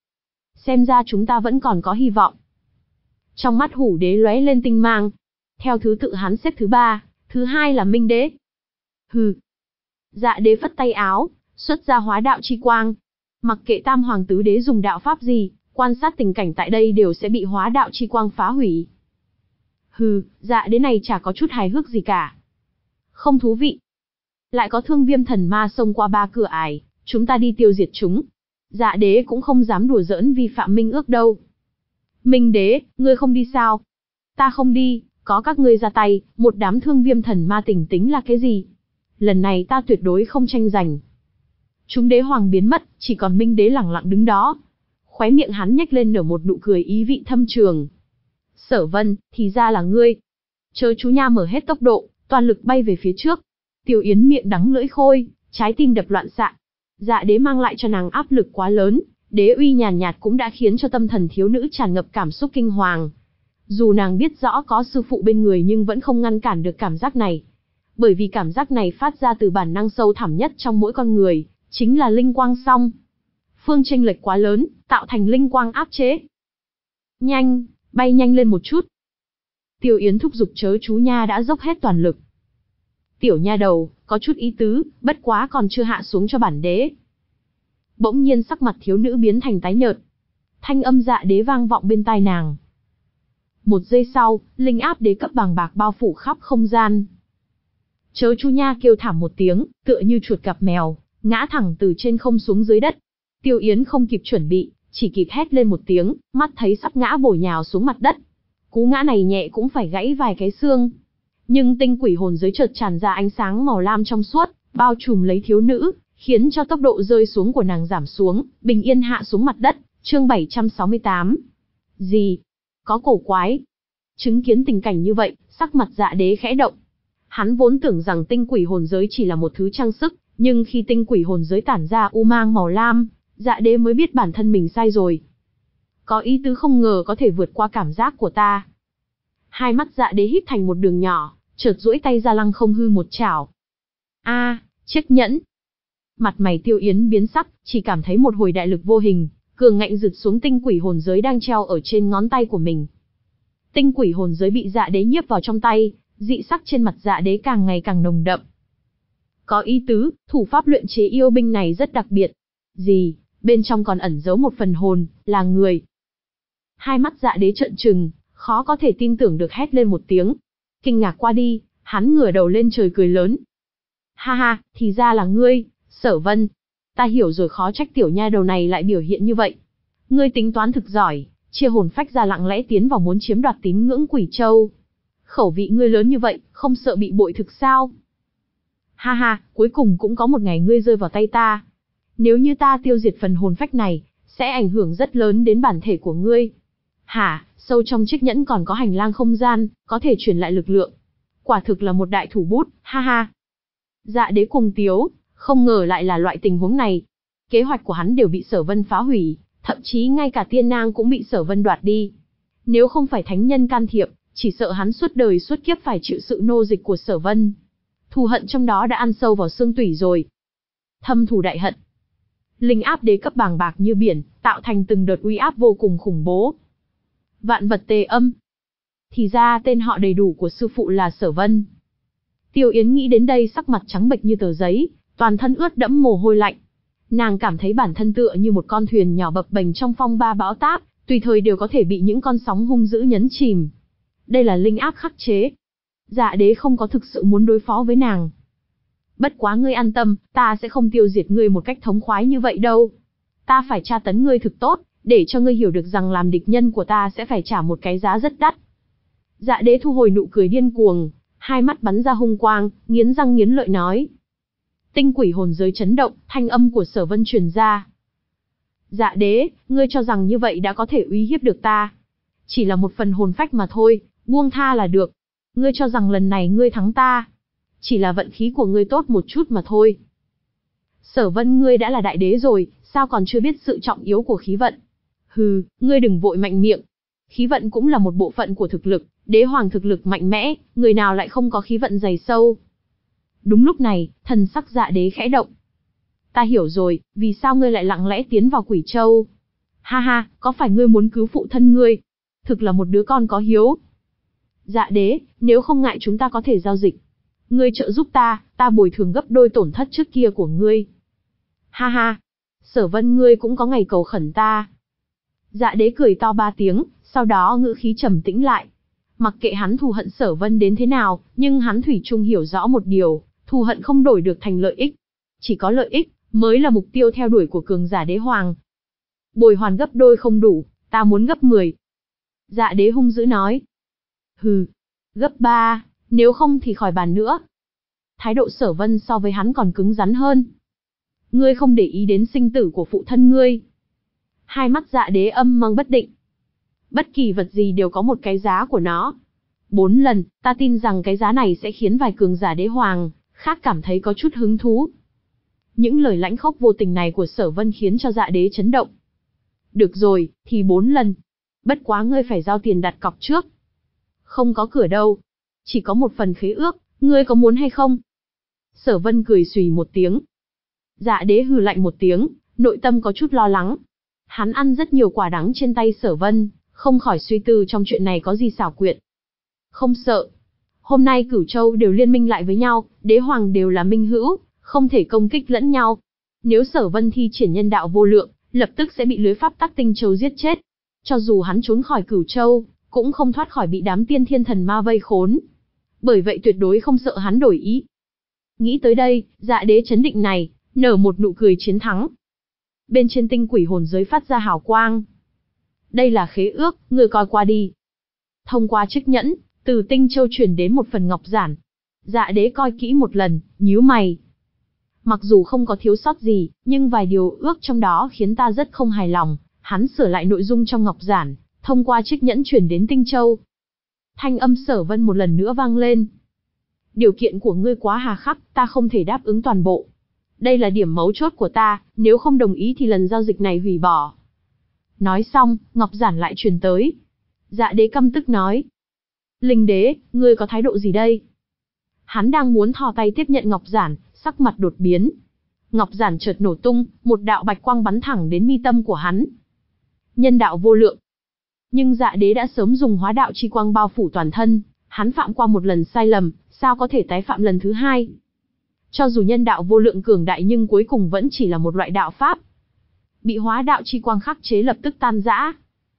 Xem ra chúng ta vẫn còn có hy vọng. Trong mắt Hủ Đế lóe lên tinh mang. Theo thứ tự hắn xếp thứ ba, thứ hai là Minh Đế. Hừ. Dạ đế phất tay áo, xuất ra hóa đạo chi quang. Mặc kệ Tam Hoàng Tứ Đế dùng đạo pháp gì, quan sát tình cảnh tại đây đều sẽ bị hóa đạo chi quang phá hủy. Hừ, dạ đế này chả có chút hài hước gì cả. Không thú vị. Lại có thương viêm thần ma xông qua ba cửa ải, chúng ta đi tiêu diệt chúng. Dạ đế cũng không dám đùa giỡn vi phạm minh ước đâu. Minh đế, ngươi không đi sao? Ta không đi, có các ngươi ra tay, một đám thương viêm thần ma tỉnh tính là cái gì? Lần này ta tuyệt đối không tranh giành. Chúng đế hoàng biến mất, chỉ còn Minh đế lẳng lặng đứng đó. Khóe miệng hắn nhếch lên nở một nụ cười ý vị thâm trường. Sở Vân, thì ra là ngươi. Chớ chú nha mở hết tốc độ, toàn lực bay về phía trước. Tiêu Yến miệng đắng lưỡi khôi, trái tim đập loạn xạ. Dạ đế mang lại cho nàng áp lực quá lớn, đế uy nhàn nhạt cũng đã khiến cho tâm thần thiếu nữ tràn ngập cảm xúc kinh hoàng. Dù nàng biết rõ có sư phụ bên người nhưng vẫn không ngăn cản được cảm giác này. Bởi vì cảm giác này phát ra từ bản năng sâu thẳm nhất trong mỗi con người, chính là linh quang song. Phương chênh lệch quá lớn, tạo thành linh quang áp chế. Nhanh, bay nhanh lên một chút. Tiêu Yến thúc giục chớ chú nha đã dốc hết toàn lực. Tiểu nha đầu, có chút ý tứ, bất quá còn chưa hạ xuống cho bản đế. Bỗng nhiên sắc mặt thiếu nữ biến thành tái nhợt. Thanh âm dạ đế vang vọng bên tai nàng. Một giây sau, linh áp đế cấp bàng bạc bao phủ khắp không gian. Chớ chú nha kêu thảm một tiếng, tựa như chuột gặp mèo, ngã thẳng từ trên không xuống dưới đất. Tiêu Yến không kịp chuẩn bị, chỉ kịp hét lên một tiếng, mắt thấy sắp ngã bổ nhào xuống mặt đất. Cú ngã này nhẹ cũng phải gãy vài cái xương. Nhưng tinh quỷ hồn giới chợt tràn ra ánh sáng màu lam trong suốt, bao trùm lấy thiếu nữ, khiến cho tốc độ rơi xuống của nàng giảm xuống, bình yên hạ xuống mặt đất. Chương bảy trăm sáu mươi tám. Gì? Có cổ quái. Chứng kiến tình cảnh như vậy, sắc mặt dạ đế khẽ động. Hắn vốn tưởng rằng tinh quỷ hồn giới chỉ là một thứ trang sức, nhưng khi tinh quỷ hồn giới tản ra u mang màu lam, dạ đế mới biết bản thân mình sai rồi. Có ý tứ không ngờ có thể vượt qua cảm giác của ta. Hai mắt dạ đế híp thành một đường nhỏ, chợt duỗi tay ra lăng không hư một chảo. A, à, chiếc nhẫn. Mặt mày Tiêu Yến biến sắc, chỉ cảm thấy một hồi đại lực vô hình, cường ngạnh rực xuống tinh quỷ hồn giới đang treo ở trên ngón tay của mình. Tinh quỷ hồn giới bị dạ đế nhiếp vào trong tay, dị sắc trên mặt dạ đế càng ngày càng nồng đậm. Có ý tứ, thủ pháp luyện chế yêu binh này rất đặc biệt. Gì, bên trong còn ẩn giấu một phần hồn, là người. Hai mắt dạ đế trợn trừng, khó có thể tin tưởng được hét lên một tiếng. Kinh ngạc qua đi, hắn ngửa đầu lên trời cười lớn. Ha ha, thì ra là ngươi, Sở Vân. Ta hiểu rồi, khó trách tiểu nha đầu này lại biểu hiện như vậy. Ngươi tính toán thực giỏi, chia hồn phách ra lặng lẽ tiến vào muốn chiếm đoạt tín ngưỡng Quỷ Châu. Khẩu vị ngươi lớn như vậy, không sợ bị bội thực sao? Ha ha, cuối cùng cũng có một ngày ngươi rơi vào tay ta. Nếu như ta tiêu diệt phần hồn phách này, sẽ ảnh hưởng rất lớn đến bản thể của ngươi. Hả, sâu trong chiếc nhẫn còn có hành lang không gian, có thể truyền lại lực lượng. Quả thực là một đại thủ bút, ha ha. Dạ đế cuồng tiếu, không ngờ lại là loại tình huống này. Kế hoạch của hắn đều bị Sở Vân phá hủy, thậm chí ngay cả tiên nang cũng bị Sở Vân đoạt đi. Nếu không phải thánh nhân can thiệp, chỉ sợ hắn suốt đời suốt kiếp phải chịu sự nô dịch của Sở Vân. Thù hận trong đó đã ăn sâu vào xương tủy rồi. Thâm thù đại hận. Linh áp đế cấp bàng bạc như biển, tạo thành từng đợt uy áp vô cùng khủng bố. Vạn vật tề âm. Thì ra tên họ đầy đủ của sư phụ là Sở Vân. Tiêu Yến nghĩ đến đây sắc mặt trắng bệch như tờ giấy, toàn thân ướt đẫm mồ hôi lạnh. Nàng cảm thấy bản thân tựa như một con thuyền nhỏ bập bềnh trong phong ba bão táp, tùy thời đều có thể bị những con sóng hung dữ nhấn chìm. Đây là linh áp khắc chế. Dạ đế không có thực sự muốn đối phó với nàng. Bất quá ngươi an tâm, ta sẽ không tiêu diệt ngươi một cách thống khoái như vậy đâu. Ta phải tra tấn ngươi thực tốt, để cho ngươi hiểu được rằng làm địch nhân của ta sẽ phải trả một cái giá rất đắt. Dạ đế thu hồi nụ cười điên cuồng, hai mắt bắn ra hung quang, nghiến răng nghiến lợi nói. Tinh quỷ hồn giới chấn động, thanh âm của Sở Vân truyền ra. Dạ đế, ngươi cho rằng như vậy đã có thể uy hiếp được ta. Chỉ là một phần hồn phách mà thôi, buông tha là được. Ngươi cho rằng lần này ngươi thắng ta. Chỉ là vận khí của ngươi tốt một chút mà thôi. Sở Vân, ngươi đã là đại đế rồi, sao còn chưa biết sự trọng yếu của khí vận? Hừ, ngươi đừng vội mạnh miệng. Khí vận cũng là một bộ phận của thực lực, đế hoàng thực lực mạnh mẽ, người nào lại không có khí vận dày sâu. Đúng lúc này, thần sắc dạ đế khẽ động. Ta hiểu rồi, vì sao ngươi lại lặng lẽ tiến vào Quỷ Châu? Ha ha, có phải ngươi muốn cứu phụ thân ngươi? Thực là một đứa con có hiếu. Dạ đế, nếu không ngại chúng ta có thể giao dịch. Ngươi trợ giúp ta, ta bồi thường gấp đôi tổn thất trước kia của ngươi. Ha ha, Sở Vân, ngươi cũng có ngày cầu khẩn ta. Dạ đế cười to ba tiếng, sau đó ngữ khí trầm tĩnh lại. Mặc kệ hắn thù hận Sở Vân đến thế nào, nhưng hắn thủy chung hiểu rõ một điều, Thù hận không đổi được thành lợi ích. Chỉ có lợi ích mới là mục tiêu theo đuổi của cường giả đế hoàng. Bồi hoàn gấp đôi không đủ, ta muốn gấp mười. Dạ đế hung dữ nói. Hừ, gấp ba, nếu không thì khỏi bàn nữa. Thái độ Sở Vân so với hắn còn cứng rắn hơn. Ngươi không để ý đến sinh tử của phụ thân ngươi. Hai mắt dạ đế âm mang bất định. Bất kỳ vật gì đều có một cái giá của nó. Bốn lần, ta tin rằng cái giá này sẽ khiến vài cường giả đế hoàng khác cảm thấy có chút hứng thú. Những lời lãnh khốc vô tình này của Sở Vân khiến cho dạ đế chấn động. Được rồi, thì bốn lần. Bất quá ngươi phải giao tiền đặt cọc trước. Không có cửa đâu. Chỉ có một phần khế ước, ngươi có muốn hay không? Sở Vân cười xùy một tiếng. Dạ đế hừ lạnh một tiếng, nội tâm có chút lo lắng. Hắn ăn rất nhiều quả đắng trên tay Sở Vân, không khỏi suy tư trong chuyện này có gì xảo quyệt. Không sợ. Hôm nay Cửu Châu đều liên minh lại với nhau, đế hoàng đều là minh hữu, không thể công kích lẫn nhau. Nếu Sở Vân thi triển nhân đạo vô lượng, lập tức sẽ bị lưới pháp tắc Tinh Châu giết chết. Cho dù hắn trốn khỏi Cửu Châu, cũng không thoát khỏi bị đám tiên thiên thần ma vây khốn. Bởi vậy tuyệt đối không sợ hắn đổi ý. Nghĩ tới đây, dạ đế chấn định này, nở một nụ cười chiến thắng. Bên trên tinh quỷ hồn giới phát ra hào quang. Đây là khế ước, ngươi coi qua đi. Thông qua chiếc nhẫn, từ Tinh Châu truyền đến một phần ngọc giản. Dạ đế coi kỹ một lần, nhíu mày. Mặc dù không có thiếu sót gì, nhưng vài điều ước trong đó khiến ta rất không hài lòng. Hắn sửa lại nội dung trong ngọc giản, thông qua chiếc nhẫn truyền đến Tinh Châu. Thanh âm Sở Vân một lần nữa vang lên. Điều kiện của ngươi quá hà khắc, ta không thể đáp ứng toàn bộ. Đây là điểm mấu chốt của ta, nếu không đồng ý thì lần giao dịch này hủy bỏ. Nói xong, ngọc giản lại truyền tới. Dạ đế căm tức nói. Linh đế, ngươi có thái độ gì đây? Hắn đang muốn thò tay tiếp nhận ngọc giản, sắc mặt đột biến. Ngọc giản chợt nổ tung, một đạo bạch quang bắn thẳng đến mi tâm của hắn. Nhân đạo vô lượng. Nhưng dạ đế đã sớm dùng hóa đạo chi quang bao phủ toàn thân, hắn phạm qua một lần sai lầm, sao có thể tái phạm lần thứ hai? Cho dù nhân đạo vô lượng cường đại nhưng cuối cùng vẫn chỉ là một loại đạo pháp. Bị hóa đạo chi quang khắc chế lập tức tan rã.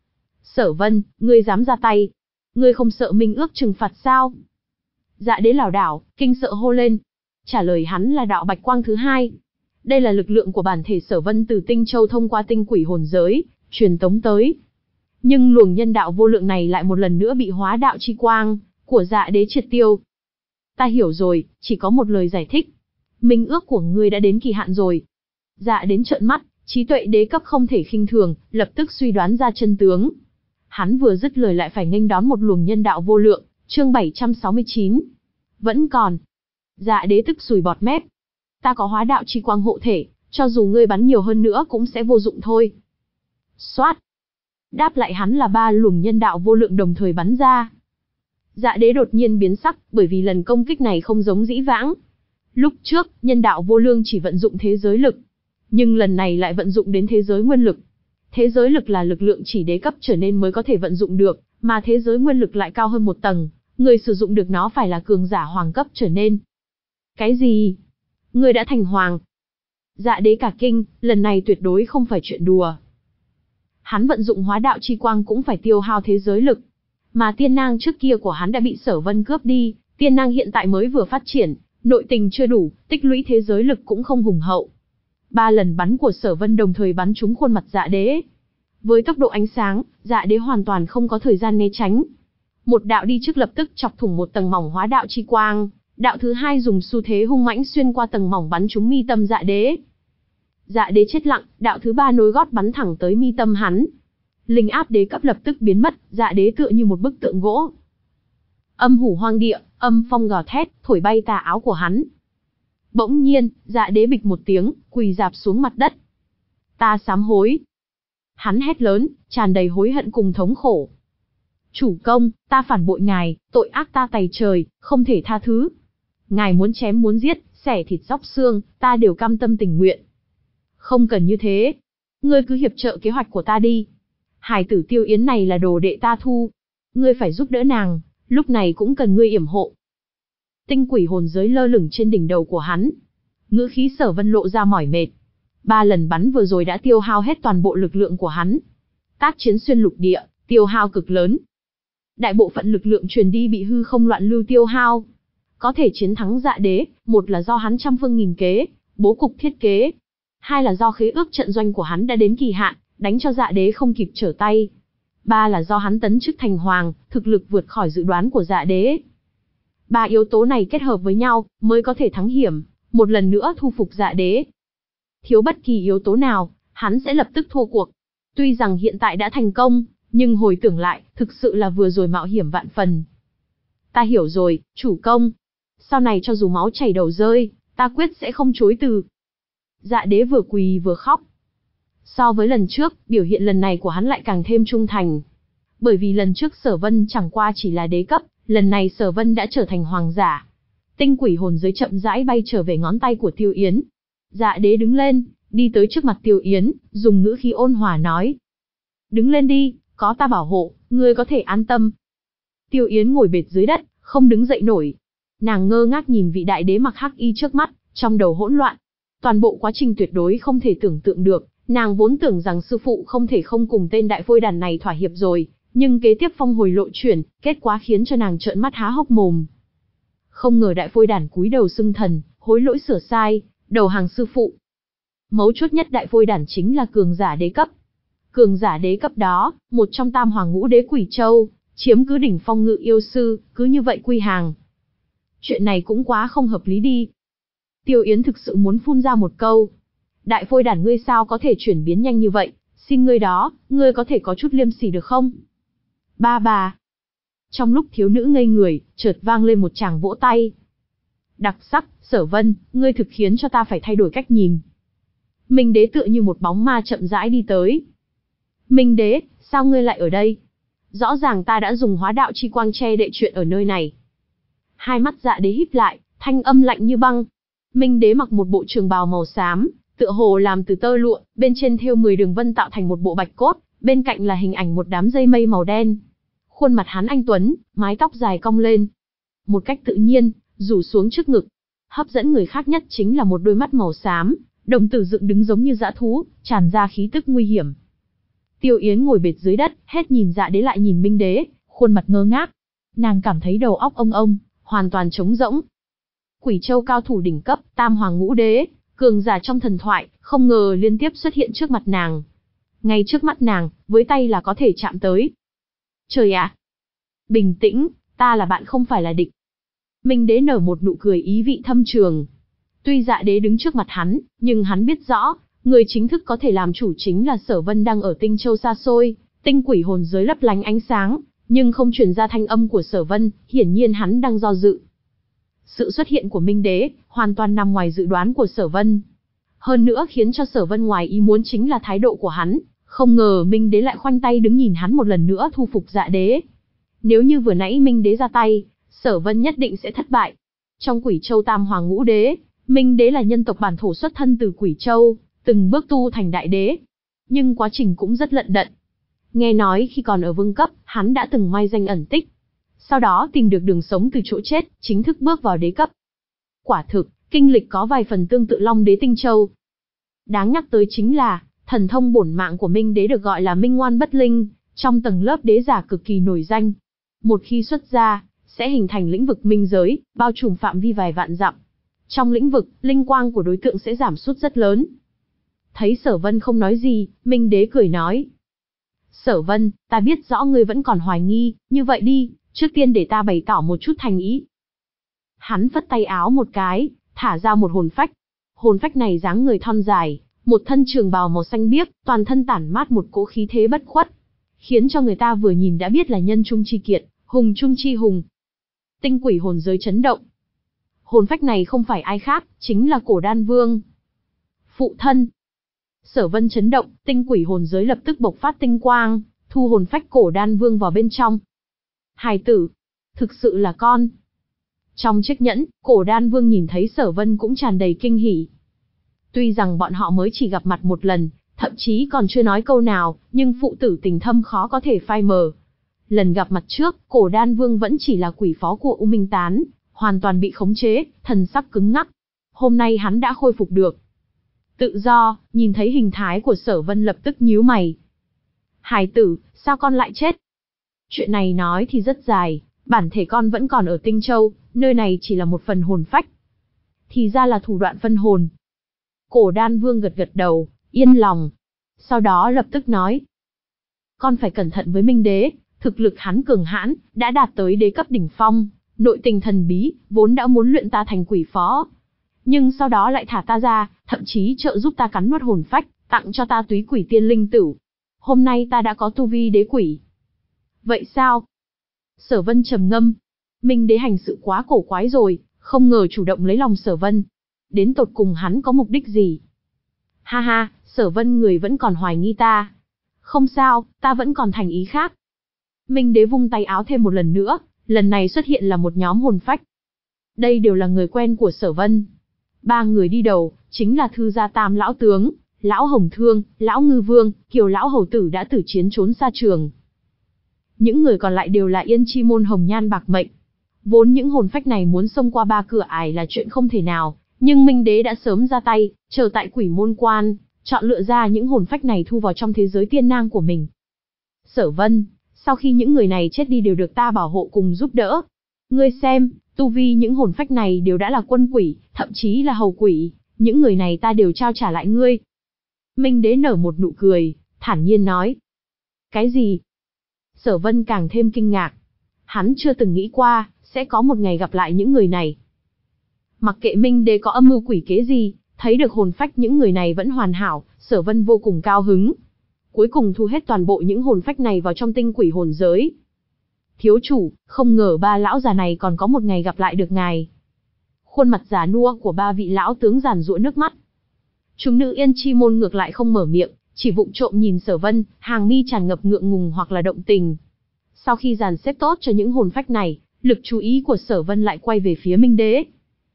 Sở Vân, ngươi dám ra tay? Ngươi không sợ minh ước trừng phạt sao? Dạ đế lảo đảo, kinh sợ hô lên. Trả lời hắn là đạo bạch quang thứ hai. Đây là lực lượng của bản thể Sở Vân từ Tinh Châu thông qua tinh quỷ hồn giới, truyền tống tới. Nhưng luồng nhân đạo vô lượng này lại một lần nữa bị hóa đạo chi quang của dạ đế triệt tiêu. Ta hiểu rồi, chỉ có một lời giải thích. Minh ước của ngươi đã đến kỳ hạn rồi. Dạ đến trợn mắt, trí tuệ đế cấp không thể khinh thường, lập tức suy đoán ra chân tướng. Hắn vừa dứt lời lại phải nghênh đón một luồng nhân đạo vô lượng, chương bảy trăm sáu mươi chín. Vẫn còn. Dạ đế tức sùi bọt mép. Ta có hóa đạo chi quang hộ thể, cho dù ngươi bắn nhiều hơn nữa cũng sẽ vô dụng thôi. Xoát. Đáp lại hắn là ba luồng nhân đạo vô lượng đồng thời bắn ra. Dạ đế đột nhiên biến sắc, bởi vì lần công kích này không giống dĩ vãng. Lúc trước, nhân đạo vô lượng chỉ vận dụng thế giới lực. Nhưng lần này lại vận dụng đến thế giới nguyên lực. Thế giới lực là lực lượng chỉ đế cấp trở nên mới có thể vận dụng được, mà thế giới nguyên lực lại cao hơn một tầng. Người sử dụng được nó phải là cường giả hoàng cấp trở nên. Cái gì? Ngươi đã thành hoàng? Dạ đế cả kinh, lần này tuyệt đối không phải chuyện đùa. Hắn vận dụng hóa đạo chi quang cũng phải tiêu hao thế giới lực. Mà tiên nang trước kia của hắn đã bị Sở Vân cướp đi, tiên nang hiện tại mới vừa phát triển, nội tình chưa đủ, tích lũy thế giới lực cũng không hùng hậu. Ba lần bắn của Sở Vân đồng thời bắn trúng khuôn mặt dạ đế. Với tốc độ ánh sáng, dạ đế hoàn toàn không có thời gian né tránh. Một đạo đi trước lập tức chọc thủng một tầng mỏng hóa đạo chi quang, đạo thứ hai dùng xu thế hung mãnh xuyên qua tầng mỏng bắn trúng mi tâm dạ đế. Dạ đế chết lặng, đạo thứ ba nối gót bắn thẳng tới mi tâm hắn. Linh áp đế cấp lập tức biến mất, dạ đế tựa như một bức tượng gỗ. Âm hủ hoang địa, âm phong gào thét, thổi bay tà áo của hắn. Bỗng nhiên, dạ đế bịch một tiếng, quỳ rạp xuống mặt đất. Ta sám hối. Hắn hét lớn, tràn đầy hối hận cùng thống khổ. Chủ công, ta phản bội ngài, tội ác ta tày trời, không thể tha thứ. Ngài muốn chém muốn giết, xẻ thịt róc xương, ta đều cam tâm tình nguyện. Không cần như thế. Ngươi cứ hiệp trợ kế hoạch của ta đi. Hài tử Tiêu Yến này là đồ đệ ta thu. Ngươi phải giúp đỡ nàng, lúc này cũng cần ngươi yểm hộ. Tinh quỷ hồn giới lơ lửng trên đỉnh đầu của hắn. Ngữ khí Sở Vân lộ ra mỏi mệt. Ba lần bắn vừa rồi đã tiêu hao hết toàn bộ lực lượng của hắn. Tác chiến xuyên lục địa, tiêu hao cực lớn. Đại bộ phận lực lượng truyền đi bị hư không loạn lưu tiêu hao. Có thể chiến thắng Dạ Đế, một là do hắn trăm phương nghìn kế, bố cục thiết kế. Hai là do khế ước trận doanh của hắn đã đến kỳ hạn, đánh cho Dạ Đế không kịp trở tay. Ba là do hắn tấn chức thành hoàng, thực lực vượt khỏi dự đoán của Dạ Đế. Ba yếu tố này kết hợp với nhau, mới có thể thắng hiểm, một lần nữa thu phục Dạ Đế. Thiếu bất kỳ yếu tố nào, hắn sẽ lập tức thua cuộc. Tuy rằng hiện tại đã thành công, nhưng hồi tưởng lại, thực sự là vừa rồi mạo hiểm vạn phần. Ta hiểu rồi, chủ công. Sau này cho dù máu chảy đầu rơi, ta quyết sẽ không chối từ. Dạ Đế vừa quỳ vừa khóc. So với lần trước, biểu hiện lần này của hắn lại càng thêm trung thành. Bởi vì lần trước Sở Vân chẳng qua chỉ là đế cấp, lần này Sở Vân đã trở thành hoàng giả. Tinh quỷ hồn giới chậm rãi bay trở về ngón tay của Tiêu Yến. Dạ Đế đứng lên, đi tới trước mặt Tiêu Yến, dùng ngữ khí ôn hòa nói. Đứng lên đi, có ta bảo hộ, ngươi có thể an tâm. Tiêu Yến ngồi bệt dưới đất, không đứng dậy nổi. Nàng ngơ ngác nhìn vị đại đế mặc hắc y trước mắt, trong đầu hỗn loạn. Toàn bộ quá trình tuyệt đối không thể tưởng tượng được, nàng vốn tưởng rằng sư phụ không thể không cùng tên đại phôi đàn này thỏa hiệp rồi, nhưng kế tiếp phong hồi lộ chuyển, kết quả khiến cho nàng trợn mắt há hốc mồm. Không ngờ đại phôi đàn cúi đầu xưng thần, hối lỗi sửa sai, đầu hàng sư phụ. Mấu chốt nhất đại phôi đàn chính là cường giả đế cấp. Cường giả đế cấp đó, một trong tam hoàng ngũ đế Quỷ Châu, chiếm cứ đỉnh phong ngự yêu sư, cứ như vậy quy hàng. Chuyện này cũng quá không hợp lý đi. Tiêu Yến thực sự muốn phun ra một câu. Đại phôi đàn ngươi sao có thể chuyển biến nhanh như vậy, xin ngươi đó, ngươi có thể có chút liêm sỉ được không? Ba bà. Trong lúc thiếu nữ ngây người, chợt vang lên một tràng vỗ tay. Đặc sắc, Sở Vân, ngươi thực khiến cho ta phải thay đổi cách nhìn. Minh Đế tựa như một bóng ma chậm rãi đi tới. Minh Đế, sao ngươi lại ở đây? Rõ ràng ta đã dùng hóa đạo chi quang che đậy chuyện ở nơi này. Hai mắt Dạ Đế híp lại, thanh âm lạnh như băng. Minh Đế mặc một bộ trường bào màu xám, tựa hồ làm từ tơ lụa, bên trên thêu mười đường vân tạo thành một bộ bạch cốt, bên cạnh là hình ảnh một đám dây mây màu đen. Khuôn mặt hắn anh tuấn, mái tóc dài cong lên, một cách tự nhiên, rủ xuống trước ngực. Hấp dẫn người khác nhất chính là một đôi mắt màu xám, đồng tử dựng đứng giống như dã thú, tràn ra khí tức nguy hiểm. Tiêu Yến ngồi bệt dưới đất, hết nhìn Dạ Đế lại nhìn Minh Đế, khuôn mặt ngơ ngác. Nàng cảm thấy đầu óc ông ông, hoàn toàn trống rỗng. Quỷ Châu cao thủ đỉnh cấp, tam hoàng ngũ đế, cường giả trong thần thoại, không ngờ liên tiếp xuất hiện trước mặt nàng. Ngay trước mắt nàng, với tay là có thể chạm tới. Trời ạ! Bình tĩnh, ta là bạn không phải là địch. Minh Đế nở một nụ cười ý vị thâm trường. Tuy Dạ Đế đứng trước mặt hắn, nhưng hắn biết rõ, người chính thức có thể làm chủ chính là Sở Vân đang ở Tinh Châu xa xôi, tinh quỷ hồn giới lấp lánh ánh sáng, nhưng không truyền ra thanh âm của Sở Vân, hiển nhiên hắn đang do dự. Sự xuất hiện của Minh Đế hoàn toàn nằm ngoài dự đoán của Sở Vân. Hơn nữa khiến cho Sở Vân ngoài ý muốn chính là thái độ của hắn, không ngờ Minh Đế lại khoanh tay đứng nhìn hắn một lần nữa thu phục Dạ Đế. Nếu như vừa nãy Minh Đế ra tay, Sở Vân nhất định sẽ thất bại. Trong Quỷ Châu tam hoàng ngũ đế, Minh Đế là nhân tộc bản thổ xuất thân từ Quỷ Châu, từng bước tu thành đại đế. Nhưng quá trình cũng rất lận đận. Nghe nói khi còn ở vương cấp, hắn đã từng mai danh ẩn tích. Sau đó tìm được đường sống từ chỗ chết, chính thức bước vào đế cấp. Quả thực, kinh lịch có vài phần tương tự Long Đế Tinh Châu. Đáng nhắc tới chính là, thần thông bổn mạng của Minh Đế được gọi là Minh Ngoan Bất Linh, trong tầng lớp đế giả cực kỳ nổi danh. Một khi xuất ra, sẽ hình thành lĩnh vực minh giới, bao trùm phạm vi vài vạn dặm. Trong lĩnh vực, linh quang của đối tượng sẽ giảm sút rất lớn. Thấy Sở Vân không nói gì, Minh Đế cười nói. Sở Vân, ta biết rõ ngươi vẫn còn hoài nghi, như vậy đi, trước tiên để ta bày tỏ một chút thành ý. Hắn phất tay áo một cái, thả ra một hồn phách. Hồn phách này dáng người thon dài, một thân trường bào màu xanh biếc, toàn thân tản mát một cỗ khí thế bất khuất, khiến cho người ta vừa nhìn đã biết là nhân trung chi kiệt, hùng trung chi hùng. Tinh quỷ hồn giới chấn động. Hồn phách này không phải ai khác, chính là Cổ Đan Vương. Phụ thân. Sở Vân chấn động, tinh quỷ hồn giới lập tức bộc phát tinh quang, thu hồn phách Cổ Đan Vương vào bên trong. Hài tử, thực sự là con. Trong chiếc nhẫn, Cổ Đan Vương nhìn thấy Sở Vân cũng tràn đầy kinh hỉ. Tuy rằng bọn họ mới chỉ gặp mặt một lần, thậm chí còn chưa nói câu nào, nhưng phụ tử tình thâm khó có thể phai mờ. Lần gặp mặt trước, Cổ Đan Vương vẫn chỉ là quỷ phó của U Minh Tán, hoàn toàn bị khống chế, thần sắc cứng ngắc. Hôm nay hắn đã khôi phục được tự do, nhìn thấy hình thái của Sở Vân lập tức nhíu mày. Hài tử, sao con lại chết? Chuyện này nói thì rất dài, Bản thể con vẫn còn ở Tinh Châu, nơi này chỉ là một phần hồn phách. Thì ra là thủ đoạn phân hồn. Cổ Đan Vương gật gật đầu, yên lòng. Sau đó lập tức nói. Con phải cẩn thận với Minh Đế, thực lực hắn cường hãn, đã đạt tới đế cấp đỉnh phong, nội tình thần bí, vốn đã muốn luyện ta thành quỷ phó. Nhưng sau đó lại thả ta ra, thậm chí trợ giúp ta cắn nuốt hồn phách, tặng cho ta túy quỷ tiên linh tử. Hôm nay ta đã có tu vi đế quỷ. Vậy sao? Sở Vân trầm ngâm. Minh Đế hành sự quá cổ quái rồi, không ngờ chủ động lấy lòng Sở Vân. Đến tột cùng hắn có mục đích gì? Ha ha, Sở Vân người vẫn còn hoài nghi ta. Không sao, ta vẫn còn thành ý khác. Minh Đế vung tay áo thêm một lần nữa, lần này xuất hiện là một nhóm hồn phách. Đây đều là người quen của Sở Vân. Ba người đi đầu, chính là Thư gia Tam lão tướng, Lão Hồng Thương, Lão Ngư Vương, Kiều Lão Hầu Tử đã tử chiến trốn xa trường. Những người còn lại đều là Yên Chi môn hồng nhan bạc mệnh. Vốn những hồn phách này muốn xông qua ba cửa ải là chuyện không thể nào, nhưng Minh Đế đã sớm ra tay, chờ tại Quỷ Môn Quan, chọn lựa ra những hồn phách này thu vào trong thế giới tiên nang của mình. Sở Vân, sau khi những người này chết đi đều được ta bảo hộ cùng giúp đỡ. Ngươi xem, tu vi những hồn phách này đều đã là quân quỷ, thậm chí là hầu quỷ, những người này ta đều trao trả lại ngươi. Minh Đế nở một nụ cười, thản nhiên nói. Cái gì? Sở Vân càng thêm kinh ngạc. Hắn chưa từng nghĩ qua, sẽ có một ngày gặp lại những người này. Mặc kệ Minh Đế có âm mưu quỷ kế gì, thấy được hồn phách những người này vẫn hoàn hảo, Sở Vân vô cùng cao hứng. Cuối cùng thu hết toàn bộ những hồn phách này vào trong tinh quỷ hồn giới. Thiếu chủ, không ngờ ba lão già này còn có một ngày gặp lại được ngài. Khuôn mặt già nua của ba vị lão tướng giàn giụa nước mắt. Chúng nữ Yên Chi môn ngược lại không mở miệng, chỉ vụng trộm nhìn Sở Vân, hàng mi tràn ngập ngượng ngùng hoặc là động tình. Sau khi dàn xếp tốt cho những hồn phách này, lực chú ý của Sở Vân lại quay về phía Minh Đế.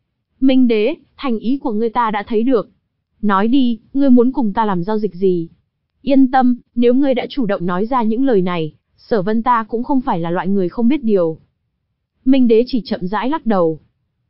Minh Đế, thành ý của ngươi ta đã thấy được. Nói đi, ngươi muốn cùng ta làm giao dịch gì? Yên tâm, nếu ngươi đã chủ động nói ra những lời này, Sở Vân ta cũng không phải là loại người không biết điều. Minh Đế chỉ chậm rãi lắc đầu.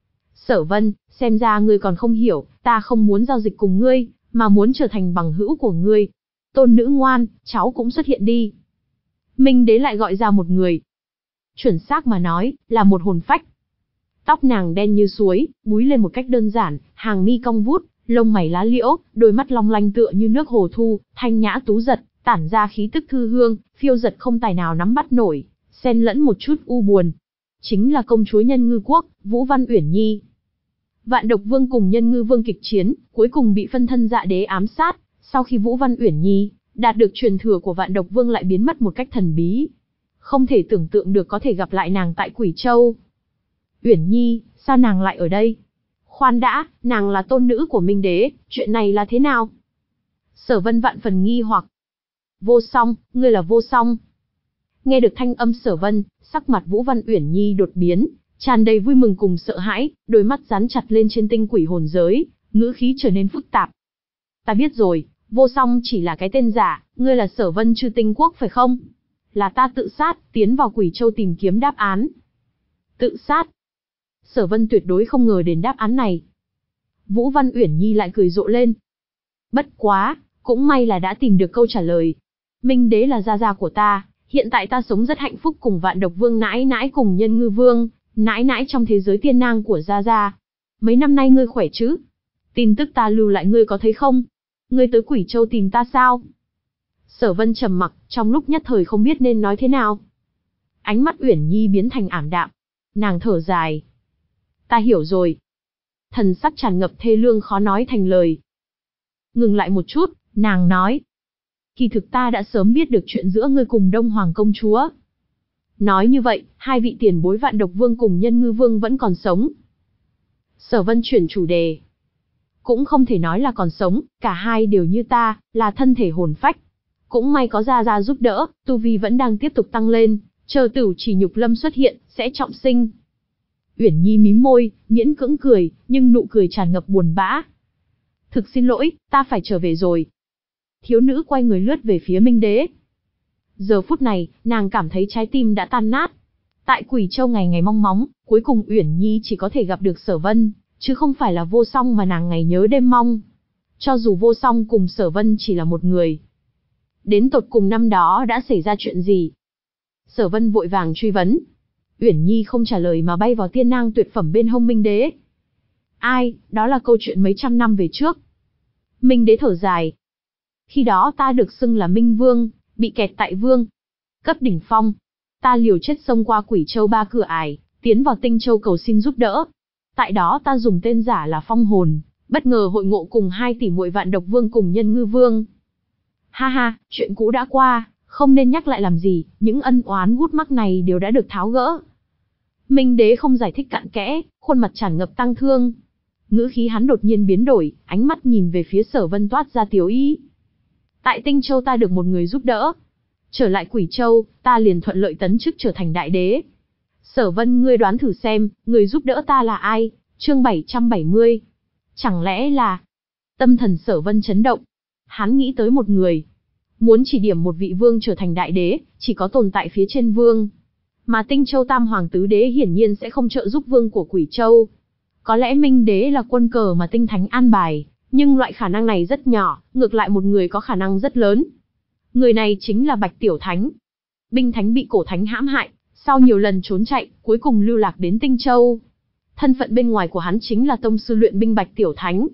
Sở Vân, xem ra ngươi còn không hiểu, ta không muốn giao dịch cùng ngươi, mà muốn trở thành bằng hữu của ngươi. Tôn nữ ngoan, cháu cũng xuất hiện đi. Minh Đế lại gọi ra một người. Chuẩn xác mà nói, là một hồn phách. Tóc nàng đen như suối, búi lên một cách đơn giản, hàng mi cong vút, lông mày lá liễu, đôi mắt long lanh tựa như nước hồ thu, thanh nhã tú giật, tản ra khí tức thư hương, phiêu giật không tài nào nắm bắt nổi, xen lẫn một chút u buồn. Chính là công chúa Nhân Ngư Quốc, Vũ Văn Uyển Nhi. Vạn Độc Vương cùng Nhân Ngư Vương kịch chiến, cuối cùng bị phân thân Dạ Đế ám sát, sau khi Vũ Văn Uyển Nhi đạt được truyền thừa của Vạn Độc Vương lại biến mất một cách thần bí. Không thể tưởng tượng được có thể gặp lại nàng tại Quỷ Châu. Uyển Nhi, sao nàng lại ở đây? Khoan đã, nàng là tôn nữ của Minh Đế, chuyện này là thế nào? Sở Vân vạn phần nghi hoặc. Vô Song, ngươi là Vô Song. Nghe được thanh âm Sở Vân, sắc mặt Vũ Văn Uyển Nhi đột biến, tràn đầy vui mừng cùng sợ hãi, đôi mắt dán chặt lên trên tinh quỷ hồn giới, ngữ khí trở nên phức tạp. Ta biết rồi, Vô Song chỉ là cái tên giả, ngươi là Sở Vân Chư Tinh Quốc phải không? Là ta tự sát, tiến vào Quỷ Châu tìm kiếm đáp án. Tự sát? Sở Vân tuyệt đối không ngờ đến đáp án này. Vũ Văn Uyển Nhi lại cười rộ lên. Bất quá, cũng may là đã tìm được câu trả lời. Minh Đế là gia gia của ta, hiện tại ta sống rất hạnh phúc cùng Vạn Độc Vương nãi nãi cùng Nhân Ngư Vương, nãi nãi trong thế giới tiên nang của gia gia. Mấy năm nay ngươi khỏe chứ? Tin tức ta lưu lại ngươi có thấy không? Ngươi tới Quỷ Châu tìm ta sao? Sở Vân trầm mặc, trong lúc nhất thời không biết nên nói thế nào. Ánh mắt Uyển Nhi biến thành ảm đạm. Nàng thở dài. Ta hiểu rồi. Thần sắc tràn ngập thê lương khó nói thành lời. Ngừng lại một chút, nàng nói. Kỳ thực ta đã sớm biết được chuyện giữa ngươi cùng Đông Hoàng công chúa. Nói như vậy, hai vị tiền bối Vạn Độc Vương cùng Nhân Ngư Vương vẫn còn sống. Sở Vân chuyển chủ đề. Cũng không thể nói là còn sống, cả hai đều như ta, là thân thể hồn phách. Cũng may có gia gia giúp đỡ, tu vi vẫn đang tiếp tục tăng lên, chờ Tử Chỉ Nhục Lâm xuất hiện, sẽ trọng sinh. Uyển Nhi mím môi, miễn cưỡng cười, nhưng nụ cười tràn ngập buồn bã. Thực xin lỗi, ta phải trở về rồi. Thiếu nữ quay người lướt về phía Minh Đế. Giờ phút này, nàng cảm thấy trái tim đã tan nát. Tại Quỷ Châu ngày ngày mong móng, cuối cùng Uyển Nhi chỉ có thể gặp được Sở Vân, chứ không phải là Vô Song mà nàng ngày nhớ đêm mong. Cho dù Vô Song cùng Sở Vân chỉ là một người. Đến tột cùng năm đó đã xảy ra chuyện gì? Sở Vân vội vàng truy vấn. Uyển Nhi không trả lời mà bay vào tiên nang tuyệt phẩm bên hông Minh Đế. Ai, đó là câu chuyện mấy trăm năm về trước. Minh Đế thở dài. Khi đó ta được xưng là Minh Vương, bị kẹt tại Vương cấp đỉnh phong. Ta liều chết xông qua Quỷ Châu ba cửa ải, tiến vào Tinh Châu cầu xin giúp đỡ. Tại đó ta dùng tên giả là Phong Hồn, bất ngờ hội ngộ cùng hai tỷ muội Vạn Độc Vương cùng Nhân Ngư Vương. Ha ha, chuyện cũ đã qua, không nên nhắc lại làm gì, những ân oán gút mắc này đều đã được tháo gỡ. Minh Đế không giải thích cặn kẽ, khuôn mặt tràn ngập tang thương. Ngữ khí hắn đột nhiên biến đổi, ánh mắt nhìn về phía Sở Vân toát ra tiểu ý. Tại Tinh Châu ta được một người giúp đỡ. Trở lại Quỷ Châu, ta liền thuận lợi tấn chức trở thành đại đế. Sở Vân, ngươi đoán thử xem, người giúp đỡ ta là ai? Chương bảy trăm bảy mươi. Chẳng lẽ là... Tâm thần Sở Vân chấn động. Hắn nghĩ tới một người. Muốn chỉ điểm một vị vương trở thành đại đế, chỉ có tồn tại phía trên vương. Mà Tinh Châu Tam Hoàng Tứ Đế hiển nhiên sẽ không trợ giúp vương của Quỷ Châu. Có lẽ Minh Đế là quân cờ mà Tinh Thánh an bài, nhưng loại khả năng này rất nhỏ, ngược lại một người có khả năng rất lớn. Người này chính là Bạch Tiểu Thánh. Binh Thánh bị Cổ Thánh hãm hại, sau nhiều lần trốn chạy, cuối cùng lưu lạc đến Tinh Châu. Thân phận bên ngoài của hắn chính là tông sư luyện binh Bạch Tiểu Thánh.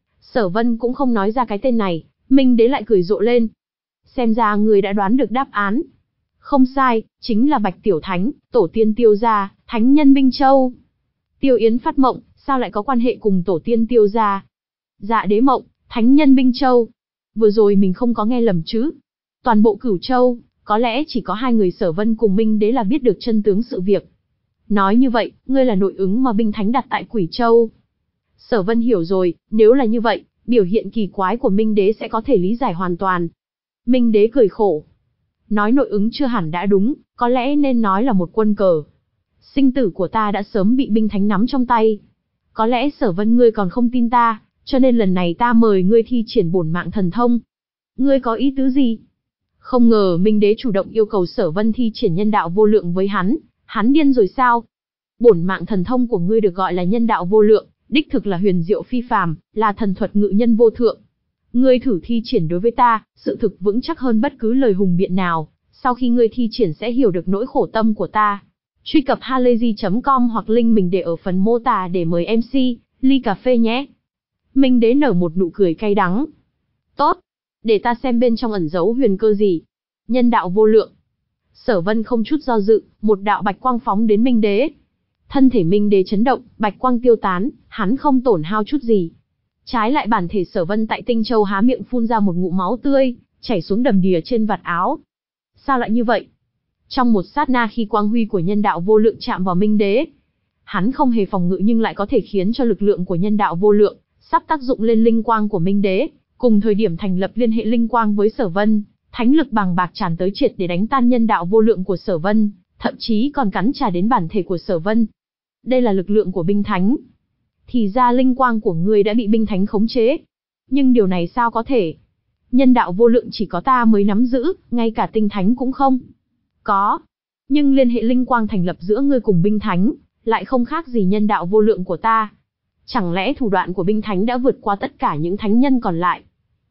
Sở Vân cũng không nói ra cái tên này, Minh Đế lại cười rộ lên. Xem ra người đã đoán được đáp án. Không sai, chính là Bạch Tiểu Thánh, tổ tiên Tiêu gia, thánh nhân Minh Châu. Tiêu Yến phát mộng, sao lại có quan hệ cùng tổ tiên Tiêu gia? Dạ Đế mộng, thánh nhân Minh Châu. Vừa rồi mình không có nghe lầm chứ? Toàn bộ Cửu Châu, có lẽ chỉ có hai người Sở Vân cùng Minh Đế là biết được chân tướng sự việc. Nói như vậy, ngươi là nội ứng mà binh thánh đặt tại Quỷ Châu. Sở Vân hiểu rồi, nếu là như vậy, biểu hiện kỳ quái của Minh Đế sẽ có thể lý giải hoàn toàn. Minh Đế cười khổ. Nói nội ứng chưa hẳn đã đúng, có lẽ nên nói là một quân cờ. Sinh tử của ta đã sớm bị binh thánh nắm trong tay. Có lẽ Sở Vân ngươi còn không tin ta, cho nên lần này ta mời ngươi thi triển bổn mạng thần thông. Ngươi có ý tứ gì? Không ngờ Minh Đế chủ động yêu cầu Sở Vân thi triển nhân đạo vô lượng với hắn, hắn điên rồi sao? Bổn mạng thần thông của ngươi được gọi là nhân đạo vô lượng, đích thực là huyền diệu phi phàm, là thần thuật ngự nhân vô thượng. Ngươi thử thi triển đối với ta, sự thực vững chắc hơn bất cứ lời hùng biện nào, sau khi ngươi thi triển sẽ hiểu được nỗi khổ tâm của ta. Truy cập halayzi chấm com hoặc link mình để ở phần mô tả để mời em xê, ly cà phê nhé. Minh Đế nở một nụ cười cay đắng. Tốt, để ta xem bên trong ẩn giấu huyền cơ gì. Nhân đạo vô lượng. Sở Vân không chút do dự, một đạo bạch quang phóng đến Minh Đế. Thân thể Minh Đế chấn động, bạch quang tiêu tán, hắn không tổn hao chút gì. Trái lại bản thể Sở Vân tại Tinh Châu há miệng phun ra một ngụm máu tươi, chảy xuống đầm đìa trên vạt áo. Sao lại như vậy? Trong một sát na khi quang huy của nhân đạo vô lượng chạm vào Minh Đế, hắn không hề phòng ngự nhưng lại có thể khiến cho lực lượng của nhân đạo vô lượng sắp tác dụng lên linh quang của Minh Đế, cùng thời điểm thành lập liên hệ linh quang với Sở Vân, thánh lực bàng bạc tràn tới triệt để đánh tan nhân đạo vô lượng của Sở Vân, thậm chí còn cắn trả đến bản thể của Sở Vân. Đây là lực lượng của binh thánh. Thì ra linh quang của ngươi đã bị binh thánh khống chế. Nhưng điều này sao có thể? Nhân đạo vô lượng chỉ có ta mới nắm giữ, ngay cả tinh thánh cũng không. Có. Nhưng liên hệ linh quang thành lập giữa ngươi cùng binh thánh, lại không khác gì nhân đạo vô lượng của ta. Chẳng lẽ thủ đoạn của binh thánh đã vượt qua tất cả những thánh nhân còn lại?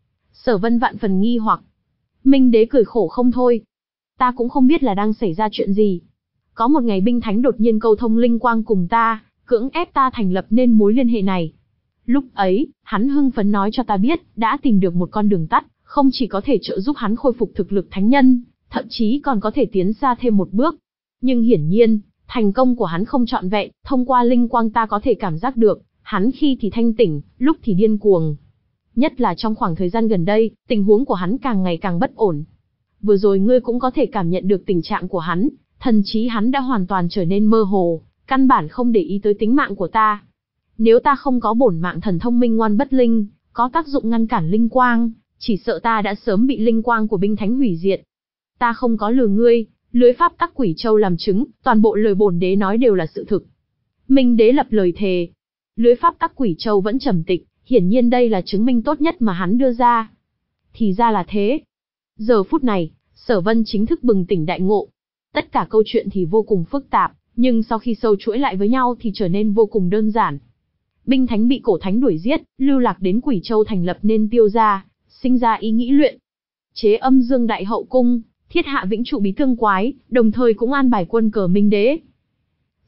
Sở Vân vạn phần nghi hoặc. Minh Đế cười khổ không thôi. Ta cũng không biết là đang xảy ra chuyện gì. Có một ngày binh thánh đột nhiên câu thông linh quang cùng ta, cưỡng ép ta thành lập nên mối liên hệ này. Lúc ấy, hắn hưng phấn nói cho ta biết, đã tìm được một con đường tắt, không chỉ có thể trợ giúp hắn khôi phục thực lực thánh nhân, thậm chí còn có thể tiến xa thêm một bước. Nhưng hiển nhiên, thành công của hắn không trọn vẹn, thông qua linh quang ta có thể cảm giác được, hắn khi thì thanh tỉnh, lúc thì điên cuồng. Nhất là trong khoảng thời gian gần đây, tình huống của hắn càng ngày càng bất ổn. Vừa rồi ngươi cũng có thể cảm nhận được tình trạng của hắn, thần trí hắn đã hoàn toàn trở nên mơ hồ, căn bản không để ý tới tính mạng của ta. Nếu ta không có bổn mạng thần thông minh ngoan bất linh, có tác dụng ngăn cản linh quang, chỉ sợ ta đã sớm bị linh quang của binh thánh hủy diệt. Ta không có lừa ngươi, lưới pháp tắc Quỷ Châu làm chứng, toàn bộ lời bổn đế nói đều là sự thực. Minh Đế lập lời thề. Lưới pháp tắc Quỷ Châu vẫn trầm tịch, hiển nhiên đây là chứng minh tốt nhất mà hắn đưa ra. Thì ra là thế. Giờ phút này, Sở Vân chính thức bừng tỉnh đại ngộ. Tất cả câu chuyện thì vô cùng phức tạp, nhưng sau khi sâu chuỗi lại với nhau thì trở nên vô cùng đơn giản. Binh thánh bị Cổ Thánh đuổi giết, lưu lạc đến Quỷ Châu thành lập nên Tiêu gia, sinh ra ý nghĩ luyện chế Âm Dương Đại Hậu Cung, thiết hạ vĩnh trụ bí tương quái, đồng thời cũng an bài quân cờ Minh Đế.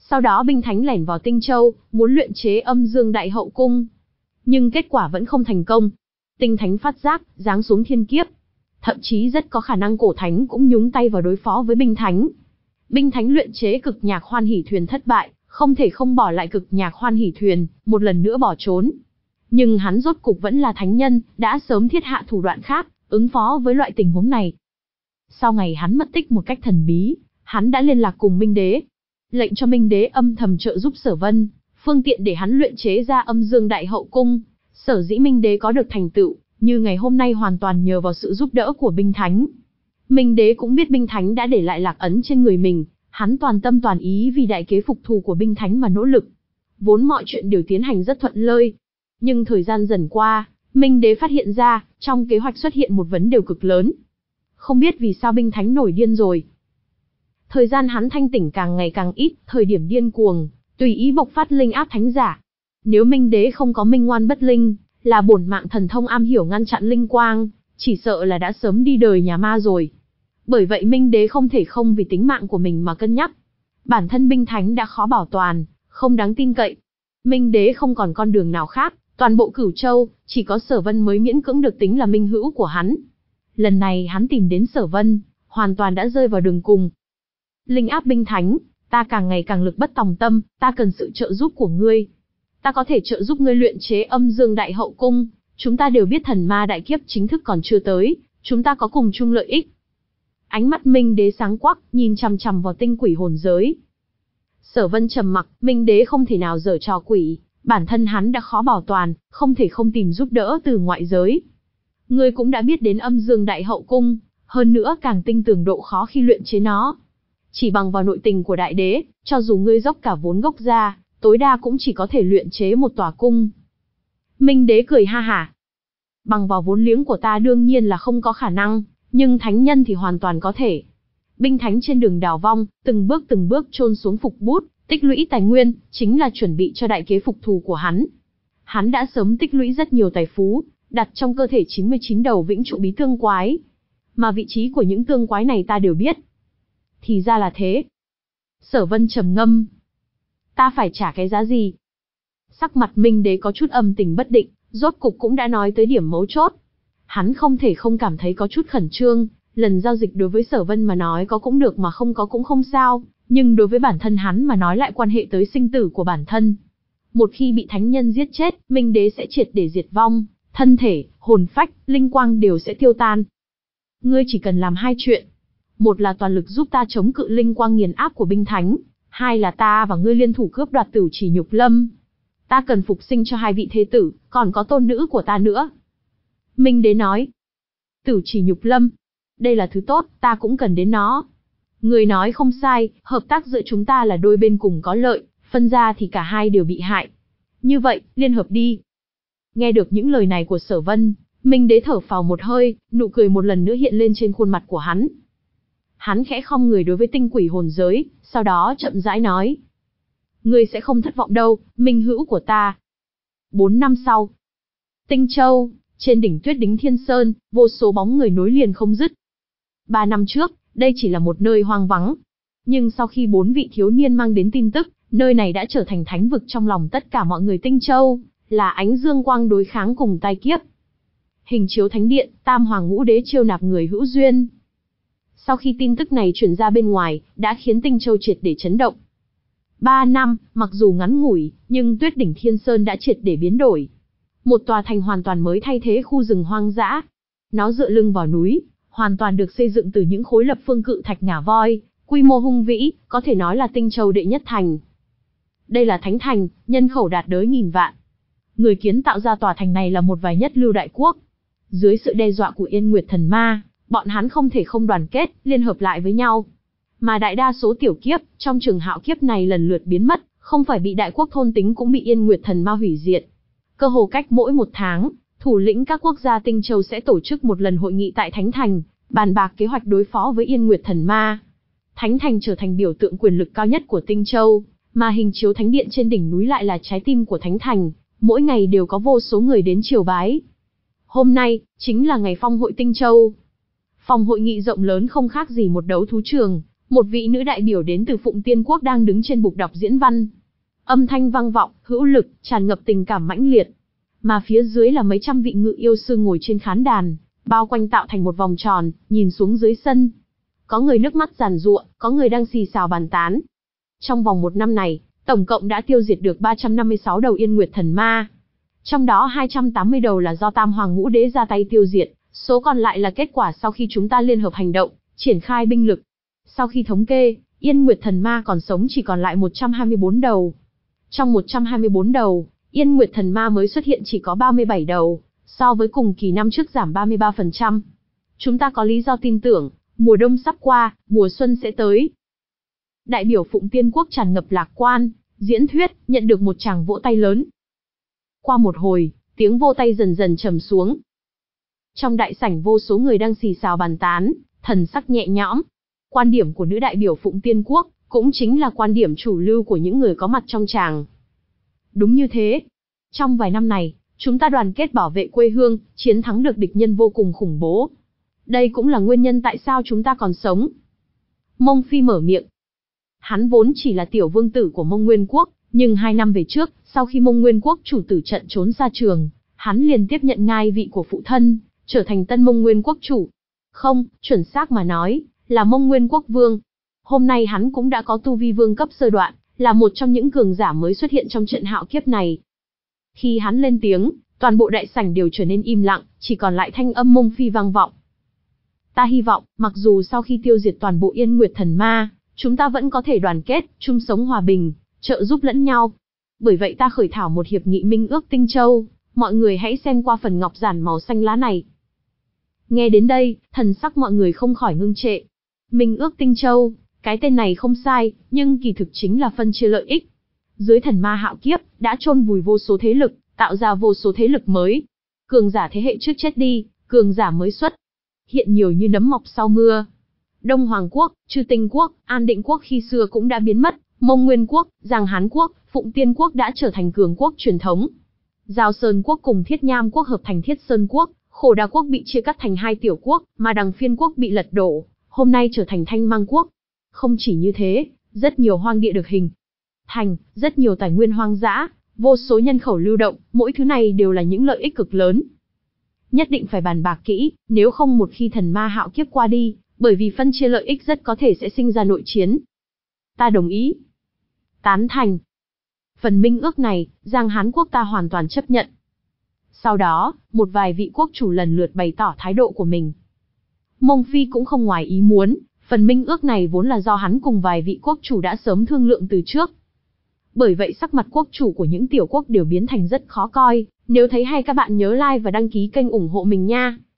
Sau đó binh thánh lẻn vào Tinh Châu, muốn luyện chế Âm Dương Đại Hậu Cung. Nhưng kết quả vẫn không thành công. Tinh thánh phát giác, giáng xuống thiên kiếp. Thậm chí rất có khả năng cổ thánh cũng nhúng tay vào đối phó với binh thánh. Binh thánh luyện chế cực nhạc hoan hỷ thuyền thất bại, không thể không bỏ lại cực nhạc hoan hỷ thuyền, một lần nữa bỏ trốn. Nhưng hắn rốt cục vẫn là thánh nhân, đã sớm thiết hạ thủ đoạn khác, ứng phó với loại tình huống này. Sau ngày hắn mất tích một cách thần bí, hắn đã liên lạc cùng Minh Đế, lệnh cho Minh Đế âm thầm trợ giúp Sở Vân, phương tiện để hắn luyện chế ra Âm Dương Đại Hậu Cung. Sở dĩ Minh Đế có được thành tựu như ngày hôm nay hoàn toàn nhờ vào sự giúp đỡ của binh thánh. Minh Đế cũng biết binh thánh đã để lại lạc ấn trên người mình, hắn toàn tâm toàn ý vì đại kế phục thù của binh thánh mà nỗ lực. Vốn mọi chuyện đều tiến hành rất thuận lợi. Nhưng thời gian dần qua, Minh Đế phát hiện ra, trong kế hoạch xuất hiện một vấn đề cực lớn. Không biết vì sao binh thánh nổi điên rồi. Thời gian hắn thanh tỉnh càng ngày càng ít, thời điểm điên cuồng, tùy ý bộc phát linh áp thánh giả. Nếu Minh Đế không có minh ngoan bất linh, là bổn mạng thần thông am hiểu ngăn chặn linh quang, chỉ sợ là đã sớm đi đời nhà ma rồi. Bởi vậy Minh Đế không thể không vì tính mạng của mình mà cân nhắc. Bản thân binh thánh đã khó bảo toàn, không đáng tin cậy. Minh Đế không còn con đường nào khác, toàn bộ Cửu Châu, chỉ có Sở Vân mới miễn cưỡng được tính là minh hữu của hắn. Lần này hắn tìm đến Sở Vân, hoàn toàn đã rơi vào đường cùng. Linh áp binh thánh, ta càng ngày càng lực bất tòng tâm, ta cần sự trợ giúp của ngươi. Ta có thể trợ giúp ngươi luyện chế Âm Dương Đại Hậu Cung, chúng ta đều biết thần ma đại kiếp chính thức còn chưa tới, chúng ta có cùng chung lợi ích. Ánh mắt Minh Đế sáng quắc, nhìn chằm chằm vào tinh quỷ hồn giới. Sở Vân trầm mặc, Minh Đế không thể nào giở trò quỷ, bản thân hắn đã khó bảo toàn, không thể không tìm giúp đỡ từ ngoại giới. Ngươi cũng đã biết đến Âm Dương Đại Hậu Cung, hơn nữa càng tinh tường độ khó khi luyện chế nó. Chỉ bằng vào nội tình của đại đế, cho dù ngươi dốc cả vốn gốc ra, tối đa cũng chỉ có thể luyện chế một tòa cung. Minh Đế cười ha hả. Bằng vào vốn liếng của ta đương nhiên là không có khả năng, nhưng thánh nhân thì hoàn toàn có thể. Binh thánh trên đường đào vong, từng bước từng bước chôn xuống phục bút, tích lũy tài nguyên, chính là chuẩn bị cho đại kế phục thù của hắn. Hắn đã sớm tích lũy rất nhiều tài phú, đặt trong cơ thể chín mươi chín đầu vĩnh trụ bí tương quái. Mà vị trí của những tương quái này ta đều biết. Thì ra là thế. Sở Vân trầm ngâm. Ta phải trả cái giá gì? Sắc mặt Minh Đế có chút âm tình bất định, rốt cục cũng đã nói tới điểm mấu chốt. Hắn không thể không cảm thấy có chút khẩn trương, lần giao dịch đối với Sở Vân mà nói có cũng được mà không có cũng không sao, nhưng đối với bản thân hắn mà nói lại quan hệ tới sinh tử của bản thân. Một khi bị thánh nhân giết chết, Minh Đế sẽ triệt để diệt vong, thân thể, hồn phách, linh quang đều sẽ tiêu tan. Ngươi chỉ cần làm hai chuyện. Một là toàn lực giúp ta chống cự linh quang nghiền áp của binh thánh, hai là ta và ngươi liên thủ cướp đoạt Tửu Chỉ Nhục Lâm. Ta cần phục sinh cho hai vị thế tử, còn có tôn nữ của ta nữa. Minh Đế nói. Tửu Chỉ Nhục Lâm. Đây là thứ tốt, ta cũng cần đến nó. Người nói không sai, hợp tác giữa chúng ta là đôi bên cùng có lợi, phân ra thì cả hai đều bị hại. Như vậy, liên hợp đi. Nghe được những lời này của Sở Vân, Minh Đế thở phào một hơi, nụ cười một lần nữa hiện lên trên khuôn mặt của hắn. Hắn khẽ khom người đối với tinh quỷ hồn giới, sau đó chậm rãi nói. Ngươi sẽ không thất vọng đâu, minh hữu của ta. Bốn năm sau. Tinh Châu, trên đỉnh tuyết đính Thiên Sơn, vô số bóng người nối liền không dứt. Ba năm trước, đây chỉ là một nơi hoang vắng. Nhưng sau khi bốn vị thiếu niên mang đến tin tức, nơi này đã trở thành thánh vực trong lòng tất cả mọi người Tinh Châu, là ánh dương quang đối kháng cùng tai kiếp. Hình chiếu thánh điện, Tam Hoàng Ngũ Đế chiêu nạp người hữu duyên. Sau khi tin tức này truyền ra bên ngoài, đã khiến Tinh Châu triệt để chấn động. Ba năm, mặc dù ngắn ngủi, nhưng tuyết đỉnh Thiên Sơn đã triệt để biến đổi. Một tòa thành hoàn toàn mới thay thế khu rừng hoang dã. Nó dựa lưng vào núi, hoàn toàn được xây dựng từ những khối lập phương cự thạch ngà voi, quy mô hung vĩ, có thể nói là Tinh Châu đệ nhất thành. Đây là thánh thành, nhân khẩu đạt tới nghìn vạn. Người kiến tạo ra tòa thành này là một vài nhất lưu đại quốc. Dưới sự đe dọa của Yên Nguyệt thần ma, bọn hắn không thể không đoàn kết, liên hợp lại với nhau. Mà đại đa số tiểu kiếp, trong trường hạo kiếp này lần lượt biến mất, không phải bị đại quốc thôn tính cũng bị Yên Nguyệt thần ma hủy diệt. Cơ hồ cách mỗi một tháng, thủ lĩnh các quốc gia Tinh Châu sẽ tổ chức một lần hội nghị tại Thánh Thành, bàn bạc kế hoạch đối phó với Yên Nguyệt thần ma. Thánh Thành trở thành biểu tượng quyền lực cao nhất của Tinh Châu, mà hình chiếu thánh điện trên đỉnh núi lại là trái tim của Thánh Thành, mỗi ngày đều có vô số người đến triều bái. Hôm nay, chính là ngày phong hội Tinh Châu. Phòng hội nghị rộng lớn không khác gì một đấu thú trường, Một vị nữ đại biểu đến từ Phụng Tiên Quốc đang đứng trên bục đọc diễn văn. Âm thanh vang vọng, hữu lực, tràn ngập tình cảm mãnh liệt. Mà phía dưới là mấy trăm vị ngự yêu sư ngồi trên khán đàn, bao quanh tạo thành một vòng tròn, nhìn xuống dưới sân. Có người nước mắt giàn giụa, có người đang xì xào bàn tán. Trong vòng một năm này, tổng cộng đã tiêu diệt được ba trăm năm mươi sáu đầu Yên Nguyệt Thần Ma. Trong đó hai trăm tám mươi đầu là do Tam Hoàng Ngũ Đế ra tay tiêu diệt, số còn lại là kết quả sau khi chúng ta liên hợp hành động, triển khai binh lực. Sau khi thống kê, Yên Nguyệt Thần Ma còn sống chỉ còn lại một trăm hai mươi bốn đầu. Trong một trăm hai mươi bốn đầu, Yên Nguyệt Thần Ma mới xuất hiện chỉ có ba mươi bảy đầu, so với cùng kỳ năm trước giảm ba mươi ba phần trăm. Chúng ta có lý do tin tưởng, mùa đông sắp qua, mùa xuân sẽ tới. Đại biểu Phụng Tiên Quốc tràn ngập lạc quan, diễn thuyết, nhận được một tràng vỗ tay lớn. Qua một hồi, tiếng vô tay dần dần trầm xuống. Trong đại sảnh vô số người đang xì xào bàn tán, thần sắc nhẹ nhõm. Quan điểm của nữ đại biểu Phụng Tiên Quốc, cũng chính là quan điểm chủ lưu của những người có mặt trong tràng. Đúng như thế. Trong vài năm này, chúng ta đoàn kết bảo vệ quê hương, chiến thắng được địch nhân vô cùng khủng bố. Đây cũng là nguyên nhân tại sao chúng ta còn sống. Mông Phi mở miệng. Hắn vốn chỉ là tiểu vương tử của Mông Nguyên Quốc, nhưng hai năm về trước, sau khi Mông Nguyên Quốc chủ tử trận trốn ra trường, hắn liền tiếp nhận ngai vị của phụ thân, trở thành tân Mông Nguyên Quốc chủ. Không, chuẩn xác mà nói, là Mông Nguyên Quốc vương. Hôm nay hắn cũng đã có tu vi vương cấp sơ đoạn, là một trong những cường giả mới xuất hiện trong trận hạo kiếp này. Khi hắn lên tiếng, toàn bộ đại sảnh đều trở nên im lặng, chỉ còn lại thanh âm Mông Phi vang vọng. Ta hy vọng, mặc dù sau khi tiêu diệt toàn bộ Yên Nguyệt Thần Ma, chúng ta vẫn có thể đoàn kết, chung sống hòa bình, trợ giúp lẫn nhau. Bởi vậy ta khởi thảo một hiệp nghị minh ước Tinh Châu, mọi người hãy xem qua phần ngọc giản màu xanh lá này. Nghe đến đây, thần sắc mọi người không khỏi ngưng trệ. Minh ước Tinh Châu, cái tên này không sai, nhưng kỳ thực chính là phân chia lợi ích. Dưới thần ma hạo kiếp, đã chôn vùi vô số thế lực, tạo ra vô số thế lực mới. Cường giả thế hệ trước chết đi, cường giả mới xuất hiện nhiều như nấm mọc sau mưa. Đông Hoàng Quốc, Chư Tinh Quốc, An Định Quốc khi xưa cũng đã biến mất, Mông Nguyên Quốc, Giang Hán Quốc, Phụng Tiên Quốc đã trở thành cường quốc truyền thống. Giao Sơn Quốc cùng Thiết Nham Quốc hợp thành Thiết Sơn Quốc, Khổ Đà Quốc bị chia cắt thành hai tiểu quốc, mà Đằng Phiên Quốc bị lật đổ, hôm nay trở thành Thanh Mang Quốc. Không chỉ như thế, rất nhiều hoang địa được hình thành, rất nhiều tài nguyên hoang dã, vô số nhân khẩu lưu động, mỗi thứ này đều là những lợi ích cực lớn. Nhất định phải bàn bạc kỹ, nếu không một khi thần ma hạo kiếp qua đi, bởi vì phân chia lợi ích rất có thể sẽ sinh ra nội chiến. Ta đồng ý. Tán thành. Phần minh ước này, Giang Hán Quốc ta hoàn toàn chấp nhận. Sau đó, một vài vị quốc chủ lần lượt bày tỏ thái độ của mình. Mông Phi cũng không ngoài ý muốn, phần minh ước này vốn là do hắn cùng vài vị quốc chủ đã sớm thương lượng từ trước. Bởi vậy sắc mặt quốc chủ của những tiểu quốc đều biến thành rất khó coi, nếu thấy hay các bạn nhớ like và đăng ký kênh ủng hộ mình nha.